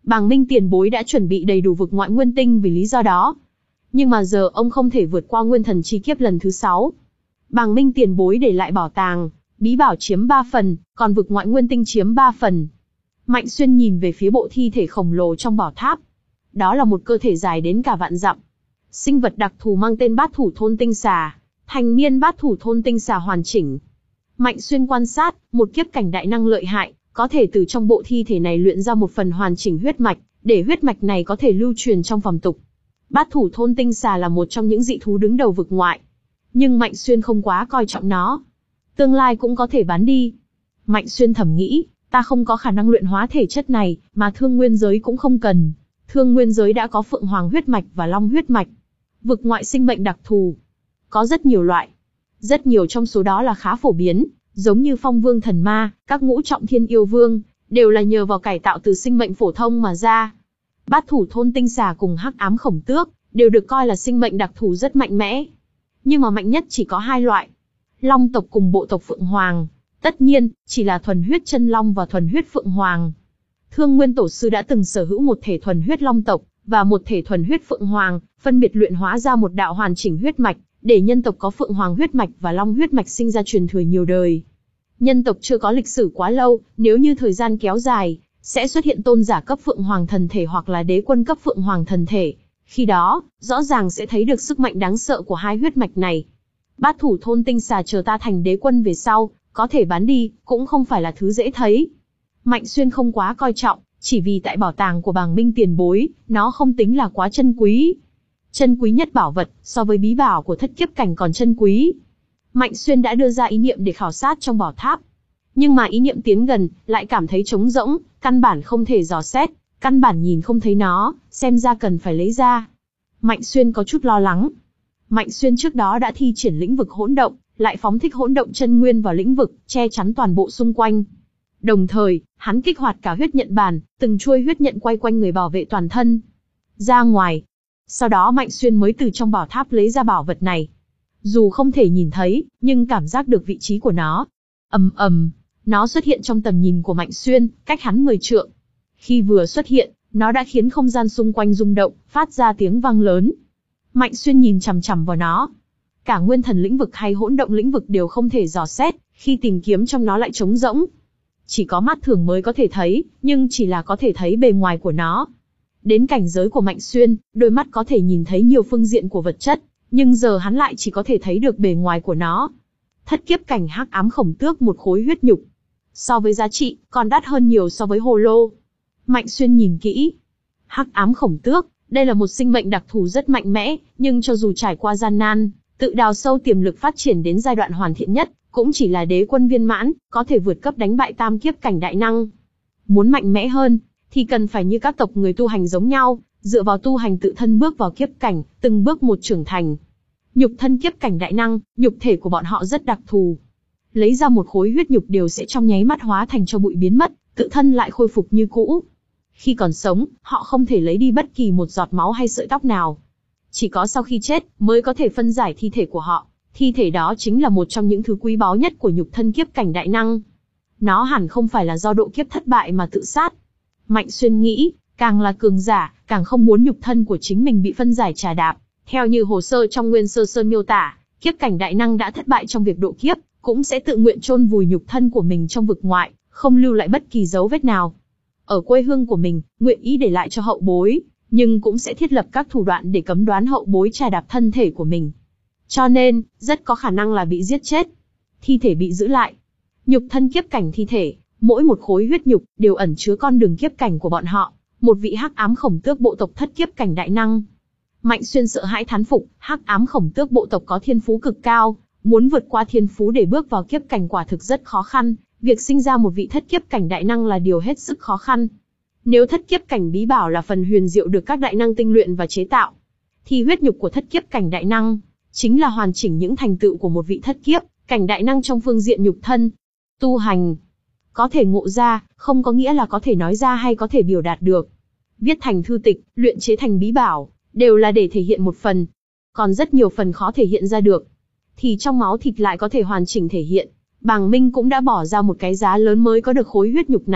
Bàng Minh tiền bối đã chuẩn bị đầy đủ vực ngoại nguyên tinh vì lý do đó. Nhưng mà giờ ông không thể vượt qua nguyên thần chi kiếp lần thứ sáu. Bàng Minh tiền bối để lại bảo tàng, bí bảo chiếm ba phần, còn vực ngoại nguyên tinh chiếm ba phần. Mạnh Xuyên nhìn về phía bộ thi thể khổng lồ trong bảo tháp. Đó là một cơ thể dài đến cả vạn dặm. Sinh vật đặc thù mang tên bát thủ thôn tinh xà, thành niên bát thủ thôn tinh xà hoàn chỉnh. Mạnh Xuyên quan sát, một kiếp cảnh đại năng lợi hại, có thể từ trong bộ thi thể này luyện ra một phần hoàn chỉnh huyết mạch, để huyết mạch này có thể lưu truyền trong phàm tục. Bát thủ thôn tinh xà là một trong những dị thú đứng đầu vực ngoại. Nhưng Mạnh Xuyên không quá coi trọng nó. Tương lai cũng có thể bán đi. Mạnh Xuyên thầm nghĩ, ta không có khả năng luyện hóa thể chất này, mà thương nguyên giới cũng không cần. Thương nguyên giới đã có phượng hoàng huyết mạch và long huyết mạch. Vực ngoại sinh mệnh đặc thù. Có rất nhiều loại. Rất nhiều trong số đó là khá phổ biến, giống như phong vương thần ma, các ngũ trọng thiên yêu vương, đều là nhờ vào cải tạo từ sinh mệnh phổ thông mà ra. Bát thủ thôn tinh xà cùng hắc ám khổng tước, đều được coi là sinh mệnh đặc thù rất mạnh mẽ. Nhưng mà mạnh nhất chỉ có hai loại. Long tộc cùng bộ tộc Phượng Hoàng. Tất nhiên, chỉ là thuần huyết chân long và thuần huyết Phượng Hoàng. Thương Nguyên Tổ Sư đã từng sở hữu một thể thuần huyết long tộc, và một thể thuần huyết Phượng Hoàng, phân biệt luyện hóa ra một đạo hoàn chỉnh huyết mạch, để nhân tộc có Phượng Hoàng huyết mạch và Long huyết mạch sinh ra truyền thừa nhiều đời. Nhân tộc chưa có lịch sử quá lâu, nếu như thời gian kéo dài, sẽ xuất hiện tôn giả cấp Phượng Hoàng thần thể hoặc là đế quân cấp Phượng Hoàng thần thể. Khi đó, rõ ràng sẽ thấy được sức mạnh đáng sợ của hai huyết mạch này. Bát thủ thôn tinh xà chờ ta thành đế quân về sau, có thể bán đi, cũng không phải là thứ dễ thấy. Mạnh Xuyên không quá coi trọng, chỉ vì tại bảo tàng của Bàng Minh tiền bối, nó không tính là quá chân quý. Chân quý nhất bảo vật, so với bí bảo của thất kiếp cảnh còn chân quý. Mạnh Xuyên đã đưa ra ý niệm để khảo sát trong bảo tháp. Nhưng mà ý niệm tiến gần, lại cảm thấy trống rỗng, căn bản không thể dò xét, căn bản nhìn không thấy nó, xem ra cần phải lấy ra. Mạnh Xuyên có chút lo lắng. Mạnh Xuyên trước đó đã thi triển lĩnh vực hỗn động, lại phóng thích hỗn động chân nguyên vào lĩnh vực, che chắn toàn bộ xung quanh. Đồng thời, hắn kích hoạt cả huyết nhận bàn, từng chuôi huyết nhận quay quanh người bảo vệ toàn thân. Ra ngoài. Sau đó Mạnh Xuyên mới từ trong bảo tháp lấy ra bảo vật này. Dù không thể nhìn thấy, nhưng cảm giác được vị trí của nó. Ầm ầm, nó xuất hiện trong tầm nhìn của Mạnh Xuyên, cách hắn mười trượng. Khi vừa xuất hiện, nó đã khiến không gian xung quanh rung động, phát ra tiếng vang lớn. Mạnh Xuyên nhìn chằm chằm vào nó. Cả nguyên thần lĩnh vực hay hỗn động lĩnh vực đều không thể dò xét, khi tìm kiếm trong nó lại trống rỗng. Chỉ có mắt thường mới có thể thấy, nhưng chỉ là có thể thấy bề ngoài của nó. Đến cảnh giới của Mạnh Xuyên, đôi mắt có thể nhìn thấy nhiều phương diện của vật chất, nhưng giờ hắn lại chỉ có thể thấy được bề ngoài của nó. Thất kiếp cảnh hắc ám khổng tước một khối huyết nhục. So với giá trị, còn đắt hơn nhiều so với hồ lô. Mạnh Xuyên nhìn kỹ. Hắc ám khổng tước, đây là một sinh mệnh đặc thù rất mạnh mẽ, nhưng cho dù trải qua gian nan, tự đào sâu tiềm lực phát triển đến giai đoạn hoàn thiện nhất, cũng chỉ là đế quân viên mãn, có thể vượt cấp đánh bại tam kiếp cảnh đại năng. Muốn mạnh mẽ hơn, thì cần phải như các tộc người tu hành giống nhau, dựa vào tu hành tự thân bước vào kiếp cảnh, từng bước một trưởng thành. Nhục thân kiếp cảnh đại năng, nhục thể của bọn họ rất đặc thù. Lấy ra một khối huyết nhục đều sẽ trong nháy mắt hóa thành cho bụi biến mất, tự thân lại khôi phục như cũ. Khi còn sống, họ không thể lấy đi bất kỳ một giọt máu hay sợi tóc nào. Chỉ có sau khi chết, mới có thể phân giải thi thể của họ. Thi thể đó chính là một trong những thứ quý báu nhất của nhục thân kiếp cảnh đại năng. Nó hẳn không phải là do độ kiếp thất bại mà tự sát. Mạnh Xuyên nghĩ, càng là cường giả, càng không muốn nhục thân của chính mình bị phân giải trà đạp. Theo như hồ sơ trong Nguyên Sơ Sơn miêu tả, kiếp cảnh đại năng đã thất bại trong việc độ kiếp, cũng sẽ tự nguyện chôn vùi nhục thân của mình trong vực ngoại, không lưu lại bất kỳ dấu vết nào. Ở quê hương của mình, nguyện ý để lại cho hậu bối, nhưng cũng sẽ thiết lập các thủ đoạn để cấm đoán hậu bối trà đạp thân thể của mình. Cho nên, rất có khả năng là bị giết chết. Thi thể bị giữ lại. Nhục thân kiếp cảnh thi thể, mỗi một khối huyết nhục đều ẩn chứa con đường kiếp cảnh của bọn họ, một vị hắc ám khổng tước bộ tộc thất kiếp cảnh đại năng. Mạnh Xuyên sợ hãi thán phục, hắc ám khổng tước bộ tộc có thiên phú cực cao, muốn vượt qua thiên phú để bước vào kiếp cảnh quả thực rất khó khăn, việc sinh ra một vị thất kiếp cảnh đại năng là điều hết sức khó khăn. Nếu thất kiếp cảnh bí bảo là phần huyền diệu được các đại năng tinh luyện và chế tạo, thì huyết nhục của thất kiếp cảnh đại năng chính là hoàn chỉnh những thành tựu của một vị thất kiếp cảnh đại năng trong phương diện nhục thân. Tu hành có thể ngộ ra, không có nghĩa là có thể nói ra hay có thể biểu đạt được. Viết thành thư tịch, luyện chế thành bí bảo, đều là để thể hiện một phần. Còn rất nhiều phần khó thể hiện ra được, thì trong máu thịt lại có thể hoàn chỉnh thể hiện. Bàng Minh cũng đã bỏ ra một cái giá lớn mới có được khối huyết nhục này,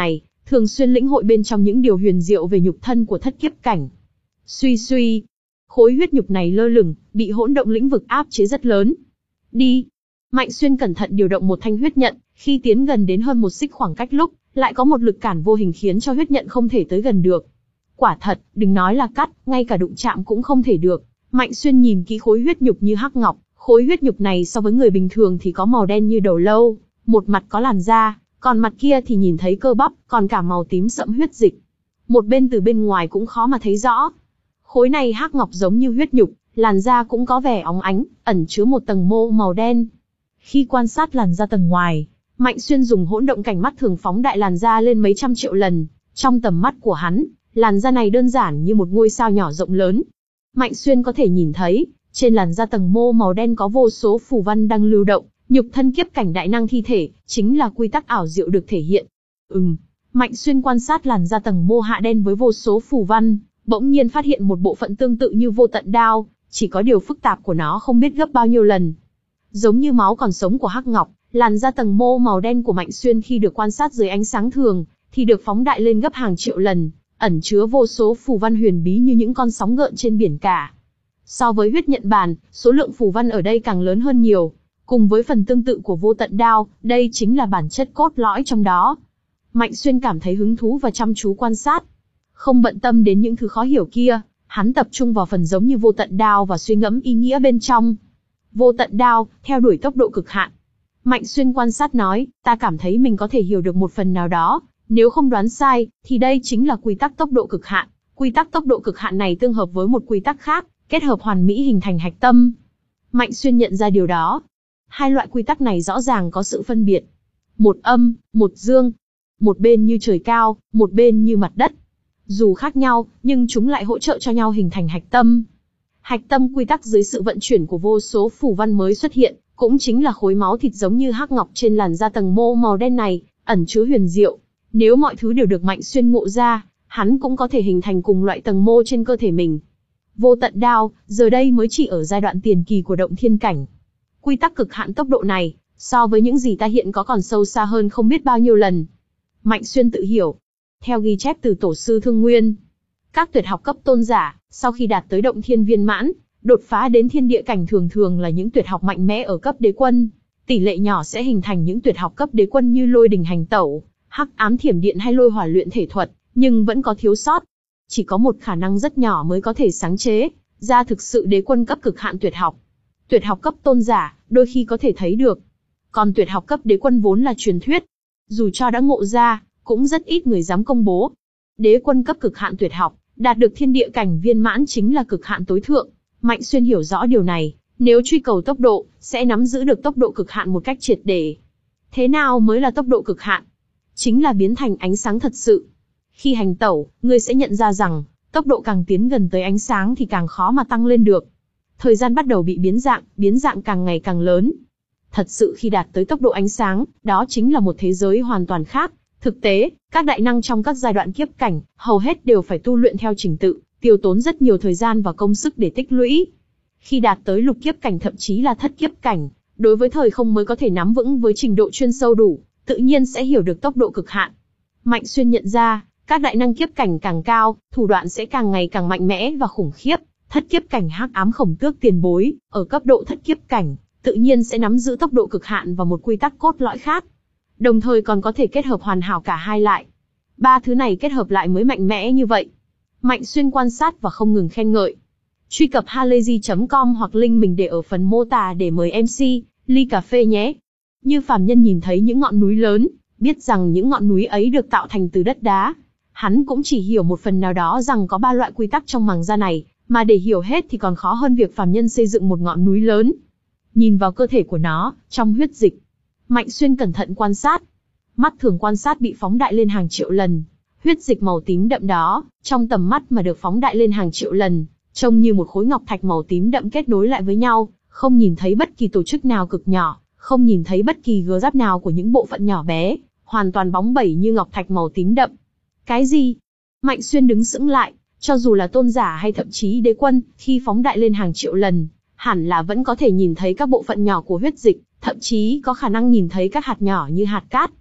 thường xuyên lĩnh hội bên trong những điều huyền diệu về nhục thân của thất kiếp cảnh. Suy suy, khối huyết nhục này lơ lửng, bị hỗn động lĩnh vực áp chế rất lớn. Đi. Mạnh Xuyên cẩn thận điều động một thanh huyết nhận, khi tiến gần đến hơn một xích khoảng cách lúc, lại có một lực cản vô hình khiến cho huyết nhận không thể tới gần được. Quả thật, đừng nói là cắt, ngay cả đụng chạm cũng không thể được. Mạnh Xuyên nhìn kỹ khối huyết nhục như hắc ngọc, khối huyết nhục này so với người bình thường thì có màu đen như đầu lâu, một mặt có làn da, còn mặt kia thì nhìn thấy cơ bắp, còn cả màu tím sẫm huyết dịch. Một bên từ bên ngoài cũng khó mà thấy rõ. Khối này hắc ngọc giống như huyết nhục, làn da cũng có vẻ óng ánh, ẩn chứa một tầng mô màu đen. Khi quan sát làn da tầng ngoài, Mạnh Xuyên dùng hỗn động cảnh mắt thường phóng đại làn da lên mấy trăm triệu lần. Trong tầm mắt của hắn, làn da này đơn giản như một ngôi sao nhỏ rộng lớn. Mạnh Xuyên có thể nhìn thấy, trên làn da tầng mô màu đen có vô số phù văn đang lưu động, nhục thân kiếp cảnh đại năng thi thể, chính là quy tắc ảo diệu được thể hiện. Ừm, Mạnh Xuyên quan sát làn da tầng mô hạ đen với vô số phù văn, bỗng nhiên phát hiện một bộ phận tương tự như vô tận đao, chỉ có điều phức tạp của nó không biết gấp bao nhiêu lần. Giống như máu còn sống của hắc ngọc, làn da tầng mô màu đen của Mạnh Xuyên khi được quan sát dưới ánh sáng thường, thì được phóng đại lên gấp hàng triệu lần, ẩn chứa vô số phù văn huyền bí như những con sóng gợn trên biển cả. So với huyết nhận bàn, số lượng phù văn ở đây càng lớn hơn nhiều. Cùng với phần tương tự của vô tận đao, đây chính là bản chất cốt lõi trong đó. Mạnh Xuyên cảm thấy hứng thú và chăm chú quan sát. Không bận tâm đến những thứ khó hiểu kia, hắn tập trung vào phần giống như vô tận đao và suy ngẫm ý nghĩa bên trong. Vô tận đao, theo đuổi tốc độ cực hạn. Mạnh Xuyên quan sát nói, ta cảm thấy mình có thể hiểu được một phần nào đó. Nếu không đoán sai, thì đây chính là quy tắc tốc độ cực hạn. Quy tắc tốc độ cực hạn này tương hợp với một quy tắc khác, kết hợp hoàn mỹ hình thành hạch tâm. Mạnh Xuyên nhận ra điều đó. Hai loại quy tắc này rõ ràng có sự phân biệt. Một âm, một dương. Một bên như trời cao, một bên như mặt đất. Dù khác nhau, nhưng chúng lại hỗ trợ cho nhau hình thành hạch tâm. Hạch tâm quy tắc dưới sự vận chuyển của vô số phù văn mới xuất hiện, cũng chính là khối máu thịt giống như hắc ngọc trên làn da tầng mô màu đen này, ẩn chứa huyền diệu. Nếu mọi thứ đều được Mạnh Xuyên ngộ ra, hắn cũng có thể hình thành cùng loại tầng mô trên cơ thể mình. Vô tận đao, giờ đây mới chỉ ở giai đoạn tiền kỳ của động thiên cảnh. Quy tắc cực hạn tốc độ này, so với những gì ta hiện có còn sâu xa hơn không biết bao nhiêu lần. Mạnh Xuyên tự hiểu. Theo ghi chép từ tổ sư Thương Nguyên, các tuyệt học cấp tôn giả, sau khi đạt tới động thiên viên mãn, đột phá đến thiên địa cảnh thường thường là những tuyệt học mạnh mẽ ở cấp đế quân. Tỷ lệ nhỏ sẽ hình thành những tuyệt học cấp đế quân như lôi đình hành tẩu, hắc ám thiểm điện hay lôi hỏa luyện thể thuật, nhưng vẫn có thiếu sót. Chỉ có một khả năng rất nhỏ mới có thể sáng chế ra thực sự đế quân cấp cực hạn tuyệt học. Tuyệt học cấp tôn giả, đôi khi có thể thấy được. Còn tuyệt học cấp đế quân vốn là truyền thuyết. Dù cho đã ngộ ra, cũng rất ít người dám công bố. Đế quân cấp cực hạn tuyệt học, đạt được thiên địa cảnh viên mãn chính là cực hạn tối thượng. Mạnh Xuyên hiểu rõ điều này, nếu truy cầu tốc độ, sẽ nắm giữ được tốc độ cực hạn một cách triệt để. Thế nào mới là tốc độ cực hạn? Chính là biến thành ánh sáng thật sự. Khi hành tẩu, ngươi sẽ nhận ra rằng, tốc độ càng tiến gần tới ánh sáng thì càng khó mà tăng lên được. Thời gian bắt đầu bị biến dạng, biến dạng càng ngày càng lớn. Thật sự khi đạt tới tốc độ ánh sáng, đó chính là một thế giới hoàn toàn khác. Thực tế, các đại năng trong các giai đoạn kiếp cảnh, hầu hết đều phải tu luyện theo trình tự, tiêu tốn rất nhiều thời gian và công sức để tích lũy. Khi đạt tới lục kiếp cảnh thậm chí là thất kiếp cảnh, đối với thời không mới có thể nắm vững với trình độ chuyên sâu đủ, tự nhiên sẽ hiểu được tốc độ cực hạn. Mạnh Xuyên nhận ra, các đại năng kiếp cảnh càng cao, thủ đoạn sẽ càng ngày càng mạnh mẽ và khủng khiếp. Thất kiếp cảnh hắc ám khổng tước tiền bối, ở cấp độ thất kiếp cảnh, tự nhiên sẽ nắm giữ tốc độ cực hạn và một quy tắc cốt lõi khác. Đồng thời còn có thể kết hợp hoàn hảo cả hai lại. Ba thứ này kết hợp lại mới mạnh mẽ như vậy. Mạnh Xuyên quan sát và không ngừng khen ngợi. Truy cập halayzi chấm com hoặc link mình để ở phần mô tả để mời em xê, ly cà phê nhé. Như phàm nhân nhìn thấy những ngọn núi lớn, biết rằng những ngọn núi ấy được tạo thành từ đất đá. Hắn cũng chỉ hiểu một phần nào đó rằng có ba loại quy tắc trong màng da này, mà để hiểu hết thì còn khó hơn việc phàm nhân xây dựng một ngọn núi lớn. Nhìn vào cơ thể của nó, trong huyết dịch, Mạnh Xuyên cẩn thận quan sát. Mắt thường quan sát bị phóng đại lên hàng triệu lần. Huyết dịch màu tím đậm đó, trong tầm mắt mà được phóng đại lên hàng triệu lần, trông như một khối ngọc thạch màu tím đậm kết nối lại với nhau, không nhìn thấy bất kỳ tổ chức nào cực nhỏ, không nhìn thấy bất kỳ gờ giáp nào của những bộ phận nhỏ bé, hoàn toàn bóng bẩy như ngọc thạch màu tím đậm. Cái gì? Mạnh Xuyên đứng sững lại, cho dù là tôn giả hay thậm chí đế quân, khi phóng đại lên hàng triệu lần, hẳn là vẫn có thể nhìn thấy các bộ phận nhỏ của huyết dịch, thậm chí có khả năng nhìn thấy các hạt nhỏ như hạt cát.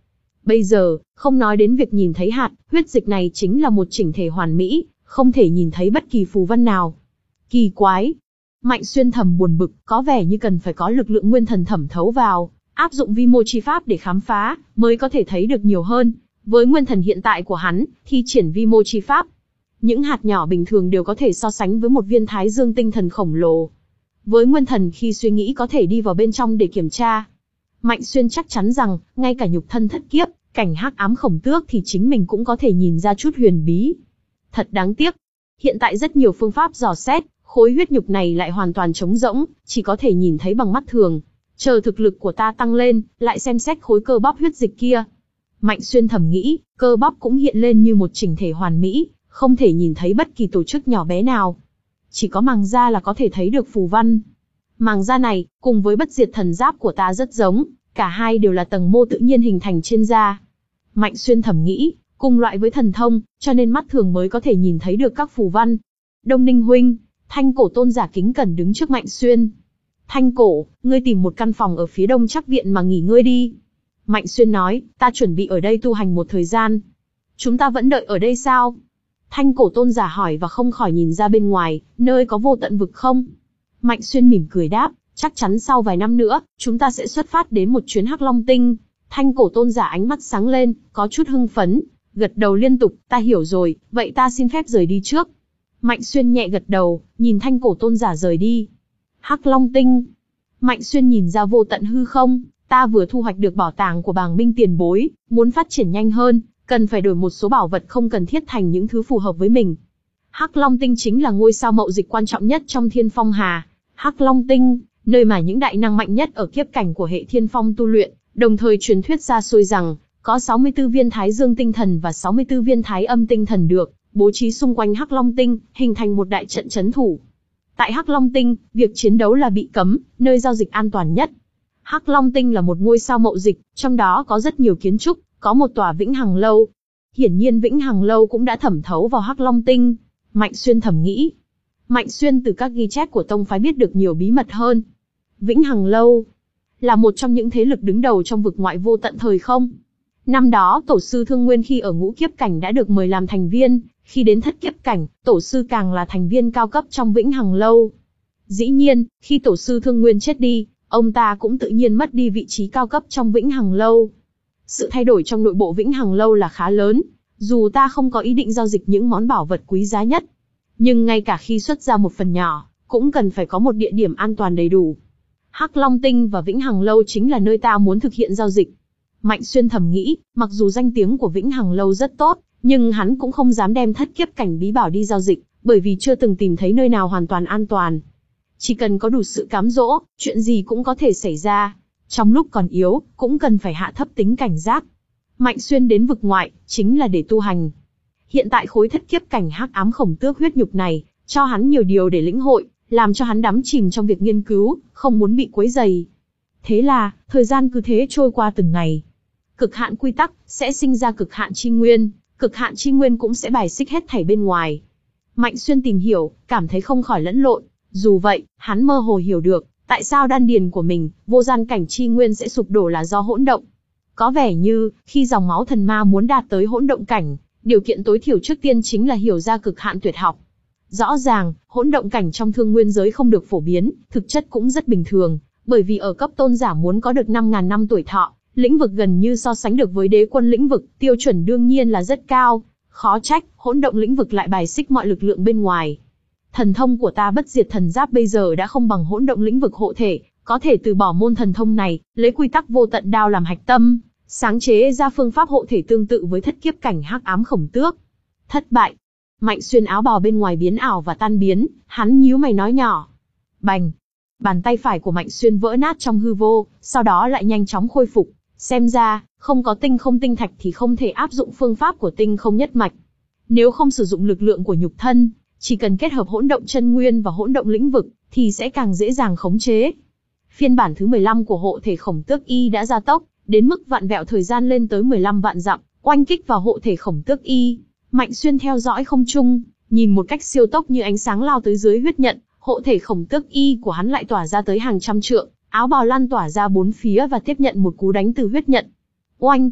Bây giờ, không nói đến việc nhìn thấy hạt, huyết dịch này chính là một chỉnh thể hoàn mỹ, không thể nhìn thấy bất kỳ phù văn nào. Kỳ quái. Mạnh Xuyên thầm buồn bực, có vẻ như cần phải có lực lượng nguyên thần thẩm thấu vào, áp dụng vi mô chi pháp để khám phá, mới có thể thấy được nhiều hơn. Với nguyên thần hiện tại của hắn, thi triển vi mô chi pháp, những hạt nhỏ bình thường đều có thể so sánh với một viên thái dương tinh thần khổng lồ. Với nguyên thần khi suy nghĩ có thể đi vào bên trong để kiểm tra. Mạnh Xuyên chắc chắn rằng, ngay cả nhục thân thất kiếp, cảnh hắc ám khổng tước thì chính mình cũng có thể nhìn ra chút huyền bí. Thật đáng tiếc. Hiện tại rất nhiều phương pháp dò xét, khối huyết nhục này lại hoàn toàn trống rỗng, chỉ có thể nhìn thấy bằng mắt thường. Chờ thực lực của ta tăng lên, lại xem xét khối cơ bắp huyết dịch kia. Mạnh Xuyên thầm nghĩ, cơ bắp cũng hiện lên như một chỉnh thể hoàn mỹ, không thể nhìn thấy bất kỳ tổ chức nhỏ bé nào. Chỉ có màng da là có thể thấy được phù văn. Màng da này, cùng với bất diệt thần giáp của ta rất giống, cả hai đều là tầng mô tự nhiên hình thành trên da. Mạnh Xuyên thầm nghĩ, cùng loại với thần thông, cho nên mắt thường mới có thể nhìn thấy được các phù văn. Đông Ninh huynh, Thanh Cổ tôn giả kính cẩn đứng trước Mạnh Xuyên. Thanh Cổ, ngươi tìm một căn phòng ở phía đông Trắc viện mà nghỉ ngơi đi. Mạnh Xuyên nói, ta chuẩn bị ở đây tu hành một thời gian. Chúng ta vẫn đợi ở đây sao? Thanh Cổ tôn giả hỏi và không khỏi nhìn ra bên ngoài, nơi có vô tận vực không? Mạnh Xuyên mỉm cười đáp, chắc chắn sau vài năm nữa, chúng ta sẽ xuất phát đến một chuyến Hắc Long Tinh. Thanh Cổ tôn giả ánh mắt sáng lên, có chút hưng phấn, gật đầu liên tục, ta hiểu rồi, vậy ta xin phép rời đi trước. Mạnh Xuyên nhẹ gật đầu, nhìn Thanh Cổ tôn giả rời đi. Hắc Long Tinh. Mạnh Xuyên nhìn ra vô tận hư không, ta vừa thu hoạch được bảo tàng của Bàng Minh tiền bối, muốn phát triển nhanh hơn, cần phải đổi một số bảo vật không cần thiết thành những thứ phù hợp với mình. Hắc Long Tinh chính là ngôi sao mậu dịch quan trọng nhất trong Thiên Phong Hà. Hắc Long Tinh, nơi mà những đại năng mạnh nhất ở kiếp cảnh của hệ Thiên Phong tu luyện, đồng thời truyền thuyết ra xôi rằng, có sáu mươi tư viên Thái Dương tinh thần và sáu mươi tư viên Thái Âm tinh thần được bố trí xung quanh Hắc Long Tinh, hình thành một đại trận trấn thủ. Tại Hắc Long Tinh, việc chiến đấu là bị cấm, nơi giao dịch an toàn nhất. Hắc Long Tinh là một ngôi sao mậu dịch, trong đó có rất nhiều kiến trúc, có một tòa Vĩnh Hằng Lâu. Hiển nhiên Vĩnh Hằng Lâu cũng đã thẩm thấu vào Hắc Long Tinh. Mạnh Xuyên thầm nghĩ. Mạnh Xuyên từ các ghi chép của tông phái biết được nhiều bí mật hơn. Vĩnh Hằng Lâu là một trong những thế lực đứng đầu trong vực ngoại vô tận thời không. Năm đó tổ sư Thương Nguyên khi ở ngũ kiếp cảnh đã được mời làm thành viên, khi đến thất kiếp cảnh, tổ sư càng là thành viên cao cấp trong Vĩnh Hằng Lâu. Dĩ nhiên, khi tổ sư Thương Nguyên chết đi, ông ta cũng tự nhiên mất đi vị trí cao cấp trong Vĩnh Hằng Lâu. Sự thay đổi trong nội bộ Vĩnh Hằng Lâu là khá lớn, dù ta không có ý định giao dịch những món bảo vật quý giá nhất. Nhưng ngay cả khi xuất ra một phần nhỏ, cũng cần phải có một địa điểm an toàn đầy đủ. Hắc Long Tinh và Vĩnh Hằng Lâu chính là nơi ta muốn thực hiện giao dịch. Mạnh Xuyên thầm nghĩ, mặc dù danh tiếng của Vĩnh Hằng Lâu rất tốt, nhưng hắn cũng không dám đem thất kiếp cảnh bí bảo đi giao dịch, bởi vì chưa từng tìm thấy nơi nào hoàn toàn an toàn. Chỉ cần có đủ sự cám dỗ, chuyện gì cũng có thể xảy ra. Trong lúc còn yếu, cũng cần phải hạ thấp tính cảnh giác. Mạnh Xuyên đến vực ngoại, chính là để tu hành. Hiện tại khối thất kiếp cảnh hắc ám khổng tước huyết nhục này, cho hắn nhiều điều để lĩnh hội, làm cho hắn đắm chìm trong việc nghiên cứu, không muốn bị quấy rầy. Thế là, thời gian cứ thế trôi qua từng ngày. Cực hạn quy tắc, sẽ sinh ra cực hạn chi nguyên, cực hạn chi nguyên cũng sẽ bài xích hết thảy bên ngoài. Mạnh Xuyên tìm hiểu, cảm thấy không khỏi lẫn lộn, dù vậy, hắn mơ hồ hiểu được, tại sao đan điền của mình, vô gian cảnh chi nguyên sẽ sụp đổ là do hỗn động. Có vẻ như, khi dòng máu thần ma muốn đạt tới hỗn động cảnh, điều kiện tối thiểu trước tiên chính là hiểu ra cực hạn tuyệt học. Rõ ràng, hỗn động cảnh trong thương nguyên giới không được phổ biến, thực chất cũng rất bình thường, bởi vì ở cấp tôn giả muốn có được năm ngàn năm tuổi thọ, lĩnh vực gần như so sánh được với đế quân lĩnh vực, tiêu chuẩn đương nhiên là rất cao, khó trách, hỗn động lĩnh vực lại bài xích mọi lực lượng bên ngoài. Thần thông của ta bất diệt thần giáp bây giờ đã không bằng hỗn động lĩnh vực hộ thể, có thể từ bỏ môn thần thông này, lấy quy tắc vô tận đao làm hạch tâm, sáng chế ra phương pháp hộ thể tương tự với thất kiếp cảnh hắc ám khổng tước. Thất bại. Mạnh Xuyên áo bào bên ngoài biến ảo và tan biến, hắn nhíu mày nói nhỏ. Bành. Bàn tay phải của Mạnh Xuyên vỡ nát trong hư vô, sau đó lại nhanh chóng khôi phục. Xem ra, không có tinh không tinh thạch thì không thể áp dụng phương pháp của tinh không nhất mạch. Nếu không sử dụng lực lượng của nhục thân, chỉ cần kết hợp hỗn động chân nguyên và hỗn động lĩnh vực, thì sẽ càng dễ dàng khống chế. Phiên bản thứ mười lăm của hộ thể khổng tước y đã gia tốc, đến mức vạn vẹo thời gian lên tới mười lăm vạn dặm, oanh kích vào hộ thể khổng tước y. Mạnh Xuyên theo dõi không trung, nhìn một cách siêu tốc như ánh sáng lao tới dưới huyết nhận, hộ thể khổng tước y của hắn lại tỏa ra tới hàng trăm trượng, áo bào lan tỏa ra bốn phía và tiếp nhận một cú đánh từ huyết nhận. Oanh!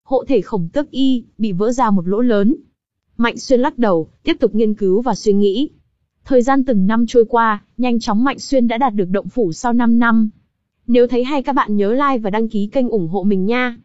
Hộ thể khổng tước y, bị vỡ ra một lỗ lớn. Mạnh Xuyên lắc đầu, tiếp tục nghiên cứu và suy nghĩ. Thời gian từng năm trôi qua, nhanh chóng Mạnh Xuyên đã đạt được động phủ sau năm năm. Nếu thấy hay các bạn nhớ like và đăng ký kênh ủng hộ mình nha.